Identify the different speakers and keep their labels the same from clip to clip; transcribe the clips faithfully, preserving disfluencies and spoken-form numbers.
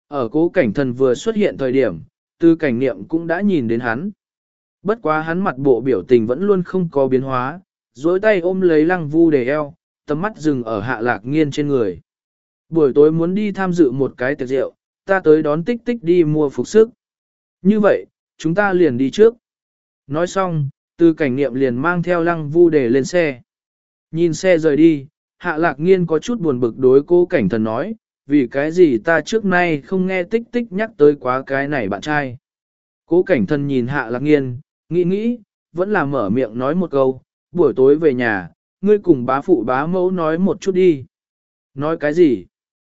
Speaker 1: Ở cố cảnh thần vừa xuất hiện thời điểm, Từ Cảnh Niệm cũng đã nhìn đến hắn. Bất quá hắn mặt bộ biểu tình vẫn luôn không có biến hóa, dối tay ôm lấy Lăng Vu Đề eo, tầm mắt dừng ở Hạ Lạc Nghiên trên người. Buổi tối muốn đi tham dự một cái tiệc rượu, ta tới đón Tích Tích đi mua phục sức. Như vậy, chúng ta liền đi trước. Nói xong, Từ Cảnh Niệm liền mang theo Lăng Vu Đề lên xe. Nhìn xe rời đi, Hạ Lạc Nghiên có chút buồn bực đối Cố Cảnh Thần nói, vì cái gì ta trước nay không nghe Tích Tích nhắc tới quá cái này bạn trai. Cố Cảnh Thần nhìn Hạ Lạc Nghiên, nghĩ nghĩ, vẫn là mở miệng nói một câu, buổi tối về nhà, ngươi cùng bá phụ bá mẫu nói một chút đi. Nói cái gì?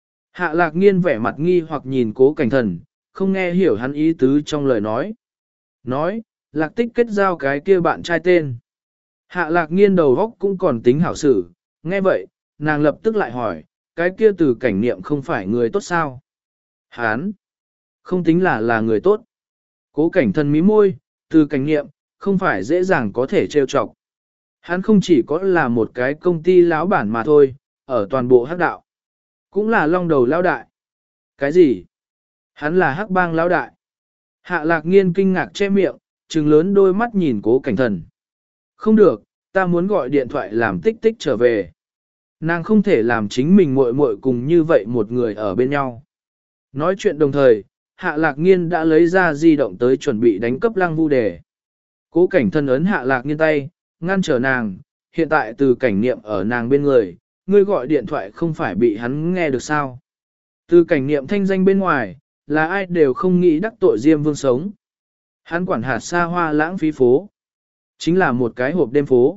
Speaker 1: Hạ Lạc Nghiên vẻ mặt nghi hoặc nhìn Cố Cảnh Thần, không nghe hiểu hắn ý tứ trong lời nói. Nói, Lạc Tích kết giao cái kia bạn trai tên. Hạ Lạc Nghiên đầu góc cũng còn tính hảo xử, nghe vậy, nàng lập tức lại hỏi, cái kia Từ Cảnh Niệm không phải người tốt sao? Hán, không tính là là người tốt. Cố Cảnh Thần mí môi, Từ Cảnh Niệm, không phải dễ dàng có thể trêu chọc. Hắn không chỉ có là một cái công ty lão bản mà thôi, ở toàn bộ hắc đạo. Cũng là long đầu lão đại. Cái gì? Hắn là hắc bang lão đại. Hạ Lạc Nghiên kinh ngạc che miệng, trừng lớn đôi mắt nhìn Cố Cảnh Thần. Không được, ta muốn gọi điện thoại làm Tích Tích trở về. Nàng không thể làm chính mình muội muội cùng như vậy một người ở bên nhau. Nói chuyện đồng thời, Hạ Lạc Nghiên đã lấy ra di động tới chuẩn bị đánh cấp Lăng Vu Đề. Cố Cảnh Thần ấn Hạ Lạc Nghiên tay, ngăn trở nàng, hiện tại Từ Cảnh Niệm ở nàng bên người, ngươi gọi điện thoại không phải bị hắn nghe được sao. Từ Cảnh Niệm thanh danh bên ngoài, là ai đều không nghĩ đắc tội Diêm Vương sống. Hắn quản hạt xa hoa lãng phí phố. Chính là một cái hộp đêm phố.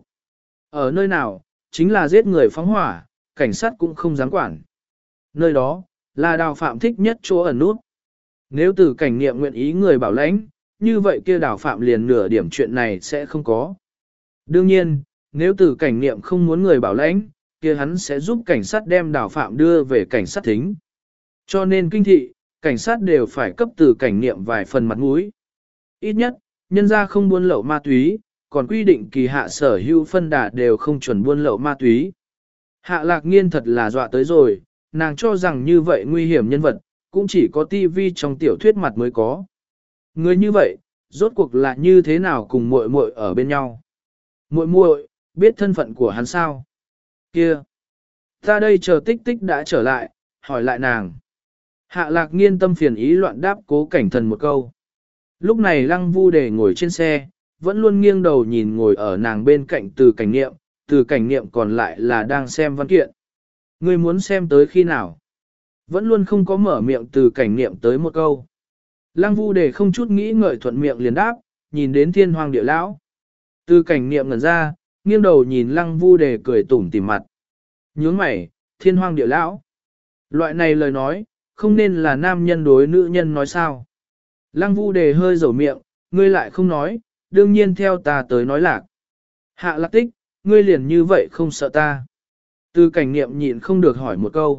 Speaker 1: Ở nơi nào, chính là giết người phóng hỏa, cảnh sát cũng không dám quản. Nơi đó, là Đào Phạm thích nhất chỗ ẩn nút. Nếu Từ Cảnh Niệm nguyện ý người bảo lãnh, như vậy kia Đào Phạm liền nửa điểm chuyện này sẽ không có. Đương nhiên, nếu Từ Cảnh Niệm không muốn người bảo lãnh, kia hắn sẽ giúp cảnh sát đem Đào Phạm đưa về cảnh sát thính. Cho nên kinh thị, cảnh sát đều phải cấp Từ Cảnh Niệm vài phần mặt mũi. Ít nhất, nhân ra không buôn lậu ma túy, còn quy định kỳ hạ sở hữu phân đà đều không chuẩn buôn lậu ma túy. Hạ Lạc Nghiên thật là dọa tới rồi, nàng cho rằng như vậy nguy hiểm nhân vật, cũng chỉ có tivi trong tiểu thuyết mặt mới có. Người như vậy, rốt cuộc là như thế nào cùng muội muội ở bên nhau? Muội muội, biết thân phận của hắn sao? Kia, ta đây chờ Tích Tích đã trở lại, hỏi lại nàng. Hạ Lạc Nghiên tâm phiền ý loạn đáp Cố Cảnh Thần một câu. Lúc này Lăng Vu Đề ngồi trên xe, vẫn luôn nghiêng đầu nhìn ngồi ở nàng bên cạnh Từ Cảnh Niệm, Từ Cảnh Niệm còn lại là đang xem văn kiện. Ngươi muốn xem tới khi nào? Vẫn luôn không có mở miệng Từ Cảnh Niệm tới một câu. Lăng Vu Đề không chút nghĩ ngợi thuận miệng liền đáp, nhìn đến Thiên Hoàng Địa Lão. Từ Cảnh Niệm ngẩn ra, nghiêng đầu nhìn Lăng Vu Đề cười tủm tỉm mặt. Nhướng mày, Thiên Hoàng Địa Lão. Loại này lời nói, không nên là nam nhân đối nữ nhân nói sao. Lăng Vu Đề hơi dầu miệng, ngươi lại không nói, đương nhiên theo ta tới nói lạc. Hạ Lạc Tích, ngươi liền như vậy không sợ ta. Từ Cảnh Niệm nhịn không được hỏi một câu.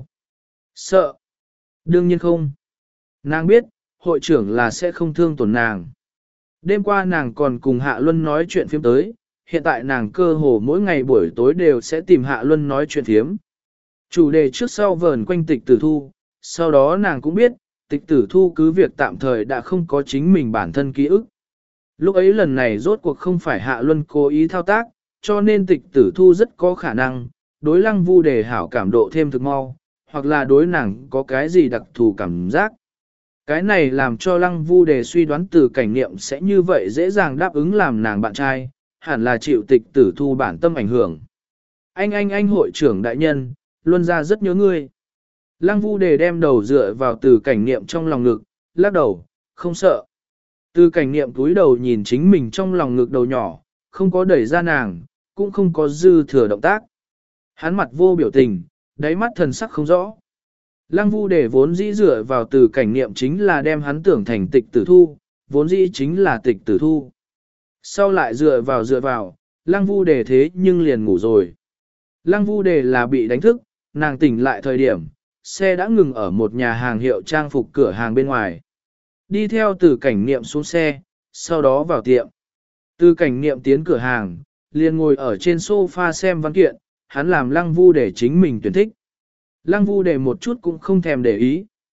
Speaker 1: Sợ? Đương nhiên không. Nàng biết, hội trưởng là sẽ không thương tổn nàng. Đêm qua nàng còn cùng Hạ Luân nói chuyện phiếm tới, hiện tại nàng cơ hồ mỗi ngày buổi tối đều sẽ tìm Hạ Luân nói chuyện phiếm. Chủ đề trước sau vờn quanh Tịch Tử Thu, sau đó nàng cũng biết, Tịch Tử Thu cứ việc tạm thời đã không có chính mình bản thân ký ức. Lúc ấy lần này rốt cuộc không phải Hạ Luân cố ý thao tác, cho nên Tịch Tử Thu rất có khả năng, đối Lăng Vu Đề hảo cảm độ thêm thực mau, hoặc là đối nàng có cái gì đặc thù cảm giác. Cái này làm cho Lăng Vu Đề suy đoán Từ Cảnh Niệm sẽ như vậy dễ dàng đáp ứng làm nàng bạn trai, hẳn là chịu Tịch Tử Thu bản tâm ảnh hưởng. Anh anh anh hội trưởng đại nhân, Luân ra rất nhớ ngươi. Lăng Vu Đề đem đầu dựa vào Từ Cảnh Niệm trong lòng ngực, lắc đầu, không sợ. Từ Cảnh Niệm cúi đầu nhìn chính mình trong lòng ngực đầu nhỏ, không có đẩy ra nàng, cũng không có dư thừa động tác. Hắn mặt vô biểu tình, đáy mắt thần sắc không rõ. Lăng Vu Đề vốn dĩ dựa vào Từ Cảnh Niệm chính là đem hắn tưởng thành Tịch Tử Thu, vốn dĩ chính là Tịch Tử Thu. Sau lại dựa vào dựa vào, Lăng Vu Đề thế nhưng liền ngủ rồi. Lăng Vu Đề là bị đánh thức, nàng tỉnh lại thời điểm, xe đã ngừng ở một nhà hàng hiệu trang phục cửa hàng bên ngoài. Đi theo Từ Cảnh Niệm xuống xe, sau đó vào tiệm. Từ Cảnh Niệm tiến cửa hàng, liền ngồi ở trên sofa xem văn kiện, hắn làm Lăng Vu Đề chính mình tuyển thích. Lăng Vu Đề một chút cũng không thèm để ý,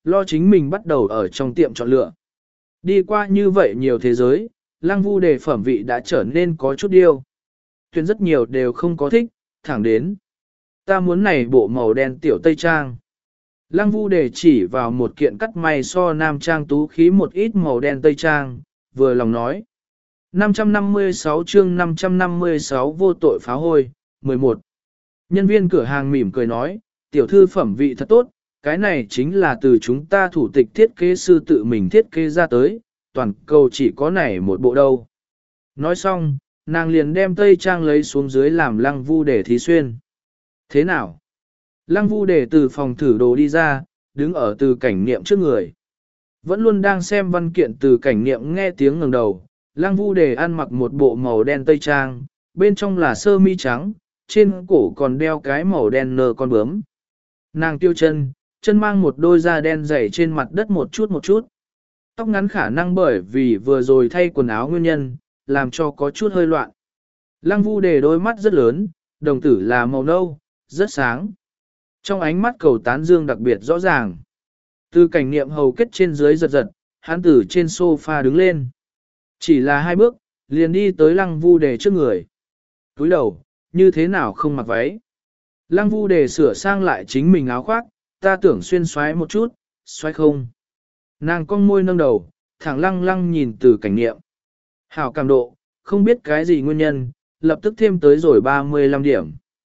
Speaker 1: lo chính mình bắt đầu ở trong tiệm chọn lựa. Đi qua như vậy nhiều thế giới, Lăng Vu Đề phẩm vị đã trở nên có chút điêu. Tuyển rất nhiều đều không có thích, thẳng đến. Ta muốn này bộ màu đen tiểu tây trang. Lăng Vu Đề chỉ vào một kiện cắt may so nam trang tú khí một ít màu đen tây trang, vừa lòng nói. năm trăm năm mươi sáu chương năm trăm năm mươi sáu vô tội phá hôi, mười một. Nhân viên cửa hàng mỉm cười nói, tiểu thư phẩm vị thật tốt, cái này chính là từ chúng ta thủ tịch thiết kế sư tự mình thiết kế ra tới, toàn cầu chỉ có này một bộ đâu. Nói xong, nàng liền đem tây trang lấy xuống dưới làm Lăng Vu Đề thí xuyên. Thế nào? Lăng Vu Đề từ phòng thử đồ đi ra, đứng ở từ cảnh niệm trước người. Vẫn luôn đang xem văn kiện từ cảnh niệm nghe tiếng ngẩng đầu, Lăng Vu Đề ăn mặc một bộ màu đen tây trang, bên trong là sơ mi trắng, trên cổ còn đeo cái màu đen nơ con bướm. Nàng tiêu chân, chân mang một đôi da đen dày trên mặt đất một chút một chút. Tóc ngắn khả năng bởi vì vừa rồi thay quần áo nguyên nhân, làm cho có chút hơi loạn. Lăng Vu Đề đôi mắt rất lớn, đồng tử là màu nâu, rất sáng. Trong ánh mắt cầu tán dương đặc biệt rõ ràng. Từ cảnh niệm hầu kết trên dưới giật giật, hắn từ trên sofa đứng lên. Chỉ là hai bước, liền đi tới Lăng Vu Đề trước người. Túi đầu, như thế nào không mặc váy. Lăng Vu Đề sửa sang lại chính mình áo khoác, ta tưởng xuyên xoáy một chút, xoáy không. Nàng cong môi nâng đầu, thẳng lăng lăng nhìn từ cảnh niệm. Hảo cảm độ, không biết cái gì nguyên nhân, lập tức thêm tới rồi ba mươi lăm điểm.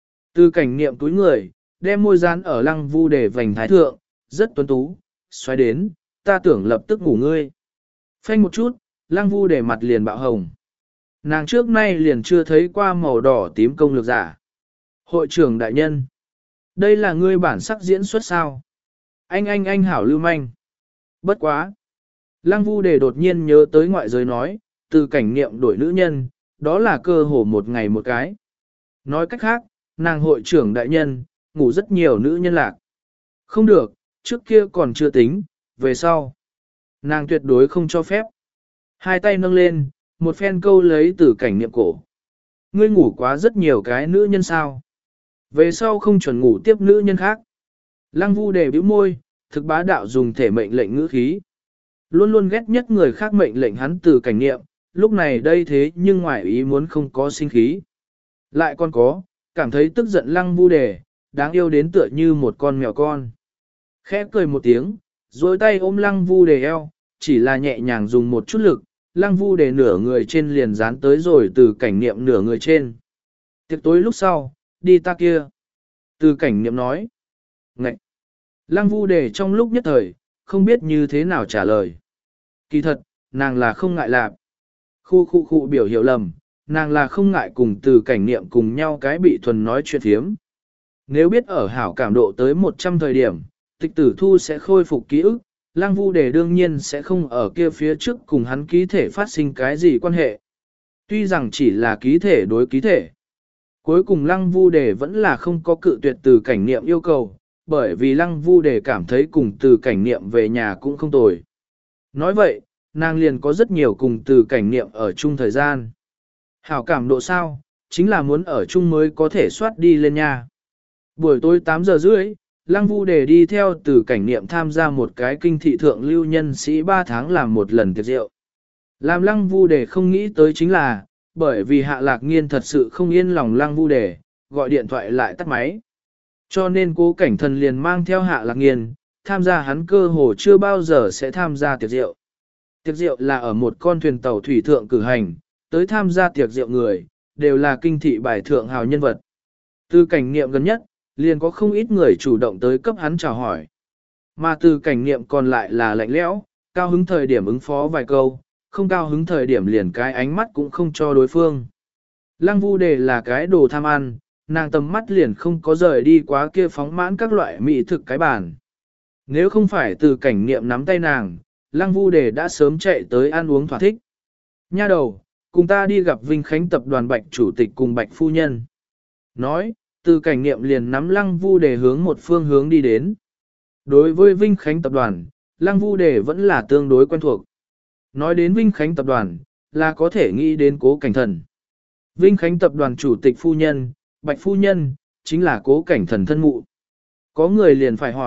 Speaker 1: Từ cảnh niệm túi người, đem môi dán ở Lăng Vu Đề vành thái thượng, rất tuấn tú, xoáy đến, ta tưởng lập tức ngủ ngươi. Phanh một chút, Lăng Vu Đề mặt liền bạo hồng. Nàng trước nay liền chưa thấy qua màu đỏ tím công lược giả. Hội trưởng đại nhân, đây là ngươi bản sắc diễn xuất sao? Anh anh anh hảo lưu manh. Bất quá. Lăng Vu Đề đột nhiên nhớ tới ngoại giới nói, từ cảnh niệm đổi nữ nhân, đó là cơ hồ một ngày một cái. Nói cách khác, nàng hội trưởng đại nhân, ngủ rất nhiều nữ nhân lạc. Không được, trước kia còn chưa tính, về sau. Nàng tuyệt đối không cho phép. Hai tay nâng lên, một phen câu lấy từ cảnh niệm cổ. Ngươi ngủ quá rất nhiều cái nữ nhân sao? Về sau không chuẩn ngủ tiếp nữ nhân khác. Lăng Vu Đề bĩu môi, thực bá đạo dùng thể mệnh lệnh ngữ khí. Luôn luôn ghét nhất người khác mệnh lệnh hắn từ cảnh niệm, lúc này đây thế nhưng ngoài ý muốn không có sinh khí. Lại còn có, cảm thấy tức giận Lăng Vu Đề, đáng yêu đến tựa như một con mèo con. Khẽ cười một tiếng, duỗi tay ôm Lăng Vu Đề eo, chỉ là nhẹ nhàng dùng một chút lực, Lăng Vu Đề nửa người trên liền dán tới rồi từ cảnh niệm nửa người trên. Tiệc tối lúc sau, đi ta kia. Từ cảnh niệm nói. Ngậy! Lăng Vu Đề trong lúc nhất thời, không biết như thế nào trả lời. Kỳ thật, nàng là không ngại lạp. Khu khu khu biểu hiểu lầm, nàng là không ngại cùng từ cảnh niệm cùng nhau cái bị thuần nói chuyện phiếm. Nếu biết ở hảo cảm độ tới một trăm thời điểm, tịch tử thu sẽ khôi phục ký ức, Lăng Vu Đề đương nhiên sẽ không ở kia phía trước cùng hắn ký thể phát sinh cái gì quan hệ. Tuy rằng chỉ là ký thể đối ký thể. Cuối cùng Lăng Vu Đề vẫn là không có cự tuyệt từ cảnh niệm yêu cầu, bởi vì Lăng Vu Đề cảm thấy cùng từ cảnh niệm về nhà cũng không tồi. Nói vậy, nàng liền có rất nhiều cùng từ cảnh niệm ở chung thời gian. Hảo cảm độ sao, chính là muốn ở chung mới có thể soát đi lên nha. Buổi tối tám giờ rưỡi, Lăng Vu Đề đi theo từ cảnh niệm tham gia một cái kinh thị thượng lưu nhân sĩ ba tháng làm một lần tiệc rượu. Làm Lăng Vu Đề không nghĩ tới chính là, bởi vì Hạ Lạc Nghiên thật sự không yên lòng Lăng Vu Đề, gọi điện thoại lại tắt máy. Cho nên Cố Cảnh Thần liền mang theo Hạ Lạc Nghiên, tham gia hắn cơ hồ chưa bao giờ sẽ tham gia tiệc rượu. Tiệc rượu là ở một con thuyền tàu thủy thượng cử hành, tới tham gia tiệc rượu người, đều là kinh thị bài thượng hào nhân vật. Từ cảnh niệm gần nhất, liền có không ít người chủ động tới cấp hắn chào hỏi. Mà từ cảnh niệm còn lại là lạnh lẽo, cao hứng thời điểm ứng phó vài câu, không cao hứng thời điểm liền cái ánh mắt cũng không cho đối phương. Lăng Vu Đề là cái đồ tham ăn, nàng tầm mắt liền không có rời đi quá kia phóng mãn các loại mỹ thực cái bàn. Nếu không phải từ cảnh niệm nắm tay nàng, Lăng Vu Đề đã sớm chạy tới ăn uống thỏa thích. Nha đầu, cùng ta đi gặp Vinh Khánh tập đoàn Bạch chủ tịch cùng Bạch phu nhân. Nói, từ cảnh niệm liền nắm Lăng Vu Đề hướng một phương hướng đi đến. Đối với Vinh Khánh tập đoàn, Lăng Vu Đề vẫn là tương đối quen thuộc. Nói đến Vinh Khánh tập đoàn, là có thể nghĩ đến Cố Cảnh Thần. Vinh Khánh tập đoàn chủ tịch phu nhân, Bạch phu nhân, chính là Cố Cảnh Thần thân mụ. Có người liền phải hỏi,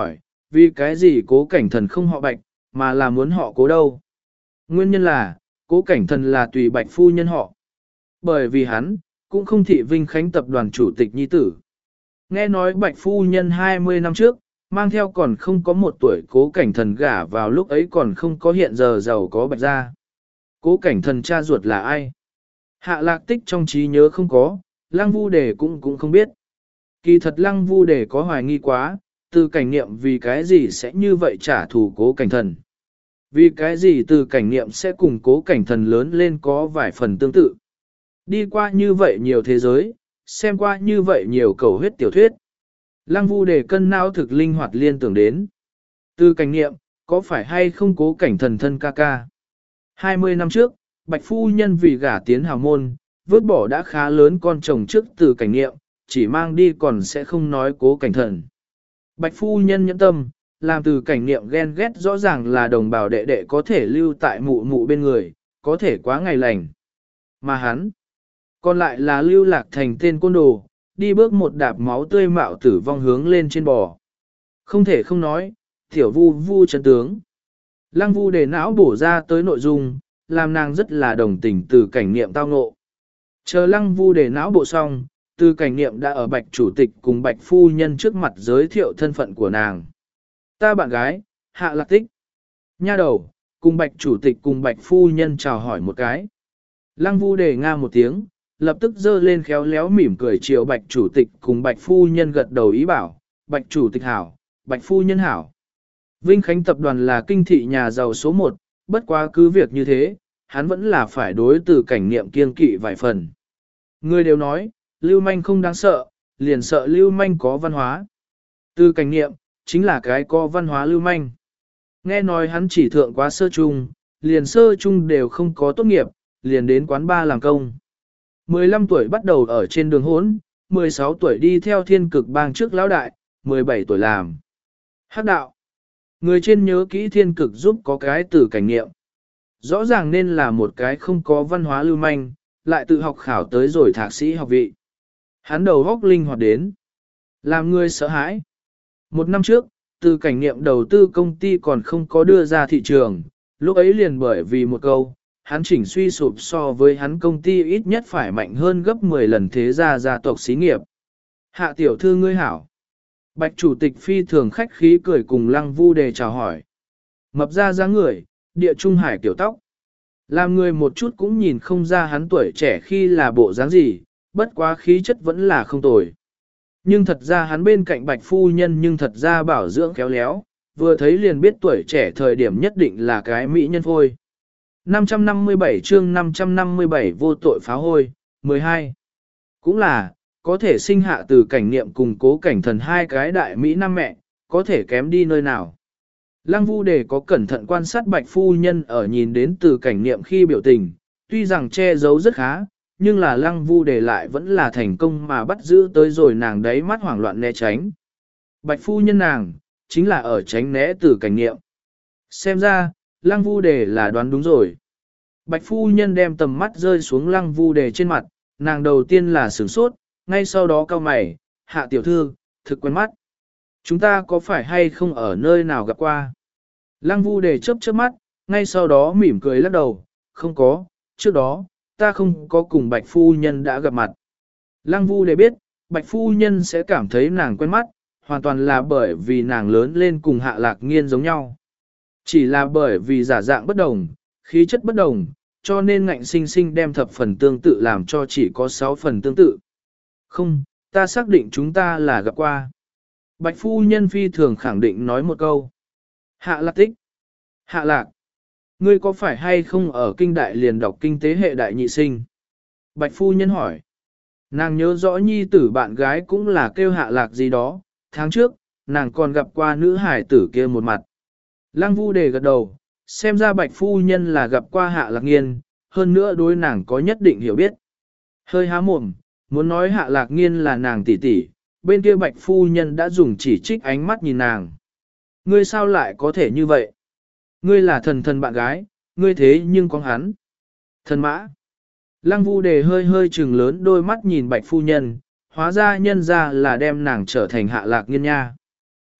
Speaker 1: vì cái gì cố cảnh thần không họ bạch, mà là muốn họ cố đâu. Nguyên nhân là, cố cảnh thần là tùy bạch phu nhân họ. Bởi vì hắn, cũng không thị Vinh Khánh tập đoàn chủ tịch nhi tử. Nghe nói bạch phu nhân hai mươi năm trước, mang theo còn không có một tuổi cố cảnh thần gả vào lúc ấy còn không có hiện giờ giàu có bạch gia. Cố cảnh thần cha ruột là ai? Hạ lạc tích trong trí nhớ không có, lăng vu đề cũng cũng không biết. Kỳ thật lăng vu đề có hoài nghi quá, từ cảnh niệm vì cái gì sẽ như vậy trả thù cố cảnh thần. Vì cái gì từ cảnh niệm sẽ cùng cố cảnh thần lớn lên có vài phần tương tự. Đi qua như vậy nhiều thế giới, xem qua như vậy nhiều cầu huyết tiểu thuyết. Lăng vu đề cân não thực linh hoạt liên tưởng đến. Từ cảnh niệm, có phải hay không cố cảnh thần thân ca ca? hai mươi năm trước, bạch phu nhân vì gả tiến hào môn, vứt bỏ đã khá lớn con chồng trước từ cảnh niệm, chỉ mang đi còn sẽ không nói cố cảnh thần. Bạch phu nhân nhẫn tâm, làm từ cảnh niệm ghen ghét rõ ràng là đồng bào đệ đệ có thể lưu tại mụ mụ bên người, có thể quá ngày lành. Mà hắn, còn lại là lưu lạc thành tên côn đồ, đi bước một đạp máu tươi mạo tử vong hướng lên trên bò. Không thể không nói, tiểu vu vu chân tướng. Lăng vu để não bổ ra tới nội dung, làm nàng rất là đồng tình từ cảnh niệm tao ngộ. Chờ lăng vu để não bộ xong, từ cảnh niệm đã ở bạch chủ tịch cùng bạch phu nhân trước mặt giới thiệu thân phận của nàng. Ta bạn gái, Hạ Lạc Tích. Nha đầu, cùng bạch chủ tịch cùng bạch phu nhân chào hỏi một cái. Lăng vu đề nga một tiếng, lập tức dơ lên khéo léo mỉm cười chiều bạch chủ tịch cùng bạch phu nhân gật đầu ý bảo, bạch chủ tịch hảo, bạch phu nhân hảo. Vinh Khánh tập đoàn là kinh thị nhà giàu số một, bất quá cứ việc như thế, hắn vẫn là phải đối từ cảnh niệm kiêng kỵ vài phần. Người đều nói, lưu manh không đáng sợ, liền sợ lưu manh có văn hóa. Từ cảnh niệm, chính là cái có văn hóa lưu manh. Nghe nói hắn chỉ thượng quá sơ trung, liền sơ trung đều không có tốt nghiệp, liền đến quán ba làm công. mười lăm tuổi bắt đầu ở trên đường hốn, mười sáu tuổi đi theo thiên cực bang trước lão đại, mười bảy tuổi làm. Hắc đạo. Người trên nhớ kỹ thiên cực giúp có cái từ cảnh niệm. Rõ ràng nên là một cái không có văn hóa lưu manh, lại tự học khảo tới rồi thạc sĩ học vị. Hắn đầu góc linh hoạt đến. Làm người sợ hãi. Một năm trước, từ cảnh niệm đầu tư công ty còn không có đưa ra thị trường, lúc ấy liền bởi vì một câu, hắn chỉnh suy sụp so với hắn công ty ít nhất phải mạnh hơn gấp mười lần thế gia gia tộc xí nghiệp. Hạ tiểu thư ngươi hảo. Bạch chủ tịch phi thường khách khí cười cùng lăng vu đề chào hỏi. Mập ra dáng người, địa trung hải tiểu tóc. Làm người một chút cũng nhìn không ra hắn tuổi trẻ khi là bộ dáng gì, bất quá khí chất vẫn là không tồi. Nhưng thật ra hắn bên cạnh bạch phu nhân nhưng thật ra bảo dưỡng khéo léo, vừa thấy liền biết tuổi trẻ thời điểm nhất định là cái mỹ nhân phôi. năm trăm năm mươi bảy chương năm trăm năm mươi bảy vô tội phá hôi, mười hai. Cũng là, có thể sinh hạ từ cảnh niệm cùng cố cảnh thần hai cái đại Mỹ Nam mẹ, có thể kém đi nơi nào. Lăng vu đề có cẩn thận quan sát bạch phu nhân ở nhìn đến từ cảnh niệm khi biểu tình, tuy rằng che giấu rất khá, nhưng là lăng vu đề lại vẫn là thành công mà bắt giữ tới rồi nàng đấy mắt hoảng loạn né tránh. Bạch phu nhân nàng, chính là ở tránh né từ cảnh niệm. Xem ra, lăng vu đề là đoán đúng rồi. Bạch phu nhân đem tầm mắt rơi xuống lăng vu đề trên mặt, nàng đầu tiên là sửng sốt, ngay sau đó cau mày, hạ tiểu thư, thực quen mắt. Chúng ta có phải hay không ở nơi nào gặp qua? Lăng vu đề chớp chớp mắt, ngay sau đó mỉm cười lắc đầu, không có, trước đó, ta không có cùng bạch phu nhân đã gặp mặt. Lăng vu đề biết, bạch phu nhân sẽ cảm thấy nàng quen mắt, hoàn toàn là bởi vì nàng lớn lên cùng hạ lạc nghiên giống nhau. Chỉ là bởi vì giả dạng bất đồng, khí chất bất đồng, cho nên ngạnh sinh sinh đem thập phần tương tự làm cho chỉ có sáu phần tương tự. Không, ta xác định chúng ta là gặp qua. Bạch phu nhân phi thường khẳng định nói một câu. Hạ lạc tích. Hạ lạc. Ngươi có phải hay không ở kinh đại liền đọc kinh tế hệ đại nhị sinh? Bạch phu nhân hỏi. Nàng nhớ rõ nhi tử bạn gái cũng là kêu hạ lạc gì đó. Tháng trước, nàng còn gặp qua nữ hải tử kia một mặt. Lăng vu đề gật đầu, xem ra bạch phu nhân là gặp qua hạ lạc nghiên, hơn nữa đối nàng có nhất định hiểu biết. Hơi há mồm, muốn nói hạ lạc nghiên là nàng tỷ tỷ, bên kia bạch phu nhân đã dùng chỉ trích ánh mắt nhìn nàng. Ngươi sao lại có thể như vậy? Ngươi là thần thần bạn gái, ngươi thế nhưng có hắn. Thần mã. Lăng vu đề hơi hơi trừng lớn đôi mắt nhìn bạch phu nhân, hóa ra nhân ra là đem nàng trở thành hạ lạc nghiên nha.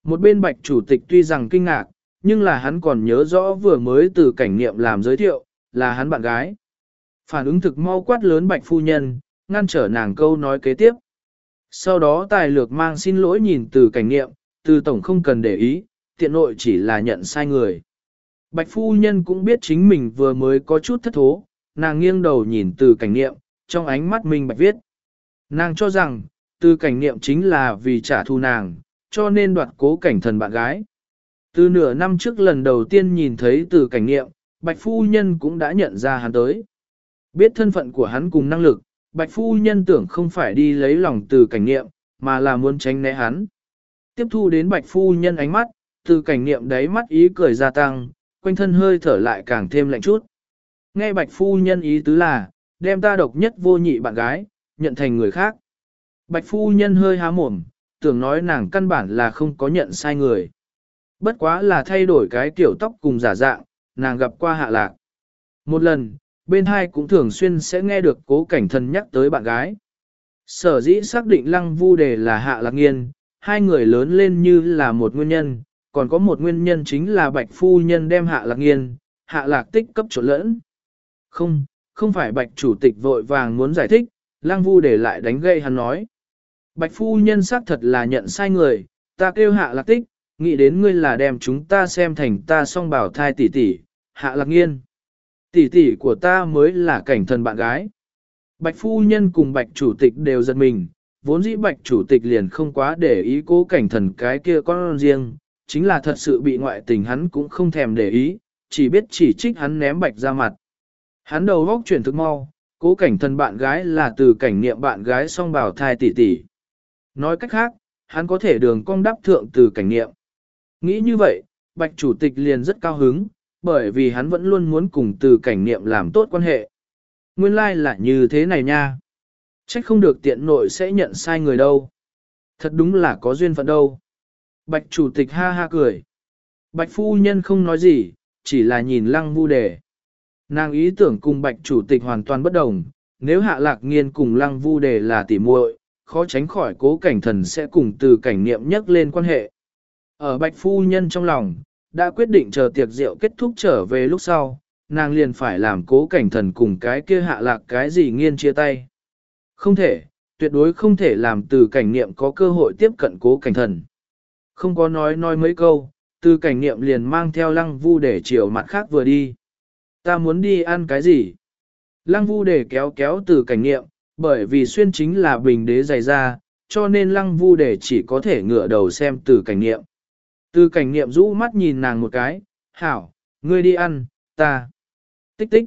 Speaker 1: Một bên bạch chủ tịch tuy rằng kinh ngạc, nhưng là hắn còn nhớ rõ vừa mới từ cảnh niệm làm giới thiệu, là hắn bạn gái. Phản ứng thực mau quát lớn bạch phu nhân, ngăn trở nàng câu nói kế tiếp. Sau đó tài lược mang xin lỗi nhìn từ cảnh niệm, từ tổng không cần để ý, tiện nội chỉ là nhận sai người. Bạch phu nhân cũng biết chính mình vừa mới có chút thất thố, nàng nghiêng đầu nhìn từ cảnh niệm, trong ánh mắt mình bạch viết. Nàng cho rằng, từ cảnh niệm chính là vì trả thù nàng, cho nên đoạt cố cảnh thần bạn gái. Từ nửa năm trước lần đầu tiên nhìn thấy từ cảnh niệm, bạch phu nhân cũng đã nhận ra hắn tới. Biết thân phận của hắn cùng năng lực, bạch phu nhân tưởng không phải đi lấy lòng từ cảnh niệm, mà là muốn tránh né hắn. Tiếp thu đến bạch phu nhân ánh mắt, từ cảnh niệm đáy mắt ý cười gia tăng, quanh thân hơi thở lại càng thêm lạnh chút. Nghe bạch phu nhân ý tứ là, đem ta độc nhất vô nhị bạn gái, nhận thành người khác. Bạch phu nhân hơi há mồm, tưởng nói nàng căn bản là không có nhận sai người. Bất quá là thay đổi cái kiểu tóc cùng giả dạng, nàng gặp qua Hạ Lạc. Một lần, bên hai cũng thường xuyên sẽ nghe được cố cảnh thần nhắc tới bạn gái. Sở dĩ xác định Lăng Vu Đề là Hạ Lạc Nghiên, hai người lớn lên như là một nguyên nhân, còn có một nguyên nhân chính là Bạch Phu Nhân đem Hạ Lạc Nghiên, Hạ Lạc Tích cấp trộn lẫn. Không, không phải Bạch Chủ tịch vội vàng muốn giải thích, Lăng Vu Đề lại đánh gây hắn nói. Bạch Phu Nhân xác thật là nhận sai người, ta kêu Hạ Lạc Tích, nghĩ đến ngươi là đem chúng ta xem thành ta song bảo thai tỷ tỷ, Hạ Lạc Nghiên. Tỷ tỷ của ta mới là cảnh thần bạn gái. Bạch Phu Nhân cùng Bạch Chủ tịch đều giật mình, vốn dĩ Bạch Chủ tịch liền không quá để ý cố cảnh thần cái kia con riêng, chính là thật sự bị ngoại tình hắn cũng không thèm để ý, chỉ biết chỉ trích hắn ném Bạch ra mặt. Hắn đầu góc chuyển thực mau, cố cảnh thần bạn gái là từ cảnh niệm bạn gái song bảo thai tỷ tỷ. Nói cách khác, hắn có thể đường cong đáp thượng từ cảnh niệm. Nghĩ như vậy, Bạch Chủ tịch liền rất cao hứng, bởi vì hắn vẫn luôn muốn cùng từ cảnh niệm làm tốt quan hệ. Nguyên lai like là như thế này nha. Trách không được tiện nội sẽ nhận sai người đâu. Thật đúng là có duyên phận đâu. Bạch Chủ tịch ha ha cười. Bạch Phu Nhân không nói gì, chỉ là nhìn Lăng Vu Đề. Nàng ý tưởng cùng Bạch Chủ tịch hoàn toàn bất đồng, nếu Hạ Lạc Nghiên cùng Lăng Vu Đề là tỉ muội, khó tránh khỏi cố cảnh thần sẽ cùng từ cảnh niệm nhắc lên quan hệ. Ở Bạch Phu Nhân trong lòng, đã quyết định chờ tiệc rượu kết thúc trở về lúc sau, nàng liền phải làm cố cảnh thần cùng cái kia Hạ Lạc cái gì nghiên chia tay. Không thể, tuyệt đối không thể làm từ cảnh niệm có cơ hội tiếp cận cố cảnh thần. Không có nói nói mấy câu, từ cảnh niệm liền mang theo Lăng Vu để chiều mặt khác vừa đi. Ta muốn đi ăn cái gì? Lăng Vu để kéo kéo từ cảnh niệm, bởi vì xuyên chính là bình đế dày ra, cho nên Lăng Vu để chỉ có thể ngửa đầu xem từ cảnh niệm. Từ cảnh niệm rũ mắt nhìn nàng một cái, hảo, ngươi đi ăn, ta. Tích tích.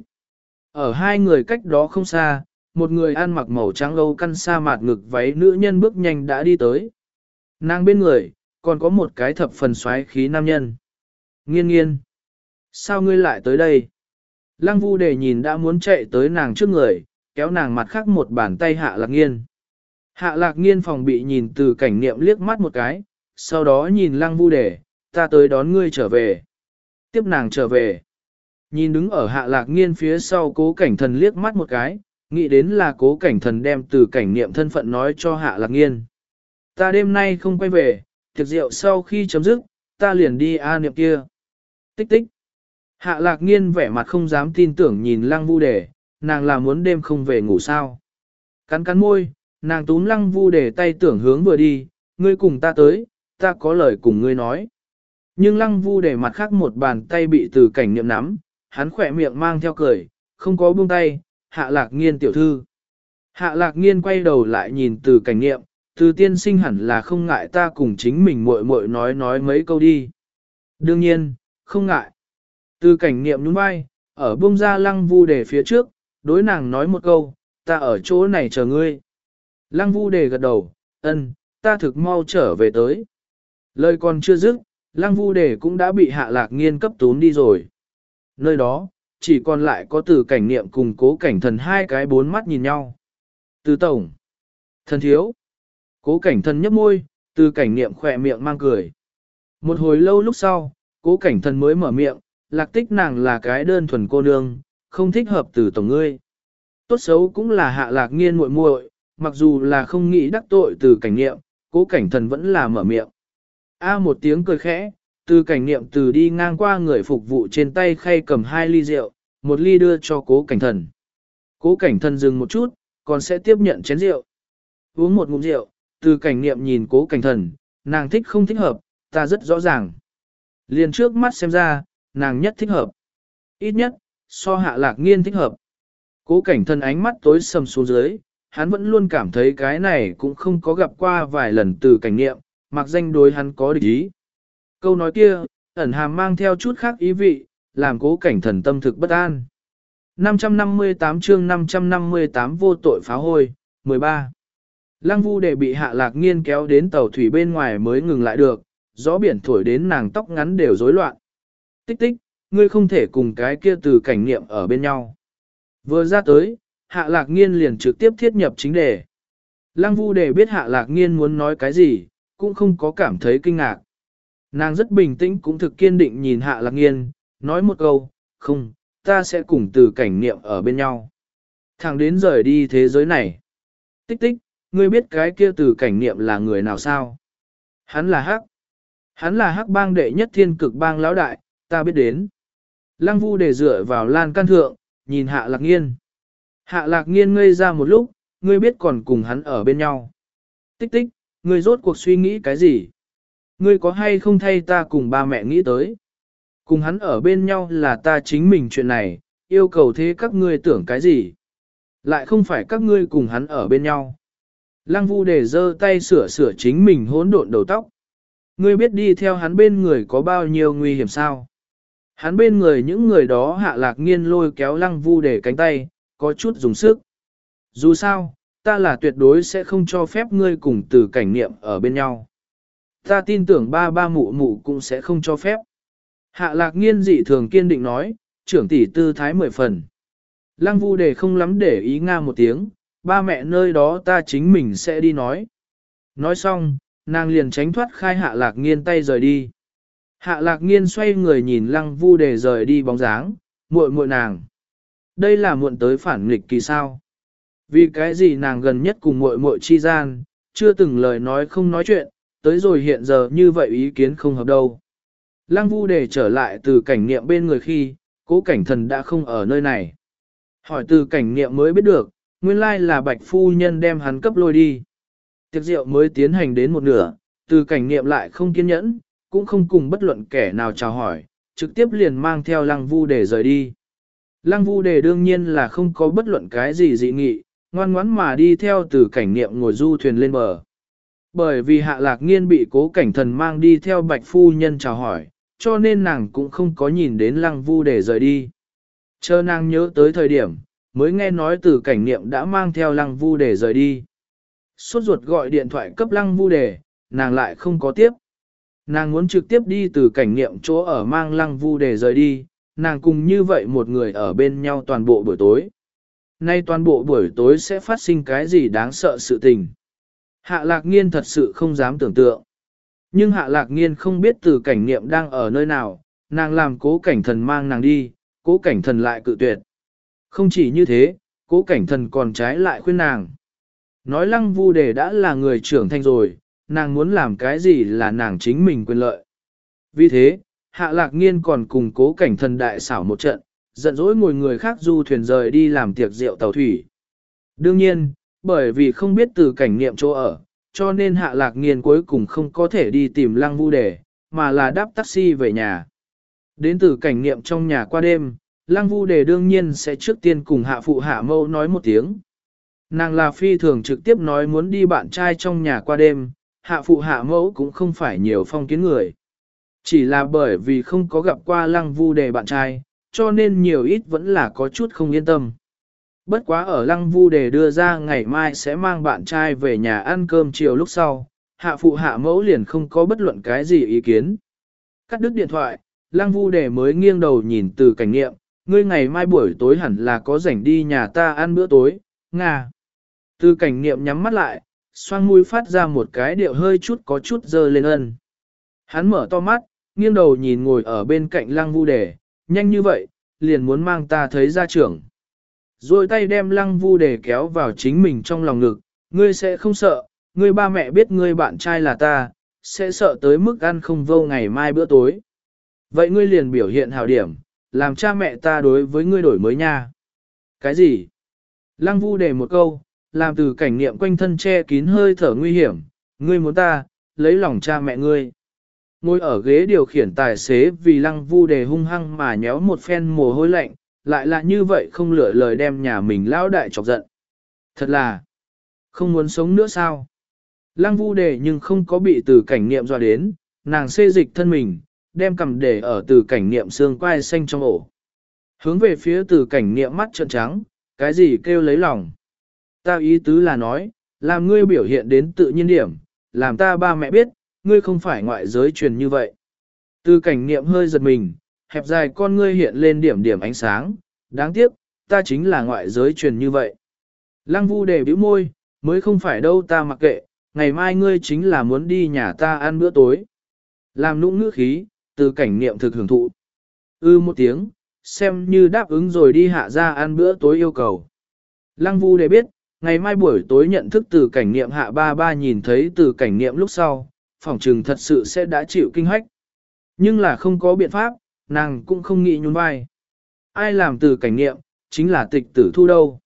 Speaker 1: Ở hai người cách đó không xa, một người ăn mặc màu trắng âu căn sa mạt ngực váy nữ nhân bước nhanh đã đi tới. Nàng bên người, còn có một cái thập phần xoáy khí nam nhân. Nghiên nghiên. Sao ngươi lại tới đây? Lăng Vu để nhìn đã muốn chạy tới nàng trước người, kéo nàng mặt khác một bàn tay Hạ Lạc Nghiên. Hạ Lạc Nghiên phòng bị nhìn từ cảnh niệm liếc mắt một cái, sau đó nhìn Lăng Vu để, ta tới đón ngươi trở về. Tiếp nàng trở về. Nhìn đứng ở Hạ Lạc Nghiên phía sau cố cảnh thần liếc mắt một cái, nghĩ đến là cố cảnh thần đem từ cảnh niệm thân phận nói cho Hạ Lạc Nghiên. Ta đêm nay không quay về, tiệc rượu sau khi chấm dứt, ta liền đi A niệm kia. Tích tích. Hạ Lạc Nghiên vẻ mặt không dám tin tưởng nhìn Lăng Vu Đề, nàng là muốn đêm không về ngủ sao. Cắn cắn môi, nàng túm Lăng Vu Đề tay tưởng hướng vừa đi, ngươi cùng ta tới, ta có lời cùng ngươi nói. Nhưng Lăng Vu Đề mặt khác một bàn tay bị từ cảnh niệm nắm, hắn khỏe miệng mang theo cười, không có buông tay, Hạ Lạc Nghiên tiểu thư. Hạ Lạc Nghiên quay đầu lại nhìn từ cảnh niệm, từ tiên sinh hẳn là không ngại ta cùng chính mình muội muội nói nói mấy câu đi. Đương nhiên, không ngại. Từ cảnh niệm nhún vai, ở buông ra Lăng Vu Đề phía trước, đối nàng nói một câu, ta ở chỗ này chờ ngươi. Lăng Vu Đề gật đầu, ân, ta thực mau trở về tới. Lời còn chưa dứt, Lăng Vu Đề cũng đã bị Hạ Lạc Nghiên cấp tún đi rồi. Nơi đó, chỉ còn lại có từ cảnh niệm cùng cố cảnh thần hai cái bốn mắt nhìn nhau. Từ tổng, thần thiếu, cố cảnh thần nhấp môi, từ cảnh niệm khỏe miệng mang cười. Một hồi lâu lúc sau, cố cảnh thần mới mở miệng, Lạc Tích nàng là cái đơn thuần cô nương, không thích hợp từ tổng ngươi. Tốt xấu cũng là Hạ Lạc Nghiên muội muội, mặc dù là không nghĩ đắc tội từ cảnh niệm, cố cảnh thần vẫn là mở miệng. A một tiếng cười khẽ, từ cảnh niệm từ đi ngang qua người phục vụ trên tay khay cầm hai ly rượu, một ly đưa cho cố cảnh thần. Cố cảnh thần dừng một chút, còn sẽ tiếp nhận chén rượu. Uống một ngụm rượu, từ cảnh niệm nhìn cố cảnh thần, nàng thích không thích hợp, ta rất rõ ràng. Liền trước mắt xem ra, nàng nhất thích hợp. Ít nhất, so hạ lạc nghiên thích hợp. Cố cảnh thần ánh mắt tối sầm xuống dưới, hắn vẫn luôn cảm thấy cái này cũng không có gặp qua vài lần từ cảnh niệm, mặc danh đối hắn có địch ý. Câu nói kia, ẩn hàm mang theo chút khác ý vị, làm cố cảnh thần tâm thực bất an. năm trăm năm mươi tám chương năm trăm năm mươi tám vô tội phá hôi, mười ba. Lăng Vu Đề bị hạ lạc nghiên kéo đến tàu thủy bên ngoài mới ngừng lại được, gió biển thổi đến nàng tóc ngắn đều rối loạn. Tích tích, ngươi không thể cùng cái kia từ cảnh niệm ở bên nhau. Vừa ra tới, hạ lạc nghiên liền trực tiếp thiết nhập chính đề. Lăng Vu Đề biết hạ lạc nghiên muốn nói cái gì, cũng không có cảm thấy kinh ngạc. Nàng rất bình tĩnh cũng thực kiên định nhìn hạ lạc nghiên, nói một câu, không, ta sẽ cùng từ cảnh niệm ở bên nhau. Thẳng đến rời đi thế giới này. Tích tích, ngươi biết cái kia từ cảnh niệm là người nào sao? Hắn là Hắc. Hắn là Hắc bang đệ nhất thiên cực bang lão đại, ta biết đến. Lăng Vu Đề dựa vào lan can thượng, nhìn hạ lạc nghiên. Hạ lạc nghiên ngây ra một lúc, ngươi biết còn cùng hắn ở bên nhau. Tích tích, ngươi rốt cuộc suy nghĩ cái gì? Ngươi có hay không thay ta cùng ba mẹ nghĩ tới? Cùng hắn ở bên nhau là ta chính mình chuyện này, yêu cầu thế các ngươi tưởng cái gì? Lại không phải các ngươi cùng hắn ở bên nhau. Lăng Vu Đề giơ tay sửa sửa chính mình hỗn độn đầu tóc. Ngươi biết đi theo hắn bên người có bao nhiêu nguy hiểm sao? Hắn bên người những người đó hạ lạc nghiên lôi kéo Lăng Vu Đề cánh tay, có chút dùng sức. Dù sao, ta là tuyệt đối sẽ không cho phép ngươi cùng từ cảnh niệm ở bên nhau. Ta tin tưởng ba ba mụ mụ cũng sẽ không cho phép. Hạ lạc nghiên dị thường kiên định nói, trưởng tỷ tư thái mười phần. Lăng Vu Đề không lắm để ý nga một tiếng, ba mẹ nơi đó ta chính mình sẽ đi nói. Nói xong, nàng liền tránh thoát khai hạ lạc nghiên tay rời đi. Hạ lạc nghiên xoay người nhìn Lăng Vu Đề rời đi bóng dáng, muội muội nàng. Đây là muộn tới phản nghịch kỳ sao. Vì cái gì nàng gần nhất cùng muội muội chi gian, chưa từng lời nói không nói chuyện, tới rồi hiện giờ như vậy ý kiến không hợp đâu. Lăng Vu Đề trở lại từ cảnh niệm bên người khi, cố cảnh thần đã không ở nơi này. Hỏi từ cảnh niệm mới biết được, nguyên lai là bạch phu nhân đem hắn cấp lôi đi. Tiệc rượu mới tiến hành đến một nửa, từ cảnh niệm lại không kiên nhẫn, cũng không cùng bất luận kẻ nào chào hỏi, trực tiếp liền mang theo Lăng Vu Đề rời đi. Lăng Vu Đề đương nhiên là không có bất luận cái gì dị nghị, ngoan ngoãn mà đi theo từ cảnh niệm ngồi du thuyền lên bờ. Bởi vì hạ lạc nghiên bị cố cảnh thần mang đi theo bạch phu nhân chào hỏi, cho nên nàng cũng không có nhìn đến Lăng Vu Đề rời đi. Chờ nàng nhớ tới thời điểm, mới nghe nói từ cảnh niệm đã mang theo Lăng Vu Đề rời đi. Sốt ruột gọi điện thoại cấp Lăng Vu Đề, nàng lại không có tiếp. Nàng muốn trực tiếp đi từ cảnh niệm chỗ ở mang Lăng Vu Đề rời đi, nàng cùng như vậy một người ở bên nhau toàn bộ buổi tối. Nay toàn bộ buổi tối sẽ phát sinh cái gì đáng sợ sự tình. Hạ lạc nghiên thật sự không dám tưởng tượng. Nhưng hạ lạc nghiên không biết từ cảnh niệm đang ở nơi nào, nàng làm cố cảnh thần mang nàng đi, cố cảnh thần lại cự tuyệt. Không chỉ như thế, cố cảnh thần còn trái lại khuyên nàng. Nói Lăng Vu Đề đã là người trưởng thành rồi, nàng muốn làm cái gì là nàng chính mình quyền lợi. Vì thế, hạ lạc nghiên còn cùng cố cảnh thần đại xảo một trận, giận dỗi ngồi người khác du thuyền rời đi làm tiệc rượu tàu thủy. Đương nhiên, bởi vì không biết từ cảnh niệm chỗ ở, cho nên hạ lạc nghiên cuối cùng không có thể đi tìm Lăng Vu Đề, mà là đáp taxi về nhà. Đến từ cảnh niệm trong nhà qua đêm, Lăng Vu Đề đương nhiên sẽ trước tiên cùng hạ phụ hạ mẫu nói một tiếng. Nàng là phi thường trực tiếp nói muốn đi bạn trai trong nhà qua đêm, hạ phụ hạ mẫu cũng không phải nhiều phong kiến người. Chỉ là bởi vì không có gặp qua Lăng Vu Đề bạn trai, cho nên nhiều ít vẫn là có chút không yên tâm. Bất quá ở Lăng Vu Đề đưa ra ngày mai sẽ mang bạn trai về nhà ăn cơm chiều lúc sau, hạ phụ hạ mẫu liền không có bất luận cái gì ý kiến. Cắt đứt điện thoại, Lăng Vu Đề mới nghiêng đầu nhìn từ cảnh niệm, ngươi ngày mai buổi tối hẳn là có rảnh đi nhà ta ăn bữa tối, Nga. Từ cảnh niệm nhắm mắt lại, xoang mũi phát ra một cái điệu hơi chút có chút dơ lên ân. Hắn mở to mắt, nghiêng đầu nhìn ngồi ở bên cạnh Lăng Vu Đề, nhanh như vậy, liền muốn mang ta thấy ra trưởng. Rồi tay đem Lăng Vu Đề kéo vào chính mình trong lòng ngực, ngươi sẽ không sợ, ngươi ba mẹ biết ngươi bạn trai là ta, sẽ sợ tới mức ăn không vô ngày mai bữa tối. Vậy ngươi liền biểu hiện hảo điểm, làm cha mẹ ta đối với ngươi đổi mới nha. Cái gì? Lăng Vu để một câu, làm từ cảnh niệm quanh thân che kín hơi thở nguy hiểm, ngươi muốn ta, lấy lòng cha mẹ ngươi. Ngồi ở ghế điều khiển tài xế vì Lăng Vu đề hung hăng mà nhéo một phen mồ hôi lạnh, lại là như vậy không lựa lời đem nhà mình lão đại chọc giận. Thật là, không muốn sống nữa sao? Lăng Vu đề nhưng không có bị từ cảnh niệm dọa đến, nàng xê dịch thân mình, đem cầm để ở từ cảnh niệm xương quai xanh trong ổ. Hướng về phía từ cảnh niệm mắt trợn trắng, cái gì kêu lấy lòng. Ta ý tứ là nói, làm ngươi biểu hiện đến tự nhiên điểm, làm ta ba mẹ biết, ngươi không phải ngoại giới truyền như vậy. Từ cảnh niệm hơi giật mình, hẹp dài con ngươi hiện lên điểm điểm ánh sáng, đáng tiếc, ta chính là ngoại giới truyền như vậy. Lăng Vu đề bĩu môi, mới không phải đâu ta mặc kệ, ngày mai ngươi chính là muốn đi nhà ta ăn bữa tối. Làm nũng ngữ khí, từ cảnh niệm thực hưởng thụ. Ư một tiếng, xem như đáp ứng rồi đi hạ ra ăn bữa tối yêu cầu. Lăng Vu đề biết, ngày mai buổi tối nhận thức từ cảnh niệm hạ ba ba nhìn thấy từ cảnh niệm lúc sau, phỏng trừng thật sự sẽ đã chịu kinh hách. Nhưng là không có biện pháp, nàng cũng không nghĩ nhún vai. Ai làm từ cảnh niệm, chính là tịch tử thu đâu.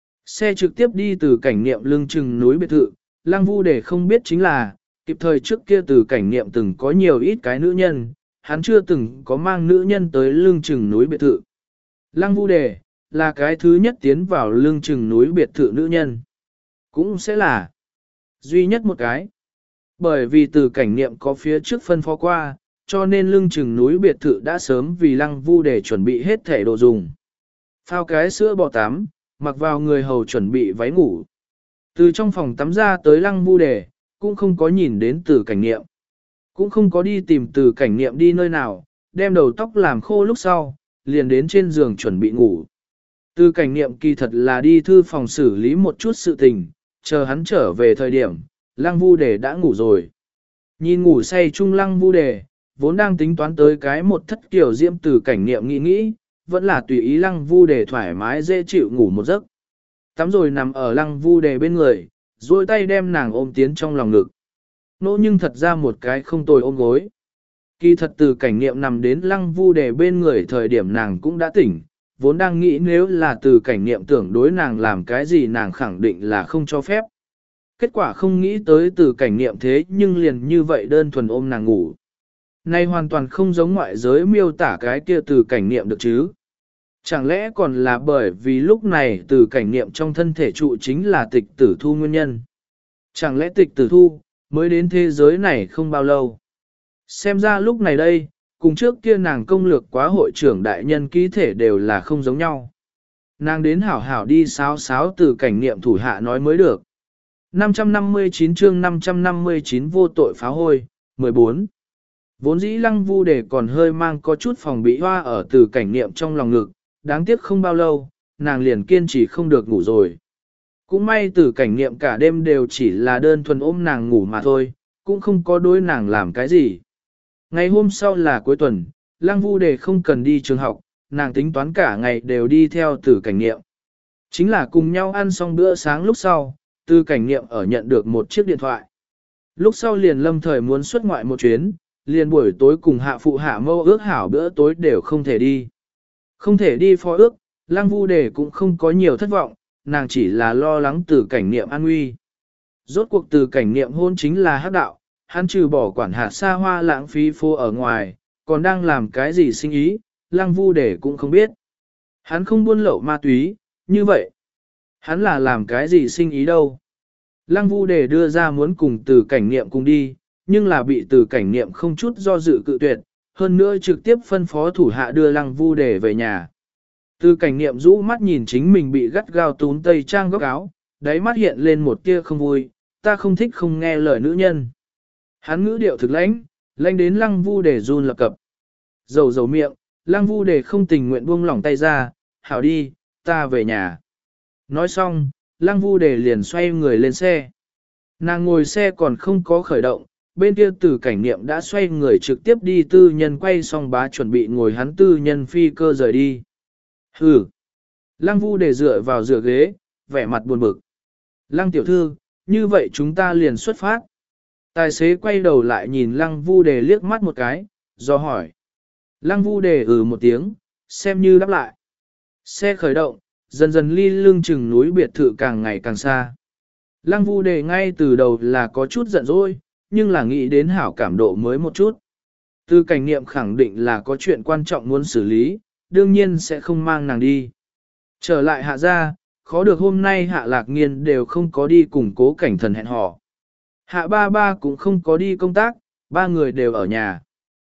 Speaker 1: Xe trực tiếp đi từ cảnh niệm lưng chừng núi biệt thự, Lăng Vu để không biết chính là, kịp thời trước kia từ cảnh niệm từng có nhiều ít cái nữ nhân, hắn chưa từng có mang nữ nhân tới lưng chừng núi biệt thự. Lăng Vu đề, là cái thứ nhất tiến vào lưng chừng núi biệt thự nữ nhân. Cũng sẽ là duy nhất một cái. Bởi vì từ cảnh niệm có phía trước phân phó qua, cho nên lưng chừng núi biệt thự đã sớm vì Lăng Vu để chuẩn bị hết thể đồ dùng. Phao cái sữa bò tắm, mặc vào người hầu chuẩn bị váy ngủ. Từ trong phòng tắm ra tới Lăng Vu đề, cũng không có nhìn đến từ cảnh niệm. Cũng không có đi tìm từ cảnh niệm đi nơi nào, đem đầu tóc làm khô lúc sau, liền đến trên giường chuẩn bị ngủ. Từ cảnh niệm kỳ thật là đi thư phòng xử lý một chút sự tình, chờ hắn trở về thời điểm, Lăng Vu đề đã ngủ rồi. Nhìn ngủ say chung Lăng Vu đề, vốn đang tính toán tới cái một thất kiểu diễm từ cảnh niệm nghĩ nghĩ, vẫn là tùy ý Lăng Vu đề thoải mái dễ chịu ngủ một giấc. Tắm rồi nằm ở Lăng Vu đề bên người, duỗi tay đem nàng ôm tiến trong lòng ngực. Nỗ nhưng thật ra một cái không tồi ôm gối. Kỳ thật từ cảnh niệm nằm đến Lăng Vu đề bên người thời điểm nàng cũng đã tỉnh, vốn đang nghĩ nếu là từ cảnh niệm tưởng đối nàng làm cái gì nàng khẳng định là không cho phép. Kết quả không nghĩ tới từ cảnh niệm thế nhưng liền như vậy đơn thuần ôm nàng ngủ. Này hoàn toàn không giống ngoại giới miêu tả cái kia từ cảnh niệm được chứ. Chẳng lẽ còn là bởi vì lúc này từ cảnh niệm trong thân thể trụ chính là tịch tử thu nguyên nhân. Chẳng lẽ tịch tử thu mới đến thế giới này không bao lâu. Xem ra lúc này đây, cùng trước kia nàng công lược quá hội trưởng đại nhân ký thể đều là không giống nhau. Nàng đến hảo hảo đi sáo sáo từ cảnh niệm thủ hạ nói mới được. năm trăm năm mươi chín chương năm trăm năm mươi chín vô tội phá hôi, mười bốn. Vốn dĩ Lăng Vu để còn hơi mang có chút phòng bị hoa ở từ cảnh niệm trong lòng ngực, đáng tiếc không bao lâu, nàng liền kiên trì không được ngủ rồi. Cũng may từ cảnh niệm cả đêm đều chỉ là đơn thuần ôm nàng ngủ mà thôi, cũng không có đối nàng làm cái gì. Ngày hôm sau là cuối tuần, Lăng Vu đề không cần đi trường học, nàng tính toán cả ngày đều đi theo từ cảnh niệm. Chính là cùng nhau ăn xong bữa sáng lúc sau, từ cảnh niệm ở nhận được một chiếc điện thoại. Lúc sau liền lâm thời muốn xuất ngoại một chuyến, liền buổi tối cùng hạ phụ hạ mâu ước hảo bữa tối đều không thể đi. Không thể đi phó ước, Lăng Vu đề cũng không có nhiều thất vọng, nàng chỉ là lo lắng từ cảnh niệm an nguy. Rốt cuộc từ cảnh niệm hôn chính là hắc đạo, hắn trừ bỏ quản hạt xa hoa lãng phí phô ở ngoài, còn đang làm cái gì sinh ý, Lăng Vu đề cũng không biết. Hắn không buôn lậu ma túy, như vậy. Hắn là làm cái gì sinh ý đâu. Lăng Vu đề đưa ra muốn cùng từ cảnh niệm cùng đi, nhưng là bị từ cảnh niệm không chút do dự cự tuyệt, hơn nữa trực tiếp phân phó thủ hạ đưa Lăng Vu đề về nhà. Từ cảnh niệm rũ mắt nhìn chính mình bị gắt gao tún tây trang góc áo, đáy mắt hiện lên một tia không vui, ta không thích không nghe lời nữ nhân. Hắn ngữ điệu thực lãnh, lãnh đến Lăng Vu đề run lập cập. Dầu dầu miệng, Lăng Vu đề không tình nguyện buông lỏng tay ra, hảo đi, ta về nhà. Nói xong, Lăng Vu đề liền xoay người lên xe. Nàng ngồi xe còn không có khởi động, bên kia từ cảnh niệm đã xoay người trực tiếp đi tư nhân quay xong bá chuẩn bị ngồi hắn tư nhân phi cơ rời đi. Hừ. Lăng Vu đề dựa vào dựa ghế, vẻ mặt buồn bực. Lăng tiểu thư, như vậy chúng ta liền xuất phát. Tài xế quay đầu lại nhìn lăng vu đề liếc mắt một cái, do hỏi. Lăng vu đề ừ một tiếng, xem như đáp lại. Xe khởi động, dần dần ly lưng chừng núi biệt thự càng ngày càng xa. Lăng vu đề ngay từ đầu là có chút giận dỗi, nhưng là nghĩ đến hảo cảm độ mới một chút. Từ cảnh niệm khẳng định là có chuyện quan trọng muốn xử lý, đương nhiên sẽ không mang nàng đi. Trở lại hạ gia, khó được hôm nay hạ lạc nghiên đều không có đi cùng cố cảnh thần hẹn hò. Hạ ba ba cũng không có đi công tác, ba người đều ở nhà.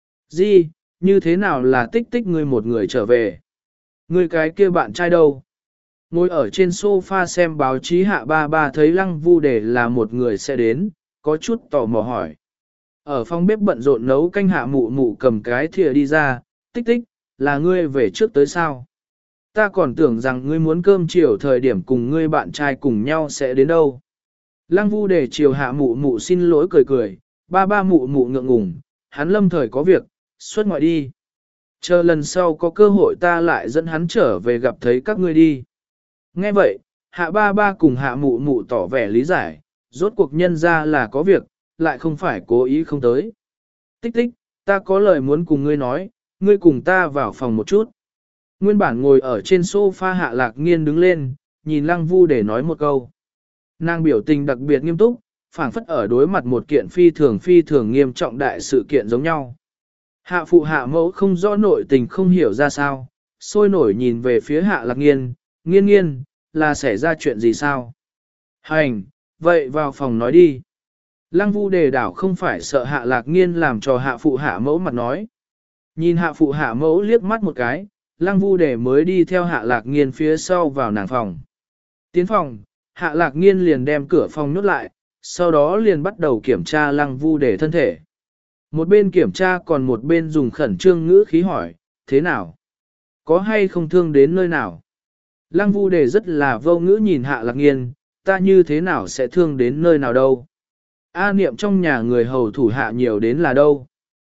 Speaker 1: Di, như thế nào là tích tích ngươi một người trở về? Ngươi cái kia bạn trai đâu? Ngồi ở trên sofa xem báo chí hạ ba ba thấy lăng vu đề là một người sẽ đến, có chút tò mò hỏi. Ở phòng bếp bận rộn nấu canh hạ mụ mụ cầm cái thìa đi ra, tích tích, là ngươi về trước tới sao? Ta còn tưởng rằng ngươi muốn cơm chiều thời điểm cùng ngươi bạn trai cùng nhau sẽ đến đâu. Lăng vu đề chiều hạ mụ mụ xin lỗi cười cười, ba ba mụ mụ ngượng ngùng, hắn lâm thời có việc, xuất ngoại đi. Chờ lần sau có cơ hội ta lại dẫn hắn trở về gặp thấy các ngươi đi. Nghe vậy, hạ ba ba cùng hạ mụ mụ tỏ vẻ lý giải, rốt cuộc nhân ra là có việc, lại không phải cố ý không tới. Tích tích, ta có lời muốn cùng ngươi nói, ngươi cùng ta vào phòng một chút. Nguyên bản ngồi ở trên sofa hạ lạc nghiên đứng lên, nhìn lăng vu để nói một câu. Nàng biểu tình đặc biệt nghiêm túc, phảng phất ở đối mặt một kiện phi thường phi thường nghiêm trọng đại sự kiện giống nhau. Hạ phụ hạ mẫu không rõ nội tình không hiểu ra sao, sôi nổi nhìn về phía hạ lạc nghiên, nghiên nghiên, là xảy ra chuyện gì sao? Hành, vậy vào phòng nói đi. Lăng vu đề đảo không phải sợ hạ lạc nghiên làm cho hạ phụ hạ mẫu mặt nói. Nhìn hạ phụ hạ mẫu liếc mắt một cái, lăng vu đề mới đi theo hạ lạc nghiên phía sau vào nàng phòng. Tiến phòng, hạ lạc nghiên liền đem cửa phòng nhốt lại, sau đó liền bắt đầu kiểm tra lăng vu đề thân thể. Một bên kiểm tra còn một bên dùng khẩn trương ngữ khí hỏi, thế nào? Có hay không thương đến nơi nào? Lăng vu đề rất là vô ngữ nhìn hạ lạc nghiên, ta như thế nào sẽ thương đến nơi nào đâu? A niệm trong nhà người hầu thủ hạ nhiều đến là đâu?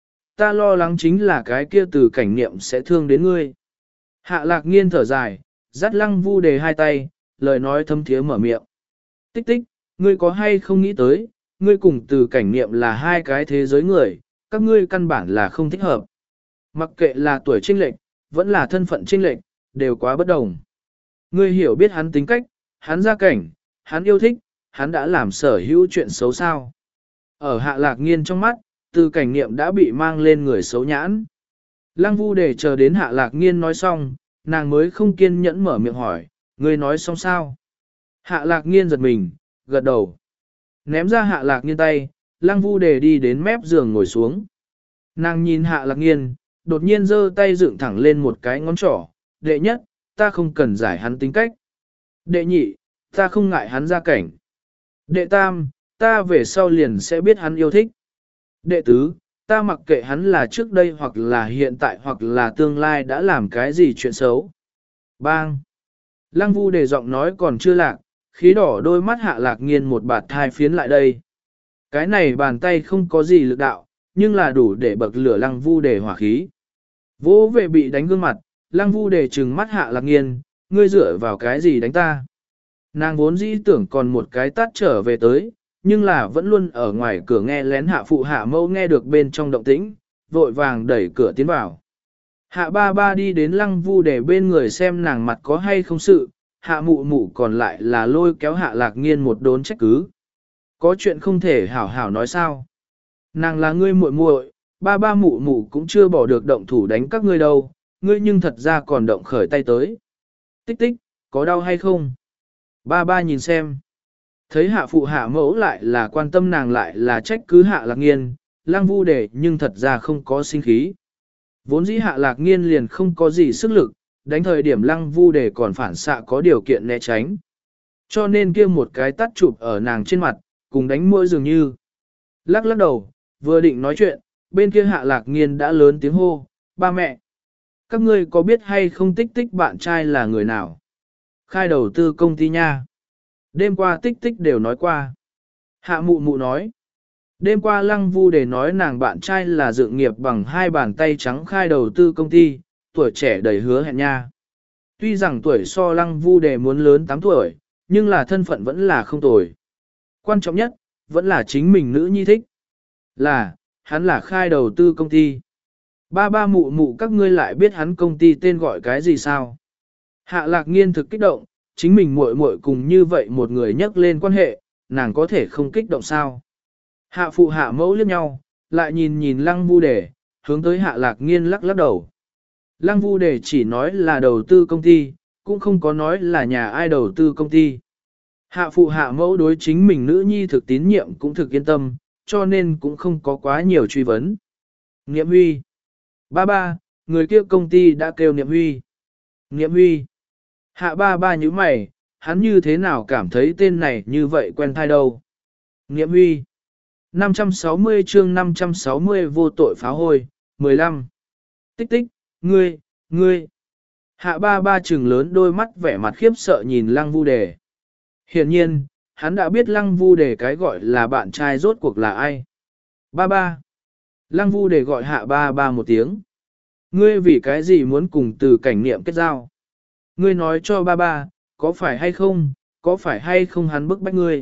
Speaker 1: Ta lo lắng chính là cái kia từ cảnh niệm sẽ thương đến ngươi. Hạ lạc nghiên thở dài, dắt lăng vu đề hai tay, lời nói thâm thiế mở miệng. Tích tích, ngươi có hay không nghĩ tới, ngươi cùng từ cảnh niệm là hai cái thế giới người, các ngươi căn bản là không thích hợp. Mặc kệ là tuổi chênh lệch, vẫn là thân phận chênh lệch, đều quá bất đồng. Ngươi hiểu biết hắn tính cách, hắn gia cảnh, hắn yêu thích, hắn đã làm sở hữu chuyện xấu sao. Ở hạ lạc nghiên trong mắt, từ cảnh niệm đã bị mang lên người xấu nhãn. Lăng vu để chờ đến hạ lạc nghiên nói xong, nàng mới không kiên nhẫn mở miệng hỏi, ngươi nói xong sao? Hạ lạc nghiên giật mình, gật đầu. Ném ra hạ lạc nghiên tay, lăng vu để đi đến mép giường ngồi xuống. Nàng nhìn hạ lạc nghiên, đột nhiên giơ tay dựng thẳng lên một cái ngón trỏ, đệ nhất, ta không cần giải hắn tính cách. Đệ nhị, ta không ngại hắn gia cảnh. Đệ tam, ta về sau liền sẽ biết hắn yêu thích. Đệ tứ, ta mặc kệ hắn là trước đây hoặc là hiện tại hoặc là tương lai đã làm cái gì chuyện xấu. Bang! Lăng vu để giọng nói còn chưa lạc, khí đỏ đôi mắt hạ lạc nghiên một bạt thai phiến lại đây. Cái này bàn tay không có gì lực đạo, nhưng là đủ để bậc lửa lăng vu để hỏa khí. Vô về bị đánh gương mặt, lăng vu để trừng mắt hạ lạc nghiên, ngươi dựa vào cái gì đánh ta. Nàng vốn dĩ tưởng còn một cái tát trở về tới, nhưng là vẫn luôn ở ngoài cửa nghe lén hạ phụ hạ mẫu nghe được bên trong động tĩnh, vội vàng đẩy cửa tiến vào. Hạ ba ba đi đến lăng vu để bên người xem nàng mặt có hay không sự, hạ mụ mụ còn lại là lôi kéo hạ lạc nghiên một đốn trách cứ. Có chuyện không thể hảo hảo nói sao. Nàng là ngươi muội muội, ba ba mụ mụ cũng chưa bỏ được động thủ đánh các ngươi đâu, ngươi nhưng thật ra còn động khởi tay tới. Tích tích, có đau hay không? Ba ba nhìn xem. Thấy hạ phụ hạ mẫu lại là quan tâm nàng lại là trách cứ hạ lạc nghiên, lăng vu để nhưng thật ra không có sinh khí. Vốn dĩ hạ lạc nghiên liền không có gì sức lực, đánh thời điểm lăng vu để còn phản xạ có điều kiện né tránh. Cho nên kia một cái tắt chụp ở nàng trên mặt, cùng đánh môi dường như. Lắc lắc đầu, vừa định nói chuyện, bên kia hạ lạc nghiên đã lớn tiếng hô, ba mẹ. Các ngươi có biết hay không tích tích bạn trai là người nào? Khai đầu tư công ty nha. Đêm qua tích tích đều nói qua. Hạ mụ mụ nói. Đêm qua lăng vu để nói nàng bạn trai là dự nghiệp bằng hai bàn tay trắng khai đầu tư công ty, tuổi trẻ đầy hứa hẹn nha. Tuy rằng tuổi so lăng vu đề muốn lớn tám tuổi, nhưng là thân phận vẫn là không tồi. Quan trọng nhất, vẫn là chính mình nữ nhi thích. Là, hắn là khai đầu tư công ty. Ba ba mụ mụ các ngươi lại biết hắn công ty tên gọi cái gì sao? Hạ lạc nghiên thực kích động, chính mình muội muội cùng như vậy một người nhắc lên quan hệ, nàng có thể không kích động sao? Hạ phụ hạ mẫu liếc nhau, lại nhìn nhìn lăng vu đề, hướng tới hạ lạc nghiên lắc lắc đầu. Lăng vu đề chỉ nói là đầu tư công ty, cũng không có nói là nhà ai đầu tư công ty. Hạ phụ hạ mẫu đối chính mình nữ nhi thực tín nhiệm cũng thực yên tâm, cho nên cũng không có quá nhiều truy vấn. Niệm Huy. Ba ba, người kia công ty đã kêu Niệm Huy. Niệm Huy. Hạ ba ba như mày, hắn như thế nào cảm thấy tên này như vậy quen thai đâu. Niệm Huy. năm trăm sáu mươi chương năm trăm sáu mươi vô tội phá hôi, mười lăm. Tích tích, ngươi, ngươi. Hạ ba ba trừng lớn đôi mắt vẻ mặt khiếp sợ nhìn lăng vu đề. Hiển nhiên, hắn đã biết lăng vu đề cái gọi là bạn trai rốt cuộc là ai. Ba ba. Lăng vu đề gọi hạ ba ba một tiếng. Ngươi vì cái gì muốn cùng từ cảnh niệm kết giao? Ngươi nói cho ba ba, có phải hay không, có phải hay không hắn bức bách ngươi?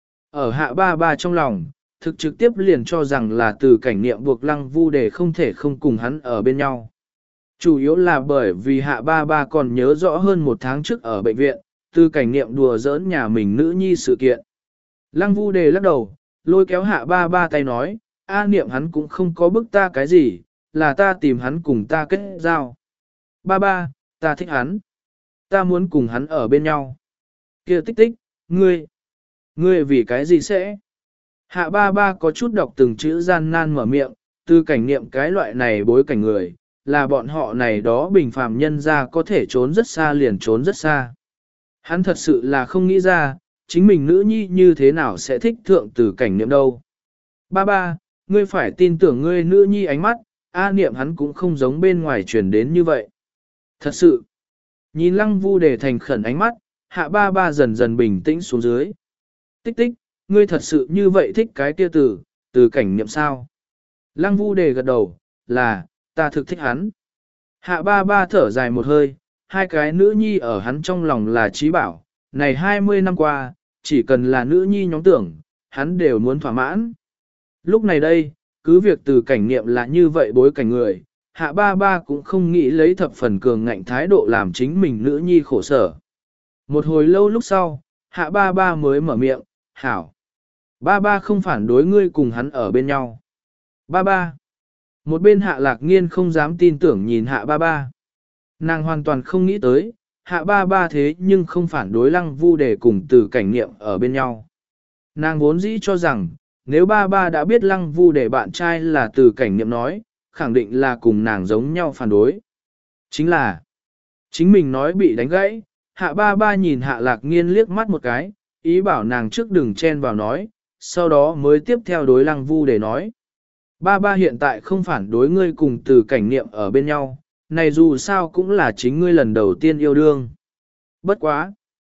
Speaker 1: Ở hạ ba ba trong lòng, thực trực tiếp liền cho rằng là từ cảnh niệm buộc lăng vu đề không thể không cùng hắn ở bên nhau. Chủ yếu là bởi vì hạ ba ba còn nhớ rõ hơn một tháng trước ở bệnh viện, từ cảnh niệm đùa giỡn nhà mình nữ nhi sự kiện. Lăng vu đề lắc đầu, lôi kéo hạ ba ba tay nói, A niệm hắn cũng không có bức ta cái gì, là ta tìm hắn cùng ta kết giao. Ba ba, ta thích hắn. Ta muốn cùng hắn ở bên nhau. Kia tích tích, ngươi, ngươi vì cái gì sẽ? Hạ ba ba có chút đọc từng chữ gian nan mở miệng, từ cảnh niệm cái loại này bối cảnh người, là bọn họ này đó bình phàm nhân ra có thể trốn rất xa liền trốn rất xa. Hắn thật sự là không nghĩ ra, chính mình nữ nhi như thế nào sẽ thích thượng từ cảnh niệm đâu. Ba ba, ngươi phải tin tưởng ngươi nữ nhi ánh mắt, A niệm hắn cũng không giống bên ngoài truyền đến như vậy. Thật sự, nhìn lăng vu đề thành khẩn ánh mắt, hạ ba ba dần dần bình tĩnh xuống dưới. Tích tích, ngươi thật sự như vậy thích cái kia từ, từ cảnh niệm sao? Lăng vu đề gật đầu, là, ta thực thích hắn. Hạ ba ba thở dài một hơi, hai cái nữ nhi ở hắn trong lòng là trí bảo, này hai mươi năm qua, chỉ cần là nữ nhi nhóm tưởng, hắn đều muốn thỏa mãn. Lúc này đây, cứ việc từ cảnh niệm là như vậy bối cảnh người, hạ ba ba cũng không nghĩ lấy thập phần cường ngạnh thái độ làm chính mình nữ nhi khổ sở. Một hồi lâu lúc sau, hạ ba ba mới mở miệng, hảo. Ba ba không phản đối ngươi cùng hắn ở bên nhau. Ba ba. Một bên hạ lạc nghiên không dám tin tưởng nhìn hạ ba ba. Nàng hoàn toàn không nghĩ tới, hạ ba ba thế nhưng không phản đối lăng vu để cùng từ cảnh niệm ở bên nhau. Nàng vốn dĩ cho rằng, nếu ba ba đã biết lăng vu để bạn trai là từ cảnh niệm nói, khẳng định là cùng nàng giống nhau phản đối. Chính là, chính mình nói bị đánh gãy, hạ ba ba nhìn hạ lạc nghiên liếc mắt một cái, ý bảo nàng trước đừng chen vào nói, sau đó mới tiếp theo đối lăng vu để nói. Ba ba hiện tại không phản đối ngươi cùng từ cảnh niệm ở bên nhau, này dù sao cũng là chính ngươi lần đầu tiên yêu đương. Bất quá.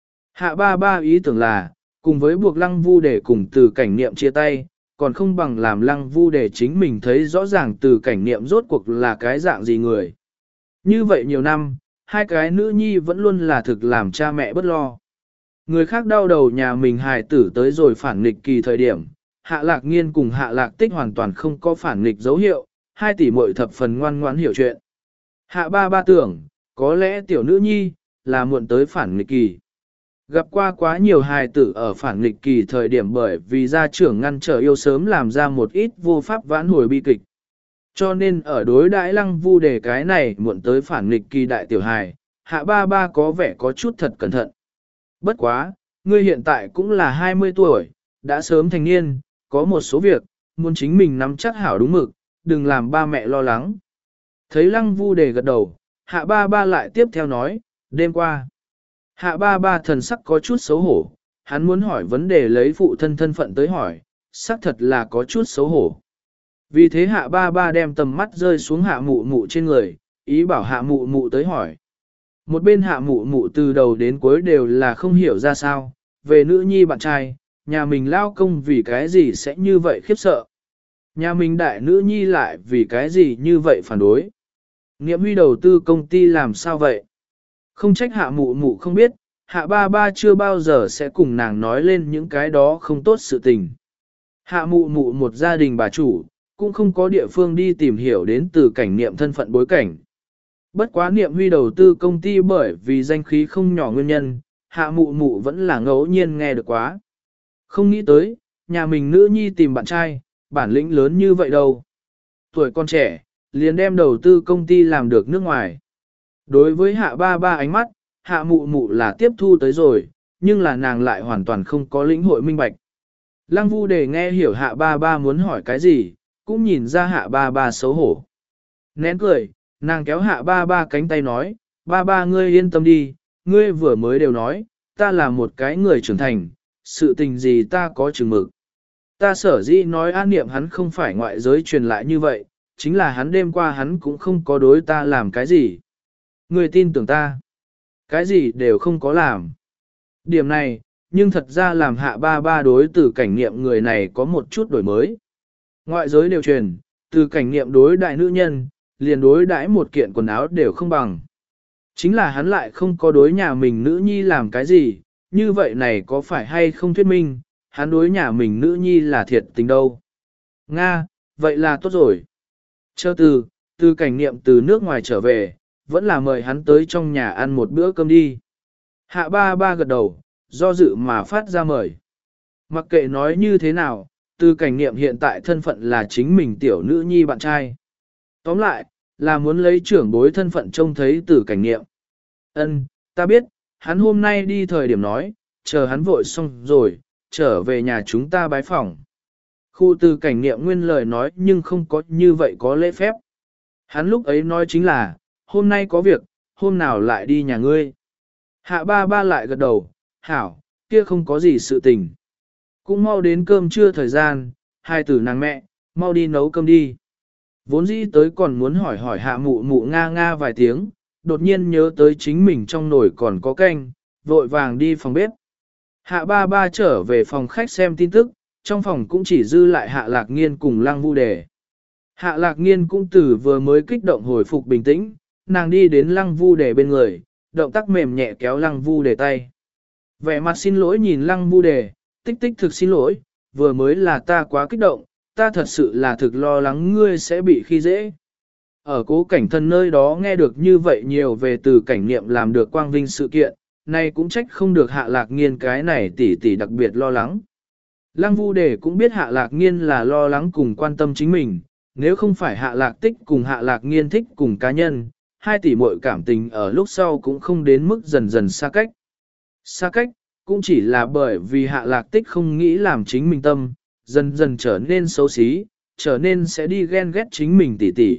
Speaker 1: Hạ ba ba ý tưởng là, cùng với buộc lăng vu để cùng từ cảnh niệm chia tay, còn không bằng làm lăng vu để chính mình thấy rõ ràng từ cảnh niệm rốt cuộc là cái dạng gì người. Như vậy nhiều năm, hai cái nữ nhi vẫn luôn là thực làm cha mẹ bất lo. Người khác đau đầu nhà mình hài tử tới rồi phản nghịch kỳ thời điểm, hạ lạc nghiên cùng hạ lạc tích hoàn toàn không có phản nghịch dấu hiệu, hai tỷ muội thập phần ngoan ngoãn hiểu chuyện. Hạ ba ba tưởng, có lẽ tiểu nữ nhi, là muộn tới phản nghịch kỳ. Gặp qua quá nhiều hài tử ở phản nghịch kỳ thời điểm bởi vì gia trưởng ngăn trở yêu sớm làm ra một ít vô pháp vãn hồi bi kịch. Cho nên ở đối đãi lăng vu đề cái này muộn tới phản nghịch kỳ đại tiểu hài, hạ ba ba có vẻ có chút thật cẩn thận. Bất quá, ngươi hiện tại cũng là hai mươi tuổi, đã sớm thành niên, có một số việc, muốn chính mình nắm chắc hảo đúng mực, đừng làm ba mẹ lo lắng. Thấy lăng vu đề gật đầu, hạ ba ba lại tiếp theo nói, đêm qua. Hạ ba ba thần sắc có chút xấu hổ, hắn muốn hỏi vấn đề lấy phụ thân thân phận tới hỏi, xác thật là có chút xấu hổ. Vì thế hạ ba ba đem tầm mắt rơi xuống hạ mụ mụ trên người, ý bảo hạ mụ mụ tới hỏi. Một bên hạ mụ mụ từ đầu đến cuối đều là không hiểu ra sao, về nữ nhi bạn trai, nhà mình lao công vì cái gì sẽ như vậy khiếp sợ. Nhà mình đại nữ nhi lại vì cái gì như vậy phản đối. Niệm Huy đầu tư công ty làm sao vậy? Không trách hạ mụ mụ không biết, hạ ba ba chưa bao giờ sẽ cùng nàng nói lên những cái đó không tốt sự tình. Hạ mụ mụ một gia đình bà chủ, cũng không có địa phương đi tìm hiểu đến từ cảnh niệm thân phận bối cảnh. Bất quá niệm huy đầu tư công ty bởi vì danh khí không nhỏ nguyên nhân, hạ mụ mụ vẫn là ngẫu nhiên nghe được quá. Không nghĩ tới, nhà mình nữ nhi tìm bạn trai, bản lĩnh lớn như vậy đâu. Tuổi con trẻ, liền đem đầu tư công ty làm được nước ngoài. Đối với hạ ba ba ánh mắt, hạ mụ mụ là tiếp thu tới rồi, nhưng là nàng lại hoàn toàn không có lĩnh hội minh bạch. Lăng Vu Đề nghe hiểu hạ ba ba muốn hỏi cái gì, cũng nhìn ra hạ ba ba xấu hổ. Nén cười, nàng kéo hạ ba ba cánh tay nói, ba ba ngươi yên tâm đi, ngươi vừa mới đều nói, ta là một cái người trưởng thành, sự tình gì ta có chừng mực. Ta sở dĩ nói an niệm hắn không phải ngoại giới truyền lại như vậy, chính là hắn đêm qua hắn cũng không có đối ta làm cái gì. Ngươi tin tưởng ta, cái gì đều không có làm. Điểm này, nhưng thật ra làm hạ ba ba đối từ cảnh niệm người này có một chút đổi mới. Ngoại giới đều truyền, từ cảnh niệm đối đại nữ nhân, liền đối đãi một kiện quần áo đều không bằng. Chính là hắn lại không có đối nhà mình nữ nhi làm cái gì, như vậy này có phải hay không thuyết minh, hắn đối nhà mình nữ nhi là thiệt tình đâu. Nga, vậy là tốt rồi. Chờ từ, từ cảnh niệm từ nước ngoài trở về, vẫn là mời hắn tới trong nhà ăn một bữa cơm đi. Hạ ba ba gật đầu, do dự mà phát ra mời. Mặc kệ nói như thế nào, từ cảnh niệm hiện tại thân phận là chính mình tiểu nữ nhi bạn trai. Tóm lại, là muốn lấy trưởng bối thân phận trông thấy từ cảnh niệm. Ân, ta biết, hắn hôm nay đi thời điểm nói, chờ hắn vội xong rồi, trở về nhà chúng ta bái phỏng. Khu từ cảnh niệm nguyên lời nói nhưng không có như vậy có lễ phép. Hắn lúc ấy nói chính là, hôm nay có việc, hôm nào lại đi nhà ngươi. Hạ ba ba lại gật đầu, hảo, kia không có gì sự tình. Cũng mau đến cơm trưa thời gian, hai tử nàng mẹ, mau đi nấu cơm đi. Vốn dĩ tới còn muốn hỏi hỏi hạ mụ mụ nga nga vài tiếng, đột nhiên nhớ tới chính mình trong nồi còn có canh, vội vàng đi phòng bếp. Hạ ba ba trở về phòng khách xem tin tức, trong phòng cũng chỉ dư lại hạ lạc nghiên cùng Lăng Vu Đề. Hạ lạc nghiên cũng từ vừa mới kích động hồi phục bình tĩnh, nàng đi đến Lăng Vu Đề bên người, động tác mềm nhẹ kéo Lăng Vu Đề tay. Vẻ mặt xin lỗi nhìn Lăng Vu Đề, tích tích thực xin lỗi, vừa mới là ta quá kích động, ta thật sự là thực lo lắng ngươi sẽ bị khi dễ. Ở cố cảnh thân nơi đó nghe được như vậy nhiều về từ cảnh niệm làm được quang vinh sự kiện, nay cũng trách không được hạ lạc nghiên cái này tỷ tỷ đặc biệt lo lắng. Lăng Vu Đề cũng biết hạ lạc nghiên là lo lắng cùng quan tâm chính mình, nếu không phải hạ lạc tích cùng hạ lạc nghiên thích cùng cá nhân, hai tỷ muội cảm tình ở lúc sau cũng không đến mức dần dần xa cách. Xa cách, cũng chỉ là bởi vì hạ lạc tích không nghĩ làm chính mình tâm, dần dần trở nên xấu xí, trở nên sẽ đi ghen ghét chính mình tỷ tỷ.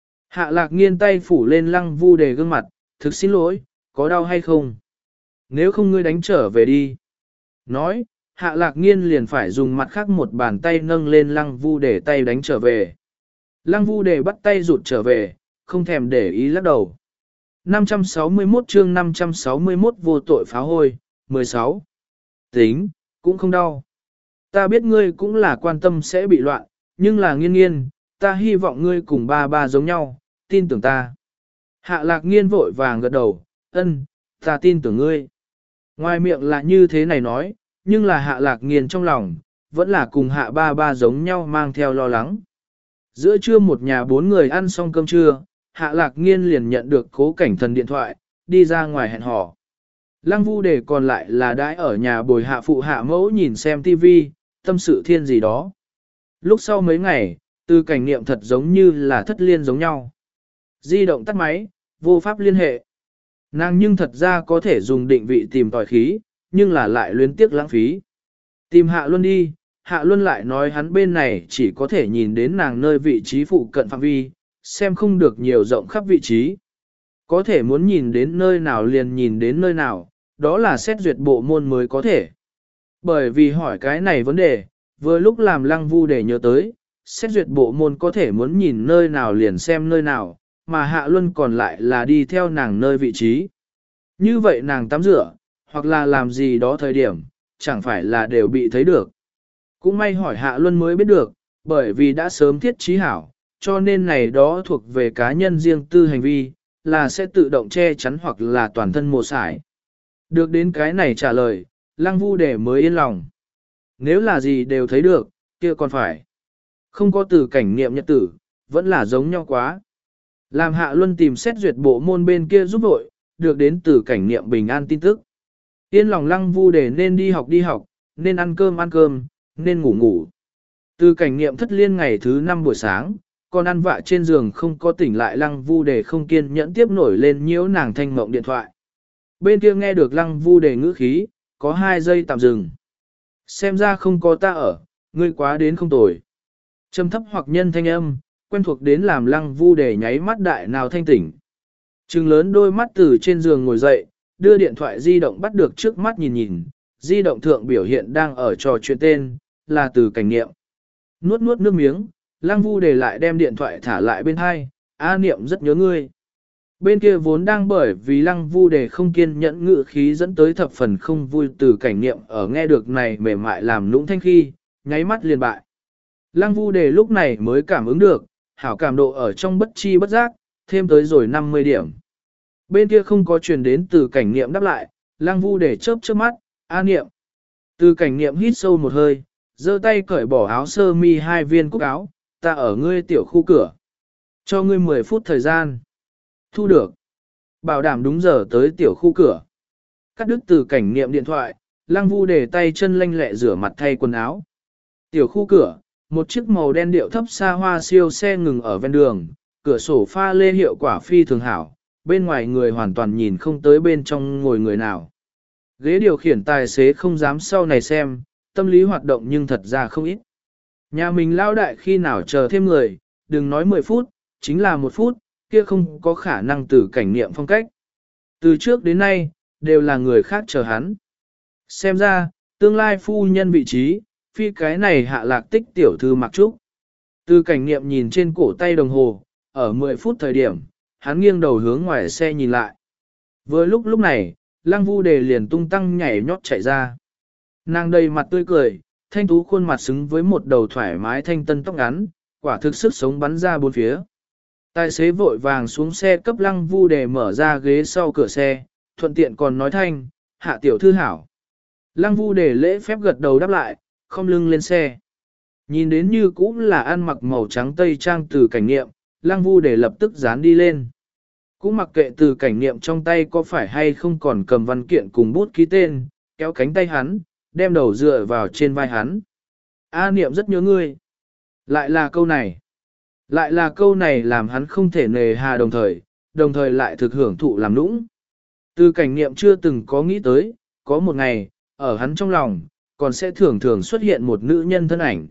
Speaker 1: Hạ lạc nghiên tay phủ lên Lăng Vu Đề gương mặt, thực xin lỗi, có đau hay không? Nếu không ngươi đánh trở về đi. Nói, hạ lạc nghiên liền phải dùng mặt khác một bàn tay nâng lên Lăng Vu Đề tay đánh trở về. Lăng Vu Đề bắt tay rụt trở về, không thèm để ý lắc đầu. năm trăm sáu mươi mốt chương năm trăm sáu mươi mốt vô tội phá hôi, mười sáu. Tính, cũng không đau. Ta biết ngươi cũng là quan tâm sẽ bị loạn, nhưng là nghiên nghiên, ta hy vọng ngươi cùng ba ba giống nhau, tin tưởng ta. Hạ lạc nghiên vội vàng gật đầu, ân, ta tin tưởng ngươi. Ngoài miệng là như thế này nói, nhưng là hạ lạc nghiên trong lòng, vẫn là cùng hạ ba ba giống nhau mang theo lo lắng. Giữa trưa một nhà bốn người ăn xong cơm trưa, hạ lạc nghiên liền nhận được cố cảnh thần điện thoại, đi ra ngoài hẹn hò. Lăng Vu Đề còn lại là đãi ở nhà bồi hạ phụ hạ mẫu nhìn xem tivi, tâm sự thiên gì đó. Lúc sau mấy ngày, từ cảnh niệm thật giống như là thất liên giống nhau. Di động tắt máy, vô pháp liên hệ. Nàng nhưng thật ra có thể dùng định vị tìm tòi khí, nhưng là lại luyến tiếc lãng phí. Tìm Hạ Luân đi, Hạ Luân lại nói hắn bên này chỉ có thể nhìn đến nàng nơi vị trí phụ cận phạm vi, xem không được nhiều rộng khắp vị trí. Có thể muốn nhìn đến nơi nào liền nhìn đến nơi nào, đó là xét duyệt bộ môn mới có thể. Bởi vì hỏi cái này vấn đề, vừa lúc làm Lăng Vu để nhớ tới, xét duyệt bộ môn có thể muốn nhìn nơi nào liền xem nơi nào, mà Hạ Luân còn lại là đi theo nàng nơi vị trí. Như vậy nàng tắm rửa, hoặc là làm gì đó thời điểm, chẳng phải là đều bị thấy được. Cũng may hỏi Hạ Luân mới biết được, bởi vì đã sớm thiết trí hảo, cho nên này đó thuộc về cá nhân riêng tư hành vi, là sẽ tự động che chắn hoặc là toàn thân mồ sải. Được đến cái này trả lời, Lăng Vu để mới yên lòng. Nếu là gì đều thấy được, kia còn phải. Không có từ cảnh niệm nhật tử, vẫn là giống nhau quá. Làm Hạ Luân tìm xét duyệt bộ môn bên kia giúp vội, được đến từ cảnh niệm bình an tin tức. Yên lòng Lăng Vu Đề nên đi học đi học, nên ăn cơm ăn cơm, nên ngủ ngủ. Từ cảnh niệm thất liên ngày thứ năm buổi sáng, còn ăn vạ trên giường không có tỉnh lại Lăng Vu Đề không kiên nhẫn tiếp nổi lên nhiễu nàng thanh mộng điện thoại. Bên kia nghe được Lăng Vu Đề ngữ khí, có hai giây tạm dừng. Xem ra không có ta ở, ngươi quá đến không tồi. Trầm thấp hoặc nhân thanh âm, quen thuộc đến làm Lăng Vu Đề nháy mắt đại nào thanh tỉnh. Trừng lớn đôi mắt từ trên giường ngồi dậy, đưa điện thoại di động bắt được trước mắt nhìn nhìn, di động thượng biểu hiện đang ở trò chuyện tên, là từ cảnh niệm. Nuốt nuốt nước miếng, Lăng Vu Đề lại đem điện thoại thả lại bên hai, A Niệm rất nhớ ngươi. Bên kia vốn đang bởi vì Lăng Vu Đề không kiên nhẫn ngự khí dẫn tới thập phần không vui từ cảnh niệm ở nghe được này mềm mại làm lũng thanh khi, nháy mắt liền bại. Lăng Vu Đề lúc này mới cảm ứng được, hảo cảm độ ở trong bất chi bất giác, thêm tới rồi năm mươi điểm. Bên kia không có truyền đến từ cảnh niệm đáp lại, Lăng Vu Đề chớp chớp mắt, A Niệm. Từ cảnh niệm hít sâu một hơi, giơ tay cởi bỏ áo sơ mi hai viên cúc áo, ta ở ngươi tiểu khu cửa. Cho ngươi mười phút thời gian. Thu được. Bảo đảm đúng giờ tới tiểu khu cửa. Cắt đứt từ cảnh niệm điện thoại, Lăng Vu Đề tay chân lanh lẹ rửa mặt thay quần áo. Tiểu khu cửa, một chiếc màu đen điệu thấp xa hoa siêu xe ngừng ở ven đường, cửa sổ pha lê hiệu quả phi thường hảo, bên ngoài người hoàn toàn nhìn không tới bên trong ngồi người nào. Ghế điều khiển tài xế không dám sau này xem, tâm lý hoạt động nhưng thật ra không ít. Nhà mình lao đại khi nào chờ thêm người, đừng nói mười phút, chính là một phút, kia không có khả năng từ cảnh niệm phong cách. Từ trước đến nay, đều là người khác chờ hắn. Xem ra, tương lai phu nhân vị trí, phi cái này hạ lạc tích tiểu thư mặc trúc. Từ cảnh niệm nhìn trên cổ tay đồng hồ, ở mười phút thời điểm, hắn nghiêng đầu hướng ngoài xe nhìn lại. Vừa lúc lúc này, Lăng Vu Đề liền tung tăng nhảy nhót chạy ra. Nàng đầy mặt tươi cười, thanh tú khuôn mặt xứng với một đầu thoải mái thanh tân tóc ngắn, quả thực sức sống bắn ra bốn phía. Tài xế vội vàng xuống xe cấp Lăng Vu Đề mở ra ghế sau cửa xe, thuận tiện còn nói thanh, hạ tiểu thư hảo. Lăng Vu Đề lễ phép gật đầu đáp lại, không lưng lên xe. Nhìn đến như cũng là ăn mặc màu trắng tây trang từ cảnh niệm, Lăng Vu Đề lập tức dán đi lên. Cũng mặc kệ từ cảnh niệm trong tay có phải hay không còn cầm văn kiện cùng bút ký tên, kéo cánh tay hắn, đem đầu dựa vào trên vai hắn. A Niệm rất nhớ ngươi. Lại là câu này. Lại là câu này làm hắn không thể nề hà đồng thời, đồng thời lại thực hưởng thụ làm nũng. Từ cảnh niệm chưa từng có nghĩ tới, có một ngày, ở hắn trong lòng, còn sẽ thường thường xuất hiện một nữ nhân thân ảnh.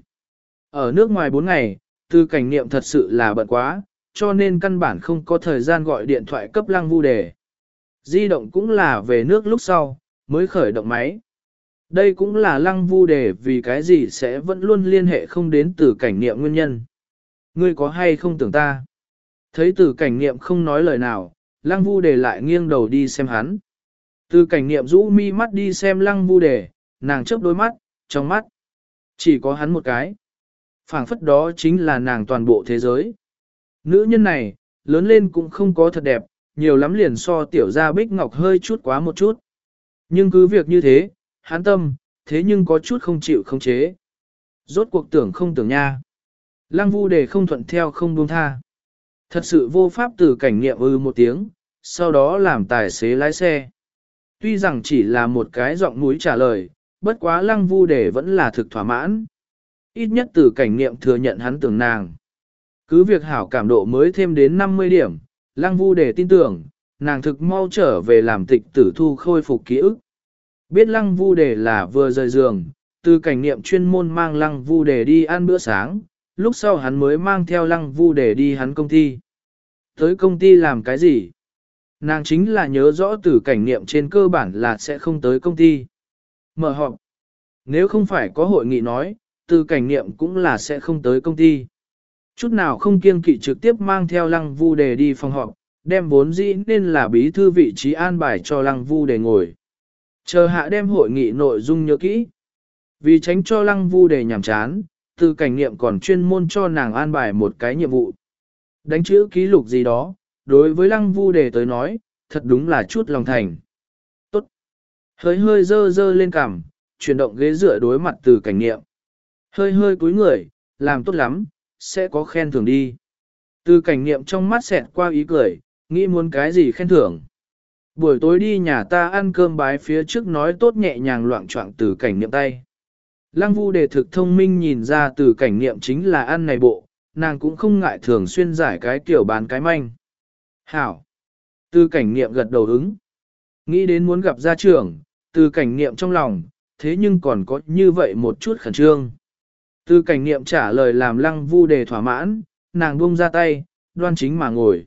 Speaker 1: Ở nước ngoài bốn ngày, từ cảnh niệm thật sự là bận quá, cho nên căn bản không có thời gian gọi điện thoại cấp Lăng Vu Đề. Di động cũng là về nước lúc sau, mới khởi động máy. Đây cũng là Lăng Vu Đề vì cái gì sẽ vẫn luôn liên hệ không đến từ cảnh niệm nguyên nhân. Ngươi có hay không tưởng ta? Thấy từ cảnh niệm không nói lời nào, Lăng Vu Đề lại nghiêng đầu đi xem hắn. Từ cảnh niệm rũ mi mắt đi xem Lăng Vu Đề, nàng chớp đôi mắt, trong mắt chỉ có hắn một cái. Phảng phất đó chính là nàng toàn bộ thế giới. Nữ nhân này, lớn lên cũng không có thật đẹp, nhiều lắm liền so tiểu gia Bích Ngọc hơi chút quá một chút. Nhưng cứ việc như thế, hắn tâm, thế nhưng có chút không chịu không chế. Rốt cuộc tưởng không tưởng nha. Lăng Vu Đề không thuận theo không buông tha. Thật sự vô pháp từ cảnh nghiệm ư một tiếng, sau đó làm tài xế lái xe. Tuy rằng chỉ là một cái giọng mũi trả lời, bất quá Lăng Vu Đề vẫn là thực thỏa mãn. Ít nhất từ cảnh nghiệm thừa nhận hắn tưởng nàng. Cứ việc hảo cảm độ mới thêm đến năm mươi điểm, Lăng Vu Đề tin tưởng, nàng thực mau trở về làm tịch tử thu khôi phục ký ức. Biết Lăng Vu Đề là vừa rời giường, từ cảnh nghiệm chuyên môn mang Lăng Vu Đề đi ăn bữa sáng, lúc sau hắn mới mang theo Lăng Vu Đề đi hắn công ty. Tới công ty làm cái gì? Nàng chính là nhớ rõ từ cảnh nghiệm trên cơ bản là sẽ không tới công ty. Mở họp. Nếu không phải có hội nghị nói, từ cảnh nghiệm cũng là sẽ không tới công ty. Chút nào không kiêng kỵ trực tiếp mang theo Lăng Vu Đề đi phòng họp, đem vốn dĩ nên là bí thư vị trí an bài cho Lăng Vu Đề ngồi. Chờ hạ đem hội nghị nội dung nhớ kỹ. Vì tránh cho Lăng Vu Đề nhàm chán, từ cảnh nghiệm còn chuyên môn cho nàng an bài một cái nhiệm vụ. Đánh chữ ký lục gì đó, đối với Lăng Vu Đề tới nói, thật đúng là chút lòng thành. Tốt. Hơi hơi dơ dơ lên cằm, chuyển động ghế dựa đối mặt từ cảnh nghiệm. Hơi hơi cúi người, làm tốt lắm, sẽ có khen thưởng đi. Từ cảnh niệm trong mắt xẹt qua ý cười, nghĩ muốn cái gì khen thưởng. Buổi tối đi nhà ta ăn cơm bái phía trước nói tốt nhẹ nhàng loạn choạng từ cảnh niệm tay. Lăng Vu Đề thực thông minh nhìn ra từ cảnh niệm chính là ăn này bộ, nàng cũng không ngại thường xuyên giải cái kiểu bán cái manh. Hảo! Từ cảnh niệm gật đầu ứng. Nghĩ đến muốn gặp gia trưởng, từ cảnh niệm trong lòng, thế nhưng còn có như vậy một chút khẩn trương. Từ cảnh niệm trả lời làm Lăng Vu Đề thỏa mãn, nàng buông ra tay, đoan chính mà ngồi.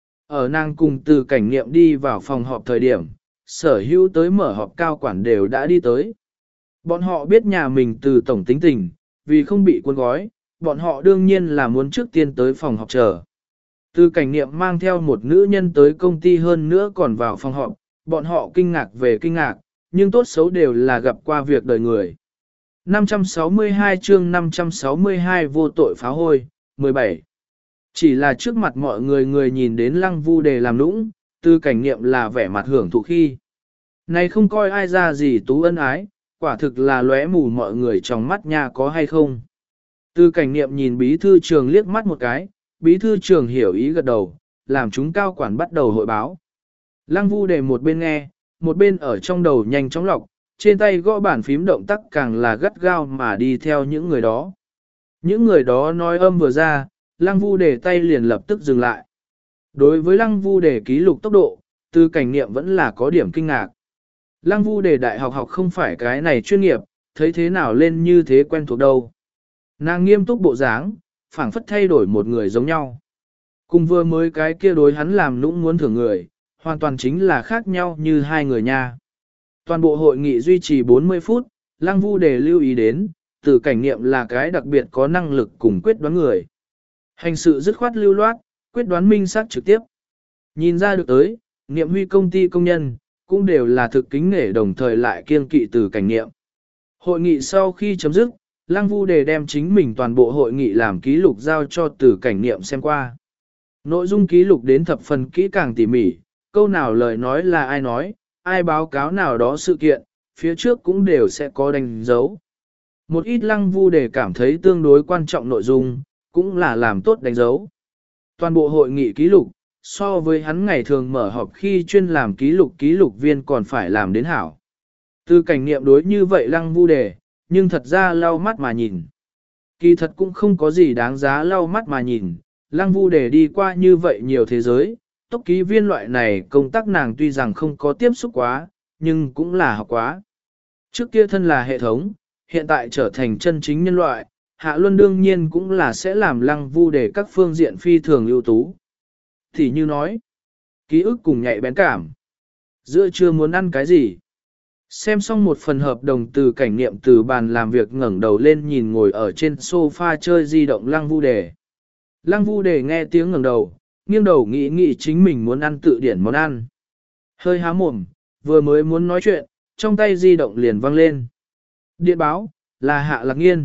Speaker 1: Ở nàng cùng từ cảnh niệm đi vào phòng họp thời điểm, sở hữu tới mở họp cao quản đều đã đi tới. Bọn họ biết nhà mình từ tổng tính tình, vì không bị cuốn gói, bọn họ đương nhiên là muốn trước tiên tới phòng họp chờ. Từ cảnh niệm mang theo một nữ nhân tới công ty hơn nữa còn vào phòng họp, bọn họ kinh ngạc về kinh ngạc, nhưng tốt xấu đều là gặp qua việc đời người. năm trăm sáu mươi hai chương năm trăm sáu mươi hai vô tội phá hôi, mười bảy. Chỉ là trước mặt mọi người người nhìn đến Lăng Vu Đề làm nũng, từ cảnh niệm là vẻ mặt hưởng thụ khi. Này không coi ai ra gì tú ân ái, quả thực là lóe mù mọi người trong mắt nha có hay không. Từ cảnh niệm nhìn bí thư trường liếc mắt một cái, bí thư trường hiểu ý gật đầu, làm chúng cao quản bắt đầu hội báo. Lăng Vu Đề một bên nghe, một bên ở trong đầu nhanh chóng lọc, trên tay gõ bàn phím động tác càng là gắt gao mà đi theo những người đó. Những người đó nói âm vừa ra, Lăng Vu Đề tay liền lập tức dừng lại. Đối với Lăng Vu Đề ký lục tốc độ, từ cảnh niệm vẫn là có điểm kinh ngạc. Lăng Vu Đề đại học học không phải cái này chuyên nghiệp, thấy thế nào lên như thế quen thuộc đâu. Nàng nghiêm túc bộ dáng, phảng phất thay đổi một người giống nhau. Cùng vừa mới cái kia đối hắn làm nũng muốn thưởng người, hoàn toàn chính là khác nhau như hai người nha. Toàn bộ hội nghị duy trì bốn mươi phút, Lăng Vu Đề lưu ý đến, từ cảnh niệm là cái đặc biệt có năng lực cùng quyết đoán người. Hành sự dứt khoát lưu loát, quyết đoán minh xác trực tiếp. Nhìn ra được tới, niệm huy công ty công nhân, cũng đều là thực kính nể đồng thời lại kiêng kỵ từ cảnh niệm. Hội nghị sau khi chấm dứt, Lăng Vu Đề đem chính mình toàn bộ hội nghị làm ký lục giao cho từ cảnh niệm xem qua. Nội dung ký lục đến thập phần kỹ càng tỉ mỉ, câu nào lời nói là ai nói, ai báo cáo nào đó sự kiện, phía trước cũng đều sẽ có đánh dấu. Một ít Lăng Vu Đề cảm thấy tương đối quan trọng nội dung, cũng là làm tốt đánh dấu. Toàn bộ hội nghị ký lục, so với hắn ngày thường mở họp khi chuyên làm ký lục ký lục viên còn phải làm đến hảo. Từ cảnh niệm đối như vậy Lăng Vu Đề, nhưng thật ra lau mắt mà nhìn. Kỳ thật cũng không có gì đáng giá lau mắt mà nhìn, Lăng Vu Đề đi qua như vậy nhiều thế giới, tốc ký viên loại này công tác nàng tuy rằng không có tiếp xúc quá, nhưng cũng là học quá. Trước kia thân là hệ thống, hiện tại trở thành chân chính nhân loại, Hạ Luân đương nhiên cũng là sẽ làm Lăng Vu Đề các phương diện phi thường ưu tú. Thì như nói, ký ức cùng nhạy bén cảm. Giữa trưa muốn ăn cái gì? Xem xong một phần hợp đồng từ cảnh niệm từ bàn làm việc ngẩng đầu lên nhìn ngồi ở trên sofa chơi di động Lăng Vu Đề. Lăng Vu Đề nghe tiếng ngẩng đầu, nghiêng đầu nghĩ nghĩ chính mình muốn ăn tự điển món ăn. Hơi há mồm, vừa mới muốn nói chuyện, trong tay di động liền vang lên. Điện báo, là Hạ Lạc Nghiên.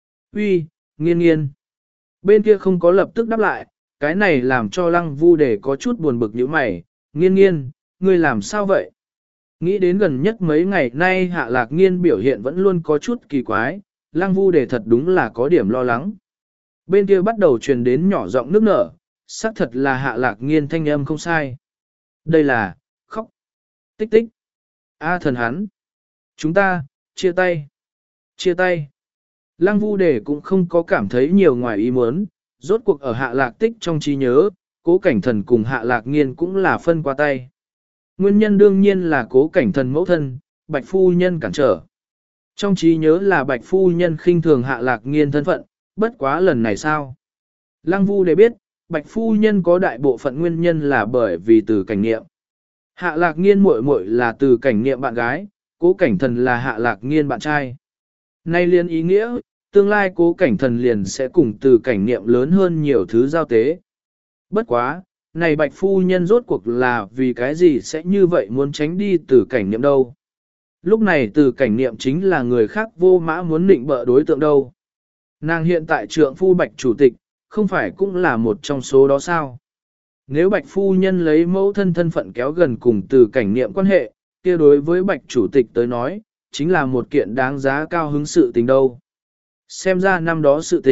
Speaker 1: Uy, Nghiên Nghiên. Bên kia không có lập tức đáp lại, cái này làm cho Lăng Vu Đề có chút buồn bực như mày. Nghiên Nghiên, ngươi làm sao vậy? Nghĩ đến gần nhất mấy ngày nay Hạ Lạc Nghiên biểu hiện vẫn luôn có chút kỳ quái, Lăng Vu Đề thật đúng là có điểm lo lắng. Bên kia bắt đầu truyền đến nhỏ giọng nước nở, xác thật là Hạ Lạc Nghiên thanh âm không sai. Đây là, khóc, tích tích, a thần hắn, chúng ta, chia tay, chia tay. Lăng Vu Đề cũng không có cảm thấy nhiều ngoài ý muốn, rốt cuộc ở Hạ Lạc Tích trong trí nhớ, Cố Cảnh Thần cùng Hạ Lạc Nghiên cũng là phân qua tay. Nguyên nhân đương nhiên là Cố Cảnh Thần mẫu thân, Bạch Phu Nhân cản trở. Trong trí nhớ là Bạch Phu Nhân khinh thường Hạ Lạc Nghiên thân phận, bất quá lần này sao? Lăng Vu Đề biết, Bạch Phu Nhân có đại bộ phận nguyên nhân là bởi vì từ cảnh niệm. Hạ Lạc Nghiên muội muội là từ cảnh niệm bạn gái, Cố Cảnh Thần là Hạ Lạc Nghiên bạn trai. Nay liên ý nghĩa, tương lai Cố Cảnh Thần liền sẽ cùng từ cảnh niệm lớn hơn nhiều thứ giao tế. Bất quá, này Bạch Phu Nhân rốt cuộc là vì cái gì sẽ như vậy muốn tránh đi từ cảnh niệm đâu. Lúc này từ cảnh niệm chính là người khác vô mã muốn định bợ đối tượng đâu. Nàng hiện tại trượng phu Bạch Chủ tịch, không phải cũng là một trong số đó sao? Nếu Bạch Phu Nhân lấy mẫu thân thân phận kéo gần cùng từ cảnh niệm quan hệ, kia đối với Bạch Chủ tịch tới nói, chính là một kiện đáng giá cao hứng sự tình đâu. Xem ra năm đó sự tình,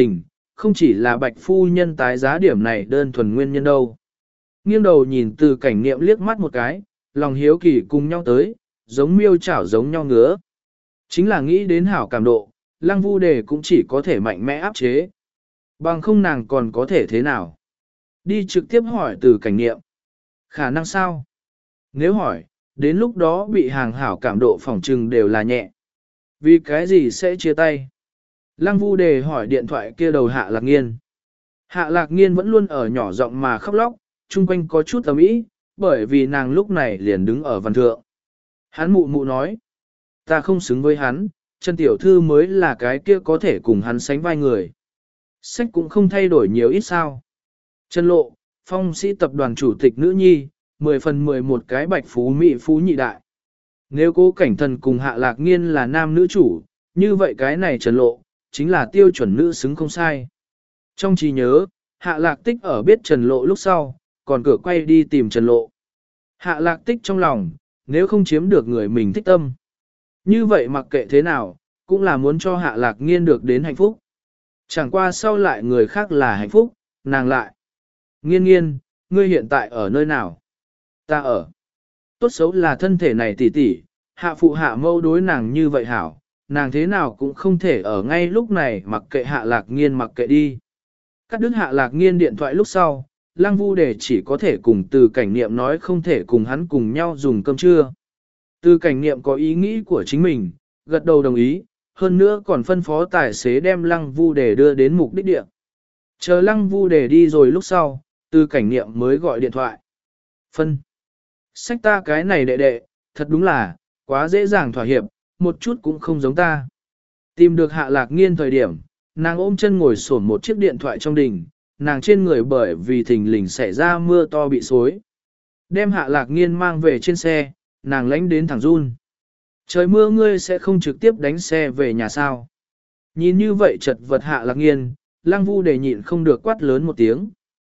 Speaker 1: không chỉ là bạch phu nhân tái giá điểm này đơn thuần nguyên nhân đâu. Nghiêng đầu nhìn từ cảnh niệm liếc mắt một cái, lòng hiếu kỳ cùng nhau tới, giống miêu chảo giống nhau ngứa. Chính là nghĩ đến hảo cảm độ, lăng vu đề cũng chỉ có thể mạnh mẽ áp chế. Bằng không nàng còn có thể thế nào. Đi trực tiếp hỏi từ cảnh niệm. Khả năng sao? Nếu hỏi, đến lúc đó bị hàng hảo cảm độ phỏng trừng đều là nhẹ. Vì cái gì sẽ chia tay? Lăng vu đề hỏi điện thoại kia đầu Hạ Lạc Nghiên. Hạ Lạc Nghiên vẫn luôn ở nhỏ giọng mà khóc lóc, chung quanh có chút ầm ĩ, bởi vì nàng lúc này liền đứng ở văn thượng. Hắn mụ mụ nói, ta không xứng với hắn, Trần Tiểu Thư mới là cái kia có thể cùng hắn sánh vai người. Sách cũng không thay đổi nhiều ít sao. Trần Lộ, Phong Sĩ tập đoàn chủ tịch nữ nhi, mười phần mười một cái bạch phú mỹ phú nhị đại. Nếu Cố Cảnh Thần cùng Hạ Lạc Nghiên là nam nữ chủ, như vậy cái này Trần Lộ, chính là tiêu chuẩn nữ xứng không sai. Trong trí nhớ, Hạ Lạc Tích ở biết Trần Lộ lúc sau, còn cửa quay đi tìm Trần Lộ. Hạ Lạc Tích trong lòng, nếu không chiếm được người mình thích tâm. Như vậy mặc kệ thế nào, cũng là muốn cho Hạ Lạc Nghiên được đến hạnh phúc. Chẳng qua sau lại người khác là hạnh phúc, nàng lại. Nghiên nghiên, ngươi hiện tại ở nơi nào? Ta ở. Tốt xấu là thân thể này tỉ tỉ, hạ phụ hạ mâu đối nàng như vậy hảo, nàng thế nào cũng không thể ở ngay lúc này mặc kệ Hạ Lạc Nghiên mặc kệ đi. Cắt đứt Hạ Lạc Nghiên điện thoại lúc sau, Lăng Vu Đề chỉ có thể cùng từ cảnh niệm nói không thể cùng hắn cùng nhau dùng cơm trưa. Từ cảnh niệm có ý nghĩ của chính mình, gật đầu đồng ý, hơn nữa còn phân phó tài xế đem Lăng Vu Đề đưa đến mục đích địa. Chờ Lăng Vu Đề đi rồi lúc sau, từ cảnh niệm mới gọi điện thoại. Phân. Sách ta cái này đệ đệ, thật đúng là, quá dễ dàng thỏa hiệp, một chút cũng không giống ta. Tìm được Hạ Lạc Nghiên thời điểm, nàng ôm chân ngồi xổm một chiếc điện thoại trong đình, nàng trên người bởi vì thình lình xảy ra mưa to bị xối. Đem Hạ Lạc Nghiên mang về trên xe, nàng lánh đến thẳng run. Trời mưa ngươi sẽ không trực tiếp đánh xe về nhà sao. Nhìn như vậy chật vật Hạ Lạc Nghiên, Lăng Vu Đề nhịn không được quát lớn một tiếng.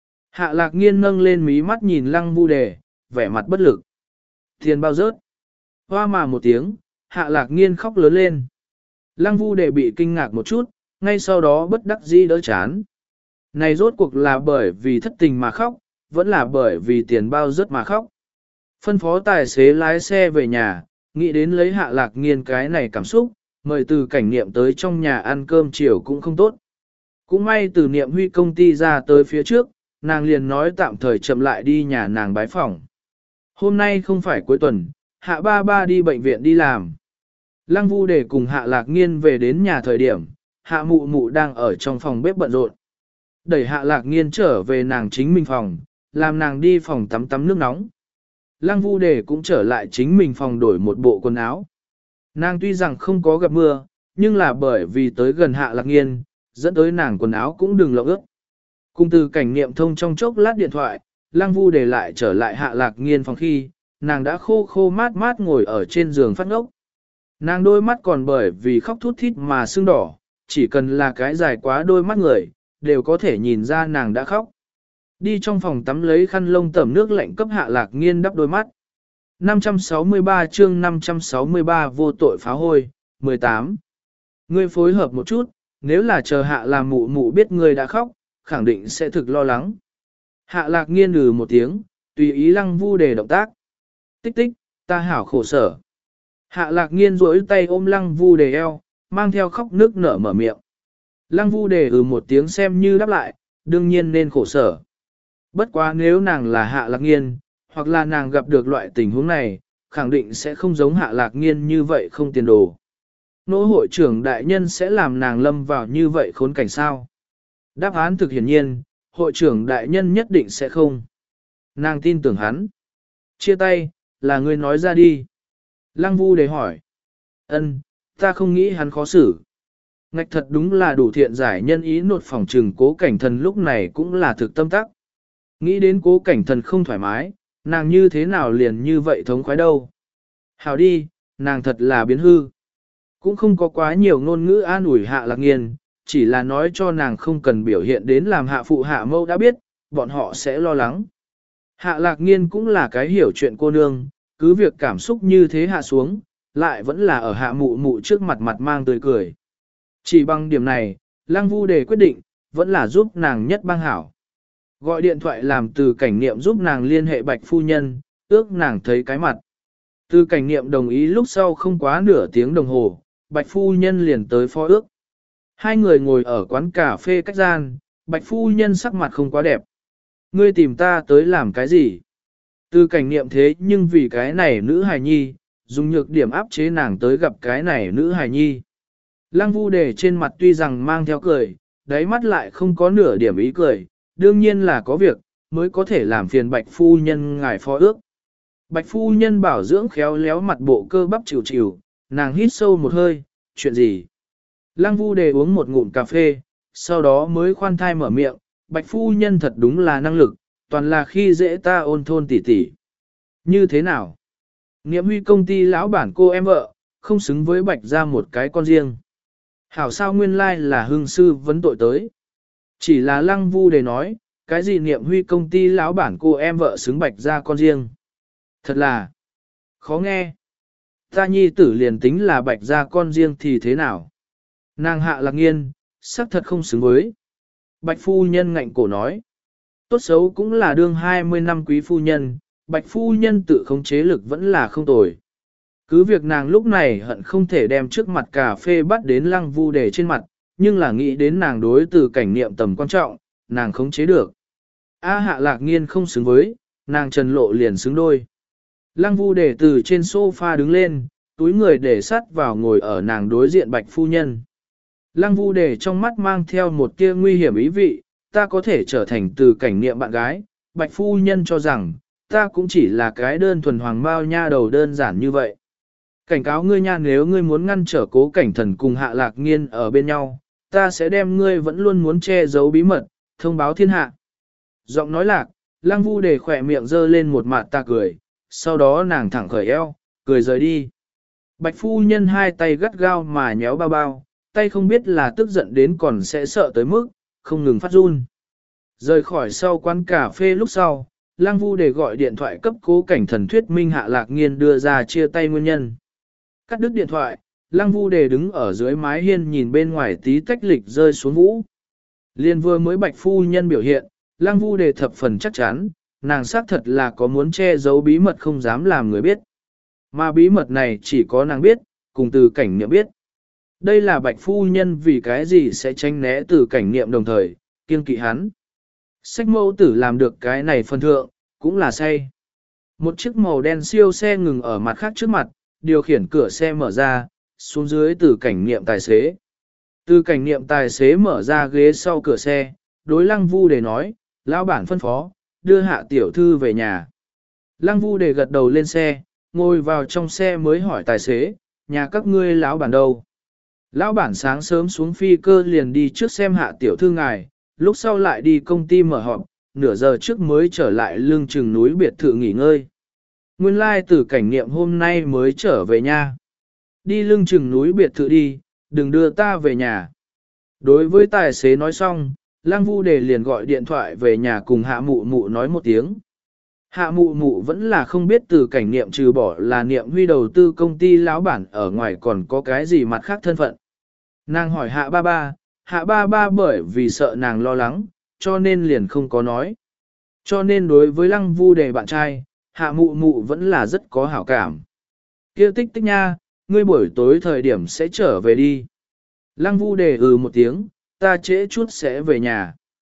Speaker 1: Hạ Lạc Nghiên nâng lên mí mắt nhìn Lăng Vu Đề, vẻ mặt bất lực. Tiền bao rớt. Hoa mà một tiếng, Hạ Lạc Nghiên khóc lớn lên. Lăng Vu Đề bị kinh ngạc một chút, ngay sau đó bất đắc dĩ đỡ chán. Này rốt cuộc là bởi vì thất tình mà khóc, vẫn là bởi vì tiền bao rớt mà khóc. Phân phó tài xế lái xe về nhà, nghĩ đến lấy Hạ Lạc Nghiên cái này cảm xúc, mời từ cảnh niệm tới trong nhà ăn cơm chiều cũng không tốt. Cũng may từ niệm huy công ty ra tới phía trước, nàng liền nói tạm thời chậm lại đi nhà nàng bái phỏng. Hôm nay không phải cuối tuần, Hạ ba ba đi bệnh viện đi làm. Lăng Vu Đề cùng Hạ Lạc Nghiên về đến nhà thời điểm, Hạ mụ mụ đang ở trong phòng bếp bận rộn. Đẩy Hạ Lạc Nghiên trở về nàng chính mình phòng, làm nàng đi phòng tắm tắm nước nóng. Lăng Vu Đề cũng trở lại chính mình phòng đổi một bộ quần áo. Nàng tuy rằng không có gặp mưa, nhưng là bởi vì tới gần Hạ Lạc Nghiên, dẫn tới nàng quần áo cũng đừng lộng ướt. Cùng từ cảnh niệm thông trong chốc lát điện thoại, Lăng Vu Đề lại trở lại Hạ Lạc Nghiên phòng khi, nàng đã khô khô mát mát ngồi ở trên giường phát ngốc. Nàng đôi mắt còn bởi vì khóc thút thít mà sưng đỏ, chỉ cần là cái dài quá đôi mắt người, đều có thể nhìn ra nàng đã khóc. Đi trong phòng tắm lấy khăn lông tẩm nước lạnh cấp Hạ Lạc Nghiên đắp đôi mắt. năm trăm sáu mươi ba chương năm trăm sáu mươi ba vô tội phá hôi, mười tám. Ngươi phối hợp một chút, nếu là chờ Hạ làm mụ mụ biết ngươi đã khóc, khẳng định sẽ thực lo lắng. Hạ Lạc Nghiên lừ một tiếng, tùy ý Lăng Vu Đề động tác. Tích tích, ta hảo khổ sở. Hạ Lạc Nghiên duỗi tay ôm Lăng Vu Đề eo, mang theo khóc nước nở mở miệng. Lăng Vu Đề ừ một tiếng xem như đáp lại, đương nhiên nên khổ sở. Bất quá nếu nàng là Hạ Lạc Nghiên, hoặc là nàng gặp được loại tình huống này, khẳng định sẽ không giống Hạ Lạc Nghiên như vậy không tiền đồ. Nỗ hội trưởng đại nhân sẽ làm nàng lâm vào như vậy khốn cảnh sao? Đáp án thực hiển nhiên, hội trưởng đại nhân nhất định sẽ không. Nàng tin tưởng hắn. Chia tay, là ngươi nói ra đi. Lăng Vu Đề hỏi. Ân, ta không nghĩ hắn khó xử. Ngạch thật đúng là đủ thiện giải nhân ý nột phòng trừng Cố Cảnh Thần lúc này cũng là thực tâm tắc. Nghĩ đến Cố Cảnh Thần không thoải mái, nàng như thế nào liền như vậy thống khoái đâu. Hào đi, nàng thật là biến hư. Cũng không có quá nhiều ngôn ngữ an ủi Hạ Lạc Nghiên, chỉ là nói cho nàng không cần biểu hiện đến làm hạ phụ hạ mâu đã biết, bọn họ sẽ lo lắng. Hạ Lạc Nghiên cũng là cái hiểu chuyện cô nương, cứ việc cảm xúc như thế hạ xuống, lại vẫn là ở hạ mụ mụ trước mặt mặt mang tươi cười. Chỉ bằng điểm này, Lăng Vu Đề quyết định, vẫn là giúp nàng nhất bang hảo. Gọi điện thoại làm từ cảnh niệm giúp nàng liên hệ bạch phu nhân, ước nàng thấy cái mặt. Từ cảnh niệm đồng ý lúc sau không quá nửa tiếng đồng hồ, bạch phu nhân liền tới phó ước. Hai người ngồi ở quán cà phê cách gian, bạch phu nhân sắc mặt không quá đẹp. Ngươi tìm ta tới làm cái gì? Từ cảnh niệm thế nhưng vì cái này nữ hài nhi, dùng nhược điểm áp chế nàng tới gặp cái này nữ hài nhi. Lăng Vu Đề trên mặt tuy rằng mang theo cười, đáy mắt lại không có nửa điểm ý cười, đương nhiên là có việc, mới có thể làm phiền bạch phu nhân ngài phó ước. Bạch phu nhân bảo dưỡng khéo léo mặt bộ cơ bắp chịu chịu, nàng hít sâu một hơi, chuyện gì? Lăng Vu Đề uống một ngụm cà phê, sau đó mới khoan thai mở miệng, bạch phu nhân thật đúng là năng lực, toàn là khi dễ ta ôn thôn tỉ tỉ. Như thế nào? Niệm Huy công ty lão bản cô em vợ, không xứng với bạch ra một cái con riêng. Hảo sao nguyên lai là hương sư vấn tội tới. Chỉ là Lăng Vu Đề nói, cái gì Niệm Huy công ty lão bản cô em vợ xứng bạch ra con riêng. Thật là khó nghe. Ta nhi tử liền tính là bạch ra con riêng thì thế nào? Nàng Hạ Lạc Nghiên, xác thật không xứng với. Bạch phu nhân ngạnh cổ nói. Tốt xấu cũng là đương hai mươi năm quý phu nhân, bạch phu nhân tự khống chế lực vẫn là không tồi. Cứ việc nàng lúc này hận không thể đem trước mặt cà phê bắt đến Lăng Vu Đề trên mặt, nhưng là nghĩ đến nàng đối từ cảnh niệm tầm quan trọng, nàng khống chế được. A Hạ Lạc Nghiên không xứng với, nàng Trần Lộ liền xứng đôi. Lăng Vu Đề từ trên sofa đứng lên, túi người để sát vào ngồi ở nàng đối diện bạch phu nhân. Lăng Vu Đề trong mắt mang theo một tia nguy hiểm ý vị, ta có thể trở thành từ cảnh niệm bạn gái, bạch phu nhân cho rằng, ta cũng chỉ là cái đơn thuần hoàng bao nha đầu đơn giản như vậy. Cảnh cáo ngươi nha, nếu ngươi muốn ngăn trở Cố Cảnh Thần cùng Hạ Lạc Nghiên ở bên nhau, ta sẽ đem ngươi vẫn luôn muốn che giấu bí mật, thông báo thiên hạ. Giọng nói lạc, Lăng Vu Đề khỏe miệng giơ lên một mặt ta cười, sau đó nàng thẳng khởi eo, cười rời đi. Bạch phu nhân hai tay gắt gao mà nhéo bao bao, tay không biết là tức giận đến còn sẽ sợ tới mức, không ngừng phát run. Rời khỏi sau quán cà phê lúc sau, Lăng Vu Đề gọi điện thoại cấp Cố Cảnh Thần thuyết minh Hạ Lạc Nghiên đưa ra chia tay nguyên nhân. Cắt đứt điện thoại, Lăng Vu Đề đứng ở dưới mái hiên nhìn bên ngoài tí tách lịch rơi xuống vũ. Liên vừa mới bạch phu nhân biểu hiện, Lăng Vu Đề thập phần chắc chắn, nàng xác thật là có muốn che giấu bí mật không dám làm người biết. Mà bí mật này chỉ có nàng biết, cùng từ cảnh niệm biết. Đây là bạch phu nhân vì cái gì sẽ tránh né từ cảnh niệm đồng thời, kiêng kỵ hắn. Sách mẫu tử làm được cái này phân thượng, cũng là say. Một chiếc màu đen siêu xe ngừng ở mặt khác trước mặt, điều khiển cửa xe mở ra, xuống dưới từ cảnh niệm tài xế. Từ cảnh niệm tài xế mở ra ghế sau cửa xe, đối Lăng Vu Đề nói, lão bản phân phó, đưa Hạ tiểu thư về nhà. Lăng Vu Đề gật đầu lên xe, ngồi vào trong xe mới hỏi tài xế, nhà các ngươi lão bản đâu? Lão bản sáng sớm xuống phi cơ liền đi trước xem Hạ tiểu thư ngài, lúc sau lại đi công ty mở họp, nửa giờ trước mới trở lại lưng chừng núi biệt thự nghỉ ngơi. Nguyên lai từ cảnh niệm hôm nay mới trở về nhà. Đi lưng chừng núi biệt thự đi, đừng đưa ta về nhà. Đối với tài xế nói xong, Lăng Vu Đề liền gọi điện thoại về nhà cùng Hạ Mụ Mụ nói một tiếng. Hạ Mụ Mụ vẫn là không biết từ cảnh niệm trừ bỏ là Niệm Huy đầu tư công ty lão bản ở ngoài còn có cái gì mặt khác thân phận. Nàng hỏi Hạ ba ba, Hạ ba ba bởi vì sợ nàng lo lắng, cho nên liền không có nói. Cho nên đối với Lăng Vu Đề bạn trai, Hạ Mụ Mụ vẫn là rất có hảo cảm. Kia tích tích nha, ngươi buổi tối thời điểm sẽ trở về đi. Lăng Vu Đề ừ một tiếng, ta trễ chút sẽ về nhà.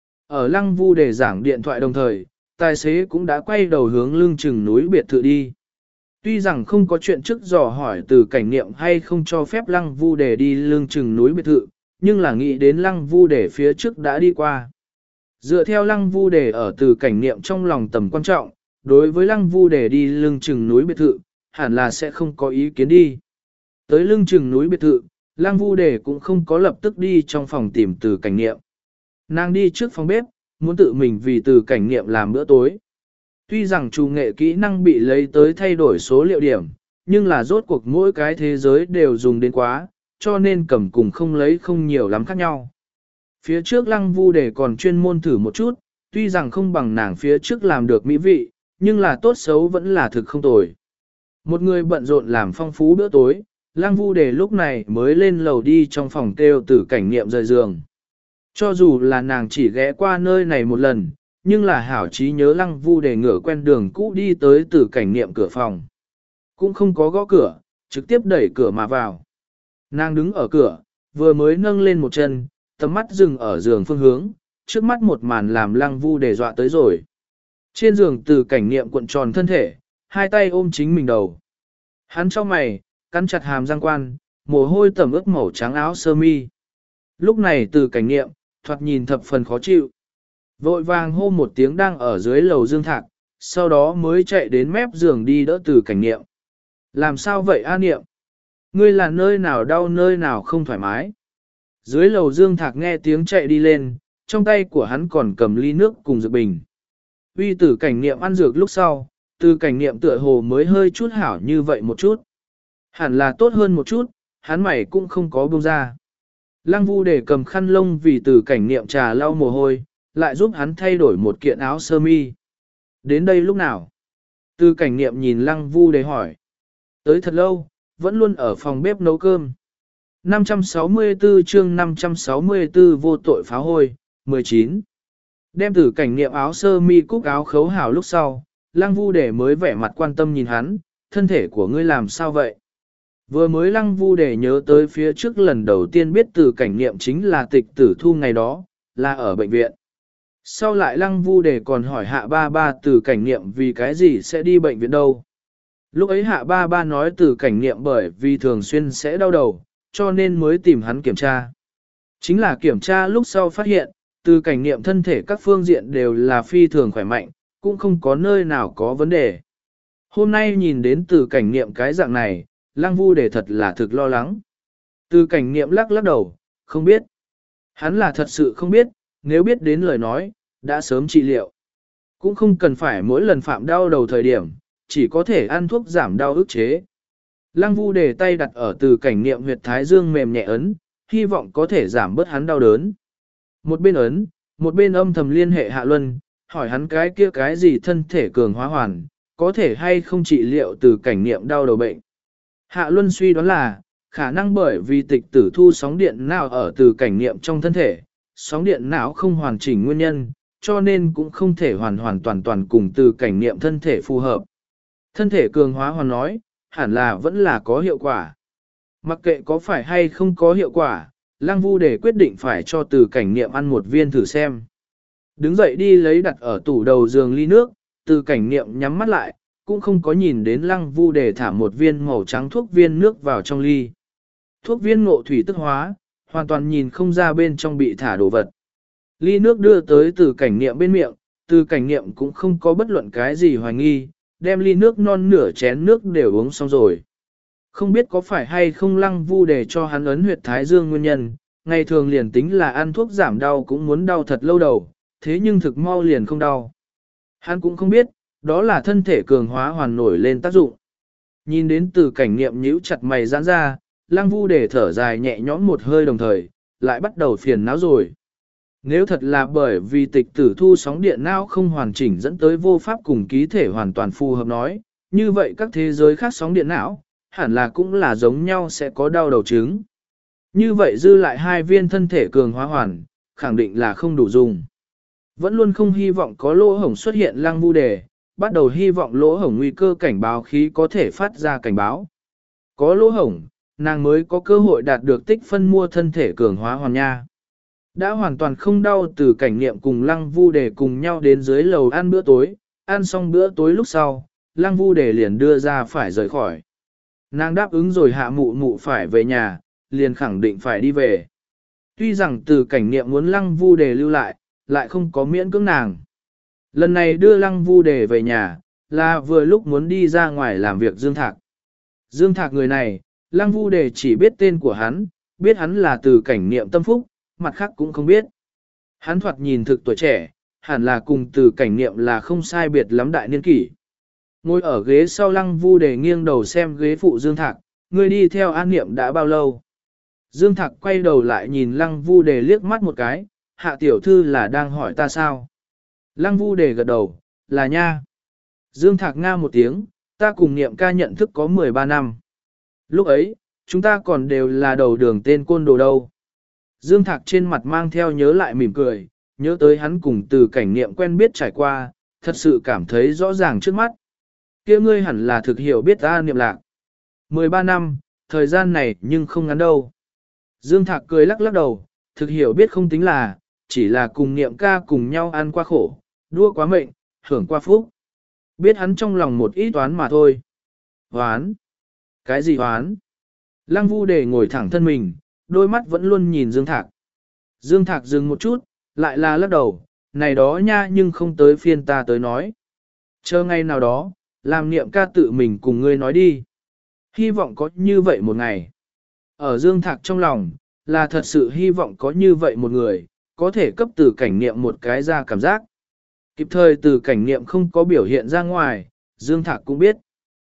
Speaker 1: Ở Lăng Vu Đề giảng điện thoại đồng thời, tài xế cũng đã quay đầu hướng lưng chừng núi biệt thự đi. Tuy rằng không có chuyện trước dò hỏi từ cảnh niệm hay không cho phép Lăng Vu Đề đi lưng chừng núi biệt thự, nhưng là nghĩ đến Lăng Vu Đề phía trước đã đi qua. Dựa theo Lăng Vu Đề ở từ cảnh niệm trong lòng tầm quan trọng, đối với Lăng Vu Đề đi lưng chừng núi biệt thự, hẳn là sẽ không có ý kiến đi. Tới lưng chừng núi biệt thự, Lăng Vu Đề cũng không có lập tức đi trong phòng tìm từ cảnh niệm. Nàng đi trước phòng bếp, muốn tự mình vì từ cảnh niệm làm bữa tối. Tuy rằng chủ nghệ kỹ năng bị lấy tới thay đổi số liệu điểm, nhưng là rốt cuộc mỗi cái thế giới đều dùng đến quá, cho nên cầm cùng không lấy không nhiều lắm khác nhau. Phía trước Lăng Vu Đề còn chuyên môn thử một chút, tuy rằng không bằng nàng phía trước làm được mỹ vị, nhưng là tốt xấu vẫn là thực không tồi. Một người bận rộn làm phong phú bữa tối, Lăng Vu Đề lúc này mới lên lầu đi trong phòng kêu từ cảnh niệm rời giường. Cho dù là nàng chỉ ghé qua nơi này một lần, nhưng là hảo trí nhớ Lăng Vu Đề ngửa quen đường cũ đi tới từ cảnh niệm cửa phòng. Cũng không có gõ cửa, trực tiếp đẩy cửa mà vào. Nàng đứng ở cửa, vừa mới nâng lên một chân, tầm mắt dừng ở giường phương hướng, trước mắt một màn làm Lăng Vu Đề dọa tới rồi. Trên giường từ cảnh niệm cuộn tròn thân thể, hai tay ôm chính mình đầu. Hắn cho mày, cắn chặt hàm răng quan, mồ hôi tẩm ướt màu trắng áo sơ mi. Lúc này từ cảnh niệm, thoạt nhìn thập phần khó chịu. Vội vàng hô một tiếng đang ở dưới lầu dương thạc, sau đó mới chạy đến mép giường đi đỡ từ cảnh niệm. Làm sao vậy A Niệm? Ngươi là nơi nào đau nơi nào không thoải mái? Dưới lầu dương thạc nghe tiếng chạy đi lên, trong tay của hắn còn cầm ly nước cùng dược bình. Uy tử cảnh niệm ăn dược lúc sau, từ cảnh niệm tựa hồ mới hơi chút hảo như vậy một chút. Hẳn là tốt hơn một chút, hắn mày cũng không có buông ra. Lăng Vu để cầm khăn lông vì từ cảnh niệm trà lau mồ hôi, lại giúp hắn thay đổi một kiện áo sơ mi. Đến đây lúc nào? Từ cảnh niệm nhìn Lăng Vu để hỏi. Tới thật lâu, vẫn luôn ở phòng bếp nấu cơm. năm trăm sáu mươi tư chương năm trăm sáu mươi tư vô tội phá hôi, mười chín. Đem từ cảnh niệm áo sơ mi cúc áo khấu hảo lúc sau, Lăng Vu để mới vẻ mặt quan tâm nhìn hắn, thân thể của ngươi làm sao vậy? Vừa mới Lăng Vu để nhớ tới phía trước lần đầu tiên biết từ cảnh niệm chính là tịch tử thu ngày đó, là ở bệnh viện. Sau lại Lăng Vu để còn hỏi hạ ba ba từ cảnh niệm vì cái gì sẽ đi bệnh viện đâu. Lúc ấy hạ ba ba nói từ cảnh niệm bởi vì thường xuyên sẽ đau đầu, cho nên mới tìm hắn kiểm tra. Chính là kiểm tra lúc sau phát hiện, từ cảnh niệm thân thể các phương diện đều là phi thường khỏe mạnh, cũng không có nơi nào có vấn đề. Hôm nay nhìn đến từ cảnh niệm cái dạng này, Lăng Vu để thật là thực lo lắng. Từ cảnh niệm lắc lắc đầu, không biết. Hắn là thật sự không biết, nếu biết đến lời nói, đã sớm trị liệu. Cũng không cần phải mỗi lần phạm đau đầu thời điểm, chỉ có thể ăn thuốc giảm đau ức chế. Lăng Vu để tay đặt ở từ cảnh niệm huyệt thái dương mềm nhẹ ấn, hy vọng có thể giảm bớt hắn đau đớn. Một bên ấn, một bên âm thầm liên hệ Hạ Luân, hỏi hắn cái kia cái gì thân thể cường hóa hoàn, có thể hay không trị liệu từ cảnh niệm đau đầu bệnh. Hạ Luân suy đoán là, khả năng bởi vì tịch tử thu sóng điện não ở từ cảnh niệm trong thân thể, sóng điện não không hoàn chỉnh nguyên nhân, cho nên cũng không thể hoàn hoàn toàn toàn cùng từ cảnh niệm thân thể phù hợp. Thân thể cường hóa hoàn nói, hẳn là vẫn là có hiệu quả. Mặc kệ có phải hay không có hiệu quả, Lăng Vu để quyết định phải cho từ cảnh niệm ăn một viên thử xem. Đứng dậy đi lấy đặt ở tủ đầu giường ly nước, từ cảnh niệm nhắm mắt lại, cũng không có nhìn đến Lăng Vu để thả một viên màu trắng thuốc viên nước vào trong ly. Thuốc viên ngộ thủy tức hóa, hoàn toàn nhìn không ra bên trong bị thả đồ vật. Ly nước đưa tới từ cảnh niệm bên miệng, từ cảnh niệm cũng không có bất luận cái gì hoài nghi, đem ly nước non nửa chén nước đều uống xong rồi. Không biết có phải hay không Lăng Vu để cho hắn ấn huyệt thái dương nguyên nhân, ngày thường liền tính là ăn thuốc giảm đau cũng muốn đau thật lâu đầu, thế nhưng thực mau liền không đau. Hắn cũng không biết, đó là thân thể cường hóa hoàn nổi lên tác dụng. Nhìn đến từ cảnh niệm nhíu chặt mày giãn ra, Lăng Vu để thở dài nhẹ nhõm một hơi đồng thời, lại bắt đầu phiền não rồi. Nếu thật là bởi vì tịch tử thu sóng điện não không hoàn chỉnh dẫn tới vô pháp cùng ký thể hoàn toàn phù hợp nói, như vậy các thế giới khác sóng điện não, hẳn là cũng là giống nhau sẽ có đau đầu chứng. Như vậy dư lại hai viên thân thể cường hóa hoàn, khẳng định là không đủ dùng. Vẫn luôn không hy vọng có lỗ hổng xuất hiện Lăng Vu đề, bắt đầu hy vọng lỗ hổng nguy cơ cảnh báo khí có thể phát ra cảnh báo. Có lỗ hổng, nàng mới có cơ hội đạt được tích phân mua thân thể cường hóa hoàn nha. Đã hoàn toàn không đau từ cảnh niệm cùng Lăng Vu đề cùng nhau đến dưới lầu ăn bữa tối, ăn xong bữa tối lúc sau, Lăng Vu đề liền đưa ra phải rời khỏi. Nàng đáp ứng rồi hạ mụ mụ phải về nhà, liền khẳng định phải đi về. Tuy rằng từ cảnh niệm muốn Lăng Vu đề lưu lại, lại không có miễn cưỡng nàng. Lần này đưa Lăng Vu đề về nhà, là vừa lúc muốn đi ra ngoài làm việc Dương Thạc. Dương Thạc người này, Lăng Vu đề chỉ biết tên của hắn, biết hắn là từ cảnh niệm tâm phúc, mặt khác cũng không biết. Hắn thoạt nhìn thực tuổi trẻ, hẳn là cùng từ cảnh niệm là không sai biệt lắm đại niên kỷ. Ngồi ở ghế sau Lăng Vu đề nghiêng đầu xem ghế phụ Dương Thạc, người đi theo An Niệm đã bao lâu? Dương Thạc quay đầu lại nhìn Lăng Vu đề liếc mắt một cái, hạ tiểu thư là đang hỏi ta sao? Lăng Vu đề gật đầu, là nha. Dương Thạc nga một tiếng, ta cùng Niệm ca nhận thức có mười ba năm. Lúc ấy, chúng ta còn đều là đầu đường tên côn đồ đâu. Dương Thạc trên mặt mang theo nhớ lại mỉm cười, nhớ tới hắn cùng từ cảnh niệm quen biết trải qua, thật sự cảm thấy rõ ràng trước mắt. Kia ngươi hẳn là thực hiểu biết ta niệm lạc. mười ba năm, thời gian này nhưng không ngắn đâu. Dương Thạc cười lắc lắc đầu, thực hiểu biết không tính là, chỉ là cùng niệm ca cùng nhau ăn qua khổ, đua quá mệnh, hưởng qua phúc. Biết hắn trong lòng một ít toán mà thôi. Hoán? Cái gì hoán? Lăng Vu Đề ngồi thẳng thân mình, đôi mắt vẫn luôn nhìn Dương Thạc. Dương Thạc dừng một chút, lại là lắc đầu, này đó nha nhưng không tới phiên ta tới nói. Chờ ngày nào đó, làm niệm ca tự mình cùng ngươi nói đi. Hy vọng có như vậy một ngày. Ở Dương Thạc trong lòng, là thật sự hy vọng có như vậy một người, có thể cấp từ cảnh niệm một cái ra cảm giác. Kịp thời từ cảnh niệm không có biểu hiện ra ngoài, Dương Thạc cũng biết.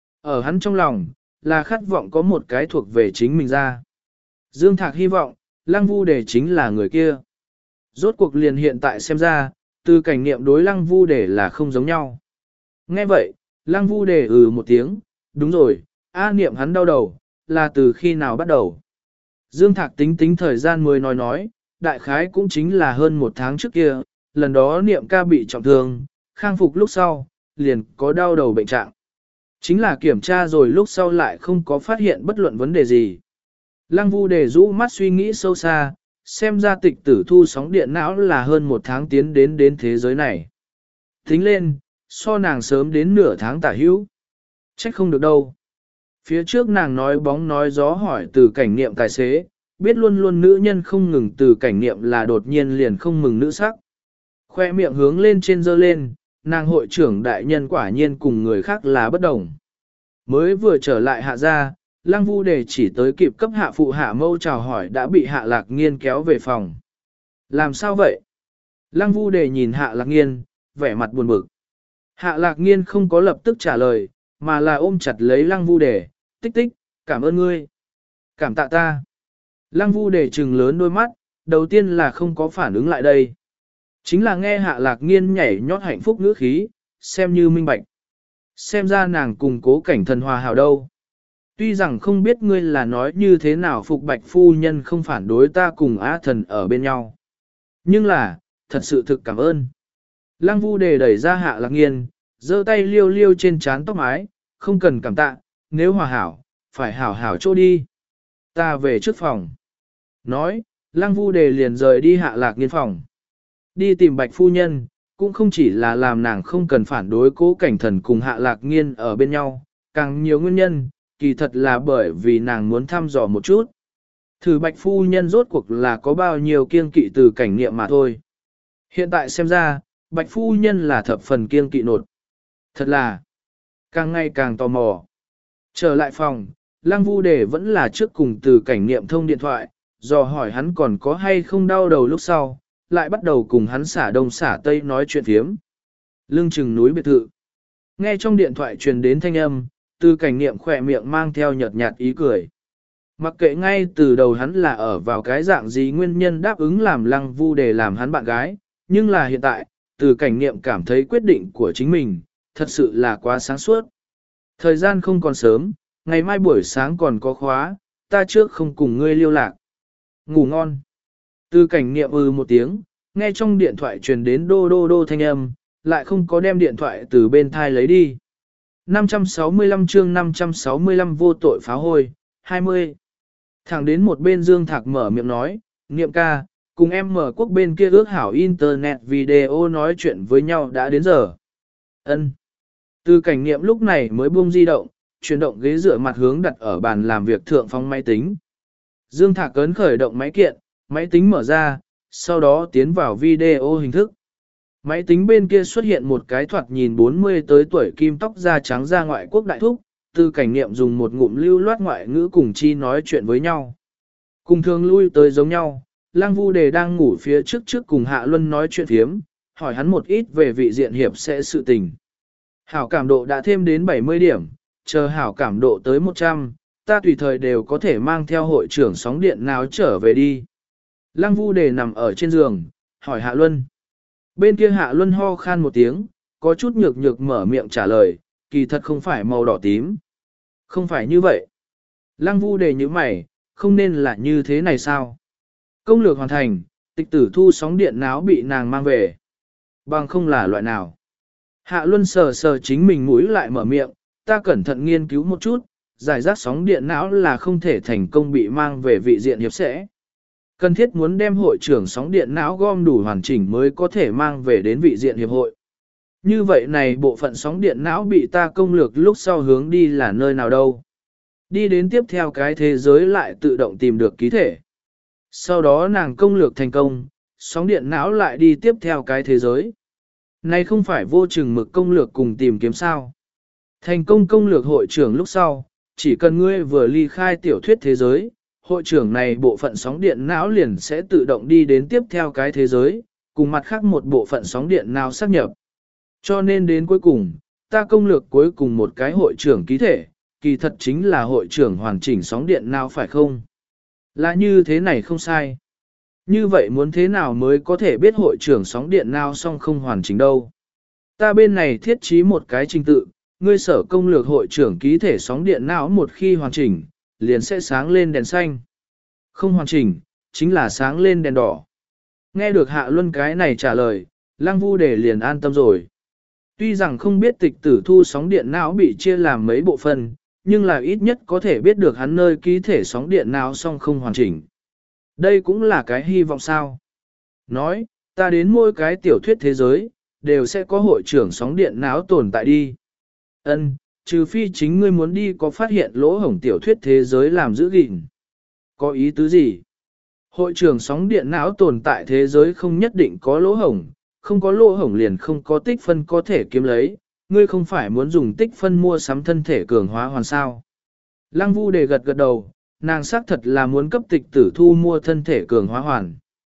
Speaker 1: Ở hắn trong lòng, là khát vọng có một cái thuộc về chính mình ra. Dương Thạc hy vọng, Lăng Vu Đề chính là người kia. Rốt cuộc liền hiện tại xem ra, từ cảnh niệm đối Lăng Vu Đề là không giống nhau. Nghe vậy, Lăng Vu Đề ừ một tiếng, đúng rồi, A niệm hắn đau đầu, là từ khi nào bắt đầu. Dương Thạc tính tính thời gian mới nói nói, đại khái cũng chính là hơn một tháng trước kia, lần đó niệm ca bị trọng thương, khang phục lúc sau, liền có đau đầu bệnh trạng. Chính là kiểm tra rồi lúc sau lại không có phát hiện bất luận vấn đề gì. Lăng Vu Đề rũ mắt suy nghĩ sâu xa, xem ra tịch tử thu sóng điện não là hơn một tháng tiến đến đến thế giới này. Tính lên, so nàng sớm đến nửa tháng tả hữu. Trách không được đâu. Phía trước nàng nói bóng nói gió hỏi từ cảnh niệm tài xế, biết luôn luôn nữ nhân không ngừng từ cảnh niệm là đột nhiên liền không mừng nữ sắc. Khoe miệng hướng lên trên dơ lên, nàng hội trưởng đại nhân quả nhiên cùng người khác là bất đồng. Mới vừa trở lại hạ gia, Lăng Vu Đề chỉ tới kịp cấp hạ phụ hạ mâu chào hỏi đã bị hạ lạc nghiên kéo về phòng. Làm sao vậy? Lăng Vu Đề nhìn hạ lạc nghiên, vẻ mặt buồn bực. Hạ lạc nghiên không có lập tức trả lời, mà là ôm chặt lấy Lăng Vu Đề, tích tích, cảm ơn ngươi. Cảm tạ ta. Lăng Vu Đề trừng lớn đôi mắt, đầu tiên là không có phản ứng lại đây. Chính là nghe hạ lạc nghiên nhảy nhót hạnh phúc ngữ khí, xem như minh bạch. Xem ra nàng cùng cố cảnh thần hòa hảo đâu. Tuy rằng không biết ngươi là nói như thế nào phục bạch phu nhân không phản đối ta cùng á thần ở bên nhau. Nhưng là, thật sự thực cảm ơn. Lăng Vu Đề đẩy ra hạ lạc nghiên, giơ tay liêu liêu trên trán tóc mái, không cần cảm tạ, nếu hòa hảo, phải hảo hảo chỗ đi. Ta về trước phòng. Nói, Lăng Vu Đề liền rời đi hạ lạc nghiên phòng. Đi tìm bạch phu nhân, cũng không chỉ là làm nàng không cần phản đối cố cảnh thần cùng hạ lạc nghiên ở bên nhau, càng nhiều nguyên nhân, kỳ thật là bởi vì nàng muốn thăm dò một chút. Thử bạch phu nhân rốt cuộc là có bao nhiêu kiêng kỵ từ cảnh niệm mà thôi. Hiện tại xem ra, bạch phu nhân là thập phần kiêng kỵ nột. Thật là, càng ngày càng tò mò. Trở lại phòng, Lăng Vu Đề vẫn là trước cùng từ cảnh niệm thông điện thoại, dò hỏi hắn còn có hay không đau đầu lúc sau, lại bắt đầu cùng hắn xả đông xả tây nói chuyện phiếm. Lưng chừng núi biệt thự. Nghe trong điện thoại truyền đến thanh âm, từ cảnh niệm khỏe miệng mang theo nhợt nhạt ý cười. Mặc kệ ngay từ đầu hắn là ở vào cái dạng gì nguyên nhân đáp ứng làm Lăng Vu Đề làm hắn bạn gái, nhưng là hiện tại, từ cảnh niệm cảm thấy quyết định của chính mình, thật sự là quá sáng suốt. Thời gian không còn sớm, ngày mai buổi sáng còn có khóa, ta trước không cùng ngươi liêu lạc. Ngủ ngon. Từ cảnh niệm ư một tiếng, nghe trong điện thoại truyền đến đô đô đô thanh âm, lại không có đem điện thoại từ bên thai lấy đi. năm trăm sáu mươi lăm chương năm trăm sáu mươi lăm vô tội phá hôi, hai mươi. Thẳng đến một bên Dương Thạc mở miệng nói, niệm ca, cùng em mở quốc bên kia ước hảo internet video nói chuyện với nhau đã đến giờ. Ân. Từ cảnh niệm lúc này mới buông di động, chuyển động ghế dựa mặt hướng đặt ở bàn làm việc thượng phóng máy tính. Dương Thạc cấn khởi động máy kiện, máy tính mở ra, sau đó tiến vào video hình thức. Máy tính bên kia xuất hiện một cái thoạt nhìn bốn mươi tới tuổi kim tóc da trắng da ngoại quốc đại thúc, từ cảnh niệm dùng một ngụm lưu loát ngoại ngữ cùng chi nói chuyện với nhau. Cùng thường lui tới giống nhau, Lăng Vu Đề đang ngủ phía trước trước cùng Hạ Luân nói chuyện thiếm, hỏi hắn một ít về vị diện hiệp sẽ sự tình. Hảo cảm độ đã thêm đến bảy mươi điểm, chờ hảo cảm độ tới một trăm, ta tùy thời đều có thể mang theo hội trưởng sóng điện nào trở về đi. Lăng Vu Đề nằm ở trên giường, hỏi Hạ Luân. Bên kia Hạ Luân ho khan một tiếng, có chút nhược nhược mở miệng trả lời, kỳ thật không phải màu đỏ tím. Không phải như vậy. Lăng Vu Đề như mày, không nên là như thế này sao? Công lược hoàn thành, tịch tử thu sóng điện náo bị nàng mang về. Bằng không là loại nào. Hạ Luân sờ sờ chính mình mũi lại mở miệng, ta cẩn thận nghiên cứu một chút, giải rác sóng điện não là không thể thành công bị mang về vị diện hiệp sẽ. Cần thiết muốn đem hội trưởng sóng điện não gom đủ hoàn chỉnh mới có thể mang về đến vị diện hiệp hội. Như vậy này bộ phận sóng điện não bị ta công lược lúc sau hướng đi là nơi nào đâu. Đi đến tiếp theo cái thế giới lại tự động tìm được ký thể. Sau đó nàng công lược thành công, sóng điện não lại đi tiếp theo cái thế giới. Này không phải vô chừng mực công lược cùng tìm kiếm sao. Thành công công lược hội trưởng lúc sau, chỉ cần ngươi vừa ly khai tiểu thuyết thế giới, hội trưởng này bộ phận sóng điện não liền sẽ tự động đi đến tiếp theo cái thế giới, cùng mặt khác một bộ phận sóng điện não xác nhập. Cho nên đến cuối cùng, ta công lược cuối cùng một cái hội trưởng ký thể, kỳ thật chính là hội trưởng hoàn chỉnh sóng điện não phải không? Là như thế này không sai. Như vậy muốn thế nào mới có thể biết hội trưởng sóng điện não song không hoàn chỉnh đâu? Ta bên này thiết trí một cái trình tự, ngươi sở công lược hội trưởng ký thể sóng điện não một khi hoàn chỉnh, liền sẽ sáng lên đèn xanh. Không hoàn chỉnh, chính là sáng lên đèn đỏ. Nghe được Hạ Luân cái này trả lời, Lăng Vu Đề liền an tâm rồi. Tuy rằng không biết tịch tử thu sóng điện não bị chia làm mấy bộ phận, nhưng là ít nhất có thể biết được hắn nơi ký thể sóng điện não song không hoàn chỉnh. Đây cũng là cái hy vọng sao. Nói, ta đến mỗi cái tiểu thuyết thế giới, đều sẽ có hội trưởng sóng điện não tồn tại đi. Ân, trừ phi chính ngươi muốn đi có phát hiện lỗ hổng tiểu thuyết thế giới làm giữ gìn. Có ý tứ gì? Hội trưởng sóng điện não tồn tại thế giới không nhất định có lỗ hổng, không có lỗ hổng liền không có tích phân có thể kiếm lấy, ngươi không phải muốn dùng tích phân mua sắm thân thể cường hóa hoàn sao. Lăng Vu Đề gật gật đầu, nàng xác thật là muốn cấp tịch tử thu mua thân thể cường hóa hoàn.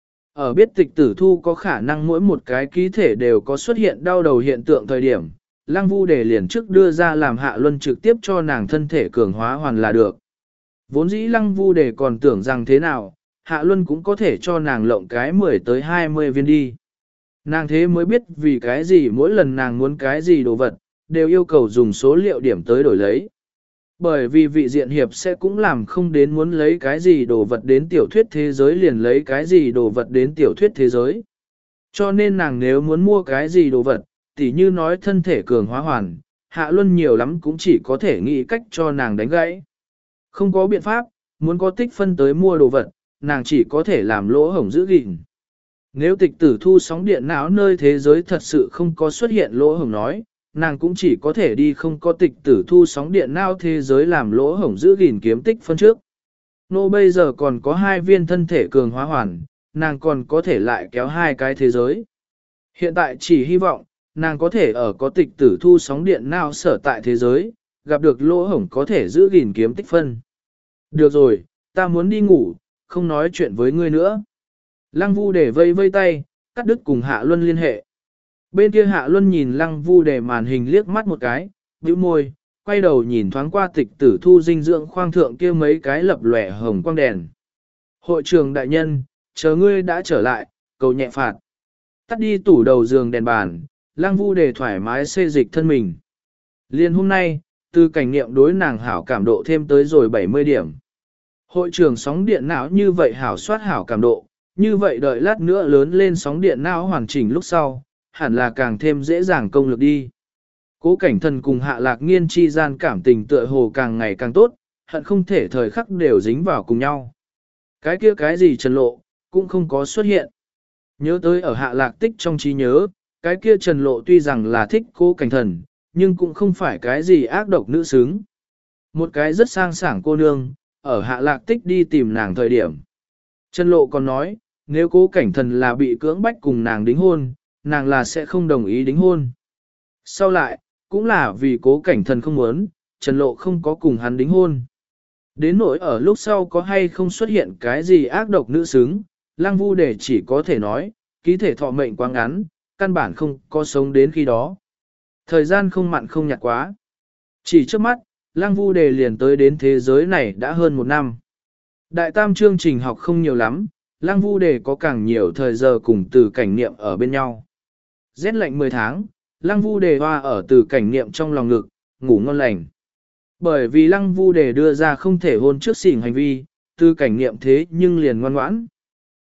Speaker 1: Ở biết tịch tử thu có khả năng mỗi một cái ký thể đều có xuất hiện đau đầu hiện tượng thời điểm, Lăng Vu Đề liền trước đưa ra làm Hạ Luân trực tiếp cho nàng thân thể cường hóa hoàn là được. Vốn dĩ Lăng Vu Đề còn tưởng rằng thế nào, Hạ Luân cũng có thể cho nàng lộng cái mười tới hai mươi viên đi. Nàng thế mới biết vì cái gì mỗi lần nàng muốn cái gì đồ vật, đều yêu cầu dùng số liệu điểm tới đổi lấy. Bởi vì vị diện hiệp sẽ cũng làm không đến muốn lấy cái gì đồ vật đến tiểu thuyết thế giới liền lấy cái gì đồ vật đến tiểu thuyết thế giới. Cho nên nàng nếu muốn mua cái gì đồ vật, tỉ như nói thân thể cường hóa hoàn, Hạ Luân nhiều lắm cũng chỉ có thể nghĩ cách cho nàng đánh gãy. Không có biện pháp, muốn có tích phân tới mua đồ vật, nàng chỉ có thể làm lỗ hổng giữ gìn. Nếu tịch tử thu sóng điện não nơi thế giới thật sự không có xuất hiện lỗ hổng nói, nàng cũng chỉ có thể đi không có tịch tử thu sóng điện não thế giới làm lỗ hổng giữ gìn kiếm tích phân trước. Nô bây giờ còn có hai viên thân thể cường hóa hoàn, nàng còn có thể lại kéo hai cái thế giới. Hiện tại chỉ hy vọng, nàng có thể ở có tịch tử thu sóng điện não sở tại thế giới, gặp được lỗ hổng có thể giữ gìn kiếm tích phân. Được rồi, ta muốn đi ngủ, không nói chuyện với ngươi nữa. Lăng Vu Đề vây vây tay, cắt đứt cùng Hạ Luân liên hệ. Bên kia Hạ Luân nhìn Lăng Vu Đề màn hình liếc mắt một cái, bĩu môi, quay đầu nhìn thoáng qua tịch tử thu dinh dưỡng khoang thượng kia mấy cái lập lòe hồng quang đèn. Hội trường đại nhân, chờ ngươi đã trở lại, cầu nhẹ phạt. Tắt đi tủ đầu giường đèn bàn, Lăng Vu Đề thoải mái xê dịch thân mình. Liên hôm nay, từ cảnh niệm đối nàng hảo cảm độ thêm tới rồi bảy mươi điểm. Hội trường sóng điện não như vậy hảo soát hảo cảm độ, như vậy đợi lát nữa lớn lên sóng điện não hoàn chỉnh lúc sau, hẳn là càng thêm dễ dàng công lực đi. Cố Cảnh Thần cùng Hạ Lạc Nghiên chi gian cảm tình tựa hồ càng ngày càng tốt, hận không thể thời khắc đều dính vào cùng nhau. Cái kia cái gì Trần Lộ, cũng không có xuất hiện. Nhớ tới ở Hạ Lạc Tích trong trí nhớ, cái kia Trần Lộ tuy rằng là thích Cố Cảnh Thần, nhưng cũng không phải cái gì ác độc nữ xứng. Một cái rất sang sảng cô nương, ở Hạ Lạc Tích đi tìm nàng thời điểm. Trần Lộ còn nói, nếu Cố Cảnh Thần là bị cưỡng bách cùng nàng đính hôn, nàng là sẽ không đồng ý đính hôn. Sau lại, cũng là vì Cố Cảnh Thần không muốn, Trần Lộ không có cùng hắn đính hôn. Đến nỗi ở lúc sau có hay không xuất hiện cái gì ác độc nữ xứng, Lăng Vu Đề chỉ có thể nói, ký thể thọ mệnh quá ngắn, căn bản không có sống đến khi đó. Thời gian không mặn không nhạt quá. Chỉ trước mắt, Lăng Vu Đề liền tới đến thế giới này đã hơn một năm. Đại tam chương trình học không nhiều lắm, Lăng Vu Đề có càng nhiều thời giờ cùng từ cảnh niệm ở bên nhau. Rét lạnh mười tháng, Lăng Vu Đề hoa ở từ cảnh niệm trong lòng ngực, ngủ ngon lành. Bởi vì Lăng Vu Đề đưa ra không thể hôn trước xỉn hành vi, từ cảnh niệm thế nhưng liền ngoan ngoãn.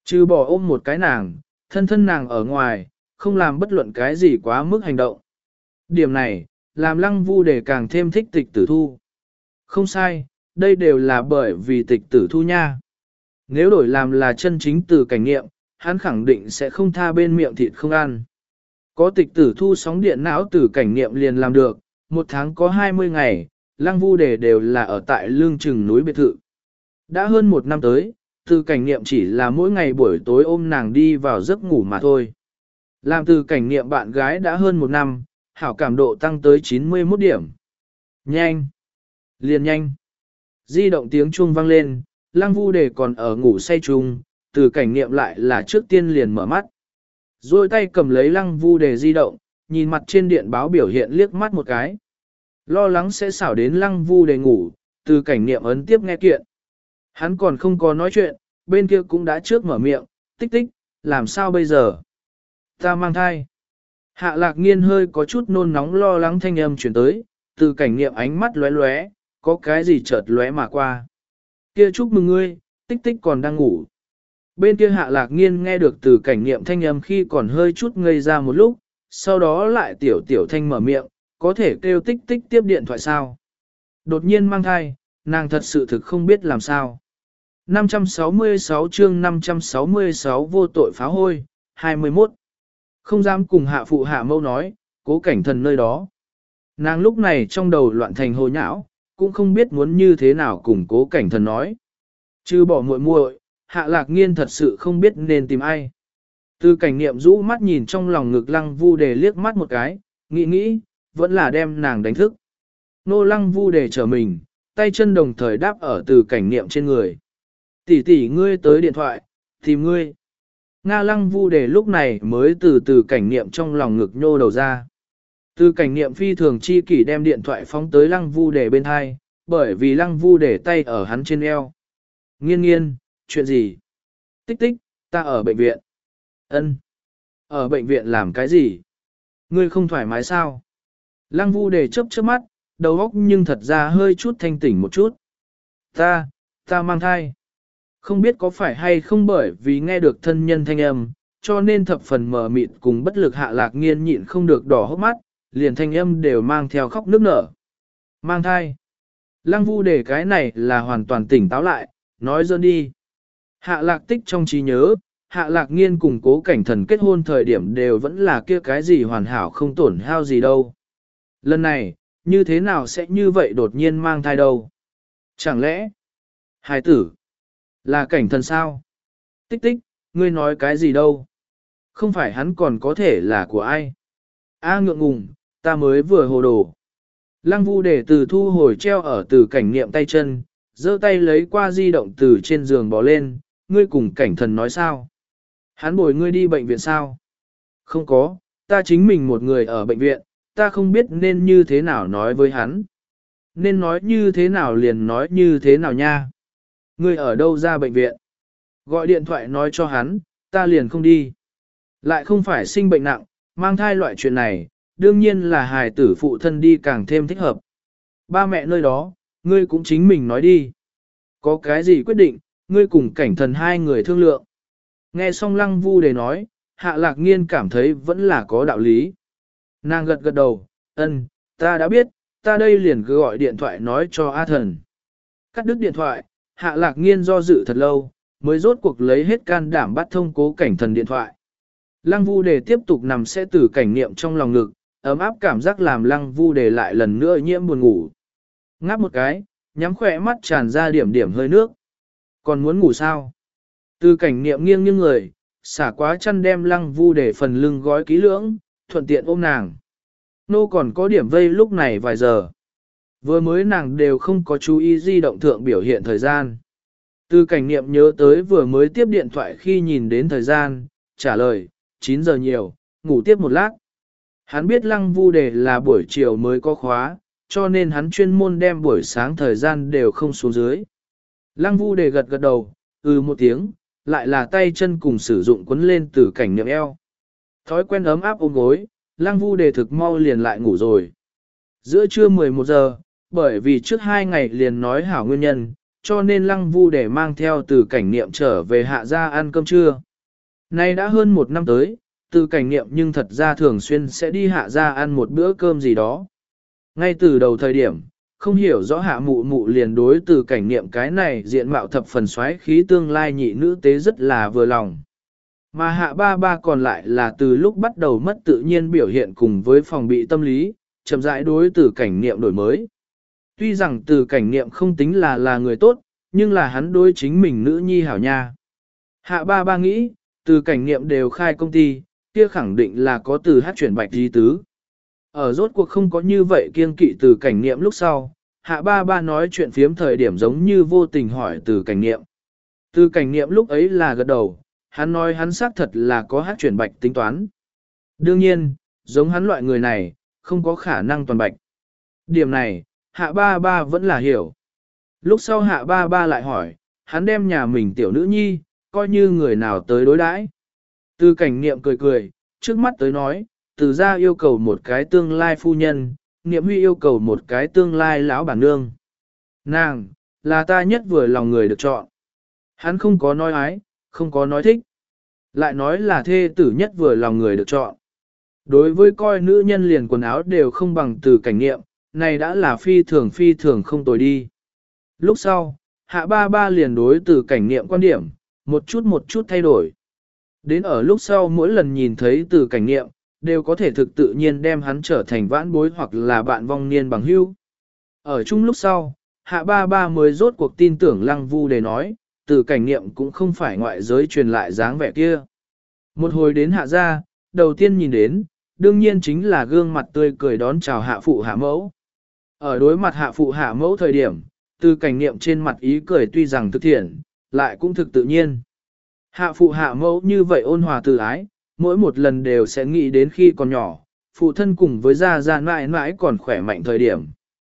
Speaker 1: Trừ bỏ ôm một cái nàng, thân thân nàng ở ngoài, không làm bất luận cái gì quá mức hành động. Điểm này, làm lăng vu để càng thêm thích tịch tử thu. Không sai, đây đều là bởi vì tịch tử thu nha. Nếu đổi làm là chân chính từ cảnh nghiệm, hắn khẳng định sẽ không tha bên miệng thịt không ăn. Có tịch tử thu sóng điện não từ cảnh nghiệm liền làm được, một tháng có hai mươi ngày, lăng vu đề đều là ở tại lương chừng núi biệt thự. Đã hơn một năm tới, từ cảnh nghiệm chỉ là mỗi ngày buổi tối ôm nàng đi vào giấc ngủ mà thôi. Làm từ cảnh nghiệm bạn gái đã hơn một năm, hảo cảm độ tăng tới chín mươi mốt điểm. Nhanh! Liền nhanh! Di động tiếng chuông vang lên, lăng vu đề còn ở ngủ say chung, từ cảnh nghiệm lại là trước tiên liền mở mắt. Rồi tay cầm lấy lăng vu đề di động, nhìn mặt trên điện báo biểu hiện liếc mắt một cái. Lo lắng sẽ xảo đến lăng vu đề ngủ, từ cảnh nghiệm ấn tiếp nghe kiện. Hắn còn không có nói chuyện, bên kia cũng đã trước mở miệng, tích tích, làm sao bây giờ? Ta mang thai. Hạ lạc nghiên hơi có chút nôn nóng lo lắng thanh âm chuyển tới, từ cảnh nghiệm ánh mắt lóe lóe, có cái gì chợt lóe mà qua. Kia chúc mừng ngươi, tích tích còn đang ngủ. Bên kia hạ lạc nghiên nghe được từ cảnh nghiệm thanh âm khi còn hơi chút ngây ra một lúc, sau đó lại tiểu tiểu thanh mở miệng, có thể kêu tích tích tiếp điện thoại sao. Đột nhiên mang thai, nàng thật sự thực không biết làm sao. năm trăm sáu mươi sáu chương năm trăm sáu mươi sáu vô tội phá hôi, hai mươi mốt. Không dám cùng hạ phụ hạ mâu nói, cố cảnh thần nơi đó. Nàng lúc này trong đầu loạn thành hồ nhão, cũng không biết muốn như thế nào cùng cố cảnh thần nói. Chứ bỏ muội muội, hạ lạc nghiên thật sự không biết nên tìm ai. Từ cảnh niệm rũ mắt nhìn trong lòng ngực lăng vu đề liếc mắt một cái, nghĩ nghĩ, vẫn là đem nàng đánh thức. Nô lăng vu đề trở mình, tay chân đồng thời đáp ở từ cảnh niệm trên người. Tỷ tỷ ngươi tới điện thoại, tìm ngươi. Nga lăng vu đề lúc này mới từ từ cảnh niệm trong lòng ngực nhô đầu ra. Từ cảnh niệm phi thường chi kỷ đem điện thoại phóng tới lăng vu đề bên hai, bởi vì lăng vu đề tay ở hắn trên eo. Nghiên nghiên, chuyện gì? Tích tích, ta ở bệnh viện. Ân, ở bệnh viện làm cái gì? Ngươi không thoải mái sao? Lăng vu đề chớp chớp mắt, đầu óc nhưng thật ra hơi chút thanh tỉnh một chút. Ta, ta mang thai. Không biết có phải hay không bởi vì nghe được thân nhân thanh âm, cho nên thập phần mờ mịt cùng bất lực hạ lạc nghiên nhịn không được đỏ hốc mắt, liền thanh âm đều mang theo khóc nức nở. Mang thai. Lăng vu đề cái này là hoàn toàn tỉnh táo lại, nói dơn đi. Hạ lạc tích trong trí nhớ, hạ lạc nghiên cùng cố cảnh thần kết hôn thời điểm đều vẫn là kia cái gì hoàn hảo không tổn hao gì đâu. Lần này, như thế nào sẽ như vậy đột nhiên mang thai đâu? Chẳng lẽ, hài tử, là cảnh thần sao? Tích tích, ngươi nói cái gì đâu? Không phải hắn còn có thể là của ai? A ngượng ngùng, ta mới vừa hồ đồ. Lăng vu để từ thu hồi treo ở từ cảnh niệm tay chân, giơ tay lấy qua di động từ trên giường bò lên, ngươi cùng cảnh thần nói sao? Hắn bồi ngươi đi bệnh viện sao? Không có, ta chính mình một người ở bệnh viện, ta không biết nên như thế nào nói với hắn. Nên nói như thế nào liền nói như thế nào nha. Ngươi ở đâu ra bệnh viện? Gọi điện thoại nói cho hắn, ta liền không đi. Lại không phải sinh bệnh nặng, mang thai loại chuyện này, đương nhiên là hài tử phụ thân đi càng thêm thích hợp. Ba mẹ nơi đó, ngươi cũng chính mình nói đi. Có cái gì quyết định, ngươi cùng cảnh thần hai người thương lượng. Nghe xong lăng vu để nói, hạ lạc nghiên cảm thấy vẫn là có đạo lý. Nàng gật gật đầu, ân, ta đã biết, ta đây liền cứ gọi điện thoại nói cho A thần. Cắt đứt điện thoại, hạ lạc nghiên do dự thật lâu, mới rốt cuộc lấy hết can đảm bắt thông cố cảnh thần điện thoại. Lăng vu đề tiếp tục nằm sẽ từ cảnh niệm trong lòng ngực, ấm áp cảm giác làm lăng vu đề lại lần nữa nhiễm buồn ngủ. Ngáp một cái, nhắm khỏe mắt tràn ra điểm điểm hơi nước. Còn muốn ngủ sao? Từ cảnh niệm nghiêng như người, xả quá chăn đem lăng vu đề phần lưng gói kỹ lưỡng, thuận tiện ôm nàng. Nô còn có điểm vây lúc này vài giờ. Vừa mới nàng đều không có chú ý di động thượng biểu hiện thời gian. Từ cảnh niệm nhớ tới vừa mới tiếp điện thoại khi nhìn đến thời gian, trả lời, chín giờ nhiều, ngủ tiếp một lát. Hắn biết lăng vu đề là buổi chiều mới có khóa, cho nên hắn chuyên môn đem buổi sáng thời gian đều không xuống dưới. Lăng vu đề gật gật đầu, ừ một tiếng, lại là tay chân cùng sử dụng quấn lên từ cảnh niệm eo. Thói quen ấm áp ôm gối, lăng vu đề thực mau liền lại ngủ rồi. Giữa trưa mười một giờ, bởi vì trước hai ngày liền nói hảo nguyên nhân, cho nên lăng vu để mang theo từ cảnh niệm trở về hạ gia ăn cơm trưa. Nay đã hơn một năm tới, từ cảnh niệm nhưng thật ra thường xuyên sẽ đi hạ gia ăn một bữa cơm gì đó. Ngay từ đầu thời điểm, không hiểu rõ hạ mụ mụ liền đối từ cảnh niệm cái này diện mạo thập phần xoáy khí tương lai nhị nữ tế rất là vừa lòng. Mà hạ ba ba còn lại là từ lúc bắt đầu mất tự nhiên biểu hiện cùng với phòng bị tâm lý, chậm rãi đối từ cảnh niệm đổi mới. Tuy rằng từ cảnh niệm không tính là là người tốt, nhưng là hắn đối chính mình nữ nhi hảo nha. Hạ ba ba nghĩ, từ cảnh niệm đều khai công ty, kia khẳng định là có từ hát chuyển bạch di tứ. Ở rốt cuộc không có như vậy kiên kỵ từ cảnh niệm lúc sau, hạ ba ba nói chuyện phiếm thời điểm giống như vô tình hỏi từ cảnh niệm. Từ cảnh niệm lúc ấy là gật đầu, hắn nói hắn xác thật là có hát chuyển bạch tính toán. Đương nhiên, giống hắn loại người này, không có khả năng toàn bạch. Điểm này, hạ ba ba vẫn là hiểu. Lúc sau hạ ba ba lại hỏi, hắn đem nhà mình tiểu nữ nhi, coi như người nào tới đối đãi. Từ cảnh niệm cười cười, trước mắt tới nói, từ gia yêu cầu một cái tương lai phu nhân, niệm huy yêu cầu một cái tương lai lão bản nương. Nàng, là ta nhất vừa lòng người được chọn. Hắn không có nói ái, không có nói thích. Lại nói là thê tử nhất vừa lòng người được chọn. Đối với coi nữ nhân liền quần áo đều không bằng từ cảnh niệm, này đã là phi thường phi thường không tồi đi. Lúc sau, hạ ba ba liền đối từ cảnh niệm quan điểm, một chút một chút thay đổi. Đến ở lúc sau mỗi lần nhìn thấy từ cảnh niệm, đều có thể thực tự nhiên đem hắn trở thành vãn bối hoặc là bạn vong niên bằng hữu. Ở chung lúc sau, hạ ba ba mới rốt cuộc tin tưởng lăng vu để nói, từ cảnh niệm cũng không phải ngoại giới truyền lại dáng vẻ kia. Một hồi đến hạ gia, đầu tiên nhìn đến, đương nhiên chính là gương mặt tươi cười đón chào hạ phụ hạ mẫu. Ở đối mặt hạ phụ hạ mẫu thời điểm, từ cảnh niệm trên mặt ý cười tuy rằng thực thiện, lại cũng thực tự nhiên. Hạ phụ hạ mẫu như vậy ôn hòa từ ái, mỗi một lần đều sẽ nghĩ đến khi còn nhỏ, phụ thân cùng với gia gia mãi mãi còn khỏe mạnh thời điểm.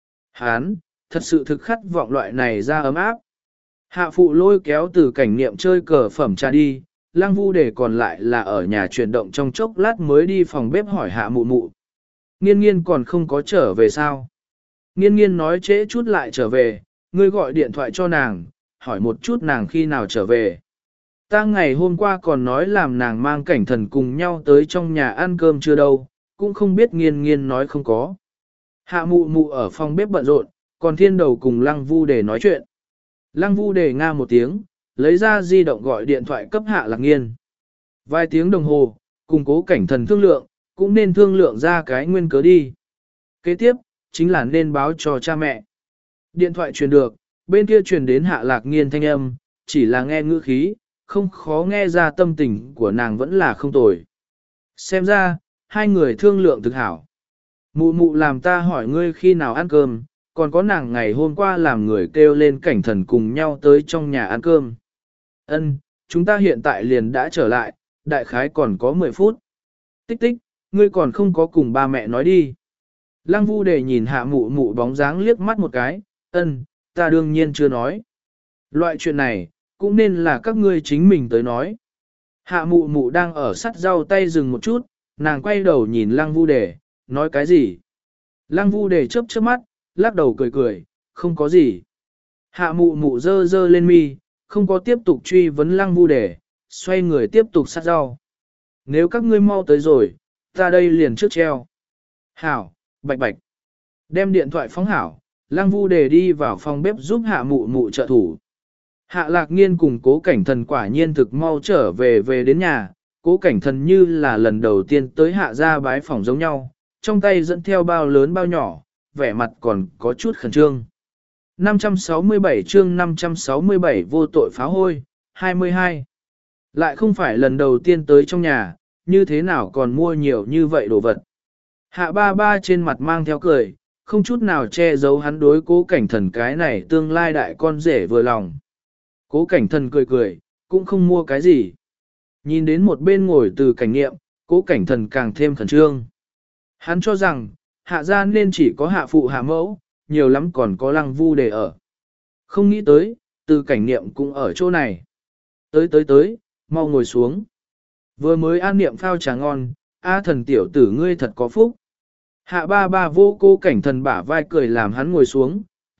Speaker 1: Hán, thật sự thực khát vọng loại này ra ấm áp. Hạ phụ lôi kéo từ cảnh niệm chơi cờ phẩm trà đi, lang vu để còn lại là ở nhà chuyển động trong chốc lát mới đi phòng bếp hỏi hạ mụ mụ. Nghiên nghiên còn không có trở về sao? Nghiên nghiên nói trễ chút lại trở về, ngươi gọi điện thoại cho nàng, hỏi một chút nàng khi nào trở về. Ta ngày hôm qua còn nói làm nàng mang cảnh thần cùng nhau tới trong nhà ăn cơm chưa đâu, cũng không biết nghiên nghiên nói không có. Hạ mụ mụ ở phòng bếp bận rộn, còn thiên đầu cùng lăng vu để nói chuyện. Lăng vu để nga một tiếng, lấy ra di động gọi điện thoại cấp hạ lạc nghiên. Vài tiếng đồng hồ, cùng cố cảnh thần thương lượng, cũng nên thương lượng ra cái nguyên cớ đi. Kế tiếp, chính là nên báo cho cha mẹ. Điện thoại truyền được, bên kia truyền đến hạ lạc nghiên thanh âm, chỉ là nghe ngữ khí, không khó nghe ra tâm tình của nàng vẫn là không tồi. Xem ra, hai người thương lượng thực hảo. Mụ mụ làm ta hỏi ngươi khi nào ăn cơm, còn có nàng ngày hôm qua làm người kêu lên cảnh thần cùng nhau tới trong nhà ăn cơm. Ân, chúng ta hiện tại liền đã trở lại, đại khái còn có mười phút. Tích tích, ngươi còn không có cùng ba mẹ nói đi. Lăng vu để nhìn hạ mụ mụ bóng dáng liếc mắt một cái, ân, ta đương nhiên chưa nói. Loại chuyện này, cũng nên là các ngươi chính mình tới nói. Hạ mụ mụ đang ở sắt rau tay dừng một chút, nàng quay đầu nhìn lăng vu đề, nói cái gì? Lăng vu đề chớp chớp mắt, lắc đầu cười cười, không có gì. Hạ mụ mụ dơ dơ lên mi, không có tiếp tục truy vấn lăng vu đề, xoay người tiếp tục sắt rau. Nếu các ngươi mau tới rồi, ta đây liền trước treo. Hảo, bạch bạch. Đem điện thoại phóng hảo, lăng vu đề đi vào phòng bếp giúp hạ mụ mụ trợ thủ. Hạ lạc nghiên cùng cố cảnh thần quả nhiên thực mau trở về về đến nhà, cố cảnh thần như là lần đầu tiên tới hạ gia bái phỏng giống nhau, trong tay dẫn theo bao lớn bao nhỏ, vẻ mặt còn có chút khẩn trương. năm trăm sáu mươi bảy chương năm trăm sáu mươi bảy vô tội phá hôi, hai mươi hai. Lại không phải lần đầu tiên tới trong nhà, như thế nào còn mua nhiều như vậy đồ vật. Hạ ba ba trên mặt mang theo cười, không chút nào che giấu hắn đối cố cảnh thần cái này tương lai đại con rể vừa lòng. Cố cảnh thần cười cười, cũng không mua cái gì. Nhìn đến một bên ngồi từ cảnh nghiệm, cố cảnh thần càng thêm khẩn trương. Hắn cho rằng, hạ gia nên chỉ có hạ phụ hạ mẫu, nhiều lắm còn có lăng vu để ở. Không nghĩ tới, từ cảnh nghiệm cũng ở chỗ này. Tới tới tới, mau ngồi xuống. Vừa mới an niệm phao trà ngon, A thần tiểu tử ngươi thật có phúc. Hạ ba ba vô cố cảnh thần bả vai cười làm hắn ngồi xuống,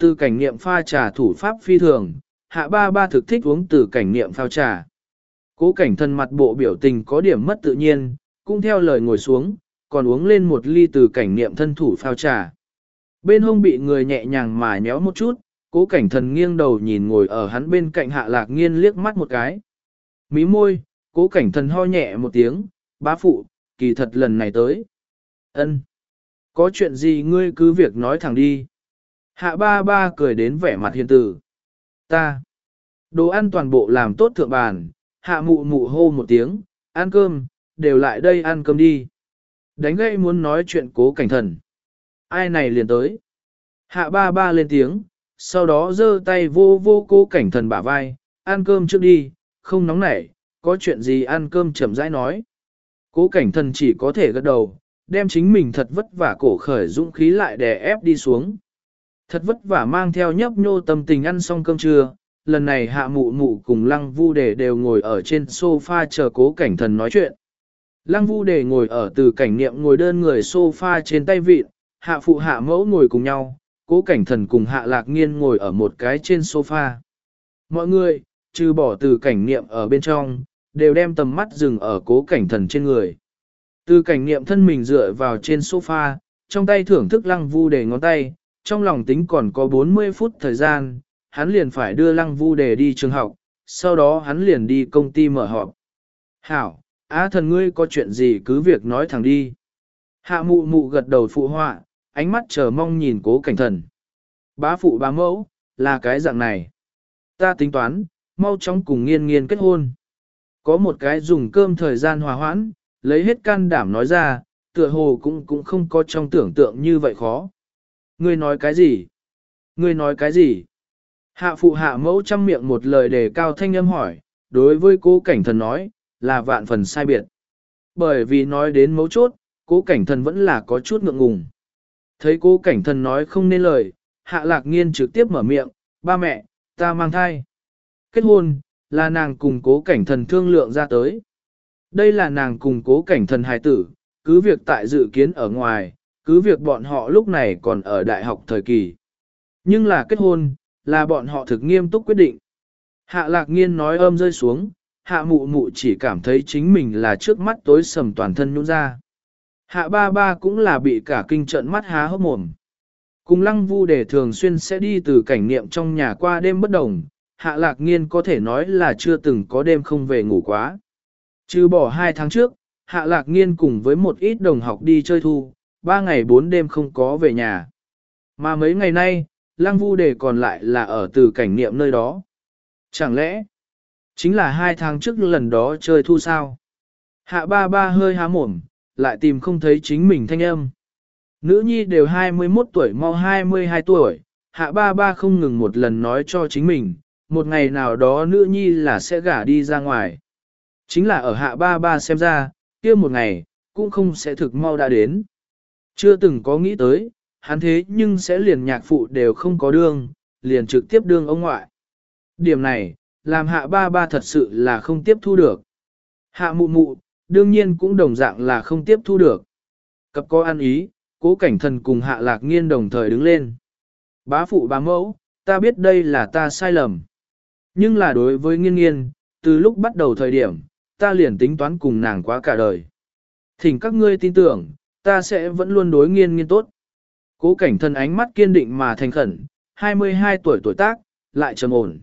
Speaker 1: từ cảnh niệm pha trà thủ pháp phi thường, hạ ba ba thực thích uống từ cảnh niệm phao trà. Cố cảnh thần mặt bộ biểu tình có điểm mất tự nhiên, cũng theo lời ngồi xuống, còn uống lên một ly từ cảnh niệm thân thủ phao trà. Bên hông bị người nhẹ nhàng mà nhéo một chút, cố cảnh thần nghiêng đầu nhìn ngồi ở hắn bên cạnh hạ lạc nghiên liếc mắt một cái. Mí môi, cố cảnh thần ho nhẹ một tiếng, bá phụ, kỳ thật lần này tới. Ân, có chuyện gì ngươi cứ việc nói thẳng đi. Hạ ba ba cười đến vẻ mặt hiền từ. Ta, đồ ăn toàn bộ làm tốt thượng bàn, hạ mụ mụ hô một tiếng, ăn cơm, đều lại đây ăn cơm đi. Đánh gây muốn nói chuyện cố cảnh thần. Ai này liền tới. Hạ ba ba lên tiếng, sau đó giơ tay vô vô cố cảnh thần bả vai, ăn cơm trước đi, không nóng nảy, có chuyện gì ăn cơm chậm rãi nói. Cố cảnh thần chỉ có thể gật đầu, đem chính mình thật vất vả cổ khởi dũng khí lại đè ép đi xuống. Thật vất vả mang theo nhấp nhô tâm tình ăn xong cơm trưa, lần này hạ mụ mụ cùng lăng vu đề đều ngồi ở trên sofa chờ cố cảnh thần nói chuyện. Lăng vu đề ngồi ở từ cảnh niệm ngồi đơn người sofa trên tay vịt, hạ phụ hạ mẫu ngồi cùng nhau, cố cảnh thần cùng hạ lạc nghiên ngồi ở một cái trên sofa. Mọi người, trừ bỏ từ cảnh niệm ở bên trong, đều đem tầm mắt dừng ở cố cảnh thần trên người. Từ cảnh niệm thân mình dựa vào trên sofa, trong tay thưởng thức lăng vu đề ngón tay, trong lòng tính còn có bốn mươi phút thời gian, hắn liền phải đưa lăng vu đề đi trường học, sau đó hắn liền đi công ty mở họp. Hảo, á thần ngươi có chuyện gì cứ việc nói thẳng đi. Hạ mụ mụ gật đầu phụ họa, ánh mắt chờ mong nhìn cố cảnh thần. Bá phụ bá mẫu, là cái dạng này. Ta tính toán, mau chóng cùng nghiên nghiên kết hôn. Có một cái dùng cơm thời gian hòa hoãn, lấy hết can đảm nói ra, tựa hồ cũng cũng không có trong tưởng tượng như vậy khó. Ngươi nói cái gì? Ngươi nói cái gì? Hạ phụ hạ mẫu chăm miệng một lời đề cao thanh âm hỏi, đối với cố cảnh thần nói, là vạn phần sai biệt. Bởi vì nói đến mấu chốt, cố cảnh thần vẫn là có chút ngượng ngùng. Thấy cố cảnh thần nói không nên lời, hạ lạc nghiên trực tiếp mở miệng, ba mẹ, ta mang thai. Kết hôn, là nàng cùng cố cảnh thần thương lượng ra tới. Đây là nàng cùng cố cảnh thần hài tử, cứ việc tại dự kiến ở ngoài, cứ việc bọn họ lúc này còn ở đại học thời kỳ. Nhưng là kết hôn, là bọn họ thực nghiêm túc quyết định. Hạ lạc nghiên nói ôm rơi xuống, hạ mụ mụ chỉ cảm thấy chính mình là trước mắt tối sầm toàn thân nhũn ra. Hạ ba ba cũng là bị cả kinh trận mắt há hốc mồm. Cùng lăng vu để thường xuyên sẽ đi từ cảnh niệm trong nhà qua đêm bất đồng, hạ lạc nghiên có thể nói là chưa từng có đêm không về ngủ quá. Trừ bỏ hai tháng trước, hạ lạc nghiên cùng với một ít đồng học đi chơi thu, ba ngày bốn đêm không có về nhà. Mà mấy ngày nay, lăng vu đề còn lại là ở từ cảnh niệm nơi đó. Chẳng lẽ, chính là hai tháng trước lần đó chơi thu sao? Hạ ba ba hơi há mồm, lại tìm không thấy chính mình thanh âm. Nữ nhi đều hai mươi mốt tuổi mau hai mươi hai tuổi, hạ ba ba không ngừng một lần nói cho chính mình, một ngày nào đó nữ nhi là sẽ gả đi ra ngoài. Chính là ở hạ ba ba xem ra, kia một ngày, cũng không sẽ thực mau đã đến. Chưa từng có nghĩ tới, hắn thế nhưng sẽ liền nhạc phụ đều không có đương, liền trực tiếp đương ông ngoại. Điểm này, làm hạ ba ba thật sự là không tiếp thu được. Hạ mụ mụ, đương nhiên cũng đồng dạng là không tiếp thu được. Cập có ăn ý, cố cảnh thần cùng hạ lạc nghiên đồng thời đứng lên. Bá phụ bá mẫu, ta biết đây là ta sai lầm. Nhưng là đối với nghiên nghiên, từ lúc bắt đầu thời điểm, ta liền tính toán cùng nàng quá cả đời. Thỉnh các ngươi tin tưởng, ta sẽ vẫn luôn đối nghiên nghiên tốt. Cố cảnh thần ánh mắt kiên định mà thành khẩn, hai mươi hai tuổi tuổi tác, lại trầm ổn.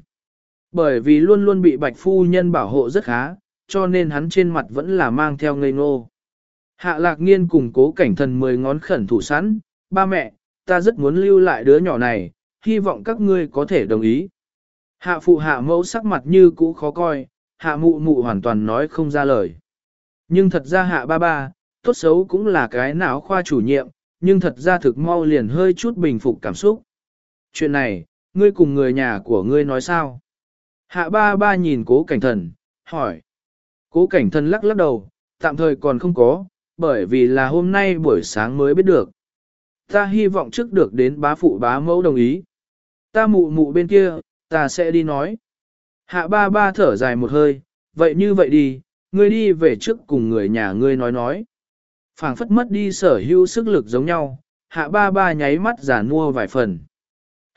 Speaker 1: Bởi vì luôn luôn bị bạch phu nhân bảo hộ rất khá, cho nên hắn trên mặt vẫn là mang theo ngây ngô. Hạ lạc nghiên cùng cố cảnh thần mười ngón khẩn thủ sẵn, ba mẹ, ta rất muốn lưu lại đứa nhỏ này, hy vọng các ngươi có thể đồng ý. Hạ phụ hạ mẫu sắc mặt như cũ khó coi, hạ mụ mụ hoàn toàn nói không ra lời. Nhưng thật ra hạ ba ba, tốt xấu cũng là cái não khoa chủ nhiệm, nhưng thật ra thực mau liền hơi chút bình phục cảm xúc. Chuyện này, ngươi cùng người nhà của ngươi nói sao? Hạ ba ba nhìn cố cảnh thần, hỏi. Cố cảnh thần lắc lắc đầu, tạm thời còn không có, bởi vì là hôm nay buổi sáng mới biết được. Ta hy vọng trước được đến bá phụ bá mẫu đồng ý. Ta mụ mụ bên kia, ta sẽ đi nói. Hạ ba ba thở dài một hơi, vậy như vậy đi, ngươi đi về trước cùng người nhà ngươi nói nói. Phảng phất mất đi sở hữu sức lực giống nhau, hạ ba ba nháy mắt giả mua vài phần.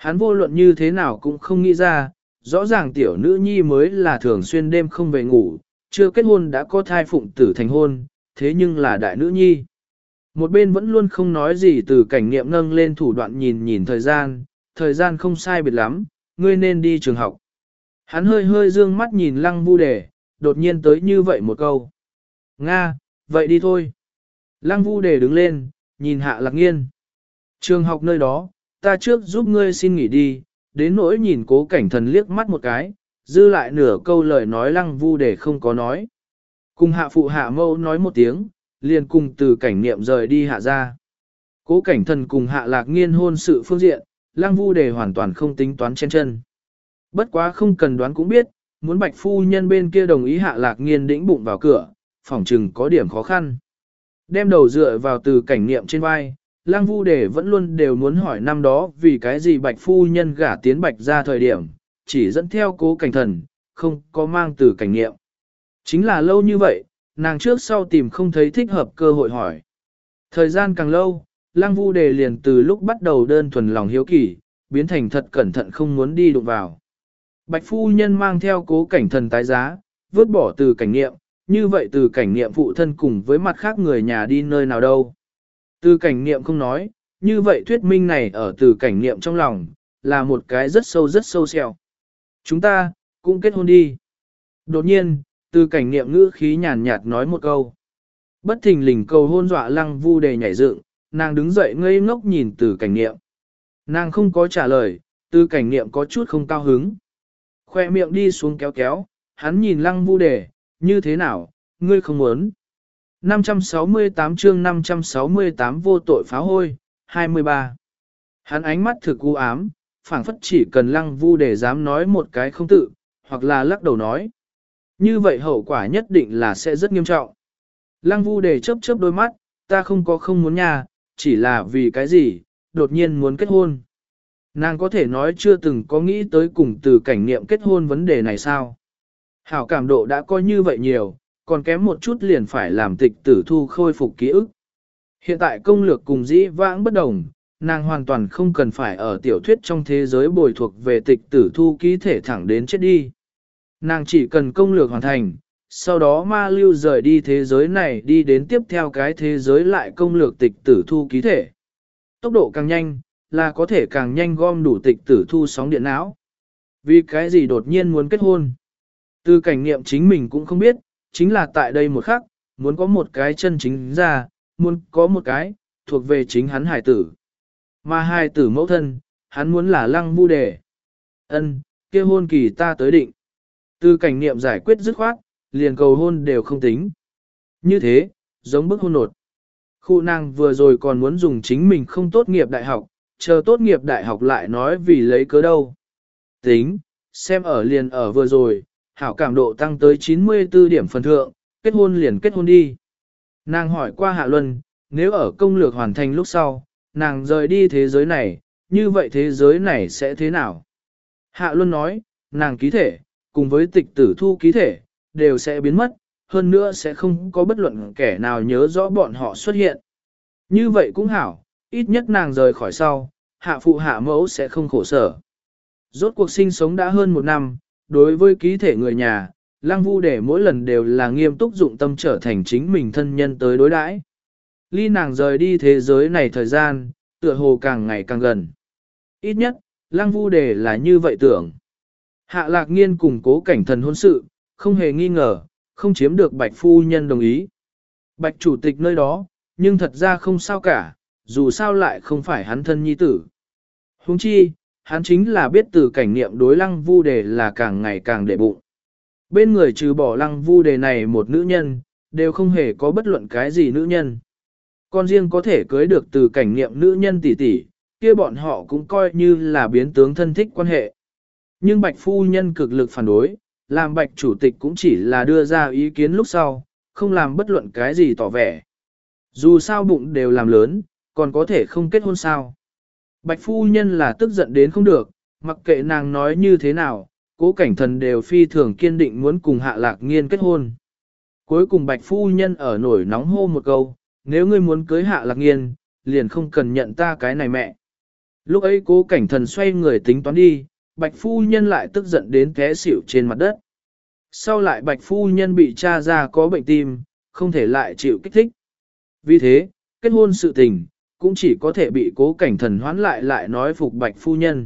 Speaker 1: Hắn vô luận như thế nào cũng không nghĩ ra, rõ ràng tiểu nữ nhi mới là thường xuyên đêm không về ngủ, chưa kết hôn đã có thai phụng tử thành hôn, thế nhưng là đại nữ nhi. Một bên vẫn luôn không nói gì từ cảnh niệm nâng lên thủ đoạn nhìn nhìn thời gian, thời gian không sai biệt lắm, ngươi nên đi trường học. Hắn hơi hơi dương mắt nhìn lăng vu đề, đột nhiên tới như vậy một câu. Nga, vậy đi thôi. Lăng vu đề đứng lên, nhìn hạ lạc nghiên. Trường học nơi đó, ta trước giúp ngươi xin nghỉ đi, đến nỗi nhìn cố cảnh thần liếc mắt một cái, dư lại nửa câu lời nói lăng vu đề không có nói. Cùng hạ phụ hạ mâu nói một tiếng, liền cùng từ cảnh niệm rời đi hạ ra. Cố cảnh thần cùng hạ lạc nghiên hôn sự phương diện, lăng vu đề hoàn toàn không tính toán chen chân. Bất quá không cần đoán cũng biết, muốn bạch phu nhân bên kia đồng ý hạ lạc nghiên đĩnh bụng vào cửa, phỏng chừng có điểm khó khăn. Đem đầu dựa vào từ cảnh niệm trên vai, lăng vu đề vẫn luôn đều muốn hỏi năm đó vì cái gì bạch phu nhân gả tiến bạch ra thời điểm, chỉ dẫn theo cố cảnh thần, không có mang từ cảnh niệm. Chính là lâu như vậy, nàng trước sau tìm không thấy thích hợp cơ hội hỏi. Thời gian càng lâu, lăng vu đề liền từ lúc bắt đầu đơn thuần lòng hiếu kỳ, biến thành thật cẩn thận không muốn đi đụng vào. Bạch phu nhân mang theo cố cảnh thần tái giá, vứt bỏ từ cảnh niệm, như vậy từ cảnh niệm phụ thân cùng với mặt khác người nhà đi nơi nào đâu. Từ cảnh niệm không nói, như vậy thuyết minh này ở từ cảnh niệm trong lòng, là một cái rất sâu rất sâu xẹo. Chúng ta, cũng kết hôn đi. Đột nhiên, từ cảnh niệm ngữ khí nhàn nhạt nói một câu. Bất thình lình cầu hôn dọa lăng vu đề nhảy dựng, nàng đứng dậy ngây ngốc nhìn từ cảnh niệm. Nàng không có trả lời, từ cảnh niệm có chút không cao hứng. Khoe miệng đi xuống kéo kéo, hắn nhìn lăng vu đề, như thế nào, ngươi không muốn. năm trăm sáu mươi tám chương năm trăm sáu mươi tám vô tội phá hôi, hai mươi ba. Hắn ánh mắt thực u ám, phảng phất chỉ cần lăng vu đề dám nói một cái không tự, hoặc là lắc đầu nói. Như vậy hậu quả nhất định là sẽ rất nghiêm trọng. Lăng vu đề chớp chớp đôi mắt, ta không có không muốn nha, chỉ là vì cái gì, đột nhiên muốn kết hôn. Nàng có thể nói chưa từng có nghĩ tới cùng từ cảnh niệm kết hôn vấn đề này sao. Hảo cảm độ đã coi như vậy nhiều, còn kém một chút liền phải làm tịch tử thu khôi phục ký ức. Hiện tại công lược cùng dĩ vãng bất đồng, nàng hoàn toàn không cần phải ở tiểu thuyết trong thế giới bồi thuộc về tịch tử thu ký thể thẳng đến chết đi. Nàng chỉ cần công lược hoàn thành, sau đó ma lưu rời đi thế giới này đi đến tiếp theo cái thế giới lại công lược tịch tử thu ký thể. Tốc độ càng nhanh, là có thể càng nhanh gom đủ tịch tử thu sóng điện não. Vì cái gì đột nhiên muốn kết hôn? Từ cảnh nghiệm chính mình cũng không biết, chính là tại đây một khắc, muốn có một cái chân chính ra, muốn có một cái, thuộc về chính hắn hải tử. Mà hải tử mẫu thân, hắn muốn là lăng vu đề. Ân, kia hôn kỳ ta tới định. Từ cảnh niệm giải quyết dứt khoát, liền cầu hôn đều không tính. Như thế, giống bức hôn nột. Khu nàng vừa rồi còn muốn dùng chính mình không tốt nghiệp đại học, chờ tốt nghiệp đại học lại nói vì lấy cớ đâu. Tính, xem ở liền ở vừa rồi, hảo cảm độ tăng tới chín mươi tư điểm phần thượng, kết hôn liền kết hôn đi. Nàng hỏi qua Hạ Luân, nếu ở công lược hoàn thành lúc sau, nàng rời đi thế giới này, như vậy thế giới này sẽ thế nào? Hạ Luân nói, nàng ký thể, cùng với tịch tử thu ký thể, đều sẽ biến mất, hơn nữa sẽ không có bất luận kẻ nào nhớ rõ bọn họ xuất hiện. Như vậy cũng hảo, ít nhất nàng rời khỏi sau, hạ phụ hạ mẫu sẽ không khổ sở. Rốt cuộc sinh sống đã hơn một năm, đối với ký thể người nhà, Lăng Vu để mỗi lần đều là nghiêm túc dụng tâm trở thành chính mình thân nhân tới đối đãi. Ly nàng rời đi thế giới này thời gian, tựa hồ càng ngày càng gần. Ít nhất, Lăng Vu đề là như vậy tưởng. Hạ Lạc Nghiên cùng Cố Cảnh Thần hôn sự, không hề nghi ngờ, không chiếm được Bạch Phu Nhân đồng ý. Bạch Chủ tịch nơi đó, nhưng thật ra không sao cả, dù sao lại không phải hắn thân nhi tử. Huống chi, hắn chính là biết từ cảnh niệm đối Lăng Vu đề là càng ngày càng để bụng. Bên người trừ bỏ Lăng Vu đề này một nữ nhân, đều không hề có bất luận cái gì nữ nhân. Con riêng có thể cưới được từ cảnh niệm nữ nhân tỷ tỷ, kia bọn họ cũng coi như là biến tướng thân thích quan hệ. Nhưng Bạch Phu Nhân cực lực phản đối, làm Bạch Chủ tịch cũng chỉ là đưa ra ý kiến lúc sau, không làm bất luận cái gì tỏ vẻ. Dù sao bụng đều làm lớn, còn có thể không kết hôn sao. Bạch Phu Nhân là tức giận đến không được, mặc kệ nàng nói như thế nào, Cố Cảnh Thần đều phi thường kiên định muốn cùng Hạ Lạc Nghiên kết hôn. Cuối cùng Bạch Phu Nhân ở nổi nóng hô một câu, nếu ngươi muốn cưới Hạ Lạc Nghiên, liền không cần nhận ta cái này mẹ. Lúc ấy cố cảnh thần xoay người tính toán đi, bạch phu nhân lại tức giận đến té xỉu trên mặt đất. Sau lại bạch phu nhân bị tra ra có bệnh tim, không thể lại chịu kích thích. Vì thế, kết hôn sự tình, cũng chỉ có thể bị cố cảnh thần hoán lại lại nói phục bạch phu nhân.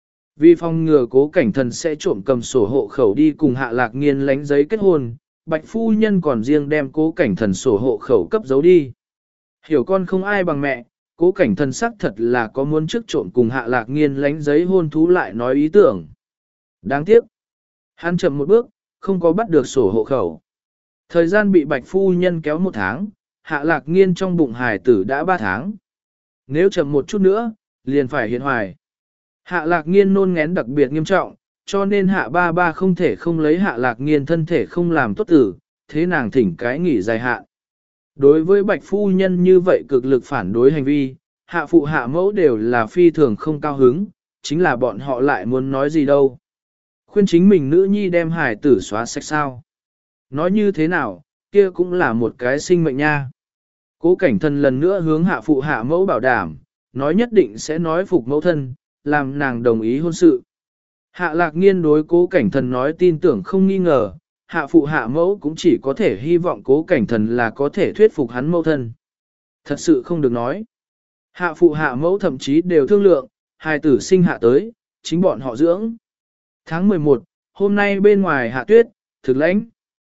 Speaker 1: Vì phòng ngừa cố cảnh thần sẽ trộm cầm sổ hộ khẩu đi cùng hạ lạc nghiên lánh giấy kết hôn, bạch phu nhân còn riêng đem cố cảnh thần sổ hộ khẩu cấp giấu đi. Hiểu con không ai bằng mẹ, cố cảnh thần xác thật là có muốn trước trộm cùng hạ lạc nghiên lánh giấy hôn thú lại nói ý tưởng. Đáng tiếc, hắn chậm một bước, không có bắt được sổ hộ khẩu. Thời gian bị bạch phu nhân kéo một tháng, hạ lạc nghiên trong bụng hài tử đã ba tháng. Nếu chậm một chút nữa, liền phải hiện hoài. Hạ lạc nghiên nôn ngén đặc biệt nghiêm trọng, cho nên hạ ba ba không thể không lấy hạ lạc nghiên thân thể không làm tốt tử, thế nàng thỉnh cái nghỉ dài hạn. Đối với bạch phu nhân như vậy cực lực phản đối hành vi, hạ phụ hạ mẫu đều là phi thường không cao hứng, chính là bọn họ lại muốn nói gì đâu. Khuyên chính mình nữ nhi đem hài tử xóa sạch sao. Nói như thế nào, kia cũng là một cái sinh mệnh nha. Cố cảnh thần lần nữa hướng hạ phụ hạ mẫu bảo đảm, nói nhất định sẽ nói phục mẫu thân, làm nàng đồng ý hôn sự. Hạ lạc nghiên đối cố cảnh thần nói tin tưởng không nghi ngờ, hạ phụ hạ mẫu cũng chỉ có thể hy vọng cố cảnh thần là có thể thuyết phục hắn mẫu thân. Thật sự không được nói. Hạ phụ hạ mẫu thậm chí đều thương lượng, hài tử sinh hạ tới, chính bọn họ dưỡng. Tháng mười một, hôm nay bên ngoài hạ tuyết, thực lãnh.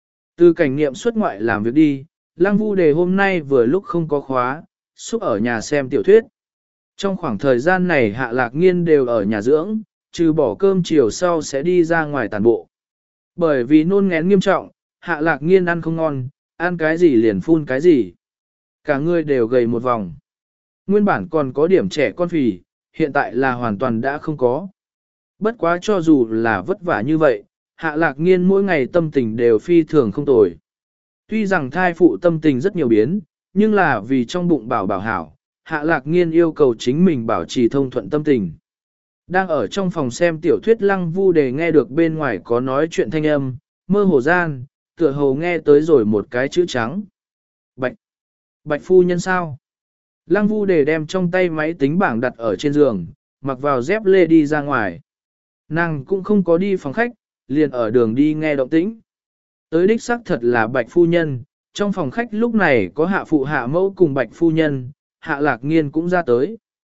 Speaker 1: Từ cảnh nghiệm xuất ngoại làm việc đi, Lăng Vu Đề hôm nay vừa lúc không có khóa, xúc ở nhà xem tiểu thuyết. Trong khoảng thời gian này Hạ Lạc Nghiên đều ở nhà dưỡng, trừ bỏ cơm chiều sau sẽ đi ra ngoài tàn bộ. Bởi vì nôn ngén nghiêm trọng, Hạ Lạc Nghiên ăn không ngon, ăn cái gì liền phun cái gì. Cả người đều gầy một vòng. Nguyên bản còn có điểm trẻ con phì, hiện tại là hoàn toàn đã không có. Bất quá cho dù là vất vả như vậy, Hạ Lạc Nghiên mỗi ngày tâm tình đều phi thường không tồi. Tuy rằng thai phụ tâm tình rất nhiều biến, nhưng là vì trong bụng bảo bảo hảo, Hạ Lạc Nghiên yêu cầu chính mình bảo trì thông thuận tâm tình. Đang ở trong phòng xem tiểu thuyết Lăng Vu Đề nghe được bên ngoài có nói chuyện thanh âm, mơ hồ gian, tựa hồ nghe tới rồi một cái chữ trắng. Bạch. Bạch phu nhân sao? Lăng Vu Đề đem trong tay máy tính bảng đặt ở trên giường, mặc vào dép lê đi ra ngoài. Nàng cũng không có đi phòng khách, liền ở đường đi nghe động tĩnh. Tới đích xác thật là Bạch phu nhân, trong phòng khách lúc này có hạ phụ hạ mẫu cùng Bạch phu nhân, Hạ Lạc Nghiên cũng ra tới.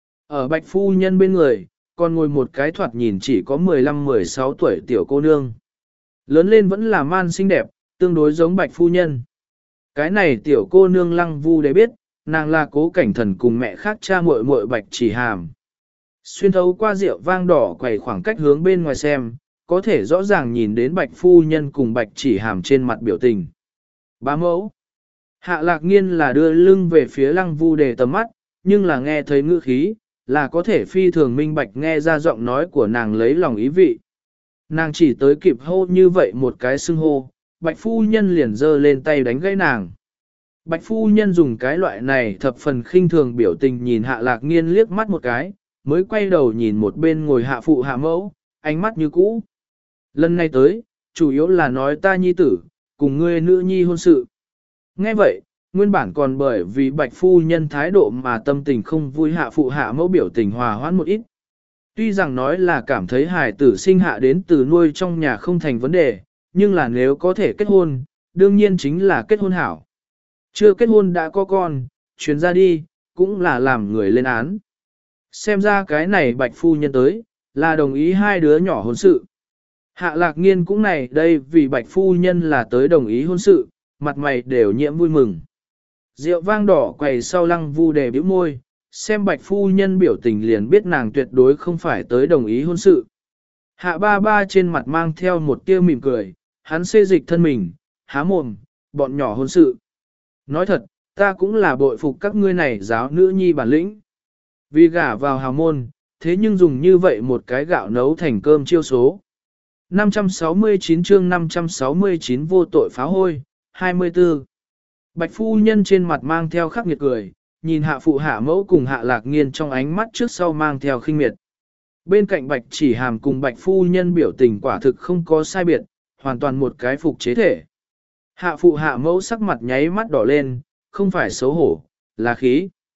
Speaker 1: Ở Bạch phu nhân bên người, còn ngồi một cái thoạt nhìn chỉ có mười lăm mười sáu tuổi tiểu cô nương. Lớn lên vẫn là man xinh đẹp, tương đối giống Bạch phu nhân. Cái này tiểu cô nương Lăng Vu để biết, nàng là Cố Cảnh Thần cùng mẹ khác cha muội muội Bạch Chỉ Hàm. Xuyên thấu qua rượu vang đỏ quầy khoảng cách hướng bên ngoài xem, có thể rõ ràng nhìn đến Bạch phu nhân cùng Bạch Chỉ Hàm trên mặt biểu tình. Bá mẫu. Hạ Lạc Nghiên là đưa lưng về phía Lăng Vu Đề tầm mắt, nhưng là nghe thấy ngữ khí, là có thể phi thường minh bạch nghe ra giọng nói của nàng lấy lòng ý vị. Nàng chỉ tới kịp hô như vậy một cái xưng hô, Bạch phu nhân liền giơ lên tay đánh gãy nàng. Bạch phu nhân dùng cái loại này thập phần khinh thường biểu tình nhìn Hạ Lạc Nghiên liếc mắt một cái, mới quay đầu nhìn một bên ngồi hạ phụ hạ mẫu, ánh mắt như cũ. Lần này tới, chủ yếu là nói ta nhi tử, cùng ngươi nữ nhi hôn sự. Nghe vậy, nguyên bản còn bởi vì Bạch phu nhân thái độ mà tâm tình không vui hạ phụ hạ mẫu biểu tình hòa hoãn một ít. Tuy rằng nói là cảm thấy hài tử sinh hạ đến từ nuôi trong nhà không thành vấn đề, nhưng là nếu có thể kết hôn, đương nhiên chính là kết hôn hảo. Chưa kết hôn đã có con, chuyến ra đi, cũng là làm người lên án. Xem ra cái này Bạch phu nhân tới, là đồng ý hai đứa nhỏ hôn sự. Hạ Lạc Nghiên cũng này đây vì Bạch phu nhân là tới đồng ý hôn sự, mặt mày đều nhiễm vui mừng. Rượu vang đỏ quầy sau Lăng Vu Đề bĩu môi, xem Bạch phu nhân biểu tình liền biết nàng tuyệt đối không phải tới đồng ý hôn sự. Hạ ba ba trên mặt mang theo một tia mỉm cười, hắn xê dịch thân mình, há mồm, bọn nhỏ hôn sự. Nói thật, ta cũng là bội phục các ngươi này giáo nữ nhi bản lĩnh. Vì gả vào hào môn, thế nhưng dùng như vậy một cái gạo nấu thành cơm chiêu số. năm trăm sáu mươi chín chương năm trăm sáu mươi chín vô tội phá hôi, hai mươi tư. Bạch phu nhân trên mặt mang theo khắc nghiệt cười, nhìn hạ phụ hạ mẫu cùng Hạ Lạc Nghiên trong ánh mắt trước sau mang theo khinh miệt. Bên cạnh Bạch Chỉ Hàm cùng Bạch phu nhân biểu tình quả thực không có sai biệt, hoàn toàn một cái phục chế thể. Hạ phụ hạ mẫu sắc mặt nháy mắt đỏ lên, không phải xấu hổ, là khí.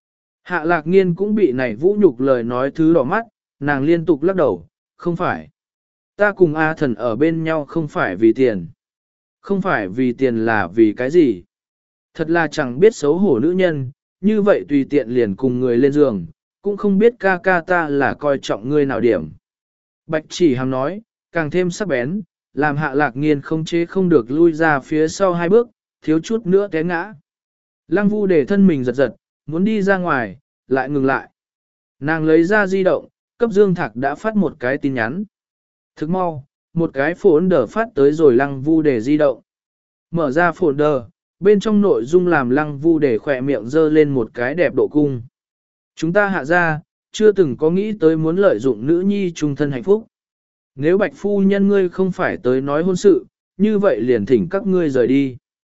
Speaker 1: Hạ lạc nghiên cũng bị này vũ nhục lời nói thứ đỏ mắt, nàng liên tục lắc đầu, không phải. Ta cùng A thần ở bên nhau không phải vì tiền. Không phải vì tiền là vì cái gì. Thật là chẳng biết xấu hổ nữ nhân, như vậy tùy tiện liền cùng người lên giường, cũng không biết ca ca ta là coi trọng ngươi nào điểm. Bạch chỉ hàm nói, càng thêm sắc bén, làm hạ lạc nghiên không chế không được lui ra phía sau hai bước, thiếu chút nữa té ngã. Lăng vu để thân mình giật giật, muốn đi ra ngoài, lại ngừng lại. Nàng lấy ra di động, cấp Dương Thạc đã phát một cái tin nhắn. Thức mau, một cái folder phát tới rồi lăng vu để di động. Mở ra folder, bên trong nội dung làm lăng vu để khỏe miệng dơ lên một cái đẹp độ cung. Chúng ta hạ ra, chưa từng có nghĩ tới muốn lợi dụng nữ nhi trung thân hạnh phúc. Nếu bạch phu nhân ngươi không phải tới nói hôn sự, như vậy liền thỉnh các ngươi rời đi.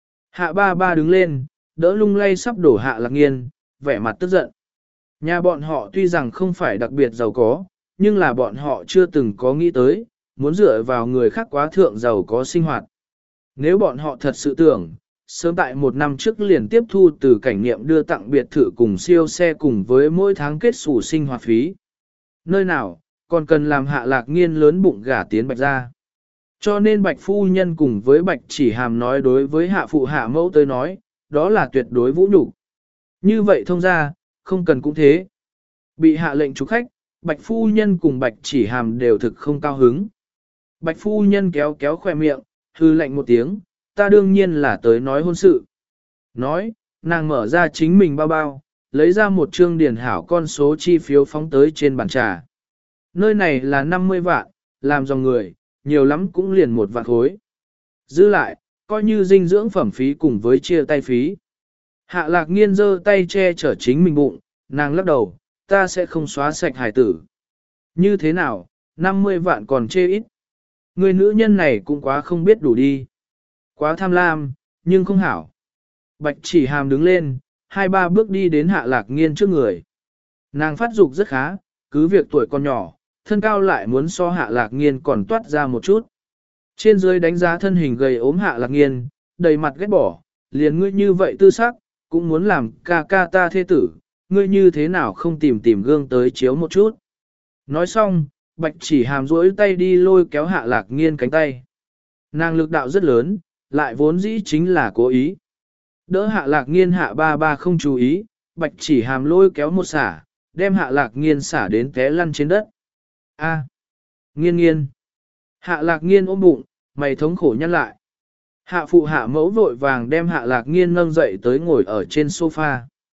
Speaker 1: Hạ ba ba đứng lên, đỡ lung lay sắp đổ hạ lạc nghiên, vẻ mặt tức giận. Nhà bọn họ tuy rằng không phải đặc biệt giàu có, nhưng là bọn họ chưa từng có nghĩ tới, muốn dựa vào người khác quá thượng giàu có sinh hoạt. Nếu bọn họ thật sự tưởng, sớm tại một năm trước liền tiếp thu từ cảnh niệm đưa tặng biệt thự cùng siêu xe cùng với mỗi tháng kết sủ sinh hoạt phí. Nơi nào, còn cần làm hạ lạc nghiên lớn bụng gả tiến bạch ra. Cho nên bạch phu nhân cùng với bạch chỉ hàm nói đối với hạ phụ hạ mẫu tới nói, đó là tuyệt đối vũ nhục. Như vậy thông ra, không cần cũng thế. Bị hạ lệnh chủ khách, bạch phu nhân cùng bạch chỉ hàm đều thực không cao hứng. Bạch phu nhân kéo kéo khoe miệng, hư lệnh một tiếng, ta đương nhiên là tới nói hôn sự. Nói, nàng mở ra chính mình bao bao, lấy ra một trương điển hảo con số chi phiếu phóng tới trên bàn trà. Nơi này là năm mươi vạn, làm dòng người, nhiều lắm cũng liền một vạn khối. Giữ lại, coi như dinh dưỡng phẩm phí cùng với chia tay phí. Hạ lạc nghiên giơ tay che chở chính mình bụng, nàng lắc đầu, ta sẽ không xóa sạch hài tử. Như thế nào, năm mươi vạn còn chê ít. Người nữ nhân này cũng quá không biết đủ đi. Quá tham lam, nhưng không hảo. Bạch chỉ hàm đứng lên, hai ba bước đi đến hạ lạc nghiên trước người. Nàng phát dục rất khá, cứ việc tuổi còn nhỏ, thân cao lại muốn so hạ lạc nghiên còn toát ra một chút. Trên dưới đánh giá thân hình gầy ốm hạ lạc nghiên, đầy mặt ghét bỏ, liền ngươi như vậy tư sắc, cũng muốn làm ca ca ta thê tử, ngươi như thế nào không tìm tìm gương tới chiếu một chút. Nói xong, bạch chỉ hàm duỗi tay đi lôi kéo hạ lạc nghiên cánh tay. Nàng lực đạo rất lớn, lại vốn dĩ chính là cố ý. Đỡ hạ lạc nghiên hạ ba ba không chú ý, bạch chỉ hàm lôi kéo một xả, đem hạ lạc nghiên xả đến té lăn trên đất. A, nghiên nghiên. Hạ lạc nghiên ôm bụng, mày thống khổ nhăn lại. Hạ phụ hạ mẫu vội vàng đem hạ lạc nghiên nâng dậy tới ngồi ở trên sofa.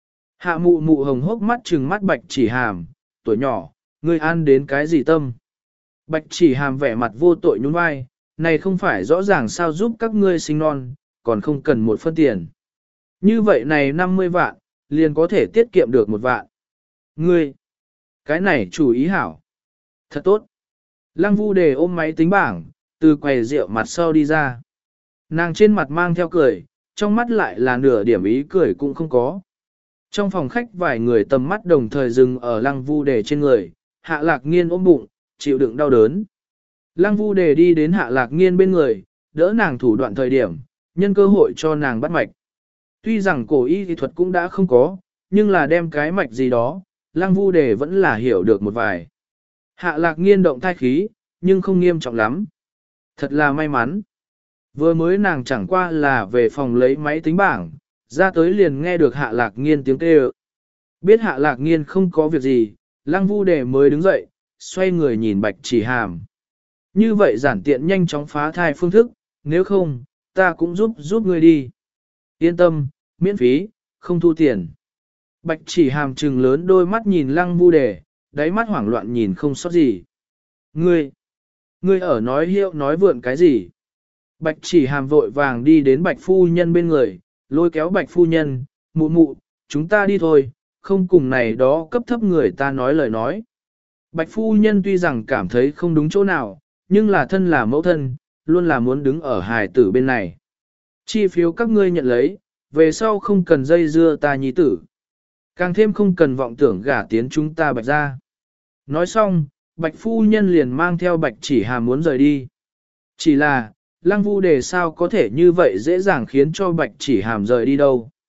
Speaker 1: Hạ mụ mụ hồng hốc mắt trừng mắt bạch chỉ hàm, tuổi nhỏ, ngươi ăn đến cái gì tâm. Bạch chỉ hàm vẻ mặt vô tội nhún vai, này không phải rõ ràng sao giúp các ngươi sinh non, còn không cần một phân tiền. Như vậy này năm mươi vạn, liền có thể tiết kiệm được một vạn. Ngươi, cái này chủ ý hảo. Thật tốt. Lăng Vu Đề ôm máy tính bảng, từ quầy rượu mặt sau đi ra. Nàng trên mặt mang theo cười, trong mắt lại là nửa điểm ý cười cũng không có. Trong phòng khách vài người tầm mắt đồng thời dừng ở Lăng Vu Đề trên người, Hạ Lạc Nghiên ôm bụng, chịu đựng đau đớn. Lăng Vu Đề đi đến Hạ Lạc Nghiên bên người, đỡ nàng thủ đoạn thời điểm, nhân cơ hội cho nàng bắt mạch. Tuy rằng cổ y kỹ thuật cũng đã không có, nhưng là đem cái mạch gì đó, Lăng Vu Đề vẫn là hiểu được một vài. Hạ Lạc Nghiên động thai khí, nhưng không nghiêm trọng lắm. Thật là may mắn. Vừa mới nàng chẳng qua là về phòng lấy máy tính bảng, ra tới liền nghe được Hạ Lạc Nghiên tiếng kêu. Biết Hạ Lạc Nghiên không có việc gì, Lăng Vu Đề mới đứng dậy, xoay người nhìn Bạch Chỉ Hàm. Như vậy giản tiện nhanh chóng phá thai phương thức, nếu không, ta cũng giúp giúp ngươi đi. Yên tâm, miễn phí, không thu tiền. Bạch Chỉ Hàm trừng lớn đôi mắt nhìn Lăng Vu Đề, đáy mắt hoảng loạn nhìn không sót gì. Ngươi, ngươi ở nói hiệu nói vượn cái gì? Bạch Chỉ Hàm vội vàng đi đến Bạch Phu Nhân bên người, lôi kéo Bạch Phu Nhân, mụ mụ, chúng ta đi thôi, không cùng này đó cấp thấp người ta nói lời nói. Bạch Phu Nhân tuy rằng cảm thấy không đúng chỗ nào, nhưng là thân là mẫu thân, luôn là muốn đứng ở hài tử bên này. Chi phiếu các ngươi nhận lấy, về sau không cần dây dưa ta nhi tử. Càng thêm không cần vọng tưởng gả tiến chúng ta Bạch ra. Nói xong, Bạch Phu Nhân liền mang theo Bạch Chỉ Hàm muốn rời đi. Chỉ là, Lăng Vu Đề sao có thể như vậy dễ dàng khiến cho Bạch Chỉ Hàm rời đi đâu.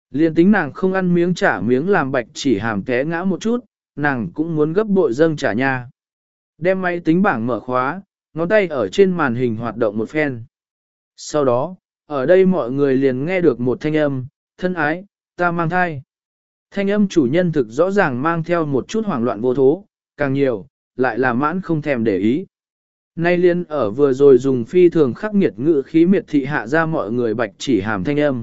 Speaker 1: Liên tính nàng không ăn miếng trả miếng làm bạch chỉ hàm té ngã một chút, nàng cũng muốn gấp bội dâng trả nha. Đem máy tính bảng mở khóa, ngón tay ở trên màn hình hoạt động một phen. Sau đó, ở đây mọi người liền nghe được một thanh âm, thân ái, ta mang thai. Thanh âm chủ nhân thực rõ ràng mang theo một chút hoảng loạn vô thố, càng nhiều, lại là mãn không thèm để ý. Nay liên ở vừa rồi dùng phi thường khắc nghiệt ngữ khí miệt thị hạ ra mọi người bạch chỉ hàm thanh âm.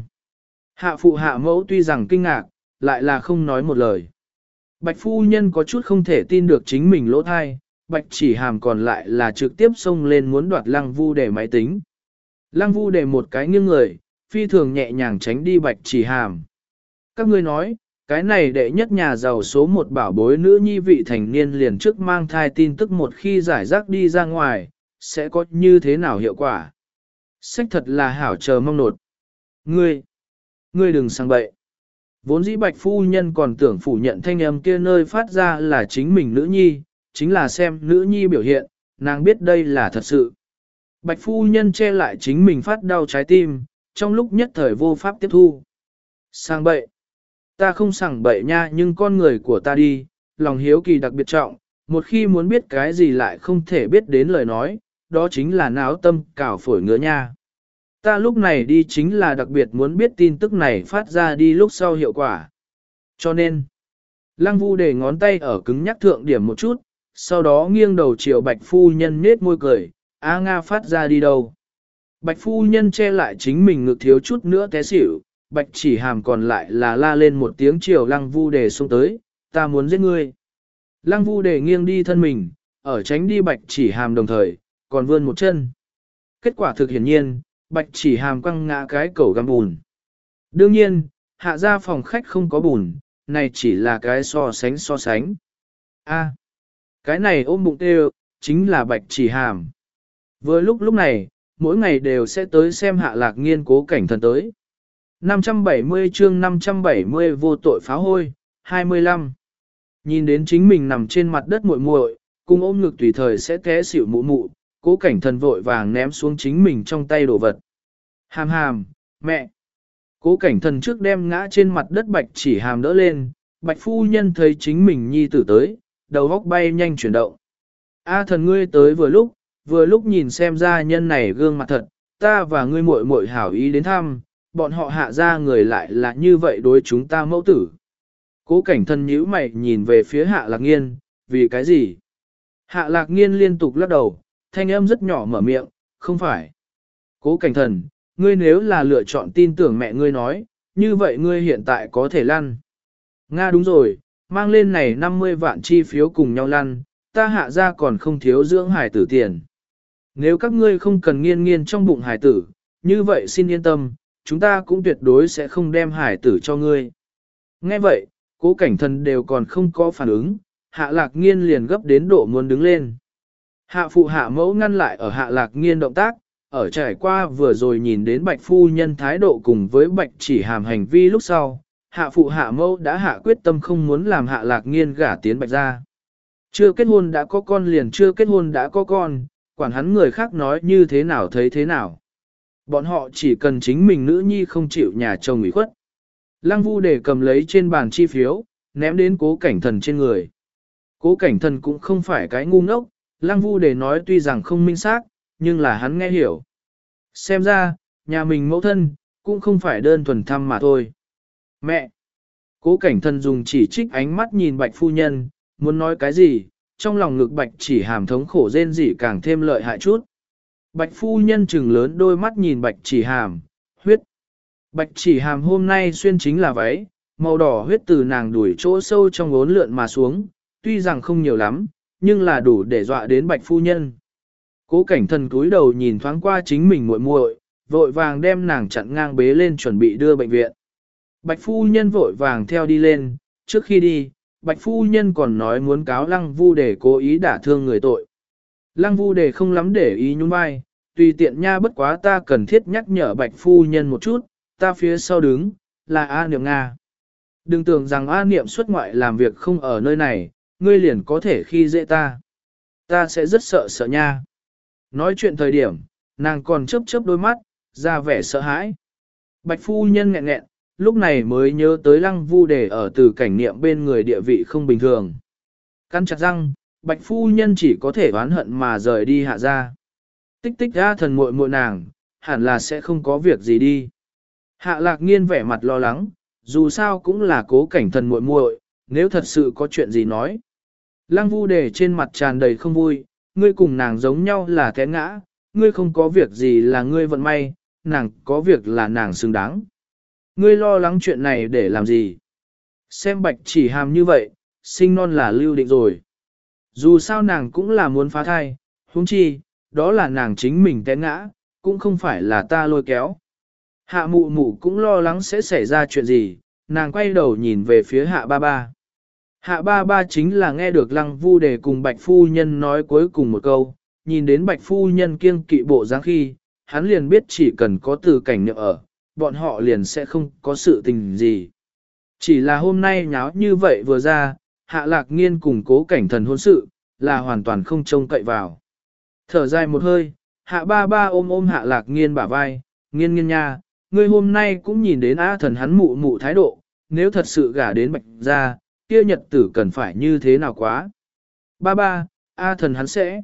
Speaker 1: Hạ phụ hạ mẫu tuy rằng kinh ngạc, lại là không nói một lời. Bạch phu nhân có chút không thể tin được chính mình lỗ thai, bạch chỉ hàm còn lại là trực tiếp xông lên muốn đoạt lăng vu để máy tính. Lăng vu để một cái nghiêng người, phi thường nhẹ nhàng tránh đi bạch chỉ hàm. Các ngươi nói, cái này đệ nhất nhà giàu số một bảo bối nữ nhi vị thành niên liền trước mang thai tin tức một khi giải rác đi ra ngoài, sẽ có như thế nào hiệu quả? Sách thật là hảo chờ mong nột. Ngươi, ngươi đừng sang bậy. Vốn dĩ bạch phu nhân còn tưởng phủ nhận thanh âm kia nơi phát ra là chính mình nữ nhi, chính là xem nữ nhi biểu hiện, nàng biết đây là thật sự. Bạch phu nhân che lại chính mình phát đau trái tim, trong lúc nhất thời vô pháp tiếp thu. Sang bậy. Ta không sảng bậy nha, nhưng con người của ta đi, lòng hiếu kỳ đặc biệt trọng, một khi muốn biết cái gì lại không thể biết đến lời nói, đó chính là náo tâm cào phổi ngứa nha. Ta lúc này đi chính là đặc biệt muốn biết tin tức này phát ra đi lúc sau hiệu quả. Cho nên, Lăng Vu để ngón tay ở cứng nhắc thượng điểm một chút, sau đó nghiêng đầu chiều bạch phu nhân nết môi cười, A Nga phát ra đi đâu. Bạch phu nhân che lại chính mình ngực thiếu chút nữa té xỉu, bạch chỉ hàm còn lại là la lên một tiếng chiều Lăng Vu đề xông tới, ta muốn giết ngươi. Lăng Vu đề nghiêng đi thân mình, ở tránh đi bạch chỉ hàm đồng thời, còn vươn một chân. Kết quả thực hiển nhiên, bạch chỉ hàm quăng ngã cái cầu găm bùn. Đương nhiên, hạ ra phòng khách không có bùn, này chỉ là cái so sánh so sánh. A, cái này ôm bụng tê chính là bạch chỉ hàm. Vừa lúc lúc này, mỗi ngày đều sẽ tới xem hạ lạc nghiên cố cảnh thần tới. năm trăm bảy mươi chương năm trăm bảy mươi vô tội phá hôi, hai mươi lăm. Nhìn đến chính mình nằm trên mặt đất muội muội, cùng ôm ngực tùy thời sẽ té xỉu mụ mụ, cố cảnh thần vội vàng ném xuống chính mình trong tay đồ vật. Hàm hàm, mẹ. Cố cảnh thần trước đem ngã trên mặt đất bạch chỉ hàm đỡ lên, bạch phu nhân thấy chính mình nhi tử tới, đầu góc bay nhanh chuyển động. A thần ngươi tới vừa lúc, vừa lúc nhìn xem ra nhân này gương mặt thật, ta và ngươi muội muội hảo ý đến thăm, bọn họ hạ ra người lại là như vậy đối chúng ta mẫu tử. Cố cảnh thần nhíu mày nhìn về phía hạ lạc nghiên, vì cái gì? Hạ lạc nghiên liên tục lắc đầu, thanh âm rất nhỏ mở miệng, không phải. Cố cảnh thần, ngươi nếu là lựa chọn tin tưởng mẹ ngươi nói, như vậy ngươi hiện tại có thể lăn. Nga đúng rồi, mang lên này năm mươi vạn chi phiếu cùng nhau lăn, ta hạ ra còn không thiếu dưỡng hải tử tiền. Nếu các ngươi không cần nghiên nghiên trong bụng hải tử, như vậy xin yên tâm, chúng ta cũng tuyệt đối sẽ không đem hải tử cho ngươi. Nghe vậy, cố cảnh thần đều còn không có phản ứng, hạ lạc nghiên liền gấp đến độ muốn đứng lên. Hạ phụ hạ mẫu ngăn lại ở hạ lạc nghiên động tác, ở trải qua vừa rồi nhìn đến bạch phu nhân thái độ cùng với bạch chỉ hàm hành vi lúc sau, hạ phụ hạ mẫu đã hạ quyết tâm không muốn làm hạ lạc nghiên gả tiến bạch ra. Chưa kết hôn đã có con liền chưa kết hôn đã có con, quản hắn người khác nói như thế nào thấy thế nào. Bọn họ chỉ cần chính mình nữ nhi không chịu nhà chồng ủy khuất. Lăng Vu để cầm lấy trên bàn chi phiếu, ném đến cố cảnh thần trên người. Cố cảnh thần cũng không phải cái ngu ngốc, Lăng Vu để nói tuy rằng không minh xác, nhưng là hắn nghe hiểu. Xem ra, nhà mình mẫu thân, cũng không phải đơn thuần thăm mà thôi. Mẹ! Cố cảnh thần dùng chỉ trích ánh mắt nhìn bạch phu nhân, muốn nói cái gì, trong lòng ngực bạch chỉ hàm thống khổ rên rỉ càng thêm lợi hại chút. Bạch phu nhân trừng lớn đôi mắt nhìn bạch chỉ hàm, huyết. Bạch chỉ hàm hôm nay xuyên chính là váy, màu đỏ huyết từ nàng đuổi chỗ sâu trong ốn lượn mà xuống, tuy rằng không nhiều lắm, nhưng là đủ để dọa đến bạch phu nhân. Cố cảnh thần cúi đầu nhìn thoáng qua chính mình muội muội, vội vàng đem nàng chặn ngang bế lên chuẩn bị đưa bệnh viện. Bạch phu nhân vội vàng theo đi lên, trước khi đi, bạch phu nhân còn nói muốn cáo Lăng Vu để cố ý đả thương người tội. Lăng Vu để không lắm để ý nhún vai, tùy tiện nha bất quá ta cần thiết nhắc nhở bạch phu nhân một chút, ta phía sau đứng, là A Niệm Nga. Đừng tưởng rằng A Niệm xuất ngoại làm việc không ở nơi này, ngươi liền có thể khi dễ ta. Ta sẽ rất sợ sợ nha. Nói chuyện thời điểm, nàng còn chớp chớp đôi mắt, ra vẻ sợ hãi. Bạch phu nhân nghẹn nghẹn, lúc này mới nhớ tới lăng vu đề ở từ cảnh niệm bên người địa vị không bình thường. Căn chặt răng, bạch phu nhân chỉ có thể oán hận mà rời đi hạ ra. Tích tích ra thần muội muội nàng, hẳn là sẽ không có việc gì đi. Hạ lạc nghiên vẻ mặt lo lắng, dù sao cũng là cố cảnh thần muội muội, nếu thật sự có chuyện gì nói. Lăng vu đề trên mặt tràn đầy không vui, ngươi cùng nàng giống nhau là té ngã, ngươi không có việc gì là ngươi vận may, nàng có việc là nàng xứng đáng. Ngươi lo lắng chuyện này để làm gì? Xem bạch chỉ hàm như vậy, sinh non là lưu định rồi. Dù sao nàng cũng là muốn phá thai, huống chi, đó là nàng chính mình té ngã, cũng không phải là ta lôi kéo. Hạ mụ mụ cũng lo lắng sẽ xảy ra chuyện gì, nàng quay đầu nhìn về phía hạ ba ba. Hạ ba ba chính là nghe được lăng vu đề cùng bạch phu nhân nói cuối cùng một câu, nhìn đến bạch phu nhân kiêng kỵ bộ dáng khi, hắn liền biết chỉ cần có từ cảnh niệm ở, bọn họ liền sẽ không có sự tình gì. Chỉ là hôm nay nháo như vậy vừa ra, hạ lạc nghiên cùng cố cảnh thần hôn sự, là hoàn toàn không trông cậy vào. Thở dài một hơi, hạ ba ba ôm ôm hạ lạc nghiên bả vai, nghiên nghiên nha, ngươi hôm nay cũng nhìn đến A thần hắn mụ mụ thái độ, nếu thật sự gả đến bạch gia, kia nhật tử cần phải như thế nào quá. Ba ba, A thần hắn sẽ.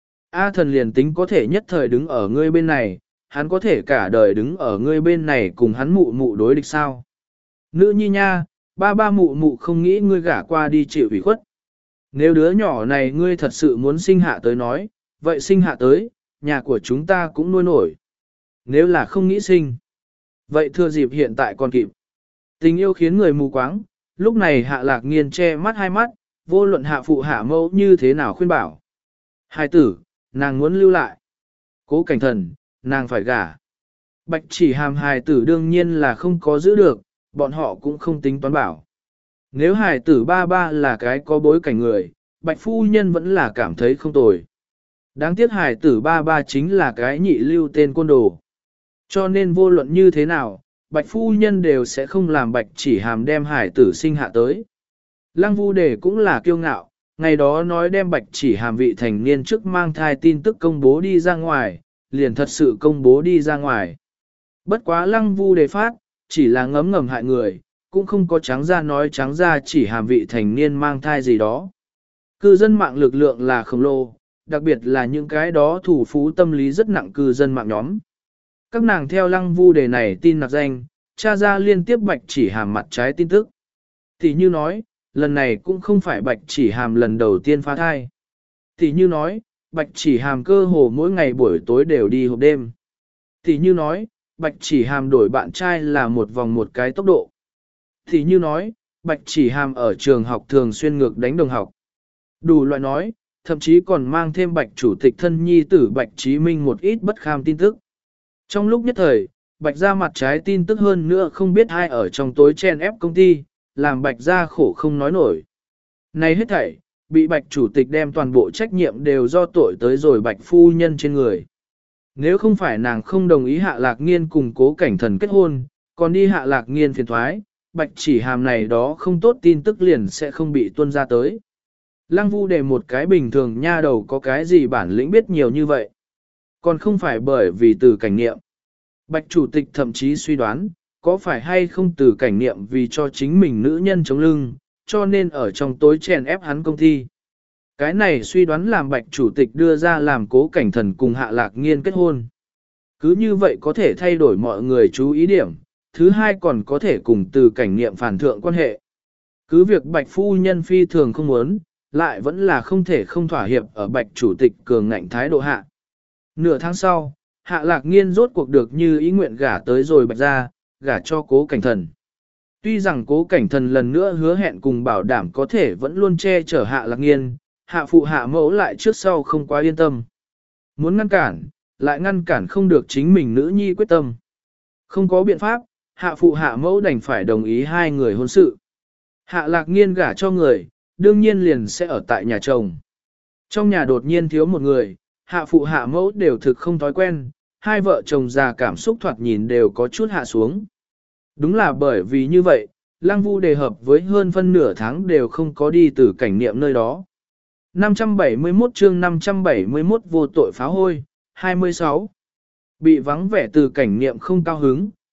Speaker 1: A thần liền tính có thể nhất thời đứng ở ngươi bên này, hắn có thể cả đời đứng ở ngươi bên này cùng hắn mụ mụ đối địch sao. Nữ nhi nha, ba ba mụ mụ không nghĩ ngươi gả qua đi chịu ủy khuất. Nếu đứa nhỏ này ngươi thật sự muốn sinh hạ tới nói, vậy sinh hạ tới, nhà của chúng ta cũng nuôi nổi. Nếu là không nghĩ sinh, vậy thừa dịp hiện tại còn kịp. Tình yêu khiến người mù quáng, lúc này hạ lạc nghiên che mắt hai mắt, vô luận hạ phụ hạ mẫu như thế nào khuyên bảo. Hai tử, nàng muốn lưu lại. Cố cảnh thần, nàng phải gả. Bạch chỉ hàm hài tử đương nhiên là không có giữ được, bọn họ cũng không tính toán bảo. Nếu hài tử ba ba là cái có bối cảnh người, bạch phu nhân vẫn là cảm thấy không tồi. Đáng tiếc hài tử ba ba chính là cái nhị lưu tên côn đồ. Cho nên vô luận như thế nào, bạch phu nhân đều sẽ không làm bạch chỉ hàm đem hài tử sinh hạ tới. Lăng vu đề cũng là kiêu ngạo, ngày đó nói đem bạch chỉ hàm vị thành niên trước mang thai tin tức công bố đi ra ngoài, liền thật sự công bố đi ra ngoài. Bất quá lăng vu đề phát, chỉ là ngấm ngầm hại người, cũng không có trắng ra nói trắng ra chỉ hàm vị thành niên mang thai gì đó. Cư dân mạng lực lượng là khổng lồ, đặc biệt là những cái đó thủ phú tâm lý rất nặng cư dân mạng nhóm. Các nàng theo lăng vu đề này tin nặc danh, tra ra liên tiếp bạch chỉ hàm mặt trái tin tức. Tỷ như nói, lần này cũng không phải bạch chỉ hàm lần đầu tiên phá thai. Tỷ như nói, bạch chỉ hàm cơ hồ mỗi ngày buổi tối đều đi hộp đêm. Tỷ như nói, bạch chỉ hàm đổi bạn trai là một vòng một cái tốc độ. Tỷ như nói, bạch chỉ hàm ở trường học thường xuyên ngược đánh đồng học. Đủ loại nói, thậm chí còn mang thêm bạch chủ tịch thân nhi tử bạch Chí Minh một ít bất kham tin tức. Trong lúc nhất thời, bạch ra mặt trái tin tức hơn nữa không biết ai ở trong tối chen ép công ty, làm bạch ra khổ không nói nổi. Này hết thảy, bị bạch chủ tịch đem toàn bộ trách nhiệm đều do tội tới rồi bạch phu nhân trên người. Nếu không phải nàng không đồng ý hạ lạc nghiên cùng cố cảnh thần kết hôn, còn đi hạ lạc nghiên phiền thoái, bạch chỉ hàm này đó không tốt tin tức liền sẽ không bị tuôn ra tới. Lăng vu đề một cái bình thường nha đầu có cái gì bản lĩnh biết nhiều như vậy. Còn không phải bởi vì từ cảnh niệm. Bạch chủ tịch thậm chí suy đoán, có phải hay không từ cảnh niệm vì cho chính mình nữ nhân chống lưng, cho nên ở trong tối chèn ép hắn công ty. Cái này suy đoán làm bạch chủ tịch đưa ra làm cố cảnh thần cùng hạ lạc nghiên kết hôn. Cứ như vậy có thể thay đổi mọi người chú ý điểm, thứ hai còn có thể cùng từ cảnh niệm phản thượng quan hệ. Cứ việc bạch phu nhân phi thường không muốn, lại vẫn là không thể không thỏa hiệp ở bạch chủ tịch cường ngạnh thái độ hạ. Nửa tháng sau, hạ lạc nghiên rốt cuộc được như ý nguyện gả tới rồi bạch ra, gả cho cố cảnh thần. Tuy rằng cố cảnh thần lần nữa hứa hẹn cùng bảo đảm có thể vẫn luôn che chở hạ lạc nghiên, hạ phụ hạ mẫu lại trước sau không quá yên tâm. Muốn ngăn cản, lại ngăn cản không được chính mình nữ nhi quyết tâm. Không có biện pháp, hạ phụ hạ mẫu đành phải đồng ý hai người hôn sự. Hạ lạc nghiên gả cho người, đương nhiên liền sẽ ở tại nhà chồng. Trong nhà đột nhiên thiếu một người, hạ phụ hạ mẫu đều thực không thói quen, hai vợ chồng già cảm xúc thoạt nhìn đều có chút hạ xuống. Đúng là bởi vì như vậy, Lăng Vu đề hợp với hơn phân nửa tháng đều không có đi từ cảnh niệm nơi đó. năm trăm bảy mươi mốt chương năm trăm bảy mươi mốt vô tội phá hôi, hai mươi sáu. Bị vắng vẻ từ cảnh niệm không cao hứng,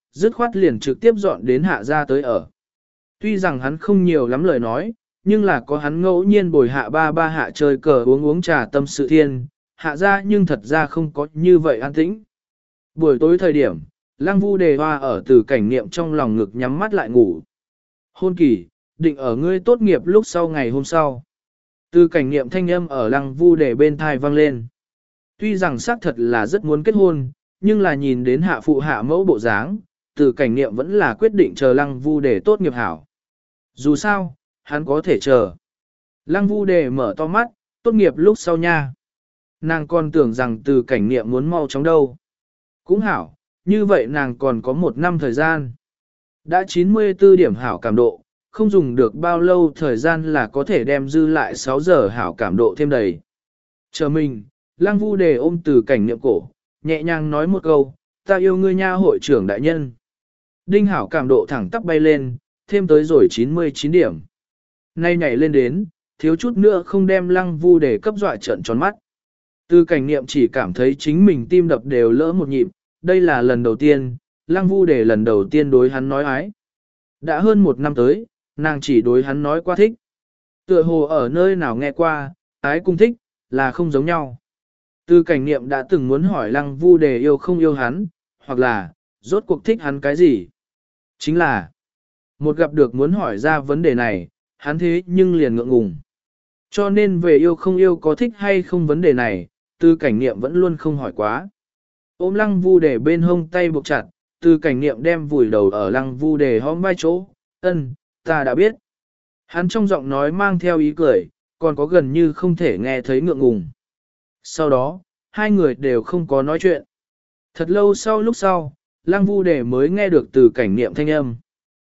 Speaker 1: dứt khoát liền trực tiếp dọn đến hạ gia tới ở. Tuy rằng hắn không nhiều lắm lời nói, nhưng là có hắn ngẫu nhiên bồi hạ ba ba hạ chơi cờ uống uống trà tâm sự thiên, hạ gia nhưng thật ra không có như vậy an tĩnh. Buổi tối thời điểm, Lăng Vu Đề hoa ở Từ Cảnh Niệm trong lòng ngực nhắm mắt lại ngủ. Hôn kỳ, định ở ngươi tốt nghiệp lúc sau ngày hôm sau. Từ Cảnh Niệm thanh âm ở Lăng Vu Đề bên thai vang lên. Tuy rằng xác thật là rất muốn kết hôn, nhưng là nhìn đến hạ phụ hạ mẫu bộ dáng, Từ Cảnh Niệm vẫn là quyết định chờ Lăng Vu Đề tốt nghiệp hảo. Dù sao, hắn có thể chờ. Lăng Vu Đề mở to mắt, tốt nghiệp lúc sau nha. Nàng còn tưởng rằng Từ Cảnh Niệm muốn mau chóng đâu. Cũng hảo, như vậy nàng còn có một năm thời gian. Đã chín mươi tư điểm hảo cảm độ, không dùng được bao lâu thời gian là có thể đem dư lại sáu giờ hảo cảm độ thêm đầy. Chờ mình, Lăng Vu Đề ôm Từ Cảnh Niệm cổ, nhẹ nhàng nói một câu, ta yêu ngươi nha hội trưởng đại nhân. Đinh hảo cảm độ thẳng tắp bay lên, thêm tới rồi chín mươi chín điểm. Nay nhảy lên đến, thiếu chút nữa không đem Lăng Vu Đề cấp dọa trợn tròn mắt. Từ Cảnh Niệm chỉ cảm thấy chính mình tim đập đều lỡ một nhịp, đây là lần đầu tiên, Lăng Vu Đề lần đầu tiên đối hắn nói ái. Đã hơn một năm tới, nàng chỉ đối hắn nói qua thích. Tựa hồ ở nơi nào nghe qua, ái cùng thích, là không giống nhau. Từ Cảnh Niệm đã từng muốn hỏi Lăng Vu Đề yêu không yêu hắn, hoặc là, rốt cuộc thích hắn cái gì. Chính là, một gặp được muốn hỏi ra vấn đề này, hắn thế nhưng liền ngượng ngùng. Cho nên về yêu không yêu có thích hay không vấn đề này, Từ Cảnh Niệm vẫn luôn không hỏi quá. Ôm Lăng Vu Đề bên hông tay buộc chặt, Từ Cảnh Niệm đem vùi đầu ở Lăng Vu Đề hõm vai chỗ, ân, ta đã biết. Hắn trong giọng nói mang theo ý cười, còn có gần như không thể nghe thấy ngượng ngùng. Sau đó, hai người đều không có nói chuyện. Thật lâu sau lúc sau, Lăng Vu Đề mới nghe được Từ Cảnh Niệm thanh âm.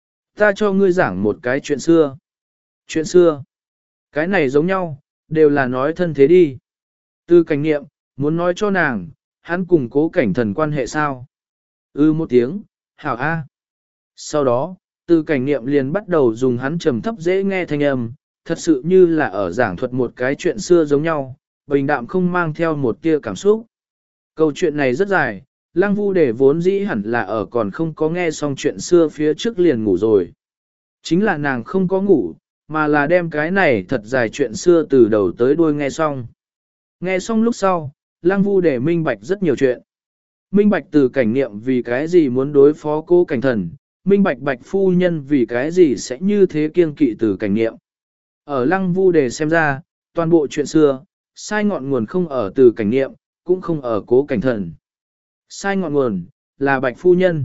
Speaker 1: Ta cho ngươi giảng một cái chuyện xưa. Chuyện xưa. Cái này giống nhau, đều là nói thân thế đi. Từ Cảnh Niệm, muốn nói cho nàng, hắn cùng Cố Cảnh Thần quan hệ sao? Ư một tiếng, hảo a. Sau đó, Từ Cảnh Niệm liền bắt đầu dùng hắn trầm thấp dễ nghe thanh âm, thật sự như là ở giảng thuật một cái chuyện xưa giống nhau, bình đạm không mang theo một tia cảm xúc. Câu chuyện này rất dài, Lăng Vu Đề vốn dĩ hẳn là ở còn không có nghe xong chuyện xưa phía trước liền ngủ rồi. Chính là nàng không có ngủ, mà là đem cái này thật dài chuyện xưa từ đầu tới đuôi nghe xong. Nghe xong lúc sau, Lăng Vu Đề minh bạch rất nhiều chuyện. Minh bạch Từ Cảnh Niệm vì cái gì muốn đối phó Cố Cảnh Thần, minh bạch Bạch phu nhân vì cái gì sẽ như thế kiêng kỵ Từ Cảnh Niệm. Ở Lăng Vu Đề xem ra, toàn bộ chuyện xưa, sai ngọn nguồn không ở Từ Cảnh Niệm, cũng không ở Cố Cảnh Thần. Sai ngọn nguồn, là Bạch phu nhân.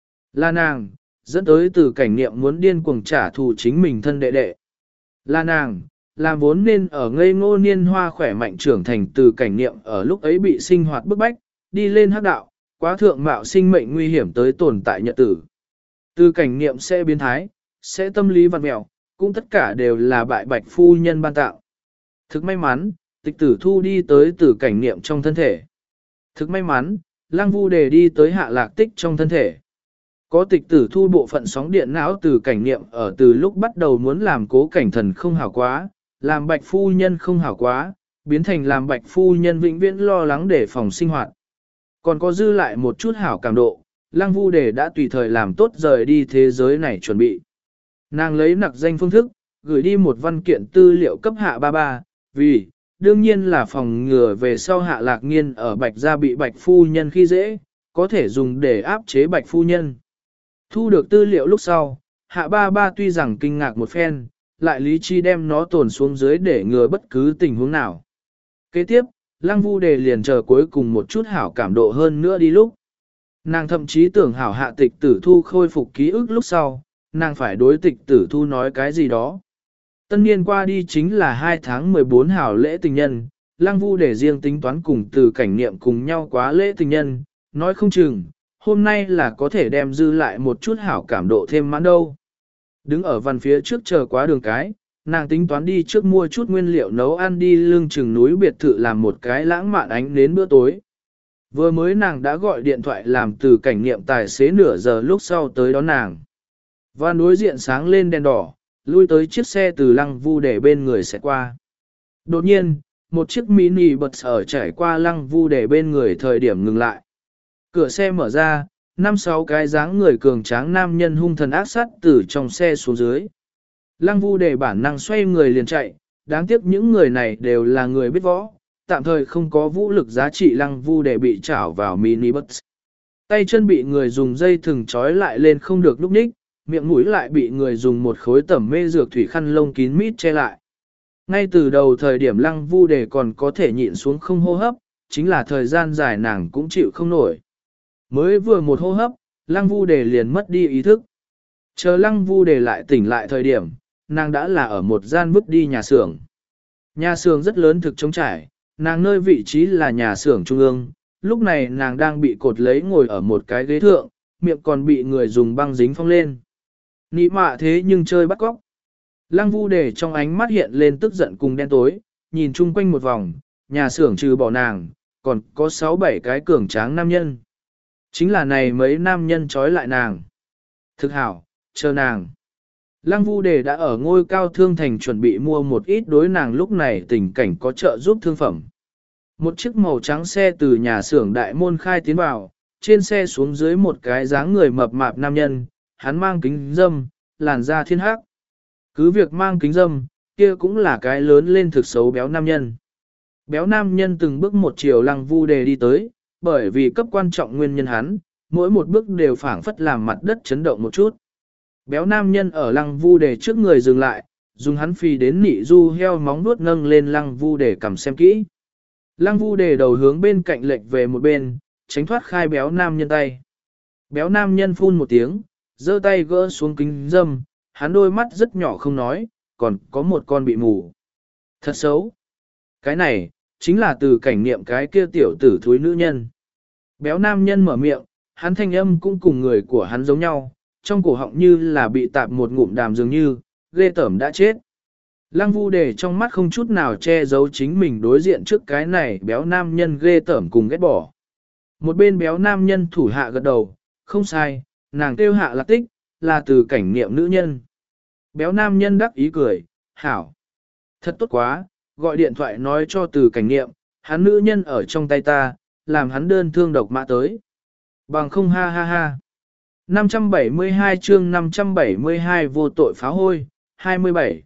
Speaker 1: Là nàng, dẫn tới Từ Cảnh Niệm muốn điên cuồng trả thù chính mình thân đệ đệ. Là nàng, làm vốn nên ở ngây ngô niên hoa khỏe mạnh trưởng thành Từ Cảnh Niệm ở lúc ấy bị sinh hoạt bức bách, đi lên hắc đạo, quá thượng mạo sinh mệnh nguy hiểm tới tồn tại nhật tử. Từ Cảnh Niệm sẽ biến thái, sẽ tâm lý vặn mẹo, cũng tất cả đều là bại Bạch phu nhân ban tạo. Thực may mắn, Tịch Tử Thu đi tới Từ Cảnh Niệm trong thân thể. Thực may mắn, Lăng Vu Đề đi tới Hạ Lạc Tích trong thân thể. Có Tịch Tử Thu bộ phận sóng điện não Từ Cảnh Niệm ở từ lúc bắt đầu muốn làm Cố Cảnh Thần không hảo quá, làm Bạch phu nhân không hảo quá, biến thành làm Bạch phu nhân vĩnh viễn lo lắng để phòng sinh hoạt. Còn có dư lại một chút hảo cảm độ, Lăng Vu Đề đã tùy thời làm tốt rời đi thế giới này chuẩn bị. Nàng lấy nặc danh phương thức, gửi đi một văn kiện tư liệu cấp Hạ ba ba, vì, đương nhiên là phòng ngừa về sau Hạ Lạc Nghiên ở Bạch gia bị Bạch phu nhân khi dễ, có thể dùng để áp chế Bạch phu nhân. Thu được tư liệu lúc sau, Hạ ba ba tuy rằng kinh ngạc một phen, lại lý trí đem nó tồn xuống dưới để ngừa bất cứ tình huống nào. Kế tiếp, Lăng Vu Đề liền chờ cuối cùng một chút hảo cảm độ hơn nữa đi lúc. Nàng thậm chí tưởng hảo Hạ Tịch Tử Thu khôi phục ký ức lúc sau, nàng phải đối Tịch Tử Thu nói cái gì đó. Tân niên qua đi chính là hai tháng mười bốn hảo lễ tình nhân, Lăng Vu Đề riêng tính toán cùng Từ Cảnh Niệm cùng nhau quá lễ tình nhân, nói không chừng, hôm nay là có thể đem dư lại một chút hảo cảm độ thêm mãn đâu. Đứng ở văn phía trước chờ quá đường cái, nàng tính toán đi trước mua chút nguyên liệu nấu ăn đi lưng chừng núi biệt thự làm một cái lãng mạn ánh đến bữa tối. Vừa mới nàng đã gọi điện thoại làm Từ Cảnh Niệm tài xế nửa giờ lúc sau tới đón nàng. Và đối diện sáng lên đèn đỏ, lui tới chiếc xe từ Lăng Vu Đề bên người sẽ qua. Đột nhiên, một chiếc mini bật ở trải qua Lăng Vu Đề bên người thời điểm ngừng lại. Cửa xe mở ra, năm sáu cái dáng người cường tráng nam nhân hung thần ác sát từ trong xe xuống dưới. Lăng Vu Đề bản năng xoay người liền chạy, đáng tiếc những người này đều là người biết võ, tạm thời không có vũ lực giá trị. Lăng Vu Đề bị chảo vào mini bus. Tay chân bị người dùng dây thừng trói lại lên không được lúc ních, miệng mũi lại bị người dùng một khối tẩm mê dược thủy khăn lông kín mít che lại. Ngay từ đầu thời điểm Lăng Vu Đề còn có thể nhịn xuống không hô hấp, chính là thời gian dài nàng cũng chịu không nổi. Mới vừa một hô hấp, Lăng Vu Đề liền mất đi ý thức. Chờ Lăng Vu Đề lại tỉnh lại thời điểm, nàng đã là ở một gian vứt đi nhà xưởng. Nhà xưởng rất lớn thực trống trải, nàng nơi vị trí là nhà xưởng trung ương, lúc này nàng đang bị cột lấy ngồi ở một cái ghế thượng, miệng còn bị người dùng băng dính phong lên. Nị mạ thế nhưng chơi bắt cóc. Lăng Vu Đề trong ánh mắt hiện lên tức giận cùng đen tối, nhìn chung quanh một vòng, nhà xưởng trừ bỏ nàng, còn có sáu bảy cái cường tráng nam nhân. Chính là này mấy nam nhân trói lại nàng. Thực hảo, chờ nàng. Lăng Vu Đề đã ở ngôi cao thương thành chuẩn bị mua một ít đối nàng lúc này tình cảnh có trợ giúp thương phẩm. Một chiếc màu trắng xe từ nhà xưởng đại môn khai tiến vào, trên xe xuống dưới một cái dáng người mập mạp nam nhân, hắn mang kính dâm, làn da thiên hắc. Cứ việc mang kính dâm, kia cũng là cái lớn lên thực xấu béo nam nhân. Béo nam nhân từng bước một chiều Lăng Vu Đề đi tới, bởi vì cấp quan trọng nguyên nhân hắn, mỗi một bước đều phảng phất làm mặt đất chấn động một chút. Béo nam nhân ở Lăng Vu Đề trước người dừng lại, dùng hắn phì đến nị du heo móng nuốt nâng lên Lăng Vu Đề cầm xem kỹ. Lăng Vu Đề đầu hướng bên cạnh lệch về một bên, tránh thoát khai béo nam nhân tay. Béo nam nhân phun một tiếng, giơ tay gỡ xuống kính dâm, hắn đôi mắt rất nhỏ không nói, còn có một con bị mù. Thật xấu. Cái này, chính là từ cảnh niệm cái kia tiểu tử thúi nữ nhân. Béo nam nhân mở miệng, hắn thanh âm cũng cùng người của hắn giống nhau, trong cổ họng như là bị tạp một ngụm đàm dường như, ghê tởm đã chết. Lăng Vu Đề trong mắt không chút nào che giấu chính mình đối diện trước cái này béo nam nhân ghê tởm cùng ghét bỏ. Một bên béo nam nhân thủ hạ gật đầu, không sai, nàng kêu hạ lạc tích, là từ cảnh niệm nữ nhân. Béo nam nhân đắc ý cười, hảo. Thật tốt quá, gọi điện thoại nói cho từ cảnh niệm, hắn nữ nhân ở trong tay ta, làm hắn đơn thương độc mã tới. Bằng không ha ha ha. năm trăm bảy mươi hai chương năm trăm bảy mươi hai vô tội phá hôi, hai mươi bảy.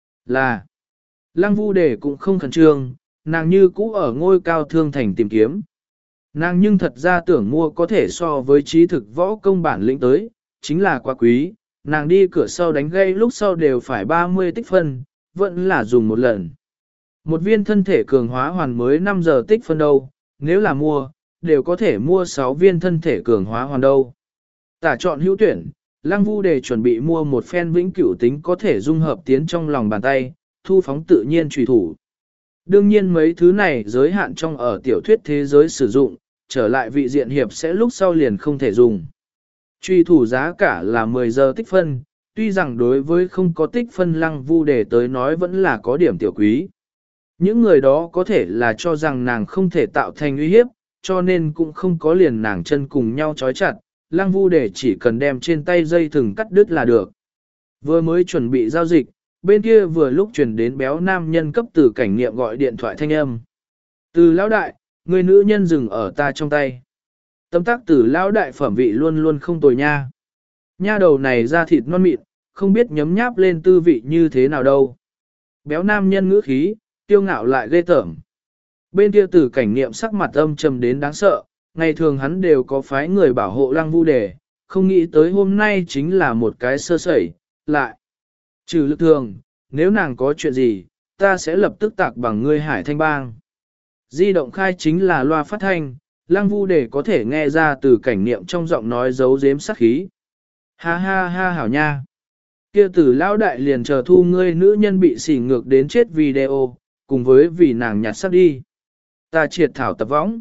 Speaker 1: Là, Lăng Vu Đề cũng không khẩn trương, nàng như cũ ở ngôi cao thương thành tìm kiếm. Nàng nhưng thật ra tưởng mua có thể so với trí thực võ công bản lĩnh tới, chính là quá quý, nàng đi cửa sau đánh gây lúc sau đều phải ba mươi tích phân, vẫn là dùng một lần. Một viên thân thể cường hóa hoàn mới năm giờ tích phân đâu, nếu là mua, đều có thể mua sáu viên thân thể cường hóa hoàn đâu. Tả chọn hữu tuyển, Lăng Vu Đề chuẩn bị mua một phen vĩnh cửu tính có thể dung hợp tiến trong lòng bàn tay, thu phóng tự nhiên trùy thủ. Đương nhiên mấy thứ này giới hạn trong ở tiểu thuyết thế giới sử dụng, trở lại vị diện hiệp sẽ lúc sau liền không thể dùng. Truy thủ giá cả là mười giờ tích phân, tuy rằng đối với không có tích phân Lăng Vu Đề tới nói vẫn là có điểm tiểu quý. Những người đó có thể là cho rằng nàng không thể tạo thành uy hiếp, cho nên cũng không có liền nàng chân cùng nhau trói chặt, Lăng Vu Đề chỉ cần đem trên tay dây thừng cắt đứt là được. Vừa mới chuẩn bị giao dịch, bên kia vừa lúc chuyển đến béo nam nhân cấp từ cảnh nghiệm gọi điện thoại thanh âm. Từ lão đại, người nữ nhân dừng ở ta trong tay. Tấm tác từ lão đại phẩm vị luôn luôn không tồi nha. Nha đầu này da thịt non mịn, không biết nhấm nháp lên tư vị như thế nào đâu. Béo nam nhân ngữ khí, tiêu ngạo lại ghê tởm. Bên kia từ cảnh nghiệm sắc mặt âm trầm đến đáng sợ, ngày thường hắn đều có phái người bảo hộ Lăng Vu Đề, không nghĩ tới hôm nay chính là một cái sơ sẩy, lại. Trừ lực thường, nếu nàng có chuyện gì, ta sẽ lập tức tạc bằng ngươi Hải Thanh Bang. Di động khai chính là loa phát thanh, Lăng Vu Đề có thể nghe ra từ cảnh niệm trong giọng nói giấu giếm sát khí. Ha ha ha hảo nha. Kia tử lão đại liền chờ thu ngươi nữ nhân bị xỉ ngược đến chết video, cùng với vì nàng nhặt sắc đi. Ta triệt thảo tập võng.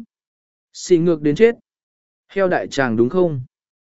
Speaker 1: Xỉ ngược đến chết. Heo đại chàng đúng không?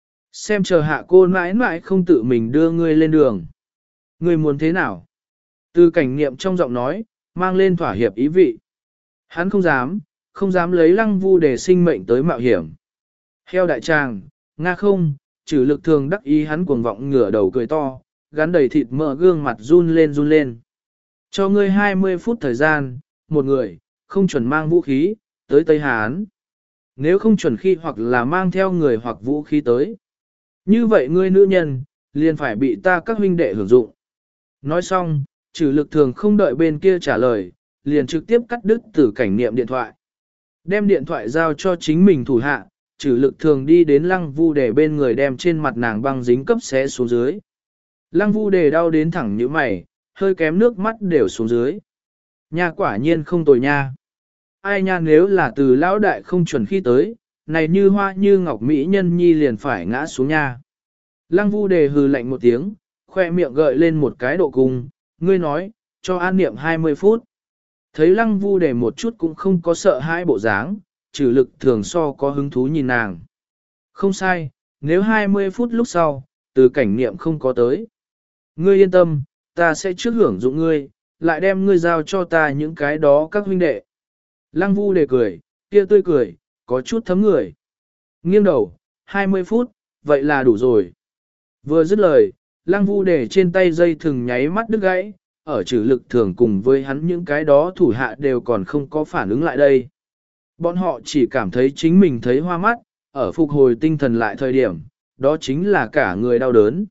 Speaker 1: Xem chờ hạ cô mãi mãi không tự mình đưa ngươi lên đường. Ngươi muốn thế nào? Từ cảnh niệm trong giọng nói, mang lên thỏa hiệp ý vị. Hắn không dám, không dám lấy Lăng Vu để sinh mệnh tới mạo hiểm. Heo đại tràng, nga không, trừ lực thường đắc ý hắn cuồng vọng ngửa đầu cười to, gắn đầy thịt mỡ gương mặt run lên run lên. Cho ngươi hai mươi phút thời gian, một người, không chuẩn mang vũ khí, tới Tây Hán. Nếu không chuẩn khi hoặc là mang theo người hoặc vũ khí tới. Như vậy ngươi nữ nhân, liền phải bị ta các huynh đệ hưởng dụng. Nói xong, trừ lực thường không đợi bên kia trả lời, liền trực tiếp cắt đứt từ cảnh niệm điện thoại. Đem điện thoại giao cho chính mình thủ hạ, trừ lực thường đi đến lăng vu để bên người đem trên mặt nàng băng dính cấp xé xuống dưới. Lăng vu đề đau đến thẳng như mày, hơi kém nước mắt đều xuống dưới. Nha quả nhiên không tồi nha. Ai nha nếu là từ lão đại không chuẩn khi tới, này như hoa như ngọc mỹ nhân nhi liền phải ngã xuống nha. Lăng vu đề hừ lạnh một tiếng, khoe miệng gợi lên một cái độ cung, ngươi nói, cho an niệm hai mươi phút. Thấy lăng vu đề một chút cũng không có sợ hãi bộ dáng, trừ lực thường so có hứng thú nhìn nàng. Không sai, nếu hai mươi phút lúc sau, từ cảnh niệm không có tới. Ngươi yên tâm, ta sẽ trước hưởng dụng ngươi, lại đem ngươi giao cho ta những cái đó các huynh đệ. Lăng vu đề cười, kia tươi cười, có chút thấm người. Nghiêng đầu, hai mươi phút, vậy là đủ rồi. Vừa dứt lời, lăng vu đề trên tay dây thừng nháy mắt đứt gãy, ở trừ lực thường cùng với hắn những cái đó thủ hạ đều còn không có phản ứng lại đây. Bọn họ chỉ cảm thấy chính mình thấy hoa mắt, ở phục hồi tinh thần lại thời điểm, đó chính là cả người đau đớn.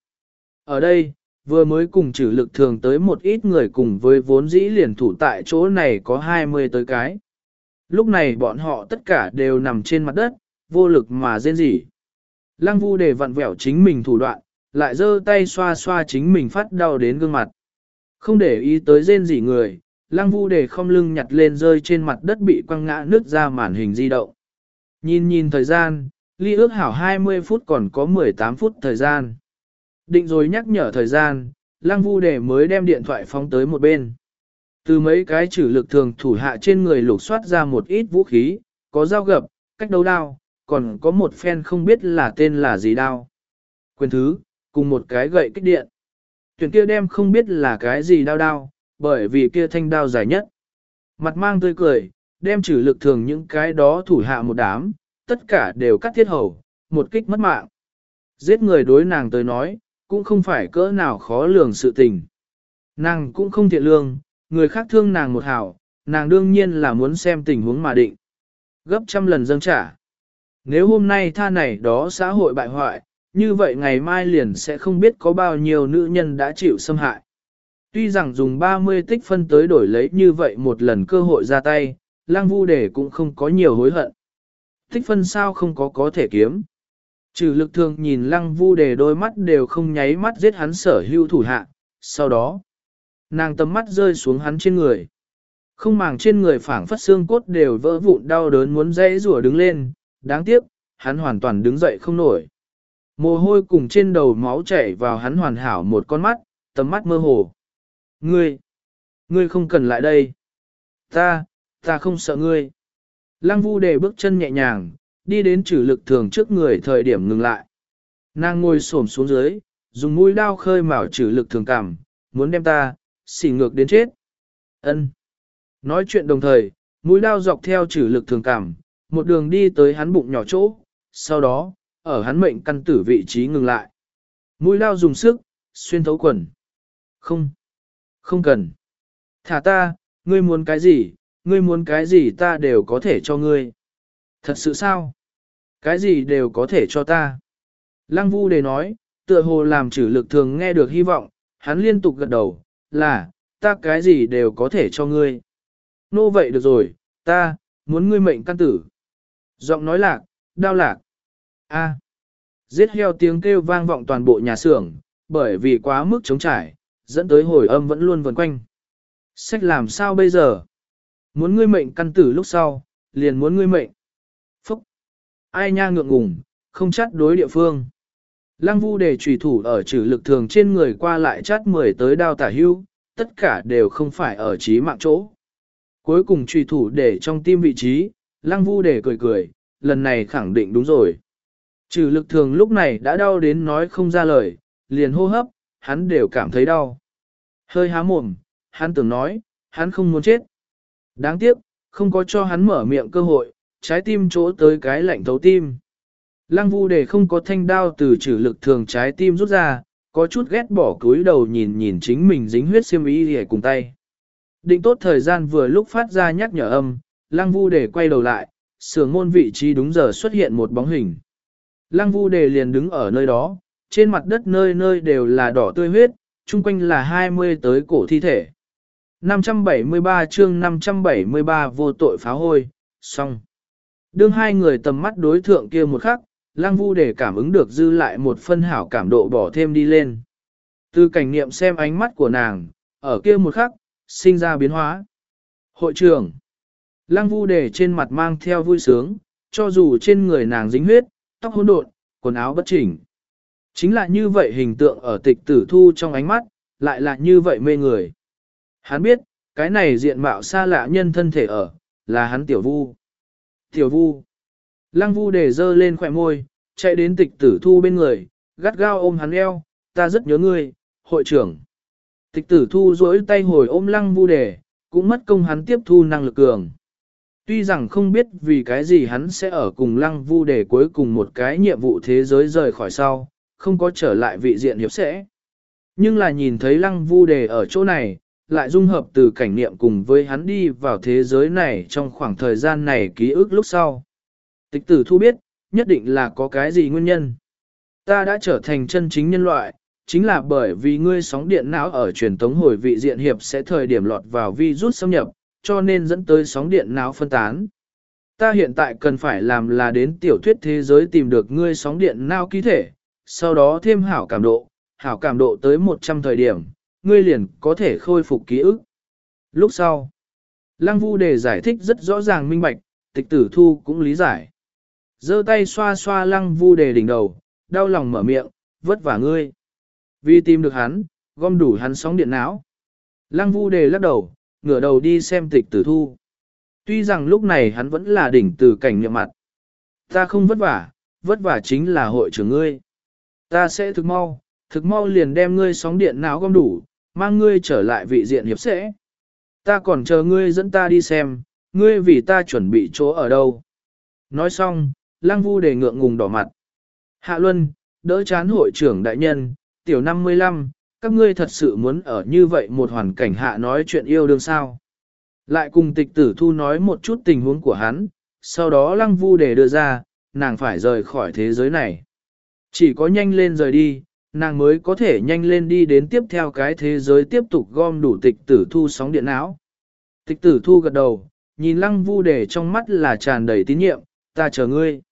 Speaker 1: Ở đây, vừa mới cùng trừ lực thường tới một ít người cùng với vốn dĩ liền thủ tại chỗ này có hai mươi tới cái. Lúc này bọn họ tất cả đều nằm trên mặt đất, vô lực mà rên rỉ. Lăng vu đề vặn vẹo chính mình thủ đoạn, lại giơ tay xoa xoa chính mình phát đau đến gương mặt. Không để ý tới rên rỉ người, lăng vu đề không lưng nhặt lên rơi trên mặt đất bị quăng ngã nứt ra màn hình di động. Nhìn nhìn thời gian, ly ước hảo hai mươi phút còn có mười tám phút thời gian. Định rồi nhắc nhở thời gian, lăng vu đề mới đem điện thoại phóng tới một bên. Từ mấy cái trừ lực thường thủ hạ trên người lục soát ra một ít vũ khí, có dao gập, cách đấu đao, còn có một phen không biết là tên là gì đao. Quyền thứ, cùng một cái gậy kích điện. Tuyển kia đem không biết là cái gì đao đao, bởi vì kia thanh đao dài nhất. Mặt mang tươi cười, đem trừ lực thường những cái đó thủ hạ một đám, tất cả đều cắt thiết hầu, một kích mất mạng. Giết người đối nàng tới nói, cũng không phải cỡ nào khó lường sự tình. Nàng cũng không thiện lương, người khác thương nàng một hảo, nàng đương nhiên là muốn xem tình huống mà định. Gấp trăm lần dâng trả. Nếu hôm nay tha này đó xã hội bại hoại, như vậy ngày mai liền sẽ không biết có bao nhiêu nữ nhân đã chịu xâm hại. Tuy rằng dùng ba mươi tích phân tới đổi lấy như vậy một lần cơ hội ra tay, Lăng Vu Đề cũng không có nhiều hối hận. Tích phân sao không có có thể kiếm. Trừ lực thường nhìn Lăng Vu Đề đôi mắt đều không nháy mắt giết hắn sở hữu thủ hạ, sau đó, nàng tầm mắt rơi xuống hắn trên người. Không màng trên người phảng phất xương cốt đều vỡ vụn đau đớn muốn dãy rủa đứng lên, đáng tiếc, hắn hoàn toàn đứng dậy không nổi. Mồ hôi cùng trên đầu máu chảy vào hắn hoàn hảo một con mắt, tầm mắt mơ hồ. Ngươi, ngươi không cần lại đây. Ta, ta không sợ ngươi. Lăng Vu Đề bước chân nhẹ nhàng, đi đến trừ lực thường trước người thời điểm ngừng lại. Nàng ngồi xổm xuống dưới, dùng mũi đao khơi mào trừ lực thường cảm, muốn đem ta, xỉ ngược đến chết. Ân. Nói chuyện đồng thời, mũi đao dọc theo trừ lực thường cảm, một đường đi tới hắn bụng nhỏ chỗ, sau đó, ở hắn mệnh căn tử vị trí ngừng lại. Mũi đao dùng sức, xuyên thấu quần. Không. Không cần. Thả ta, ngươi muốn cái gì, ngươi muốn cái gì ta đều có thể cho ngươi. Thật sự sao? Cái gì đều có thể cho ta. Lăng Vu Đề nói, tựa hồ làm trừ lực thường nghe được hy vọng, hắn liên tục gật đầu, là, ta cái gì đều có thể cho ngươi. Nô vậy được rồi, ta, muốn ngươi mệnh căn tử. Giọng nói lạc, đao lạc. A. Giết heo tiếng kêu vang vọng toàn bộ nhà xưởng, bởi vì quá mức trống trải, dẫn tới hồi âm vẫn luôn vần quanh. Sách làm sao bây giờ? Muốn ngươi mệnh căn tử lúc sau, liền muốn ngươi mệnh. Phúc! Ai nha ngượng ngùng, không chắt đối địa phương. Lăng Vu Đề trùy thủ ở trừ lực thường trên người qua lại chát mười tới đao tả hưu, tất cả đều không phải ở chí mạng chỗ. Cuối cùng trùy thủ để trong tim vị trí, Lăng Vu Đề cười cười, lần này khẳng định đúng rồi. Trừ lực thường lúc này đã đau đến nói không ra lời, liền hô hấp, hắn đều cảm thấy đau. Hơi há mồm, hắn tưởng nói, hắn không muốn chết. Đáng tiếc, không có cho hắn mở miệng cơ hội, trái tim chỗ tới cái lạnh thấu tim. Lăng Vu Đề không có thanh đao từ trừ lực thường trái tim rút ra, có chút ghét bỏ cúi đầu nhìn nhìn chính mình dính huyết xiêm y hề cùng tay. Định tốt thời gian vừa lúc phát ra nhắc nhở âm, Lăng Vu Đề quay đầu lại, xưởng môn vị trí đúng giờ xuất hiện một bóng hình. Lăng Vu Đề liền đứng ở nơi đó, trên mặt đất nơi nơi đều là đỏ tươi huyết, chung quanh là hai mươi tới cổ thi thể. năm trăm bảy mươi ba chương năm trăm bảy mươi ba vô tội phá hôi, xong. Đương hai người tầm mắt đối thượng kia một khắc, Lăng Vu Đề cảm ứng được dư lại một phân hảo cảm độ bỏ thêm đi lên. Từ cảnh niệm xem ánh mắt của nàng, ở kia một khắc, sinh ra biến hóa. Hội trưởng, Lăng Vu Đề trên mặt mang theo vui sướng, cho dù trên người nàng dính huyết, tóc hỗn độn, quần áo bất chỉnh. Chính là như vậy hình tượng ở Tịch Tử Thu trong ánh mắt, lại là như vậy mê người. Hắn biết, cái này diện mạo xa lạ nhân thân thể ở, là hắn Tiểu Vu. Tiểu Vu. Lăng Vu Đề dơ lên khỏe môi, chạy đến Tịch Tử Thu bên người, gắt gao ôm hắn eo, ta rất nhớ ngươi, hội trưởng. Tịch Tử Thu duỗi tay hồi ôm Lăng Vu Đề, cũng mất công hắn tiếp thu năng lực cường. Tuy rằng không biết vì cái gì hắn sẽ ở cùng Lăng Vu Đề cuối cùng một cái nhiệm vụ thế giới rời khỏi sau, không có trở lại vị diện hiệp sẽ. Nhưng là nhìn thấy Lăng Vu Đề ở chỗ này, lại dung hợp từ cảnh niệm cùng với hắn đi vào thế giới này trong khoảng thời gian này ký ức lúc sau. Tịch Tử Thu biết, nhất định là có cái gì nguyên nhân. Ta đã trở thành chân chính nhân loại, chính là bởi vì ngươi sóng điện não ở truyền tống hồi vị diện hiệp sẽ thời điểm lọt vào virus xâm nhập, cho nên dẫn tới sóng điện não phân tán. Ta hiện tại cần phải làm là đến tiểu thuyết thế giới tìm được ngươi sóng điện não ký thể, sau đó thêm hảo cảm độ, hảo cảm độ tới một trăm thời điểm, ngươi liền có thể khôi phục ký ức. Lúc sau, Lăng Vu Đề giải thích rất rõ ràng minh bạch, Tịch Tử Thu cũng lý giải. Giơ tay xoa xoa Lăng Vu Đề đỉnh đầu, đau lòng mở miệng, vất vả ngươi. Vì tìm được hắn, gom đủ hắn sóng điện não. Lăng Vu Đề lắc đầu, ngửa đầu đi xem Tịch Tử Thu. Tuy rằng lúc này hắn vẫn là đỉnh từ cảnh nhậm mặt. Ta không vất vả, vất vả chính là hội trưởng ngươi. Ta sẽ thực mau, thực mau liền đem ngươi sóng điện não gom đủ, mang ngươi trở lại vị diện hiệp sẽ. Ta còn chờ ngươi dẫn ta đi xem, ngươi vì ta chuẩn bị chỗ ở đâu. Nói xong, Lăng Vu Đề ngượng ngùng đỏ mặt. Hạ Luân, đỡ chán hội trưởng đại nhân, tiểu năm mươi lăm, các ngươi thật sự muốn ở như vậy một hoàn cảnh hạ nói chuyện yêu đương sao. Lại cùng Tịch Tử Thu nói một chút tình huống của hắn, sau đó Lăng Vu Đề đưa ra, nàng phải rời khỏi thế giới này. Chỉ có nhanh lên rời đi, nàng mới có thể nhanh lên đi đến tiếp theo cái thế giới tiếp tục gom đủ Tịch Tử Thu sóng điện não. Tịch Tử Thu gật đầu, nhìn Lăng Vu Đề trong mắt là tràn đầy tín nhiệm, ta chờ ngươi.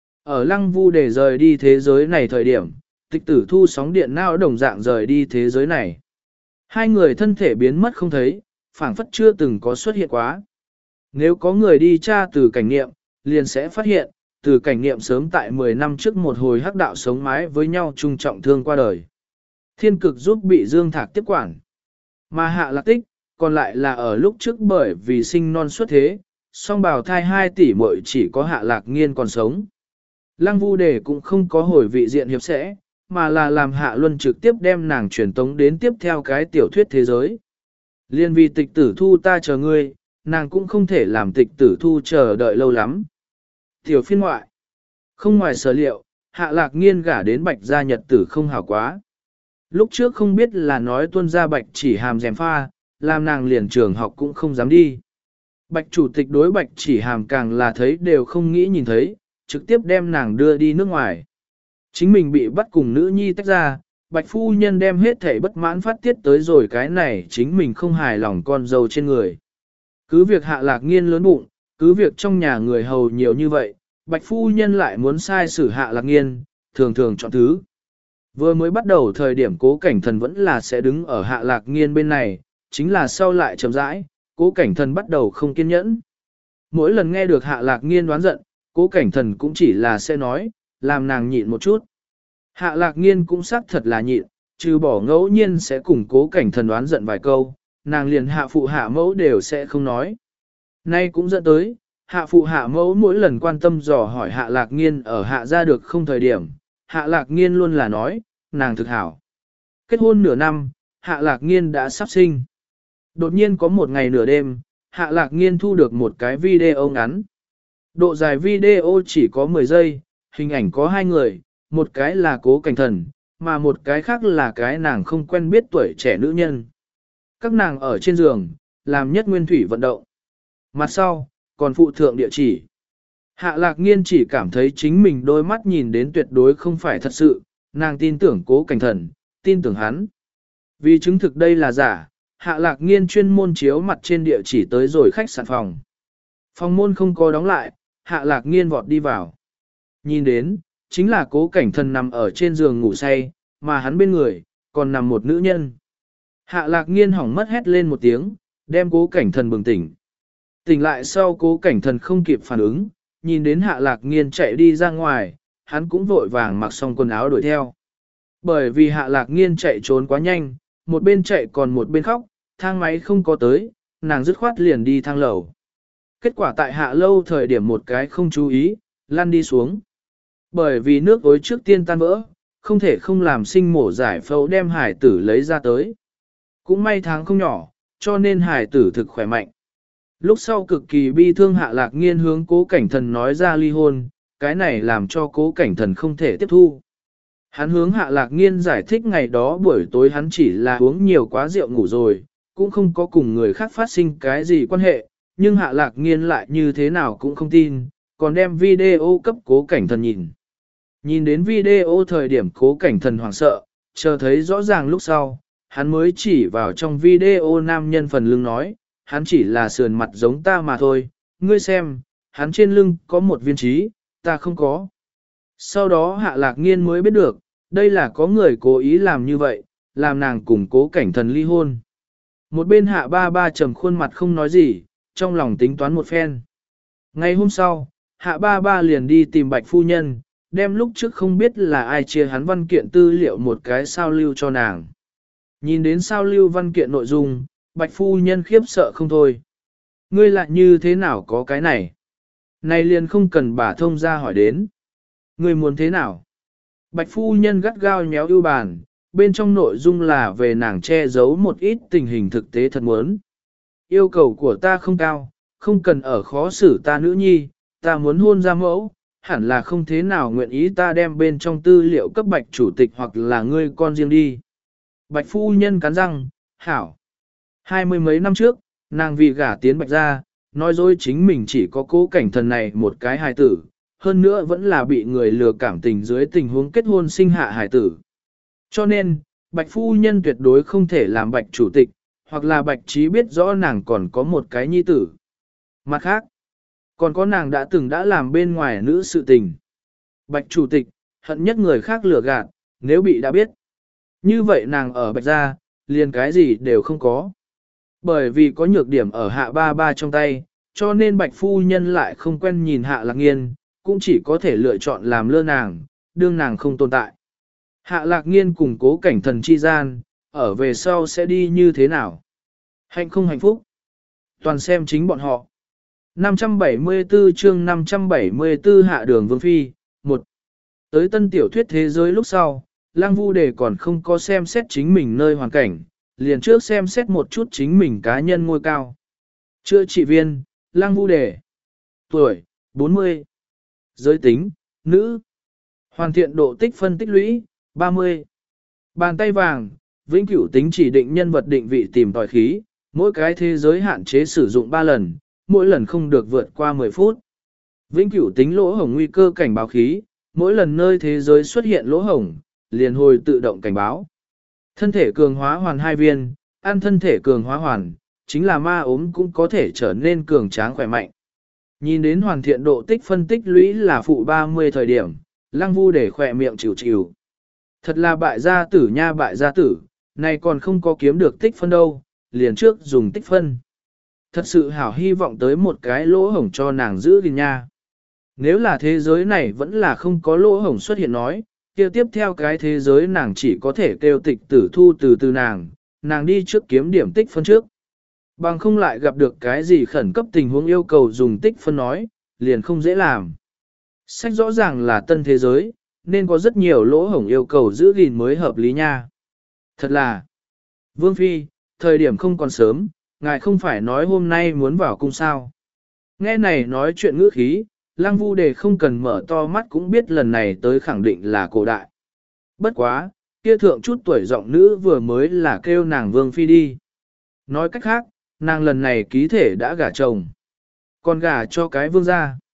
Speaker 1: Ở Lăng Vu Đề rời đi thế giới này thời điểm, Tịch Tử Thu sóng điện não đồng dạng rời đi thế giới này. Hai người thân thể biến mất không thấy, phảng phất chưa từng có xuất hiện quá. Nếu có người đi tra từ cảnh niệm, liền sẽ phát hiện, từ cảnh niệm sớm tại mười năm trước một hồi hắc đạo sống mái với nhau trung trọng thương qua đời. Thiên cực giúp bị Dương Thạc tiếp quản. Mà Hạ Lạc Tích, còn lại là ở lúc trước bởi vì sinh non xuất thế, song bào thai hai tỷ muội chỉ có Hạ Lạc Nghiên còn sống. Lăng Vu Đề cũng không có hồi vị diện hiệp sẽ, mà là làm Hạ Luân trực tiếp đem nàng truyền tống đến tiếp theo cái tiểu thuyết thế giới. Liên vì Tịch Tử Thu ta chờ ngươi, nàng cũng không thể làm Tịch Tử Thu chờ đợi lâu lắm. Tiểu phiên ngoại. Không ngoài sở liệu, Hạ Lạc Nghiên gả đến Bạch gia nhật tử không hảo quá. Lúc trước không biết là nói tuân gia Bạch chỉ hàm dèm pha, làm nàng liền trường học cũng không dám đi. Bạch chủ tịch đối Bạch chỉ hàm càng là thấy đều không nghĩ nhìn thấy, trực tiếp đem nàng đưa đi nước ngoài. Chính mình bị bắt cùng nữ nhi tách ra, Bạch phu nhân đem hết thảy bất mãn phát tiết tới rồi cái này chính mình không hài lòng con dâu trên người. Cứ việc Hạ Lạc Nghiên lớn bụng, cứ việc trong nhà người hầu nhiều như vậy, Bạch phu nhân lại muốn sai xử Hạ Lạc Nghiên, thường thường chọn thứ. Vừa mới bắt đầu thời điểm Cố Cảnh Thần vẫn là sẽ đứng ở Hạ Lạc Nghiên bên này, chính là sau lại chậm rãi, Cố Cảnh Thần bắt đầu không kiên nhẫn. Mỗi lần nghe được Hạ Lạc Nghiên đoán giận, Cố Cảnh Thần cũng chỉ là sẽ nói, làm nàng nhịn một chút. Hạ Lạc Nghiên cũng xác thật là nhịn, trừ bỏ ngẫu nhiên sẽ cùng Cố Cảnh Thần đoán giận vài câu, nàng liền hạ phụ hạ mẫu đều sẽ không nói. Nay cũng dẫn tới, hạ phụ hạ mẫu mỗi lần quan tâm dò hỏi Hạ Lạc Nghiên ở hạ ra được không thời điểm, Hạ Lạc Nghiên luôn là nói, nàng thực hảo. Kết hôn nửa năm, Hạ Lạc Nghiên đã sắp sinh. Đột nhiên có một ngày nửa đêm, Hạ Lạc Nghiên thu được một cái video ngắn. Độ dài video chỉ có mười giây, hình ảnh có hai người, một cái là Cố Cảnh Thần, mà một cái khác là cái nàng không quen biết tuổi trẻ nữ nhân. Các nàng ở trên giường, làm nhất nguyên thủy vận động. Mặt sau, còn phụ thượng địa chỉ. Hạ lạc nghiên chỉ cảm thấy chính mình đôi mắt nhìn đến tuyệt đối không phải thật sự, nàng tin tưởng cố cảnh thần, tin tưởng hắn. Vì chứng thực đây là giả, hạ lạc nghiên chuyên môn chiếu mặt trên địa chỉ tới rồi khách sạn phòng. Phòng môn không có đóng lại, hạ lạc nghiên vọt đi vào. Nhìn đến, chính là cố cảnh thần nằm ở trên giường ngủ say, mà hắn bên người, còn nằm một nữ nhân. Hạ lạc nghiên hỏng mất hét lên một tiếng, đem cố cảnh thần bừng tỉnh. Tỉnh lại sau cố cảnh thần không kịp phản ứng, nhìn đến hạ lạc nghiên chạy đi ra ngoài, hắn cũng vội vàng mặc xong quần áo đuổi theo. Bởi vì hạ lạc nghiên chạy trốn quá nhanh, một bên chạy còn một bên khóc, thang máy không có tới, nàng dứt khoát liền đi thang lầu. Kết quả tại hạ lâu thời điểm một cái không chú ý, lăn đi xuống. Bởi vì nước ối trước tiên tan vỡ, không thể không làm sinh mổ giải phẫu đem hải tử lấy ra tới. Cũng may tháng không nhỏ, cho nên hải tử thực khỏe mạnh. Lúc sau cực kỳ bi thương hạ lạc nghiên hướng cố cảnh thần nói ra ly hôn, cái này làm cho cố cảnh thần không thể tiếp thu. Hắn hướng hạ lạc nghiên giải thích ngày đó buổi tối hắn chỉ là uống nhiều quá rượu ngủ rồi, cũng không có cùng người khác phát sinh cái gì quan hệ, nhưng hạ lạc nghiên lại như thế nào cũng không tin, còn đem video cấp cố cảnh thần nhìn. Nhìn đến video thời điểm cố cảnh thần hoảng sợ, chờ thấy rõ ràng lúc sau, hắn mới chỉ vào trong video nam nhân phần lưng nói, hắn chỉ là sườn mặt giống ta mà thôi, ngươi xem, hắn trên lưng có một viên trí, ta không có. Sau đó hạ lạc nghiên mới biết được, đây là có người cố ý làm như vậy, làm nàng cùng cố cảnh thần ly hôn. Một bên hạ ba ba trầm khuôn mặt không nói gì, trong lòng tính toán một phen. Ngày hôm sau, hạ ba ba liền đi tìm bạch phu nhân, đem lúc trước không biết là ai chia hắn văn kiện tư liệu một cái sao lưu cho nàng. Nhìn đến sao lưu văn kiện nội dung, bạch phu nhân khiếp sợ không thôi. Ngươi lại như thế nào có cái này? Này liền không cần bà thông ra hỏi đến. Ngươi muốn thế nào? Bạch phu nhân gắt gao nhéo ưu bàn, bên trong nội dung là về nàng che giấu một ít tình hình thực tế thật muốn. Yêu cầu của ta không cao, không cần ở khó xử ta nữ nhi, ta muốn hôn ra mẫu, hẳn là không thế nào nguyện ý ta đem bên trong tư liệu cấp bạch chủ tịch hoặc là ngươi con riêng đi. Bạch phu nhân cắn răng, hảo. Hai mươi mấy năm trước, nàng vì gả tiến bạch ra, nói dối chính mình chỉ có cố cảnh thần này một cái hài tử, hơn nữa vẫn là bị người lừa cảm tình dưới tình huống kết hôn sinh hạ hài tử. Cho nên, bạch phu nhân tuyệt đối không thể làm bạch chủ tịch, hoặc là bạch trí biết rõ nàng còn có một cái nhi tử. Mặt khác, còn có nàng đã từng đã làm bên ngoài nữ sự tình. Bạch chủ tịch, hận nhất người khác lừa gạt, nếu bị đã biết. Như vậy nàng ở bạch gia, liền cái gì đều không có. Bởi vì có nhược điểm ở hạ ba ba trong tay, cho nên bạch phu nhân lại không quen nhìn hạ lạc nghiên, cũng chỉ có thể lựa chọn làm lơ nàng, đương nàng không tồn tại. Hạ lạc nghiên cùng cố cảnh thần chi gian, ở về sau sẽ đi như thế nào? Hạnh không hạnh phúc? Toàn xem chính bọn họ. năm trăm bảy mươi tư chương năm trăm bảy mươi tư hạ đường vương phi, một. Tới tân tiểu thuyết thế giới lúc sau, Lăng Vu Đề còn không có xem xét chính mình nơi hoàn cảnh, liền trước xem xét một chút chính mình cá nhân ngôi cao. Chữa trị viên, Lăng Vu Đề. Tuổi, bốn mươi. Giới tính, nữ. Hoàn thiện độ tích phân tích lũy, ba mươi. Bàn tay vàng, vĩnh cửu tính chỉ định nhân vật định vị tìm tòi khí, mỗi cái thế giới hạn chế sử dụng ba lần, mỗi lần không được vượt qua mười phút. Vĩnh cửu tính lỗ hổng nguy cơ cảnh báo khí, mỗi lần nơi thế giới xuất hiện lỗ hổng, liền hồi tự động cảnh báo. Thân thể cường hóa hoàn hai viên, ăn thân thể cường hóa hoàn, chính là ma ốm cũng có thể trở nên cường tráng khỏe mạnh. Nhìn đến hoàn thiện độ tích phân tích lũy là phụ ba mươi thời điểm, Lăng Vu để khỏe miệng chịu chịu. Thật là bại gia tử nha bại gia tử, này còn không có kiếm được tích phân đâu, liền trước dùng tích phân. Thật sự hảo hy vọng tới một cái lỗ hổng cho nàng giữ gìn nha. Nếu là thế giới này vẫn là không có lỗ hổng xuất hiện nói, kia tiếp theo cái thế giới nàng chỉ có thể kêu tịch tử thu từ từ nàng, nàng đi trước kiếm điểm tích phân trước. Bằng không lại gặp được cái gì khẩn cấp tình huống yêu cầu dùng tích phân nói, liền không dễ làm. Sách rõ ràng là tân thế giới, nên có rất nhiều lỗ hổng yêu cầu giữ gìn mới hợp lý nha. Thật là, Vương Phi, thời điểm không còn sớm, ngài không phải nói hôm nay muốn vào cung sao. Nghe này nói chuyện ngữ khí, Lăng Vu Đề không cần mở to mắt cũng biết lần này tới khẳng định là cổ đại. Bất quá, kia thượng chút tuổi giọng nữ vừa mới là kêu nàng Vương Phi đi. Nói cách khác, nàng lần này ký thể đã gả chồng. Còn gả cho cái vương gia.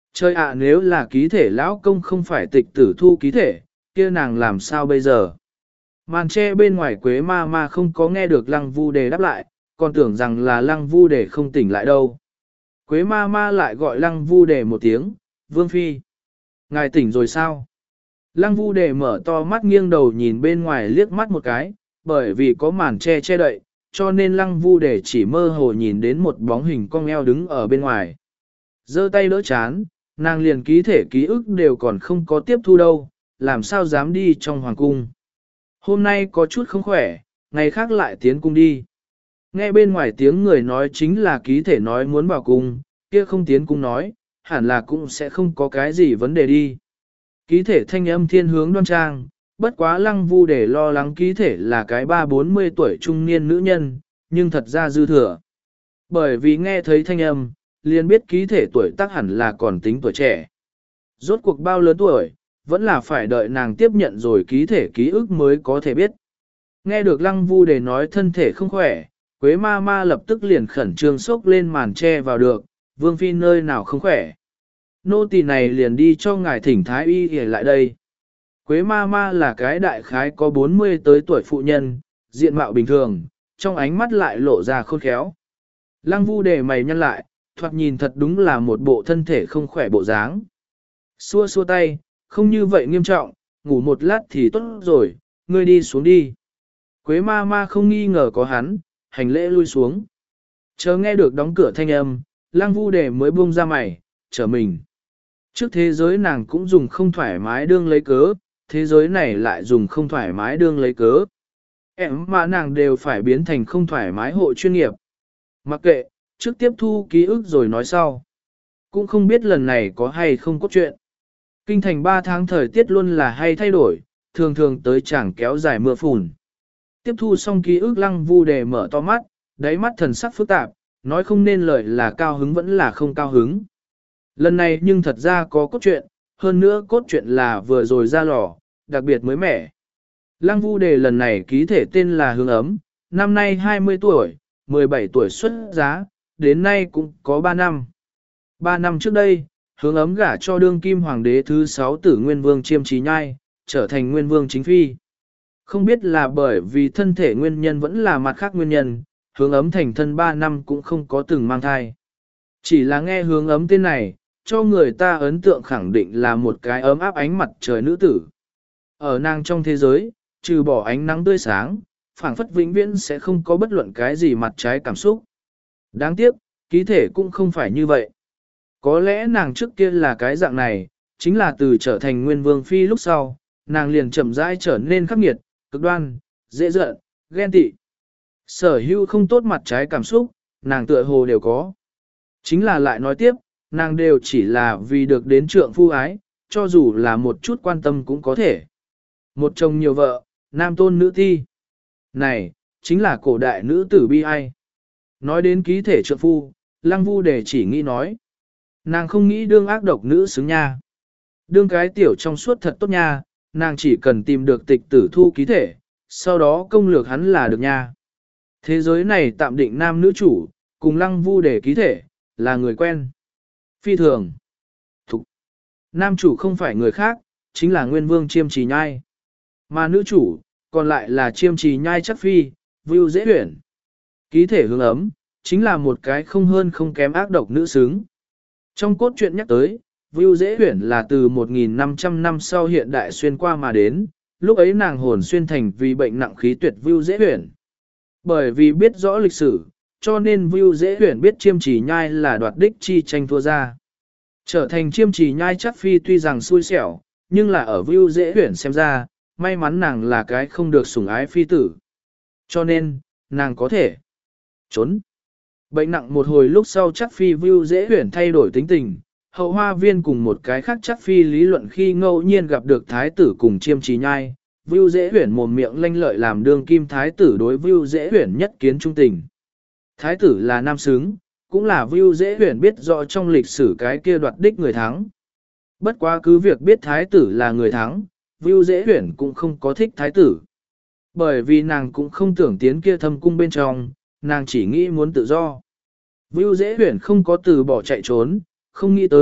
Speaker 1: Chơi ạ, nếu là ký thể lão công không phải tịch tử thu ký thể, kia nàng làm sao bây giờ? Màn tre bên ngoài Quế ma ma không có nghe được Lăng Vu Đề đáp lại, còn tưởng rằng là Lăng Vu Đề không tỉnh lại đâu. Quế ma ma lại gọi Lăng Vu Đề một tiếng, Vương Phi. Ngài tỉnh rồi sao? Lăng Vu Đề mở to mắt nghiêng đầu nhìn bên ngoài liếc mắt một cái, bởi vì có màn che che đậy, cho nên Lăng Vu Đề chỉ mơ hồ nhìn đến một bóng hình cong eo đứng ở bên ngoài. Giơ tay đỡ chán, nàng liền ký thể ký ức đều còn không có tiếp thu đâu, làm sao dám đi trong hoàng cung. Hôm nay có chút không khỏe, ngày khác lại tiến cung đi. Nghe bên ngoài tiếng người nói chính là ký thể nói muốn vào cung, kia không tiến cung nói, hẳn là cũng sẽ không có cái gì vấn đề đi. Ký thể thanh âm thiên hướng đoan trang, bất quá Lăng Vu để lo lắng ký thể là cái ba bốn mươi tuổi trung niên nữ nhân, nhưng thật ra dư thừa. Bởi vì nghe thấy thanh âm, liền biết ký thể tuổi tác hẳn là còn tính tuổi trẻ. Rốt cuộc bao lớn tuổi, vẫn là phải đợi nàng tiếp nhận rồi ký thể ký ức mới có thể biết. Nghe được Lăng Vu để nói thân thể không khỏe, Quế ma ma lập tức liền khẩn trương sốc lên màn che vào được, Vương Phi nơi nào không khỏe. Nô tỳ này liền đi cho ngài thỉnh thái y để lại đây. Quế ma ma là cái đại khái có bốn mươi tới tuổi phụ nhân, diện mạo bình thường, trong ánh mắt lại lộ ra khôn khéo. Lăng Vu để mày nhăn lại, thoạt nhìn thật đúng là một bộ thân thể không khỏe bộ dáng. Xua xua tay, không như vậy nghiêm trọng, ngủ một lát thì tốt rồi, ngươi đi xuống đi. Quế ma ma không nghi ngờ có hắn, hành lễ lui xuống. Chờ nghe được đóng cửa thanh âm, Lăng Vu Đề mới buông ra mày, trở mình. Trước thế giới nàng cũng dùng không thoải mái đương lấy cớ, thế giới này lại dùng không thoải mái đương lấy cớ. Em mà nàng đều phải biến thành không thoải mái hộ chuyên nghiệp. Mặc kệ, trước tiếp thu ký ức rồi nói sau. Cũng không biết lần này có hay không có chuyện. Kinh thành ba tháng thời tiết luôn là hay thay đổi, thường thường tới chẳng kéo dài mưa phùn. Tiếp thu xong ký ức Lăng Vu Đề mở to mắt, đáy mắt thần sắc phức tạp, nói không nên lời là cao hứng vẫn là không cao hứng. Lần này nhưng thật ra có cốt truyện, hơn nữa cốt truyện là vừa rồi ra lò, đặc biệt mới mẻ. Lăng Vu Đề lần này ký thể tên là Hướng Ấm, năm nay hai mươi tuổi, mười bảy tuổi xuất giá, đến nay cũng có ba năm. ba năm trước đây, Hướng Ấm gả cho đương kim hoàng đế thứ sáu tử Nguyên Vương Chiêm Trí Nhai, trở thành Nguyên Vương chính phi. Không biết là bởi vì thân thể nguyên nhân vẫn là mặt khác nguyên nhân, Hướng Ấm thành thân ba năm cũng không có từng mang thai. Chỉ là nghe Hướng Ấm tên này, cho người ta ấn tượng khẳng định là một cái ấm áp ánh mặt trời nữ tử. Ở nàng trong thế giới, trừ bỏ ánh nắng tươi sáng, phảng phất vĩnh viễn sẽ không có bất luận cái gì mặt trái cảm xúc. Đáng tiếc, ký thể cũng không phải như vậy. Có lẽ nàng trước kia là cái dạng này, chính là từ trở thành Nguyên Vương Phi lúc sau, nàng liền chậm rãi trở nên khắc nghiệt, cực đoan, dễ giận, ghen tị. Sở hữu không tốt mặt trái cảm xúc, nàng tựa hồ đều có. Chính là lại nói tiếp, nàng đều chỉ là vì được đến trượng phu ái, cho dù là một chút quan tâm cũng có thể. Một chồng nhiều vợ, nam tôn nữ ti. Này, chính là cổ đại nữ tử bi ai. Nói đến ký thể trượng phu, Lăng Vu Đề chỉ nghĩ nói. Nàng không nghĩ đương ác độc nữ xứng nha. Đương cái tiểu trong suốt thật tốt nha, nàng chỉ cần tìm được tịch tử thu ký thể, sau đó công lược hắn là được nha. Thế giới này tạm định nam nữ chủ, cùng Lăng Vu Đề ký thể, là người quen. Phi thường. Thục. Nam chủ không phải người khác, chính là Nguyên Vương Chiêm Trì Nhai. Mà nữ chủ, còn lại là Chiêm Trì Nhai chắc phi, Vưu Dễ Huyển. Ký thể Hướng Ấm, chính là một cái không hơn không kém ác độc nữ xứng. Trong cốt truyện nhắc tới, Vưu Dễ Huyển là từ một nghìn năm trăm năm sau hiện đại xuyên qua mà đến, lúc ấy nàng hồn xuyên thành vì bệnh nặng khí tuyệt Vưu Dễ Huyển. Bởi vì biết rõ lịch sử, cho nên Vưu Dễ Huyển biết Chiêm Trì Nhai là đoạt đích chi tranh thua ra. Trở thành Chiêm Trì Nhai chắc phi tuy rằng xui xẻo, nhưng là ở Vưu Dễ Huyển xem ra, may mắn nàng là cái không được sủng ái phi tử. Cho nên, nàng có thể trốn. Bệnh nặng một hồi lúc sau chắc phi Vưu Dễ Huyển thay đổi tính tình, hậu hoa viên cùng một cái khác chắc phi lý luận khi ngẫu nhiên gặp được thái tử cùng Chiêm Trì Nhai, Vưu Dễ Huyển mồm miệng lanh lợi làm đương kim thái tử đối Vưu Dễ Huyển nhất kiến trung tình. Thái tử là nam xứng, cũng là Vưu Dễ Huyển biết rõ trong lịch sử cái kia đoạt đích người thắng. Bất quá cứ việc biết thái tử là người thắng, Vưu Dễ Huyển cũng không có thích thái tử. Bởi vì nàng cũng không tưởng tiến kia thâm cung bên trong, nàng chỉ nghĩ muốn tự do. Vưu Dễ Huyển không có từ bỏ chạy trốn, không nghĩ tới,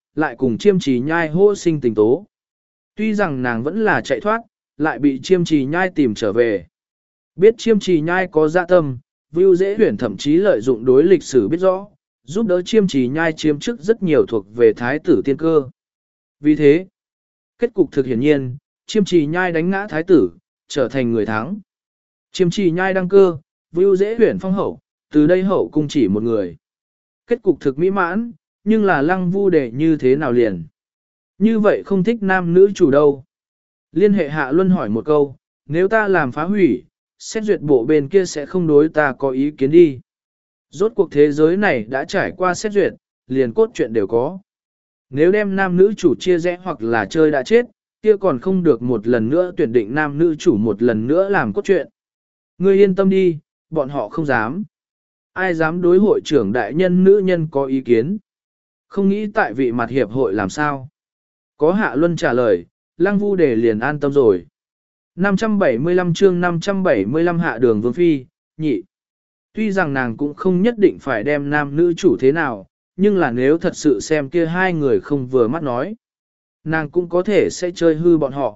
Speaker 1: lại cùng chiêm trì nhai hô sinh tình tố. Tuy rằng nàng vẫn là chạy thoát, lại bị chiêm trì nhai tìm trở về. Biết chiêm trì nhai có dạ tâm, Vưu Dễ Huyền thậm chí lợi dụng đối lịch sử biết rõ, giúp đỡ chiêm trì nhai chiếm chức rất nhiều thuộc về thái tử tiên cơ. Vì thế, kết cục thực hiển nhiên, chiêm trì nhai đánh ngã thái tử, trở thành người thắng. Chiêm trì nhai đăng cơ, Vưu Dễ Huyền phong hậu, từ đây hậu cung chỉ một người. Kết cục thực mỹ mãn, nhưng là Lăng Vu Đề như thế nào liền? Như vậy không thích nam nữ chủ đâu. Liên hệ Hạ Luân hỏi một câu, nếu ta làm phá hủy, xét duyệt bộ bên kia sẽ không đối ta có ý kiến đi. Rốt cuộc thế giới này đã trải qua xét duyệt, liền cốt truyện đều có. Nếu đem nam nữ chủ chia rẽ hoặc là chơi đã chết, kia còn không được một lần nữa tuyển định nam nữ chủ một lần nữa làm cốt truyện. Ngươi yên tâm đi, bọn họ không dám. Ai dám đối hội trưởng đại nhân nữ nhân có ý kiến? Không nghĩ tại vị mặt hiệp hội làm sao? Có Hạ Luân trả lời, Lăng Vu Đề liền an tâm rồi. năm trăm bảy mươi lăm chương năm trăm bảy mươi lăm Hạ Đường Vương Phi, nhị. Tuy rằng nàng cũng không nhất định phải đem nam nữ chủ thế nào, nhưng là nếu thật sự xem kia hai người không vừa mắt nói, nàng cũng có thể sẽ chơi hư bọn họ.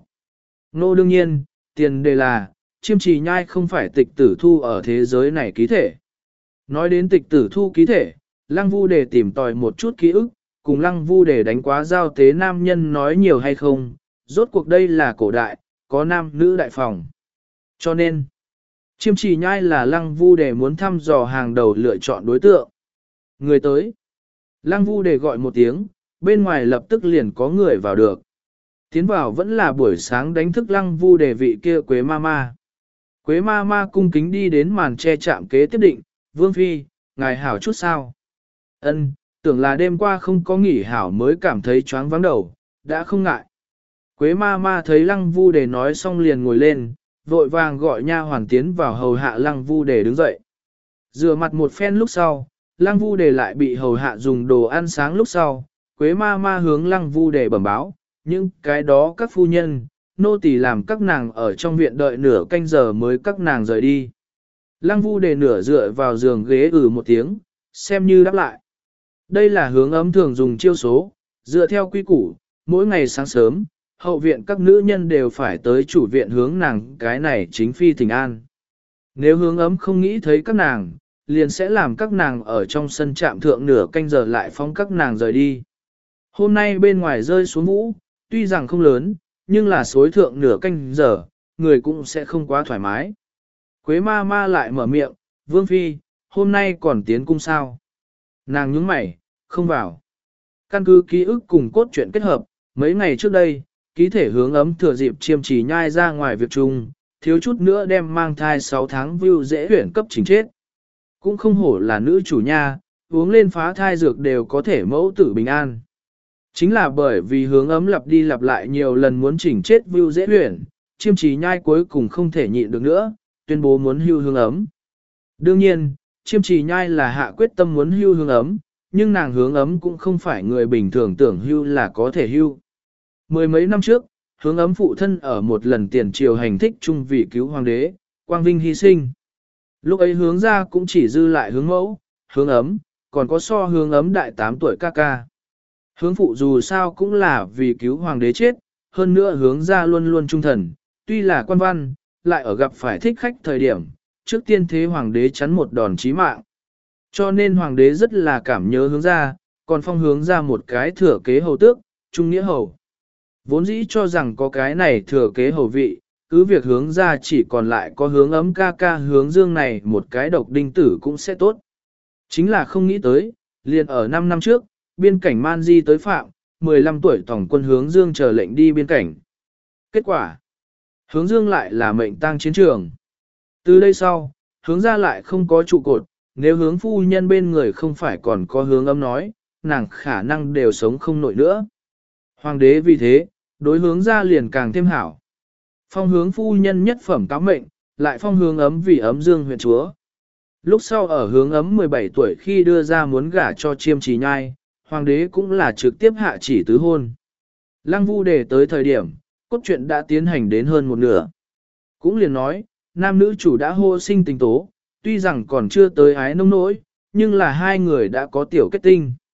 Speaker 1: Nô đương nhiên, tiền đề là, chiêm trì nhai không phải tịch tử thu ở thế giới này ký thể. Nói đến tịch tử thu ký thể, Lăng Vu Đề tìm tòi một chút ký ức, cùng Lăng Vu Đề đánh quá giao tế nam nhân nói nhiều hay không, rốt cuộc đây là cổ đại, có nam nữ đại phòng. Cho nên, chiêm trì nhai là Lăng Vu Đề muốn thăm dò hàng đầu lựa chọn đối tượng. Người tới. Lăng Vu Đề gọi một tiếng, bên ngoài lập tức liền có người vào được. Tiến vào vẫn là buổi sáng đánh thức Lăng Vu Đề vị kia Quế ma ma. Quế ma ma cung kính đi đến màn che chạm kế tiếp định, Vương Phi, ngài hảo chút sao? Ân, tưởng là đêm qua không có nghỉ hảo mới cảm thấy choáng vắng đầu, đã không ngại. Quế ma ma thấy Lăng Vu Đề nói xong liền ngồi lên, vội vàng gọi nha hoàn tiến vào hầu hạ Lăng Vu Đề đứng dậy. Rửa mặt một phen lúc sau, Lăng Vu Đề lại bị hầu hạ dùng đồ ăn sáng lúc sau, Quế ma ma hướng Lăng Vu Đề bẩm báo, nhưng cái đó các phu nhân, nô tỳ làm các nàng ở trong viện đợi nửa canh giờ mới các nàng rời đi. Lăng Vu Đề nửa dựa vào giường ghế ừ một tiếng, xem như đáp lại. Đây là hướng ấm thường dùng chiêu số, dựa theo quy củ, mỗi ngày sáng sớm, hậu viện các nữ nhân đều phải tới chủ viện hướng nàng cái này chính phi thỉnh an. Nếu hướng ấm không nghĩ thấy các nàng, liền sẽ làm các nàng ở trong sân trạm thượng nửa canh giờ lại phóng các nàng rời đi. Hôm nay bên ngoài rơi xuống vũ, tuy rằng không lớn, nhưng là xối thượng nửa canh giờ, người cũng sẽ không quá thoải mái. Quế ma ma lại mở miệng, Vương Phi, hôm nay còn tiến cung sao? Nàng nhướng mày, không vào. Căn cứ ký ức cùng cốt truyện kết hợp, mấy ngày trước đây, ký thể hướng ấm thừa dịp chiêm trì nhai ra ngoài việc chung, thiếu chút nữa đem mang thai sáu tháng Vưu Dễ Huyền cấp chính chết. Cũng không hổ là nữ chủ nha, uống lên phá thai dược đều có thể mẫu tử bình an. Chính là bởi vì hướng ấm lặp đi lặp lại nhiều lần muốn chỉnh chết Vưu Dễ Huyền, chiêm trì nhai cuối cùng không thể nhịn được nữa, tuyên bố muốn hưu hướng ấm. Đương nhiên, chiêm trì nhai là hạ quyết tâm muốn hưu hướng ấm, nhưng nàng hướng ấm cũng không phải người bình thường tưởng hưu là có thể hưu. Mười mấy năm trước, hướng ấm phụ thân ở một lần tiền triều hành thích chung vì cứu hoàng đế, quang vinh hy sinh. Lúc ấy hướng ra cũng chỉ dư lại hướng mẫu, hướng ấm, còn có so hướng ấm đại tám tuổi ca ca. Hướng phụ dù sao cũng là vì cứu hoàng đế chết, hơn nữa hướng ra luôn luôn trung thần, tuy là quan văn, lại ở gặp phải thích khách thời điểm, trước tiên thế hoàng đế chắn một đòn chí mạng. Cho nên hoàng đế rất là cảm nhớ hướng ra, còn phong hướng ra một cái thừa kế hầu tước, trung nghĩa hầu. Vốn dĩ cho rằng có cái này thừa kế hầu vị, cứ việc hướng ra chỉ còn lại có hướng ấm ca ca hướng dương này một cái độc đinh tử cũng sẽ tốt. Chính là không nghĩ tới, liền ở năm năm trước, biên cảnh Man Di tới phạm, mười lăm tuổi tổng quân hướng dương chờ lệnh đi biên cảnh. Kết quả, hướng dương lại là mệnh tang chiến trường. Từ đây sau, hướng ra lại không có trụ cột, nếu hướng phu nhân bên người không phải còn có hướng ấm nói, nàng khả năng đều sống không nổi nữa. Hoàng đế vì thế, đối hướng ra liền càng thêm hảo. Phong hướng phu nhân nhất phẩm cáo mệnh, lại phong hướng ấm vì ấm dương huyện chúa. Lúc sau ở hướng ấm mười bảy tuổi khi đưa ra muốn gả cho chiêm trì nhai, hoàng đế cũng là trực tiếp hạ chỉ tứ hôn. Lăng Vu Đề tới thời điểm, cốt truyện đã tiến hành đến hơn một nửa. Cũng liền nói, nam nữ chủ đã hô sinh tình tố, tuy rằng còn chưa tới ái nông nỗi, nhưng là hai người đã có tiểu kết tinh.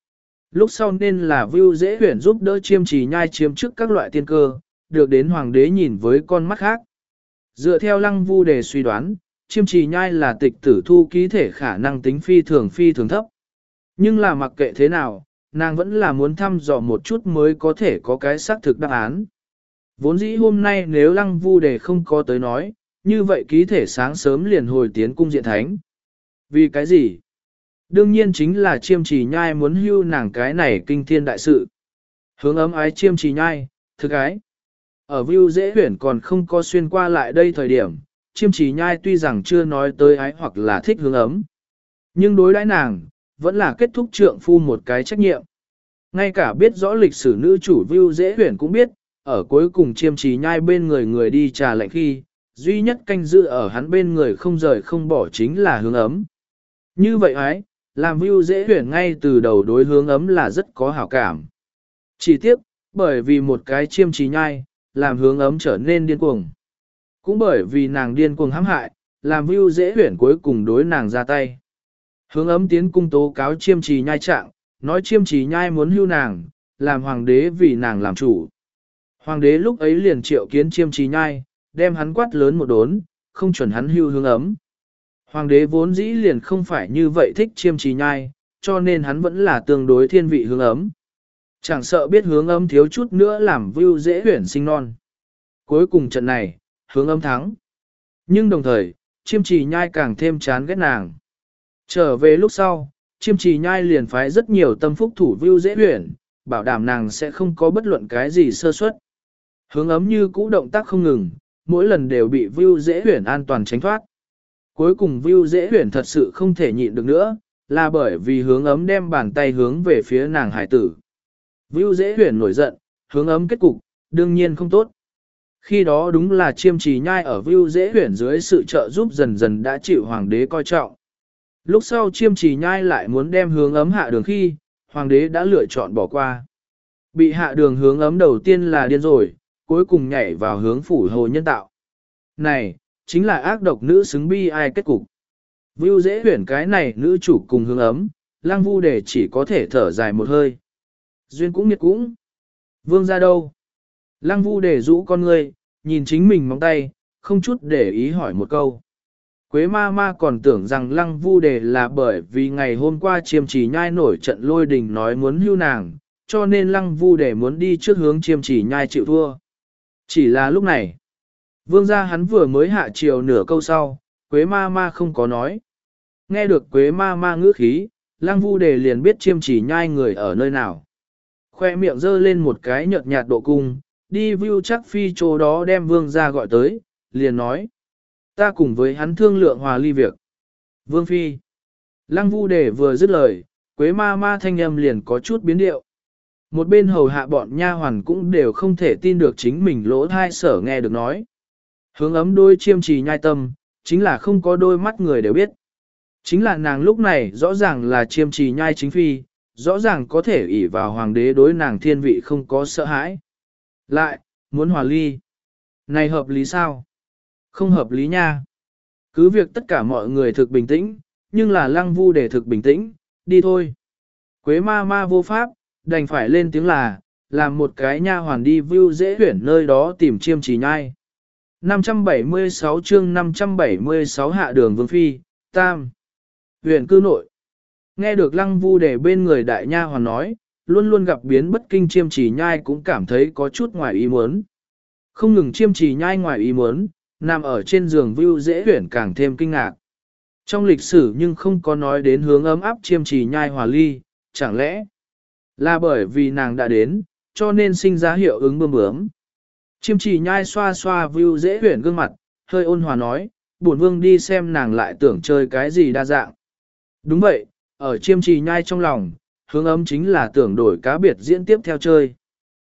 Speaker 1: Lúc sau nên là Vưu Dễ Huyển giúp đỡ Chiêm Trì Nhai chiếm trước các loại tiên cơ, được đến hoàng đế nhìn với con mắt khác. Dựa theo Lăng Vu Đề suy đoán, Chiêm Trì Nhai là tịch tử thu ký thể khả năng tính phi thường phi thường thấp. Nhưng là mặc kệ thế nào, nàng vẫn là muốn thăm dò một chút mới có thể có cái xác thực đáp án. Vốn dĩ hôm nay nếu Lăng Vu Đề không có tới nói, như vậy ký thể sáng sớm liền hồi tiến cung diện thánh. Vì cái gì? Đương nhiên chính là Chiêm Trì Nhai muốn hưu nàng cái này kinh thiên đại sự. Hướng ấm ái Chiêm Trì Nhai, thực ái. Ở Vưu Dễ Huyển còn không có xuyên qua lại đây thời điểm, Chiêm Trì Nhai tuy rằng chưa nói tới ái hoặc là thích hướng ấm. Nhưng đối đãi nàng, vẫn là kết thúc trượng phu một cái trách nhiệm. Ngay cả biết rõ lịch sử nữ chủ Vưu Dễ Huyển cũng biết, ở cuối cùng Chiêm Trì Nhai bên người người đi trà lệnh khi, duy nhất canh giữ ở hắn bên người không rời không bỏ chính là hướng ấm. Như vậy ái, làm Vưu Dễ Huyển ngay từ đầu đối hướng ấm là rất có hảo cảm. Chỉ tiếc, bởi vì một cái Chiêm Trì Nhai, làm hướng ấm trở nên điên cuồng. Cũng bởi vì nàng điên cuồng hãm hại, làm Vưu Dễ Huyển cuối cùng đối nàng ra tay. Hướng ấm tiến cung tố cáo Chiêm Trì Nhai trạng, nói Chiêm Trì Nhai muốn hưu nàng, làm hoàng đế vì nàng làm chủ. Hoàng đế lúc ấy liền triệu kiến Chiêm Trì Nhai, đem hắn quát lớn một đốn, không chuẩn hắn hưu hướng ấm. Hoàng đế vốn dĩ liền không phải như vậy thích Chiêm Trì Nhai, cho nên hắn vẫn là tương đối thiên vị hướng ấm. Chẳng sợ biết hướng ấm thiếu chút nữa làm Vưu Dễ Huyển sinh non. Cuối cùng trận này, hướng ấm thắng. Nhưng đồng thời, Chiêm Trì Nhai càng thêm chán ghét nàng. Trở về lúc sau, Chiêm Trì Nhai liền phái rất nhiều tâm phúc thủ Vưu Dễ Huyển, bảo đảm nàng sẽ không có bất luận cái gì sơ suất. Hướng ấm như cũ động tác không ngừng, mỗi lần đều bị Vưu Dễ Huyển an toàn tránh thoát. Cuối cùng Vưu Dễ Huyển thật sự không thể nhịn được nữa, là bởi vì hướng ấm đem bàn tay hướng về phía nàng hải tử. Vưu Dễ Huyển nổi giận, hướng ấm kết cục, đương nhiên không tốt. Khi đó đúng là Chiêm Trì Nhai ở Vưu Dễ Huyển dưới sự trợ giúp dần dần đã chịu hoàng đế coi trọng. Lúc sau Chiêm Trì Nhai lại muốn đem hướng ấm hạ đường khi, hoàng đế đã lựa chọn bỏ qua. Bị hạ đường hướng ấm đầu tiên là điên rồi, cuối cùng nhảy vào hướng phủ hồ nhân tạo. Này, chính là ác độc nữ xứng bi ai kết cục. Vưu Dễ Huyển cái này nữ chủ cùng hướng ấm, Lăng Vu Đề chỉ có thể thở dài một hơi. Duyên cũng nghiệt cũng. Vương ra đâu? Lăng Vu Đề rũ con ngươi, nhìn chính mình móng tay, không chút để ý hỏi một câu. Quế ma ma còn tưởng rằng Lăng Vu Đề là bởi vì ngày hôm qua Chiêm Trì Nhai nổi trận lôi đình nói muốn hưu nàng, cho nên Lăng Vu Đề muốn đi trước hướng Chiêm Trì Nhai chịu thua. Chỉ là lúc này, vương gia hắn vừa mới hạ chiều nửa câu sau, Quế ma ma không có nói. Nghe được Quế ma ma ngữ khí, Lăng Vu Đề liền biết Chiêm Trì Nhai người ở nơi nào. Khoe miệng giơ lên một cái nhợt nhạt độ cung, đi Vưu Chắc Phi chỗ đó đem vương gia gọi tới, liền nói. Ta cùng với hắn thương lượng hòa ly việc. Vương Phi. Lăng Vu Đề vừa dứt lời, Quế ma ma thanh âm liền có chút biến điệu. Một bên hầu hạ bọn nha hoàn cũng đều không thể tin được chính mình lỗ thai sở nghe được nói. Hướng ấm đôi Chiêm Trì Nhai tâm, chính là không có đôi mắt người đều biết. Chính là nàng lúc này rõ ràng là Chiêm Trì Nhai chính phi, rõ ràng có thể ỷ vào hoàng đế đối nàng thiên vị không có sợ hãi. Lại, muốn hòa ly. Này hợp lý sao? Không hợp lý nha. Cứ việc tất cả mọi người thực bình tĩnh, nhưng là Lăng Vu Đề thực bình tĩnh, đi thôi. Quế ma ma vô pháp, đành phải lên tiếng là, làm một cái nha hoàn đi Vưu Dễ Huyển nơi đó tìm Chiêm Trì Nhai. năm trăm bảy mươi sáu chương năm trăm bảy mươi sáu hạ đường Vương Phi, Tam. Huyện cư nội. Nghe được Lăng Vu Đề bên người đại nha hoàn nói, luôn luôn gặp biến bất kinh Chiêm Trì Nhai cũng cảm thấy có chút ngoài ý muốn. Không ngừng Chiêm Trì Nhai ngoài ý muốn, nằm ở trên giường Vưu Dễ Huyển càng thêm kinh ngạc. Trong lịch sử nhưng không có nói đến hướng ấm áp Chiêm Trì Nhai hòa ly, chẳng lẽ là bởi vì nàng đã đến, cho nên sinh ra hiệu ứng bướm bướm. Chiêm Trì Nhai xoa xoa Vưu Dễ Huyển gương mặt, hơi ôn hòa nói, bổn vương đi xem nàng lại tưởng chơi cái gì đa dạng. Đúng vậy, ở Chiêm Trì Nhai trong lòng, hướng ấm chính là tưởng đổi cá biệt diễn tiếp theo chơi.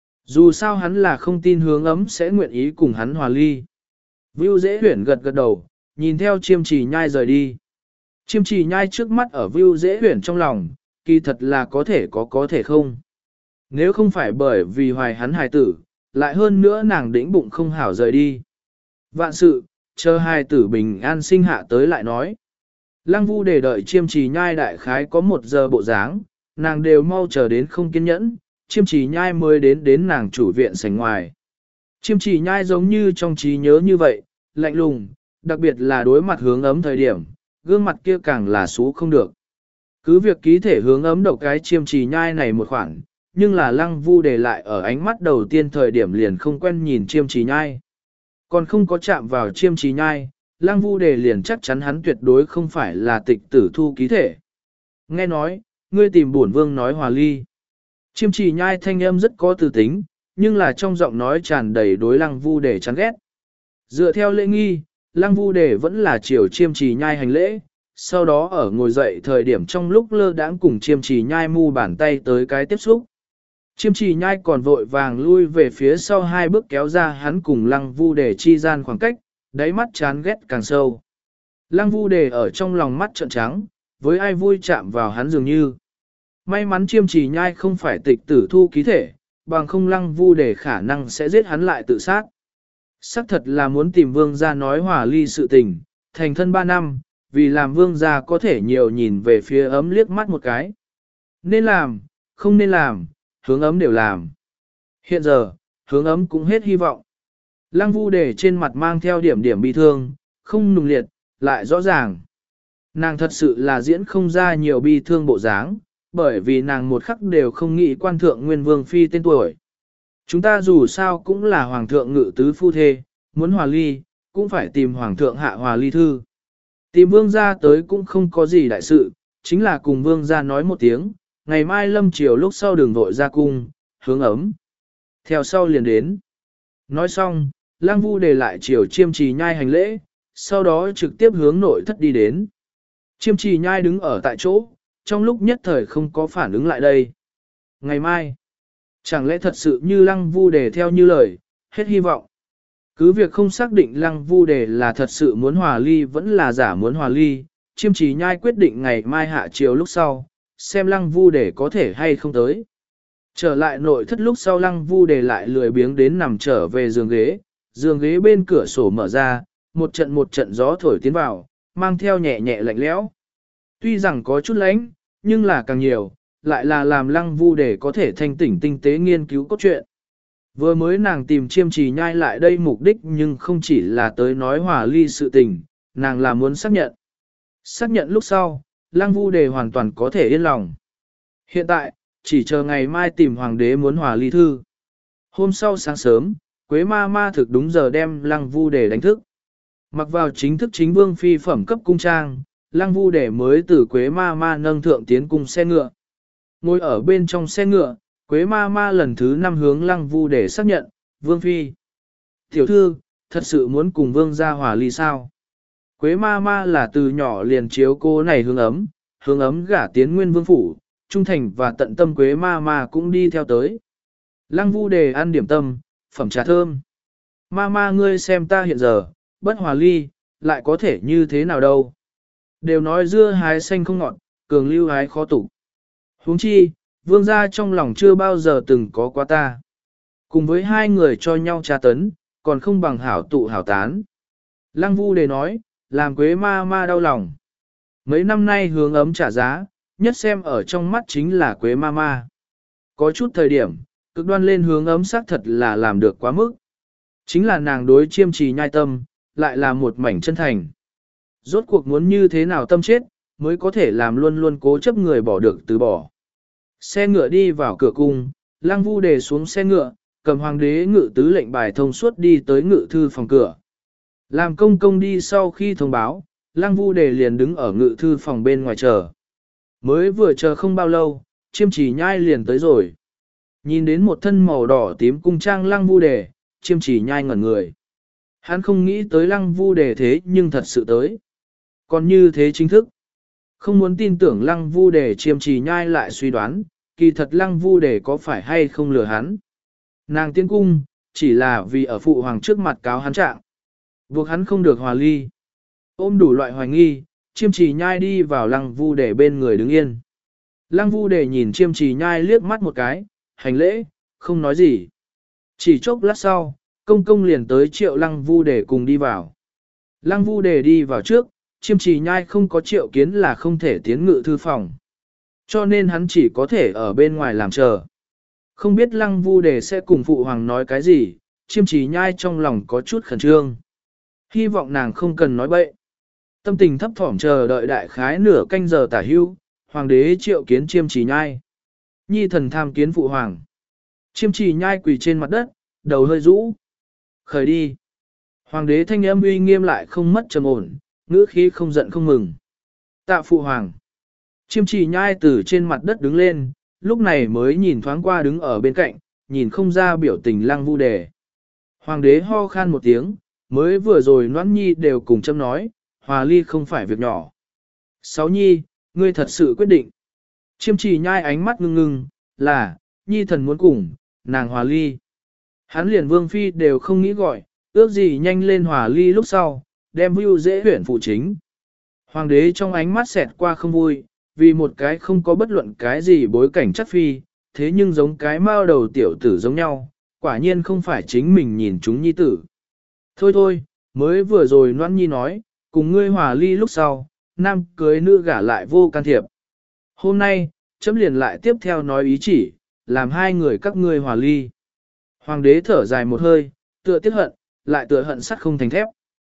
Speaker 1: Dù sao hắn là không tin hướng ấm sẽ nguyện ý cùng hắn hòa ly. Vưu Dễ Huyển gật gật đầu, nhìn theo Chiêm Trì Nhai rời đi. Chiêm Trì Nhai trước mắt ở Vưu Dễ Huyển trong lòng, kỳ thật là có thể có có thể không. Nếu không phải bởi vì hoài hắn hài tử, lại hơn nữa nàng đĩnh bụng không hảo rời đi. Vạn sự, chờ hài tử bình an sinh hạ tới lại nói. Lăng Vu Đề đợi Chiêm Trì Nhai đại khái có một giờ bộ dáng, nàng đều mau chờ đến không kiên nhẫn, chiêm trì nhai mới đến đến nàng chủ viện sảnh ngoài. Chiêm trì nhai giống như trong trí nhớ như vậy, lạnh lùng, đặc biệt là đối mặt hướng ấm thời điểm, gương mặt kia càng là xú không được. Cứ việc ký thể hướng ấm độc cái chiêm trì nhai này một khoảng, nhưng là lăng vu để lại ở ánh mắt đầu tiên thời điểm liền không quen nhìn chiêm trì nhai. Còn không có chạm vào chiêm trì nhai, lăng vu đề liền chắc chắn hắn tuyệt đối không phải là tịch tử thu ký thể. Nghe nói, ngươi tìm bổn vương nói hòa ly. Chiêm trì nhai thanh âm rất có tư tính, nhưng là trong giọng nói tràn đầy đối lăng vu đề chán ghét. Dựa theo lễ nghi, lăng vu đề vẫn là chiều chiêm trì nhai hành lễ, sau đó ở ngồi dậy thời điểm trong lúc lơ đãng cùng chiêm trì nhai mu bàn tay tới cái tiếp xúc. Chiêm trì nhai còn vội vàng lui về phía sau hai bước kéo ra hắn cùng lăng vu đề chi gian khoảng cách, đáy mắt chán ghét càng sâu. Lăng vu đề ở trong lòng mắt trợn trắng, với ai vui chạm vào hắn dường như. May mắn chiêm trì nhai không phải tịch tử thu ký thể, bằng không lăng vu đề khả năng sẽ giết hắn lại tự sát. Sắc thật là muốn tìm vương gia nói hòa ly sự tình, thành thân ba năm, vì làm vương gia có thể nhiều nhìn về phía ấm liếc mắt một cái. Nên làm, không nên làm, hướng ấm đều làm. Hiện giờ, hướng ấm cũng hết hy vọng. Lăng vu đề trên mặt mang theo điểm điểm bi thương, không nùng liệt, lại rõ ràng. Nàng thật sự là diễn không ra nhiều bi thương bộ dáng, bởi vì nàng một khắc đều không nghĩ quan thượng nguyên vương phi tên tuổi. Chúng ta dù sao cũng là hoàng thượng ngự tứ phu thê, muốn hòa ly, cũng phải tìm hoàng thượng hạ hòa ly thư. Tìm vương gia tới cũng không có gì đại sự, chính là cùng vương gia nói một tiếng, ngày mai lâm chiều lúc sau đường vội ra cung, hướng ấm. Theo sau liền đến. Nói xong, lang vu để lại chiều chiêm trì nhai hành lễ, sau đó trực tiếp hướng nội thất đi đến. Chiêm trì nhai đứng ở tại chỗ, trong lúc nhất thời không có phản ứng lại đây. Ngày mai, chẳng lẽ thật sự như lăng vu đề theo như lời, hết hy vọng. Cứ việc không xác định lăng vu đề là thật sự muốn hòa ly vẫn là giả muốn hòa ly, chiêm trì nhai quyết định ngày mai hạ chiều lúc sau, xem lăng vu đề có thể hay không tới. Trở lại nội thất lúc sau lăng vu đề lại lười biếng đến nằm trở về giường ghế, giường ghế bên cửa sổ mở ra, một trận một trận gió thổi tiến vào, mang theo nhẹ nhẹ lạnh lẽo. Tuy rằng có chút lạnh, nhưng là càng nhiều, lại là làm lăng vu đề có thể thanh tỉnh tinh tế nghiên cứu cốt truyện. Vừa mới nàng tìm chiêm trì nhai lại đây mục đích nhưng không chỉ là tới nói hòa ly sự tình, nàng là muốn xác nhận. Xác nhận lúc sau, lăng vu đề hoàn toàn có thể yên lòng. Hiện tại, chỉ chờ ngày mai tìm hoàng đế muốn hòa ly thư. Hôm sau sáng sớm, Quế ma ma thực đúng giờ đem lăng vu đề đánh thức. Mặc vào chính thức chính vương phi phẩm cấp cung trang, lăng vu đề mới từ Quế ma ma nâng thượng tiến cung xe ngựa. Ngồi ở bên trong xe ngựa, Quế ma ma lần thứ năm hướng lăng vu đề xác nhận, vương phi. Tiểu thư, thật sự muốn cùng vương gia hòa ly sao? Quế ma ma là từ nhỏ liền chiếu cô này hướng ấm, hướng ấm gả tiến nguyên vương phủ, trung thành và tận tâm Quế ma ma cũng đi theo tới. Lăng vu đề ăn điểm tâm, phẩm trà thơm. Ma ma ngươi xem ta hiện giờ, bất hòa ly, lại có thể như thế nào đâu. Đều nói dưa hái xanh không ngọt, cường lưu hái khó tủ. Huống chi, vương gia trong lòng chưa bao giờ từng có qua ta. Cùng với hai người cho nhau tra tấn, còn không bằng hảo tụ hảo tán. Lăng vu đề nói, làm Quế ma ma đau lòng. Mấy năm nay hướng ấm trả giá, nhất xem ở trong mắt chính là Quế ma ma. Có chút thời điểm, cực đoan lên hướng ấm xác thật là làm được quá mức. Chính là nàng đối chiêm trì nhai tâm, lại là một mảnh chân thành. Rốt cuộc muốn như thế nào tâm chết, mới có thể làm luôn luôn cố chấp người bỏ được từ bỏ. Xe ngựa đi vào cửa cung, Lăng vu đề xuống xe ngựa, cầm hoàng đế ngự tứ lệnh bài thông suốt đi tới ngự thư phòng cửa. Làm công công đi sau khi thông báo, Lăng vu đề liền đứng ở ngự thư phòng bên ngoài chờ. Mới vừa chờ không bao lâu, chiêm trì nhai liền tới rồi. Nhìn đến một thân màu đỏ tím cung trang Lăng vu đề, chiêm trì nhai ngẩn người. Hắn không nghĩ tới Lăng vu đề thế nhưng thật sự tới. Còn như thế chính thức. Không muốn tin tưởng Lăng vu đề chiêm trì nhai lại suy đoán, kỳ thật Lăng vu đề có phải hay không lừa hắn. Nàng tiến cung, chỉ là vì ở phụ hoàng trước mặt cáo hắn trạng. Buộc hắn không được hòa ly. Ôm đủ loại hoài nghi, chiêm trì nhai đi vào Lăng vu đề bên người đứng yên. Lăng vu đề nhìn chiêm trì nhai liếc mắt một cái, hành lễ, không nói gì. Chỉ chốc lát sau, công công liền tới triệu Lăng vu đề cùng đi vào. Lăng vu đề đi vào trước, chiêm trì nhai không có triệu kiến là không thể tiến ngự thư phòng. Cho nên hắn chỉ có thể ở bên ngoài làm chờ. Không biết lăng vu đề sẽ cùng phụ hoàng nói cái gì, chiêm trì nhai trong lòng có chút khẩn trương. Hy vọng nàng không cần nói bậy. Tâm tình thấp thỏm chờ đợi đại khái nửa canh giờ tả hưu, hoàng đế triệu kiến chiêm trì nhai. Nhi thần tham kiến phụ hoàng. Chiêm trì nhai quỳ trên mặt đất, đầu hơi rũ. Khởi đi. Hoàng đế thanh âm uy nghiêm lại không mất trầm ổn, ngữ khí không giận không mừng. Tạ phụ hoàng. Chiêm trì nhai từ trên mặt đất đứng lên, lúc này mới nhìn thoáng qua đứng ở bên cạnh, nhìn không ra biểu tình lăng vu đề. Hoàng đế ho khan một tiếng, mới vừa rồi Noãn Nhi đều cùng châm nói, hòa ly không phải việc nhỏ. Sáu Nhi, ngươi thật sự quyết định. Chiêm trì nhai ánh mắt ngưng ngưng, là, Nhi thần muốn cùng, nàng hòa ly. Hắn liền vương phi đều không nghĩ gọi, ước gì nhanh lên hòa ly lúc sau, đem view dễ huyển phụ chính. Hoàng đế trong ánh mắt xẹt qua không vui, vì một cái không có bất luận cái gì bối cảnh chắc phi, thế nhưng giống cái mao đầu tiểu tử giống nhau, quả nhiên không phải chính mình nhìn chúng nhi tử. Thôi thôi, mới vừa rồi Noãn Nhi nói, cùng ngươi hòa ly lúc sau, nam cưới nữ gả lại vô can thiệp. Hôm nay, chấm liền lại tiếp theo nói ý chỉ, làm hai người các ngươi hòa ly. Hoàng đế thở dài một hơi, tựa tiếc hận, lại tựa hận sắt không thành thép.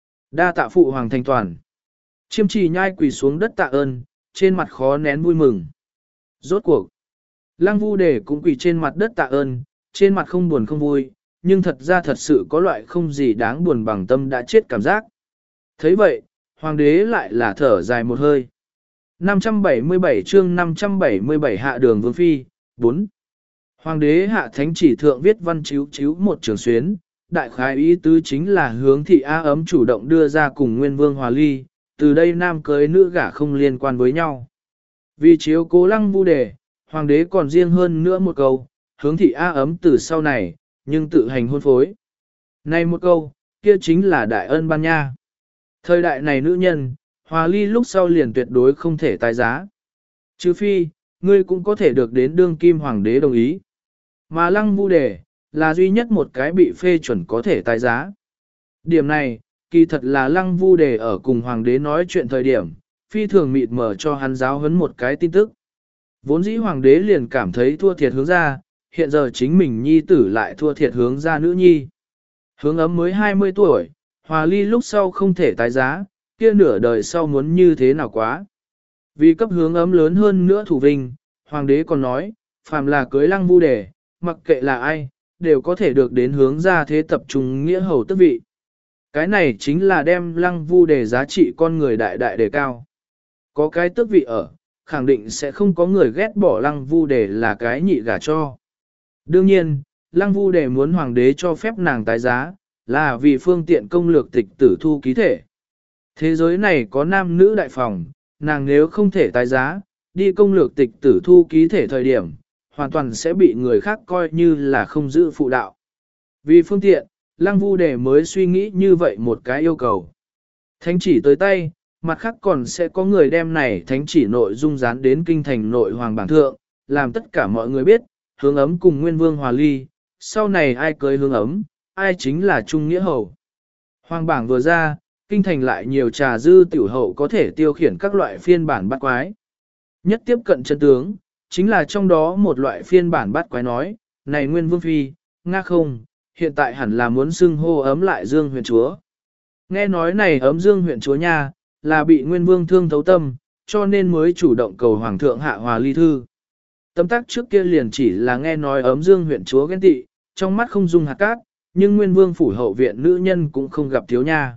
Speaker 1: Đa tạ phụ hoàng thành toàn. Chiêm trì nhai quỳ xuống đất tạ ơn, trên mặt khó nén vui mừng. Rốt cuộc, lăng vu đề cũng quỳ trên mặt đất tạ ơn, trên mặt không buồn không vui, nhưng thật ra thật sự có loại không gì đáng buồn bằng tâm đã chết cảm giác. thấy vậy, hoàng đế lại là thở dài một hơi. năm trăm bảy mươi bảy chương năm trăm bảy mươi bảy hạ đường vương phi, bốn. Hoàng đế hạ thánh chỉ thượng viết văn chiếu chiếu một trường xuyến, đại khái ý tứ chính là hướng thị A ấm chủ động đưa ra cùng nguyên vương hòa ly, từ đây nam cưới nữ gả không liên quan với nhau. Vì chiếu cố lăng vu đề, hoàng đế còn riêng hơn nữa một câu, hướng thị A ấm từ sau này, nhưng tự hành hôn phối. Này một câu, kia chính là đại ân ban nha. Thời đại này nữ nhân, hòa ly lúc sau liền tuyệt đối không thể tái giá. Trừ phi, ngươi cũng có thể được đến đương kim hoàng đế đồng ý. Mà lăng vu đề, là duy nhất một cái bị phê chuẩn có thể tái giá. Điểm này, kỳ thật là lăng vu đề ở cùng hoàng đế nói chuyện thời điểm, phi thường mịt mở cho hắn giáo huấn một cái tin tức. Vốn dĩ hoàng đế liền cảm thấy thua thiệt hướng ra, hiện giờ chính mình nhi tử lại thua thiệt hướng ra nữ nhi. Hướng ấm mới hai mươi tuổi, hòa ly lúc sau không thể tái giá, kia nửa đời sau muốn như thế nào quá. Vì cấp hướng ấm lớn hơn nữa thủ vinh, hoàng đế còn nói, phàm là cưới lăng vu đề, mặc kệ là ai, đều có thể được đến hướng ra thế tập trung nghĩa hầu tước vị. Cái này chính là đem lăng vu đề giá trị con người đại đại đề cao. Có cái tước vị ở, khẳng định sẽ không có người ghét bỏ lăng vu đề là cái nhị gả cho. Đương nhiên, lăng vu đề muốn hoàng đế cho phép nàng tái giá, là vì phương tiện công lược tịch tử thu ký thể. Thế giới này có nam nữ đại phòng, nàng nếu không thể tái giá, đi công lược tịch tử thu ký thể thời điểm, hoàn toàn sẽ bị người khác coi như là không giữ phụ đạo. Vì phương tiện, lăng vu đề mới suy nghĩ như vậy một cái yêu cầu. Thánh chỉ tới tay, mặt khác còn sẽ có người đem này thánh chỉ nội dung dán đến kinh thành nội hoàng bảng thượng, làm tất cả mọi người biết, hướng ấm cùng nguyên vương hòa ly, sau này ai cưới hướng ấm, ai chính là trung nghĩa hầu. Hoàng bảng vừa ra, kinh thành lại nhiều trà dư tiểu hậu có thể tiêu khiển các loại phiên bản bắt quái. Nhất tiếp cận chân tướng, chính là trong đó một loại phiên bản bắt quái nói, này nguyên vương phi, nga không, hiện tại hẳn là muốn xưng hô ấm lại dương huyện chúa. Nghe nói này ấm dương huyện chúa nha, là bị nguyên vương thương thấu tâm, cho nên mới chủ động cầu hoàng thượng hạ hòa ly thư. Tâm tác trước kia liền chỉ là nghe nói ấm dương huyện chúa ghen tị, trong mắt không dung hạt cát, nhưng nguyên vương phủ hậu viện nữ nhân cũng không gặp thiếu nha.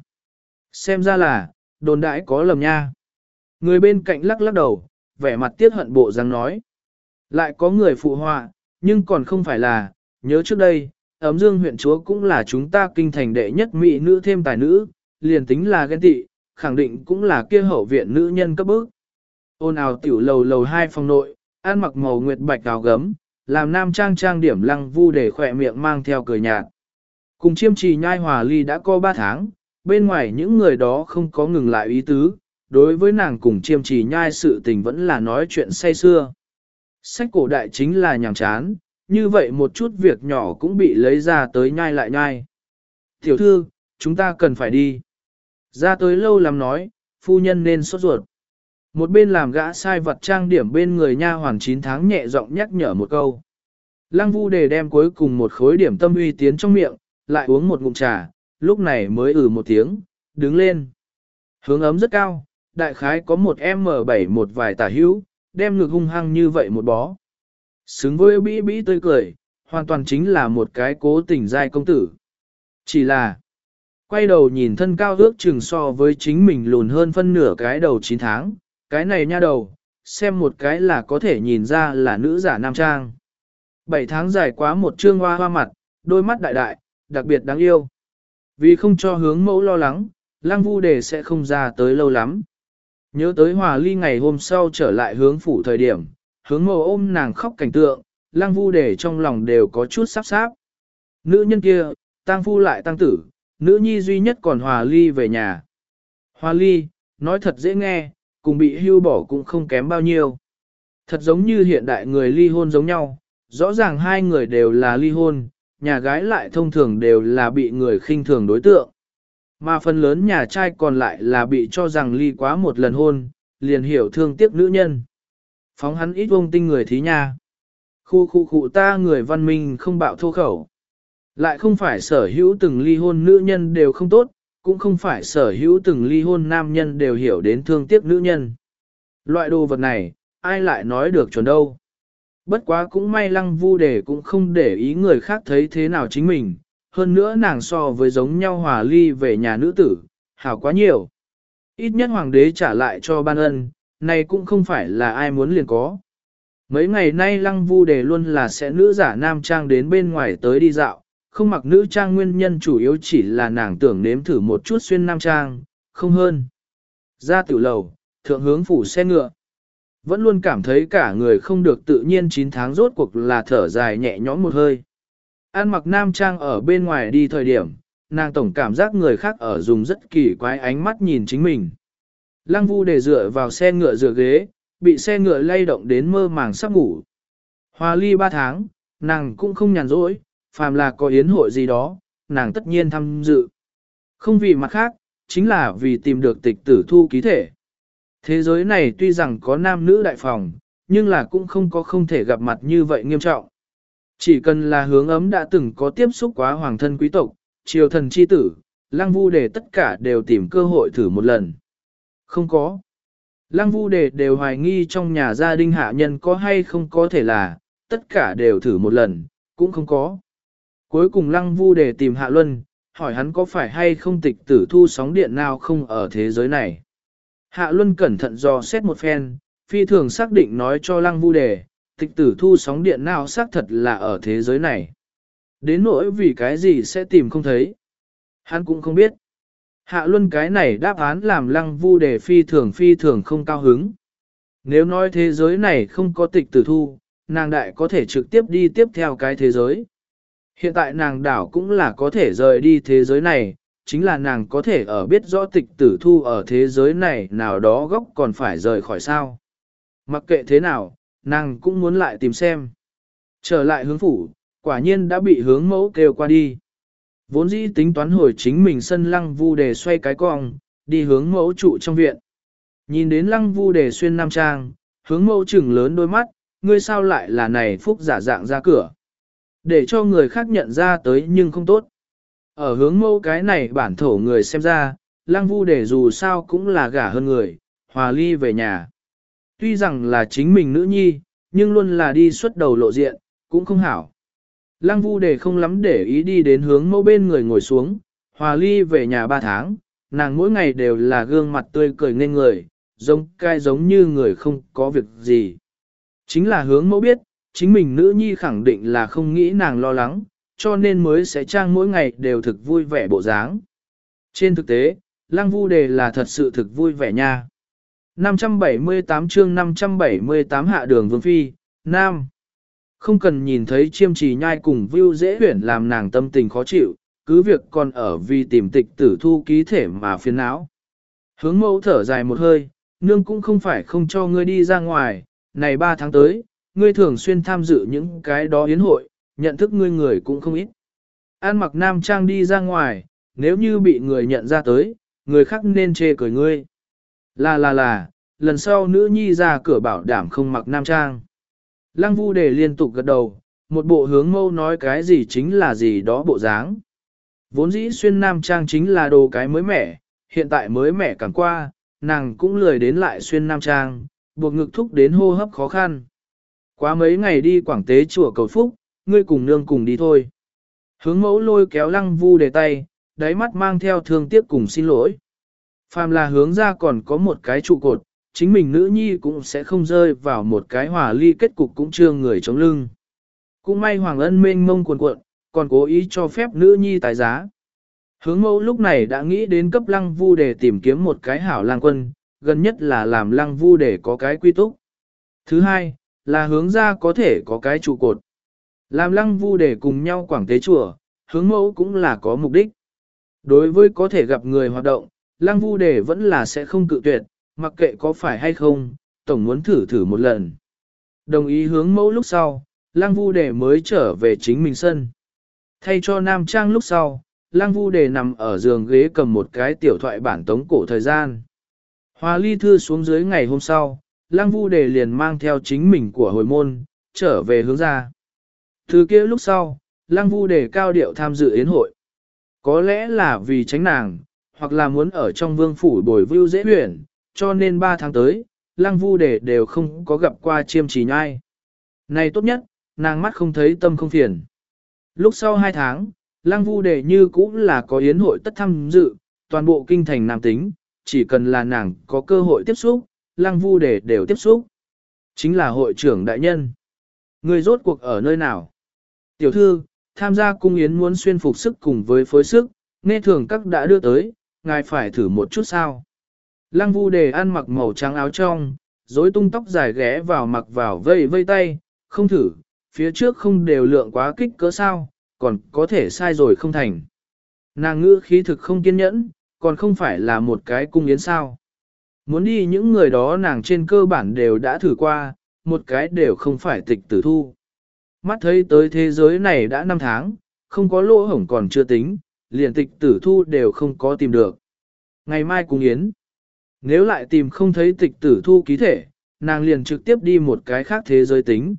Speaker 1: Xem ra là, đồn đãi có lầm nha. Người bên cạnh lắc lắc đầu, vẻ mặt tiếc hận bộ dáng nói. Lại có người phụ họa, nhưng còn không phải là, nhớ trước đây, ấm dương huyện chúa cũng là chúng ta kinh thành đệ nhất mỹ nữ thêm tài nữ, liền tính là ghen tị, khẳng định cũng là kia hậu viện nữ nhân cấp bức. Ôn ào tiểu lầu lầu hai phòng nội, ăn mặc màu nguyệt bạch áo gấm, làm nam trang trang điểm lăng vu để khỏe miệng mang theo cười nhạt. Cùng chiêm trì nhai hòa ly đã có ba tháng, bên ngoài những người đó không có ngừng lại ý tứ, đối với nàng cùng chiêm trì nhai sự tình vẫn là nói chuyện say xưa. Sách cổ đại chính là nhàm chán, như vậy một chút việc nhỏ cũng bị lấy ra tới nhai lại nhai. Tiểu thư, chúng ta cần phải đi. Ra tới lâu lắm nói, phu nhân nên sốt ruột. Một bên làm gã sai vật trang điểm bên người nha hoàn chín tháng nhẹ giọng nhắc nhở một câu. Lăng Vu Đề đem cuối cùng một khối điểm tâm uy tiến trong miệng, lại uống một ngụm trà, lúc này mới ừ một tiếng, đứng lên. Hướng ấm rất cao, đại khái có một em bảy một vài tả hữu, đem ngực hung hăng như vậy một bó. Xứng với bĩ bĩ tươi cười, hoàn toàn chính là một cái cố tình giai công tử. Chỉ là, quay đầu nhìn thân cao ước chừng so với chính mình lùn hơn phân nửa cái đầu chín tháng, cái này nha đầu, xem một cái là có thể nhìn ra là nữ giả nam trang. Bảy tháng dài quá một trương hoa hoa mặt, đôi mắt đại đại, đặc biệt đáng yêu. Vì không cho hướng mẫu lo lắng, Lăng Vu Đề sẽ không ra tới lâu lắm. Nhớ tới Hòa Ly ngày hôm sau trở lại hướng phủ thời điểm, hướng mẫu ôm nàng khóc cảnh tượng, Lăng Vu Đề trong lòng đều có chút sắp sáp. Nữ nhân kia, tang phu lại tăng tử, nữ nhi duy nhất còn Hòa Ly về nhà. Hòa Ly, nói thật dễ nghe, cùng bị hưu bỏ cũng không kém bao nhiêu. Thật giống như hiện đại người ly hôn giống nhau, rõ ràng hai người đều là ly hôn, nhà gái lại thông thường đều là bị người khinh thường đối tượng. Mà phần lớn nhà trai còn lại là bị cho rằng ly quá một lần hôn, liền hiểu thương tiếc nữ nhân. Phóng hắn ít vông tinh người thí nha. Khu khu khu ta người văn minh không bạo thô khẩu. Lại không phải sở hữu từng ly hôn nữ nhân đều không tốt, cũng không phải sở hữu từng ly hôn nam nhân đều hiểu đến thương tiếc nữ nhân. Loại đồ vật này, ai lại nói được chuẩn đâu. Bất quá cũng may Lăng Vu Đề cũng không để ý người khác thấy thế nào chính mình, hơn nữa nàng so với giống nhau Hòa Ly về nhà nữ tử, hảo quá nhiều. Ít nhất hoàng đế trả lại cho ban ân, này cũng không phải là ai muốn liền có. Mấy ngày nay Lăng Vu Đề luôn là sẽ nữ giả nam trang đến bên ngoài tới đi dạo, không mặc nữ trang nguyên nhân chủ yếu chỉ là nàng tưởng nếm thử một chút xuyên nam trang, không hơn. Ra tiểu lầu, thượng hướng phủ xe ngựa. Vẫn luôn cảm thấy cả người không được tự nhiên chín tháng rốt cuộc là thở dài nhẹ nhõm một hơi. An mặc nam trang ở bên ngoài đi thời điểm, nàng tổng cảm giác người khác ở dùng rất kỳ quái ánh mắt nhìn chính mình. Lăng Vu Đề dựa vào xe ngựa dựa ghế, bị xe ngựa lay động đến mơ màng sắp ngủ. Hòa Ly ba tháng, nàng cũng không nhàn rỗi, phàm là có yến hội gì đó, nàng tất nhiên tham dự. Không vì mặt khác, chính là vì tìm được tịch tử thu ký thể. Thế giới này tuy rằng có nam nữ đại phòng, nhưng là cũng không có không thể gặp mặt như vậy nghiêm trọng. Chỉ cần là hướng ấm đã từng có tiếp xúc quá hoàng thân quý tộc, triều thần chi tử, Lăng Vu Đề tất cả đều tìm cơ hội thử một lần. Không có. Lăng Vu Đề đều hoài nghi trong nhà gia đình hạ nhân có hay không có thể là, tất cả đều thử một lần, cũng không có. Cuối cùng Lăng Vu Đề tìm Hạ Luân, hỏi hắn có phải hay không tịch tử thu sóng điện nào không ở thế giới này. Hạ Luân cẩn thận dò xét một phen, phi thường xác định nói cho Lăng Vu Đề, tịch tử thu sóng điện nào xác thật là ở thế giới này. Đến nỗi vì cái gì sẽ tìm không thấy. Hắn cũng không biết. Hạ Luân cái này đáp án làm Lăng Vu Đề phi thường phi thường không cao hứng. Nếu nói thế giới này không có tịch tử thu, nàng đại có thể trực tiếp đi tiếp theo cái thế giới. Hiện tại nàng đảo cũng là có thể rời đi thế giới này, chính là nàng có thể ở biết rõ tịch tử thu ở thế giới này nào đó góc còn phải rời khỏi sao. Mặc kệ thế nào, nàng cũng muốn lại tìm xem. Trở lại hướng phủ, quả nhiên đã bị hướng mẫu kêu qua đi. Vốn dĩ tính toán hồi chính mình sân Lăng Vu Đề xoay cái cong, đi hướng mẫu trụ trong viện. Nhìn đến Lăng Vu Đề xuyên nam trang, hướng mẫu trừng lớn đôi mắt, ngươi sao lại là này phúc giả dạng ra cửa. Để cho người khác nhận ra tới nhưng không tốt. Ở hướng mẫu cái này bản thổ người xem ra, Lăng Vu Đề dù sao cũng là gả hơn người, Hòa Ly về nhà. Tuy rằng là chính mình nữ nhi, nhưng luôn là đi xuất đầu lộ diện, cũng không hảo. Lăng Vu Đề không lắm để ý đi đến hướng mẫu bên người ngồi xuống, Hòa Ly về nhà ba tháng, nàng mỗi ngày đều là gương mặt tươi cười nên người, giống cai giống như người không có việc gì. Chính là hướng mẫu biết, chính mình nữ nhi khẳng định là không nghĩ nàng lo lắng, cho nên mới sẽ trang mỗi ngày đều thực vui vẻ bộ dáng. Trên thực tế, Lăng Vu Đề là thật sự thực vui vẻ nha. năm trăm bảy mươi tám chương năm trăm bảy mươi tám hạ đường Vương Phi, Nam. Không cần nhìn thấy chiêm trì nhai cùng view dễ huyển làm nàng tâm tình khó chịu, cứ việc còn ở vì tìm tịch tử thu ký thể mà phiền não. Hướng mẫu thở dài một hơi, nương cũng không phải không cho ngươi đi ra ngoài, này ba tháng tới, ngươi thường xuyên tham dự những cái đó yến hội, nhận thức ngươi người cũng không ít. An mặc nam trang đi ra ngoài, nếu như bị người nhận ra tới, người khác nên chê cười ngươi. Là là là, lần sau nữ nhi ra cửa bảo đảm không mặc nam trang. Lăng Vu Đề liên tục gật đầu, một bộ hướng mâu nói cái gì chính là gì đó bộ dáng. Vốn dĩ xuyên nam trang chính là đồ cái mới mẻ, hiện tại mới mẻ càng qua, nàng cũng lười đến lại xuyên nam trang, buộc ngực thúc đến hô hấp khó khăn. Quá mấy ngày đi Quảng Tế chùa cầu phúc, ngươi cùng nương cùng đi thôi. Hướng mẫu lôi kéo Lăng Vu Đề tay, đáy mắt mang theo thương tiếc cùng xin lỗi. Phàm là hướng ra còn có một cái trụ cột, chính mình nữ nhi cũng sẽ không rơi vào một cái hòa ly kết cục cũng chưa người chống lưng. Cũng may Hoàng Ân mênh mông cuồn cuộn, còn cố ý cho phép nữ nhi tái giá. Hướng mẫu lúc này đã nghĩ đến cấp Lăng Vu để tìm kiếm một cái hảo lang quân, gần nhất là làm Lăng Vu để có cái quy túc. Thứ hai, là hướng ra có thể có cái trụ cột. Làm Lăng Vu để cùng nhau Quảng Tế chùa, hướng mẫu cũng là có mục đích. Đối với có thể gặp người hoạt động, Lăng Vu để vẫn là sẽ không cự tuyệt, mặc kệ có phải hay không, tổng muốn thử thử một lần. Đồng ý hướng mẫu lúc sau, Lăng Vu để mới trở về chính mình sân. Thay cho nam trang lúc sau, Lăng Vu Đề nằm ở giường ghế cầm một cái tiểu thoại bản tống cổ thời gian. Hòa ly thư xuống dưới ngày hôm sau, Lăng Vu Đề liền mang theo chính mình của hồi môn, trở về hướng ra. Từ kia lúc sau, Lăng Vu Đề cao điệu tham dự yến hội. Có lẽ là vì tránh nàng, hoặc là muốn ở trong vương phủ bồi view dễ huyển, cho nên ba tháng tới, Lăng Vu Đề đều không có gặp qua chiêm trì nhai. Này tốt nhất, nàng mắt không thấy tâm không phiền. Lúc sau hai tháng, Lăng Vu Đề như cũng là có yến hội tất tham dự, toàn bộ kinh thành nam tính, chỉ cần là nàng có cơ hội tiếp xúc, Lăng Vu Đề đều tiếp xúc. Chính là hội trưởng đại nhân. Người rốt cuộc ở nơi nào? Tiểu thư, tham gia cung yến muốn xuyên phục sức cùng với phối sức, nghe thường các đã đưa tới, ngài phải thử một chút sao. Lăng Vu Đề ăn mặc màu trắng áo trong, rối tung tóc dài ghé vào mặc vào vây vây tay, không thử, phía trước không đều lượng quá kích cỡ sao, còn có thể sai rồi không thành. Nàng ngữ khí thực không kiên nhẫn, còn không phải là một cái cung yến sao. Muốn đi những người đó nàng trên cơ bản đều đã thử qua, một cái đều không phải tịch tử thu. Mắt thấy tới thế giới này đã năm tháng, không có lỗ hổng còn chưa tính, liền tịch tử thu đều không có tìm được. Ngày mai cung yến, nếu lại tìm không thấy tịch tử thu ký thể, nàng liền trực tiếp đi một cái khác thế giới tính.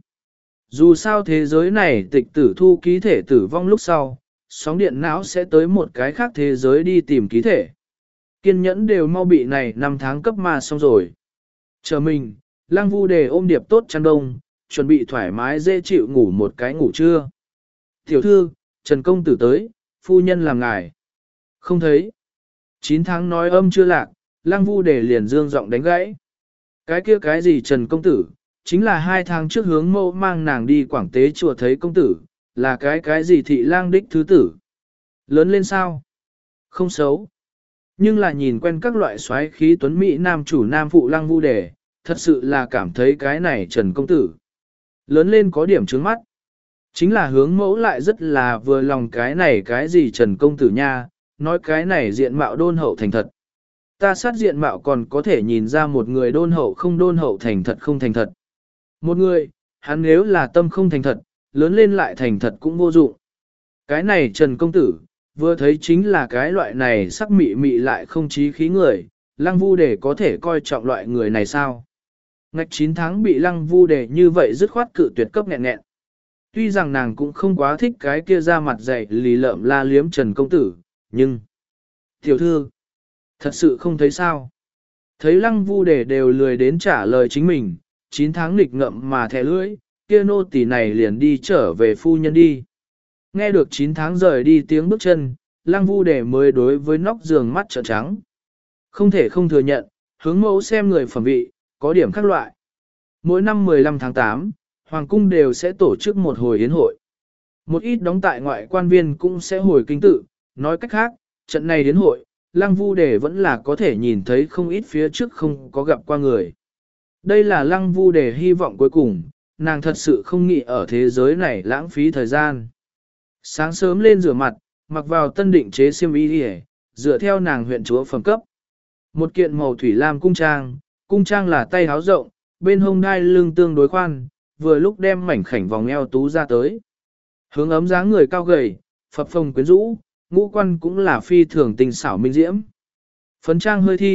Speaker 1: Dù sao thế giới này tịch tử thu ký thể tử vong lúc sau, sóng điện não sẽ tới một cái khác thế giới đi tìm ký thể. Kiên nhẫn đều mau bị này năm tháng cấp ma xong rồi. Chờ mình, Lăng Vu Đề ôm điệp tốt chăn đông, chuẩn bị thoải mái dễ chịu ngủ một cái ngủ trưa. Tiểu thư, Trần Công Tử tới, phu nhân làm ngài. Không thấy. Chín tháng nói âm chưa lạc, Lăng Vu Đề liền dương giọng đánh gãy. Cái kia cái gì Trần Công Tử, chính là hai tháng trước hướng mẫu mang nàng đi Quảng Tế chùa thấy công tử, là cái cái gì thị lang đích thứ tử. Lớn lên sao? Không xấu. Nhưng là nhìn quen các loại xoáy khí tuấn mỹ nam chủ nam phụ Lăng Vu Đề, thật sự là cảm thấy cái này Trần Công Tử. Lớn lên có điểm trướng mắt. Chính là hướng mẫu lại rất là vừa lòng cái này cái gì Trần Công Tử nha, nói cái này diện mạo đôn hậu thành thật. Ta sát diện mạo còn có thể nhìn ra một người đôn hậu không đôn hậu thành thật không thành thật. Một người, hắn nếu là tâm không thành thật, lớn lên lại thành thật cũng vô dụng. Cái này Trần Công Tử, vừa thấy chính là cái loại này sắc mị mị lại không chí khí người, Lăng Vu Đề có thể coi trọng loại người này sao? Ngạch chín tháng bị Lăng Vu Đề như vậy dứt khoát cự tuyệt cấp nghẹn nghẹn. Tuy rằng nàng cũng không quá thích cái kia ra mặt dày lì lợm la liếm Trần Công Tử, nhưng... Tiểu thư, thật sự không thấy sao? Thấy Lăng Vu Đề đều lười đến trả lời chính mình, chín tháng nghịch ngậm mà thẻ lưỡi, kia nô tỳ này liền đi trở về phu nhân đi. Nghe được chín tháng rời đi tiếng bước chân, Lăng Vu Đề mới đối với nóc giường mắt trợn trắng. Không thể không thừa nhận, hướng mẫu xem người phẩm vị, có điểm khác loại. Mỗi năm mười lăm tháng tám, Hoàng cung đều sẽ tổ chức một hồi yến hội. Một ít đóng tại ngoại quan viên cũng sẽ hồi kinh tự, nói cách khác, trận này yến hội, Lăng Vu Đề vẫn là có thể nhìn thấy không ít phía trước không có gặp qua người. Đây là Lăng Vu Đề hy vọng cuối cùng, nàng thật sự không nghĩ ở thế giới này lãng phí thời gian. Sáng sớm lên rửa mặt, mặc vào tân định chế xiêm y đi, dựa theo nàng huyện chúa phẩm cấp. Một kiện màu thủy lam cung trang, cung trang là tay háo rộng, bên hông đai lưng tương đối khoan, vừa lúc đem mảnh khảnh vòng eo tú ra tới. Hướng ấm dáng người cao gầy, phập phồng quyến rũ, ngũ quan cũng là phi thường tình xảo minh diễm. Phấn trang hơi thi,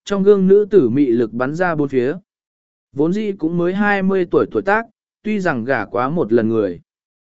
Speaker 1: trong gương nữ tử mị lực bắn ra bốn phía. Vốn dĩ cũng mới hai mươi tuổi tuổi tác, tuy rằng gả quá một lần người.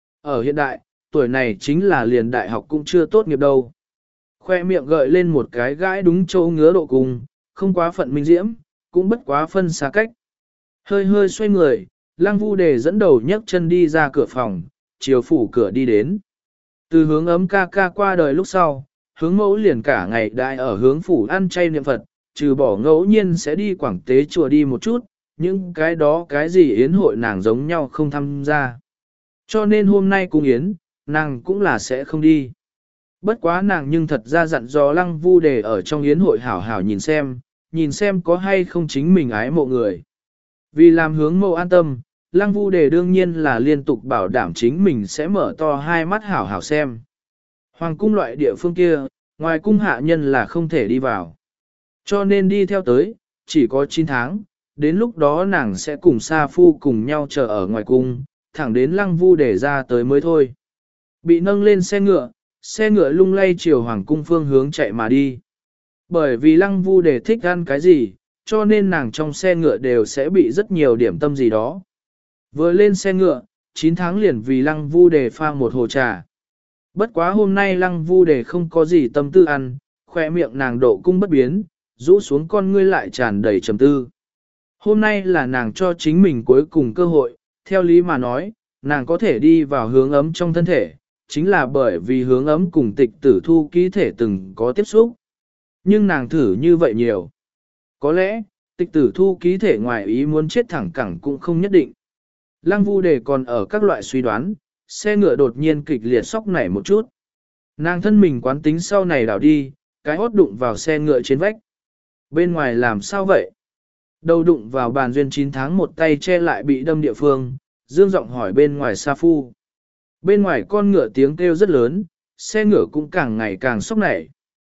Speaker 1: Ở hiện đại, tuổi này chính là liền đại học cũng chưa tốt nghiệp đâu. Khoe miệng gợi lên một cái gãi đúng chỗ ngứa độ cùng, không quá phận minh diễm, cũng bất quá phân xa cách. Hơi hơi xoay người, Lăng Vu Đề dẫn đầu nhấc chân đi ra cửa phòng, chiều phủ cửa đi đến. Từ hướng ấm ca ca qua đời lúc sau, hướng mẫu liền cả ngày đại ở hướng phủ ăn chay niệm Phật, trừ bỏ ngẫu nhiên sẽ đi quảng tế chùa đi một chút, những cái đó cái gì yến hội nàng giống nhau không tham gia. Cho nên hôm nay cung yến, nàng cũng là sẽ không đi. Bất quá nàng nhưng thật ra dặn dò Lăng Vu Đề ở trong yến hội hảo hảo nhìn xem, nhìn xem có hay không chính mình ái mộ người. Vì làm hướng mẫu an tâm, Lăng Vu Đề đương nhiên là liên tục bảo đảm chính mình sẽ mở to hai mắt hảo hảo xem. Hoàng cung loại địa phương kia, ngoài cung hạ nhân là không thể đi vào. Cho nên đi theo tới, chỉ có chín tháng, đến lúc đó nàng sẽ cùng Sa Phu cùng nhau chờ ở ngoài cung, thẳng đến Lăng Vu Đề ra tới mới thôi. Bị nâng lên xe ngựa, xe ngựa lung lay chiều Hoàng cung phương hướng chạy mà đi. Bởi vì Lăng Vu Đề thích ăn cái gì, cho nên nàng trong xe ngựa đều sẽ bị rất nhiều điểm tâm gì đó. Vừa lên xe ngựa, chín tháng liền vì Lăng Vu Đề pha một hồ trà. Bất quá hôm nay Lăng Vu Đề không có gì tâm tư ăn, khỏe miệng nàng độ cung bất biến, rũ xuống con ngươi lại tràn đầy trầm tư. Hôm nay là nàng cho chính mình cuối cùng cơ hội, theo lý mà nói, nàng có thể đi vào hướng ấm trong thân thể, chính là bởi vì hướng ấm cùng tịch tử thu ký thể từng có tiếp xúc. Nhưng nàng thử như vậy nhiều. Có lẽ, tịch tử thu ký thể ngoài ý muốn chết thẳng cẳng cũng không nhất định. Lăng Vu Đề còn ở các loại suy đoán, xe ngựa đột nhiên kịch liệt sóc nảy một chút. Nàng thân mình quán tính sau này đảo đi, cái hốt đụng vào xe ngựa trên vách. Bên ngoài làm sao vậy? Đầu đụng vào bàn duyên chín tháng một tay che lại bị đâm địa phương, dương giọng hỏi bên ngoài Sa Phu. Bên ngoài con ngựa tiếng kêu rất lớn, xe ngựa cũng càng ngày càng sốc nảy.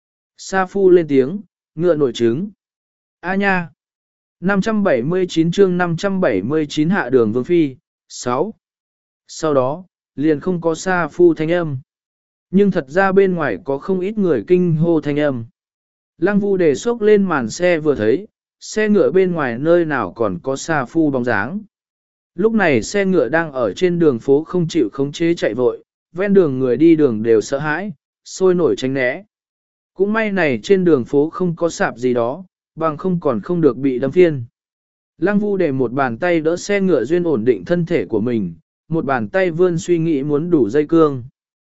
Speaker 1: Sa Phu lên tiếng, ngựa nổi trứng. A nha! năm trăm bảy mươi chín chương năm trăm bảy mươi chín hạ đường vương phi, sáu. Sau đó, liền không có Sa Phu thanh âm. Nhưng thật ra bên ngoài có không ít người kinh hô thanh âm. Lăng Vu Đề xốc lên màn xe vừa thấy, xe ngựa bên ngoài nơi nào còn có Sa Phu bóng dáng. Lúc này xe ngựa đang ở trên đường phố không chịu khống chế chạy vội, ven đường người đi đường đều sợ hãi, sôi nổi tránh né. Cũng may này trên đường phố không có sạp gì đó, bằng không còn không được bị đâm phiên. Lăng Vu Đề một bàn tay đỡ xe ngựa duyên ổn định thân thể của mình, một bàn tay vươn suy nghĩ muốn đủ dây cương.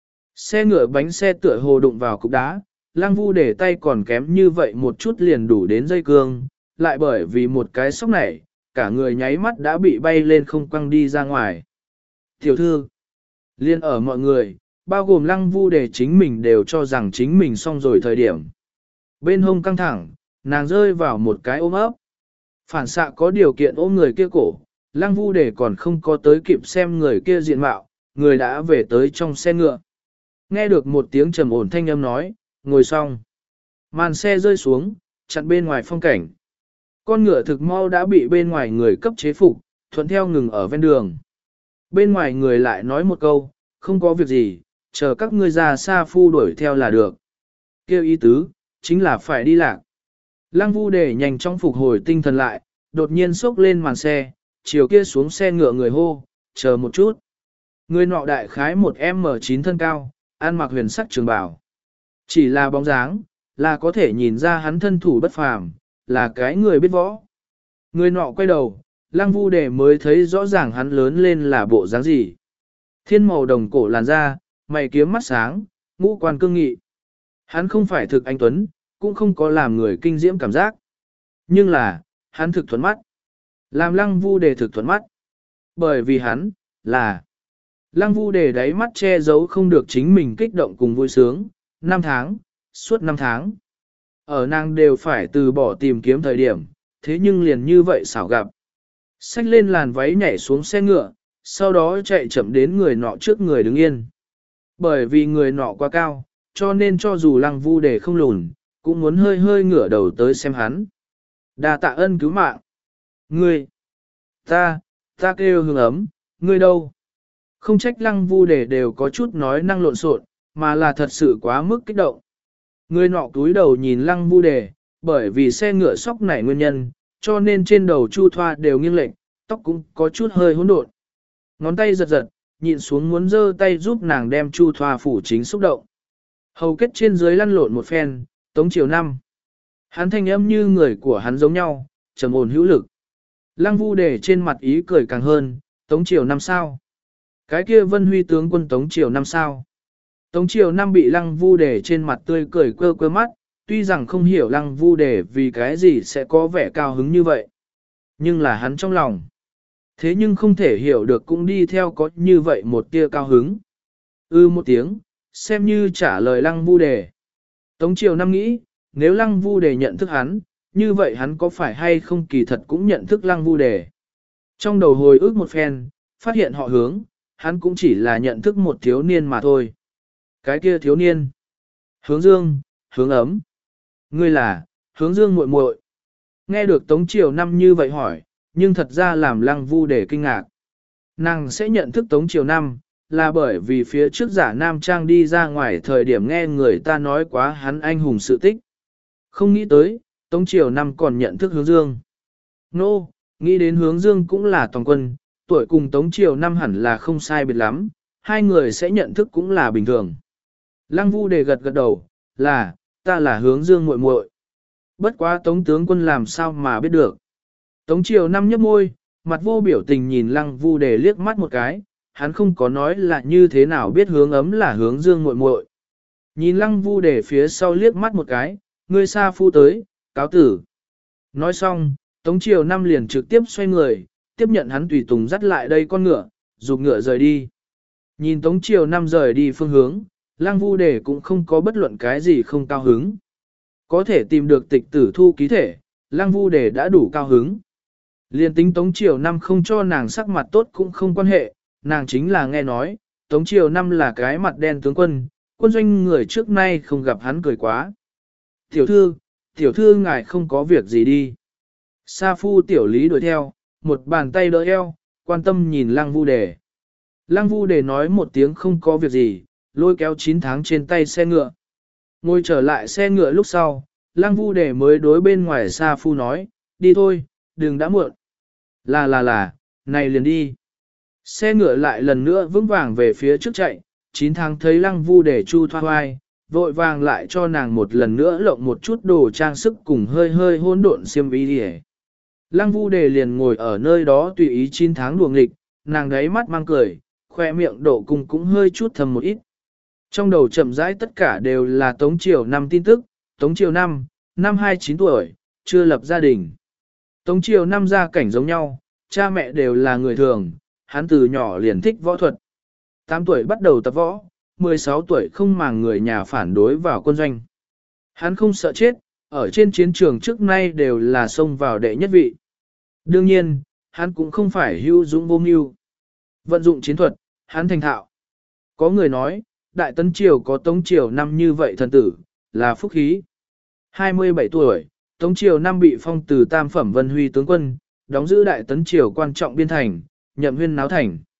Speaker 1: Xe ngựa bánh xe tựa hồ đụng vào cục đá, Lăng Vu Đề tay còn kém như vậy một chút liền đủ đến dây cương, lại bởi vì một cái sốc này, cả người nháy mắt đã bị bay lên không quăng đi ra ngoài. Tiểu thư, liên ở mọi người, bao gồm Lăng Vu Đề chính mình đều cho rằng chính mình xong rồi thời điểm. Bên hông căng thẳng, nàng rơi vào một cái ôm ấp. Phản xạ có điều kiện ôm người kia cổ, Lăng Vu Đề còn không có tới kịp xem người kia diện mạo, người đã về tới trong xe ngựa. Nghe được một tiếng trầm ổn thanh âm nói, ngồi xong. Màn xe rơi xuống, chặn bên ngoài phong cảnh. Con ngựa thực mau đã bị bên ngoài người cấp chế phục, thuận theo ngừng ở ven đường. Bên ngoài người lại nói một câu, không có việc gì, chờ các ngươi ra Sa Phu đuổi theo là được. Kêu ý tứ, chính là phải đi lạc. Lăng Vu Đề nhanh chóng phục hồi tinh thần lại, đột nhiên xốc lên màn xe, chiều kia xuống xe ngựa người hô, chờ một chút. Người nọ đại khái một em chín thân cao, ăn mặc huyền sắc trường bào. Chỉ là bóng dáng, là có thể nhìn ra hắn thân thủ bất phàm, là cái người biết võ. Người nọ quay đầu, Lăng Vu Đề mới thấy rõ ràng hắn lớn lên là bộ dáng gì. Thiên màu đồng cổ làn da, mày kiếm mắt sáng, ngũ quan cương nghị. Hắn không phải thực anh tuấn, cũng không có làm người kinh diễm cảm giác. Nhưng là, hắn thực thuận mắt. Làm Lăng Vu Đề thực thuận mắt. Bởi vì hắn, là... Lăng Vu Đề đáy mắt che giấu không được chính mình kích động cùng vui sướng. Năm tháng, suốt năm tháng. Ở nàng đều phải từ bỏ tìm kiếm thời điểm, thế nhưng liền như vậy xảo gặp. Xách lên làn váy nhảy xuống xe ngựa, sau đó chạy chậm đến người nọ trước người đứng yên. Bởi vì người nọ quá cao, cho nên cho dù Lăng Vu Đề không lùn, cũng muốn hơi hơi ngửa đầu tới xem hắn. Đa tạ ân cứu mạng. Ngươi, ta, ta kêu Hướng Ấm, ngươi đâu? Không trách Lăng Vu Đề đều có chút nói năng lộn xộn, mà là thật sự quá mức kích động. Người nọ túi đầu nhìn Lăng Vu Đề, Bởi vì xe ngựa sóc này nguyên nhân, cho nên trên đầu Chu Thoa đều nghiêng lệch, tóc cũng có chút hơi hỗn độn. Ngón tay giật giật, nhịn xuống muốn giơ tay giúp nàng đem Chu Thoa phủ chính xúc động. Hầu kết trên dưới lăn lộn một phen, Tống Triều Năm. Hắn thanh âm như người của hắn giống nhau, trầm ổn hữu lực. Lăng Vu Đề trên mặt ý cười càng hơn, Tống Triều Năm sao? Cái kia Vân Huy tướng quân Tống Triều Năm sao? Tống Triều Năm bị Lăng Vu Đề trên mặt tươi cười quơ quơ mắt, tuy rằng không hiểu Lăng Vu Đề vì cái gì sẽ có vẻ cao hứng như vậy. Nhưng là hắn trong lòng. Thế nhưng không thể hiểu được cũng đi theo có như vậy một tia cao hứng. Ư một tiếng, xem như trả lời Lăng Vu Đề. Tống Triều Năm nghĩ, nếu Lăng Vu Đề nhận thức hắn, như vậy hắn có phải hay không kỳ thật cũng nhận thức Lăng Vu Đề. Trong đầu hồi ức một phen, phát hiện họ hướng, hắn cũng chỉ là nhận thức một thiếu niên mà thôi. Cái kia thiếu niên. Hướng dương, hướng ấm. Ngươi là, hướng dương muội muội. Nghe được Tống Triều Năm như vậy hỏi, nhưng thật ra làm Lăng Vu Đề kinh ngạc. Nàng sẽ nhận thức Tống Triều Năm, là bởi vì phía trước giả nam trang đi ra ngoài thời điểm nghe người ta nói quá hắn anh hùng sự tích. Không nghĩ tới, Tống Triều Năm còn nhận thức hướng dương. Nô, no, nghĩ đến hướng dương cũng là toàn quân, tuổi cùng Tống Triều Năm hẳn là không sai biệt lắm, hai người sẽ nhận thức cũng là bình thường. Lăng Vu Đề gật gật đầu, là, ta là hướng dương muội muội. Bất quá Tống tướng quân làm sao mà biết được. Tống Triều Năm nhấp môi, mặt vô biểu tình nhìn Lăng Vu Đề liếc mắt một cái, hắn không có nói là như thế nào biết hướng ấm là hướng dương muội muội. Nhìn Lăng Vu Đề phía sau liếc mắt một cái, ngươi xa phu tới, cáo tử. Nói xong, Tống Triều Năm liền trực tiếp xoay người, tiếp nhận hắn tùy tùng dắt lại đây con ngựa, dục ngựa rời đi. Nhìn Tống Triều Năm rời đi phương hướng, Lăng Vu Đề cũng không có bất luận cái gì không cao hứng. Có thể tìm được tịch tử thu ký thể, Lăng Vu Đề đã đủ cao hứng. Liên tính Tống Triều Năm không cho nàng sắc mặt tốt cũng không quan hệ, nàng chính là nghe nói, Tống Triều Năm là cái mặt đen tướng quân, quân doanh người trước nay không gặp hắn cười quá. Tiểu thư, tiểu thư ngài không có việc gì đi. Sa phu tiểu lý đuổi theo, một bàn tay đỡ eo, quan tâm nhìn Lăng Vu Đề. Lăng Vu Đề nói một tiếng không có việc gì, lôi kéo chín tháng trên tay xe ngựa. Ngồi trở lại xe ngựa lúc sau, Lăng Vu Đề mới đối bên ngoài Sa phu nói, đi thôi, đừng đã muộn. Là là là, này liền đi. Xe ngựa lại lần nữa vững vàng về phía trước chạy, chín tháng thấy Lăng Vu Đề chu thoa hoai, vội vàng lại cho nàng một lần nữa lộng một chút đồ trang sức cùng hơi hơi hỗn độn xiêm y đi. Lăng Vu Đề liền ngồi ở nơi đó tùy ý chín tháng đùa nghịch, nàng đáy mắt mang cười, khoe miệng độ cung cũng hơi chút thầm một ít. Trong đầu chậm rãi tất cả đều là Tống Triều Năm tin tức, Tống Triều Năm, năm hai mươi chín tuổi, chưa lập gia đình. Tống Triều Năm gia cảnh giống nhau, cha mẹ đều là người thường, hắn từ nhỏ liền thích võ thuật. tám tuổi bắt đầu tập võ, mười sáu tuổi không màng người nhà phản đối vào quân doanh. Hắn không sợ chết, ở trên chiến trường trước nay đều là xông vào đệ nhất vị. Đương nhiên, hắn cũng không phải hữu dũng vô mưu. Vận dụng chiến thuật, hắn thành thạo. Có người nói, Đại Tấn Triều có Tống Triều Năm như vậy thần tử, là phúc khí. hai mươi bảy tuổi, Tống Triều Năm bị phong từ tam phẩm Vân Huy tướng quân, đóng giữ Đại Tấn Triều quan trọng biên thành, nhậm huyên náo thành.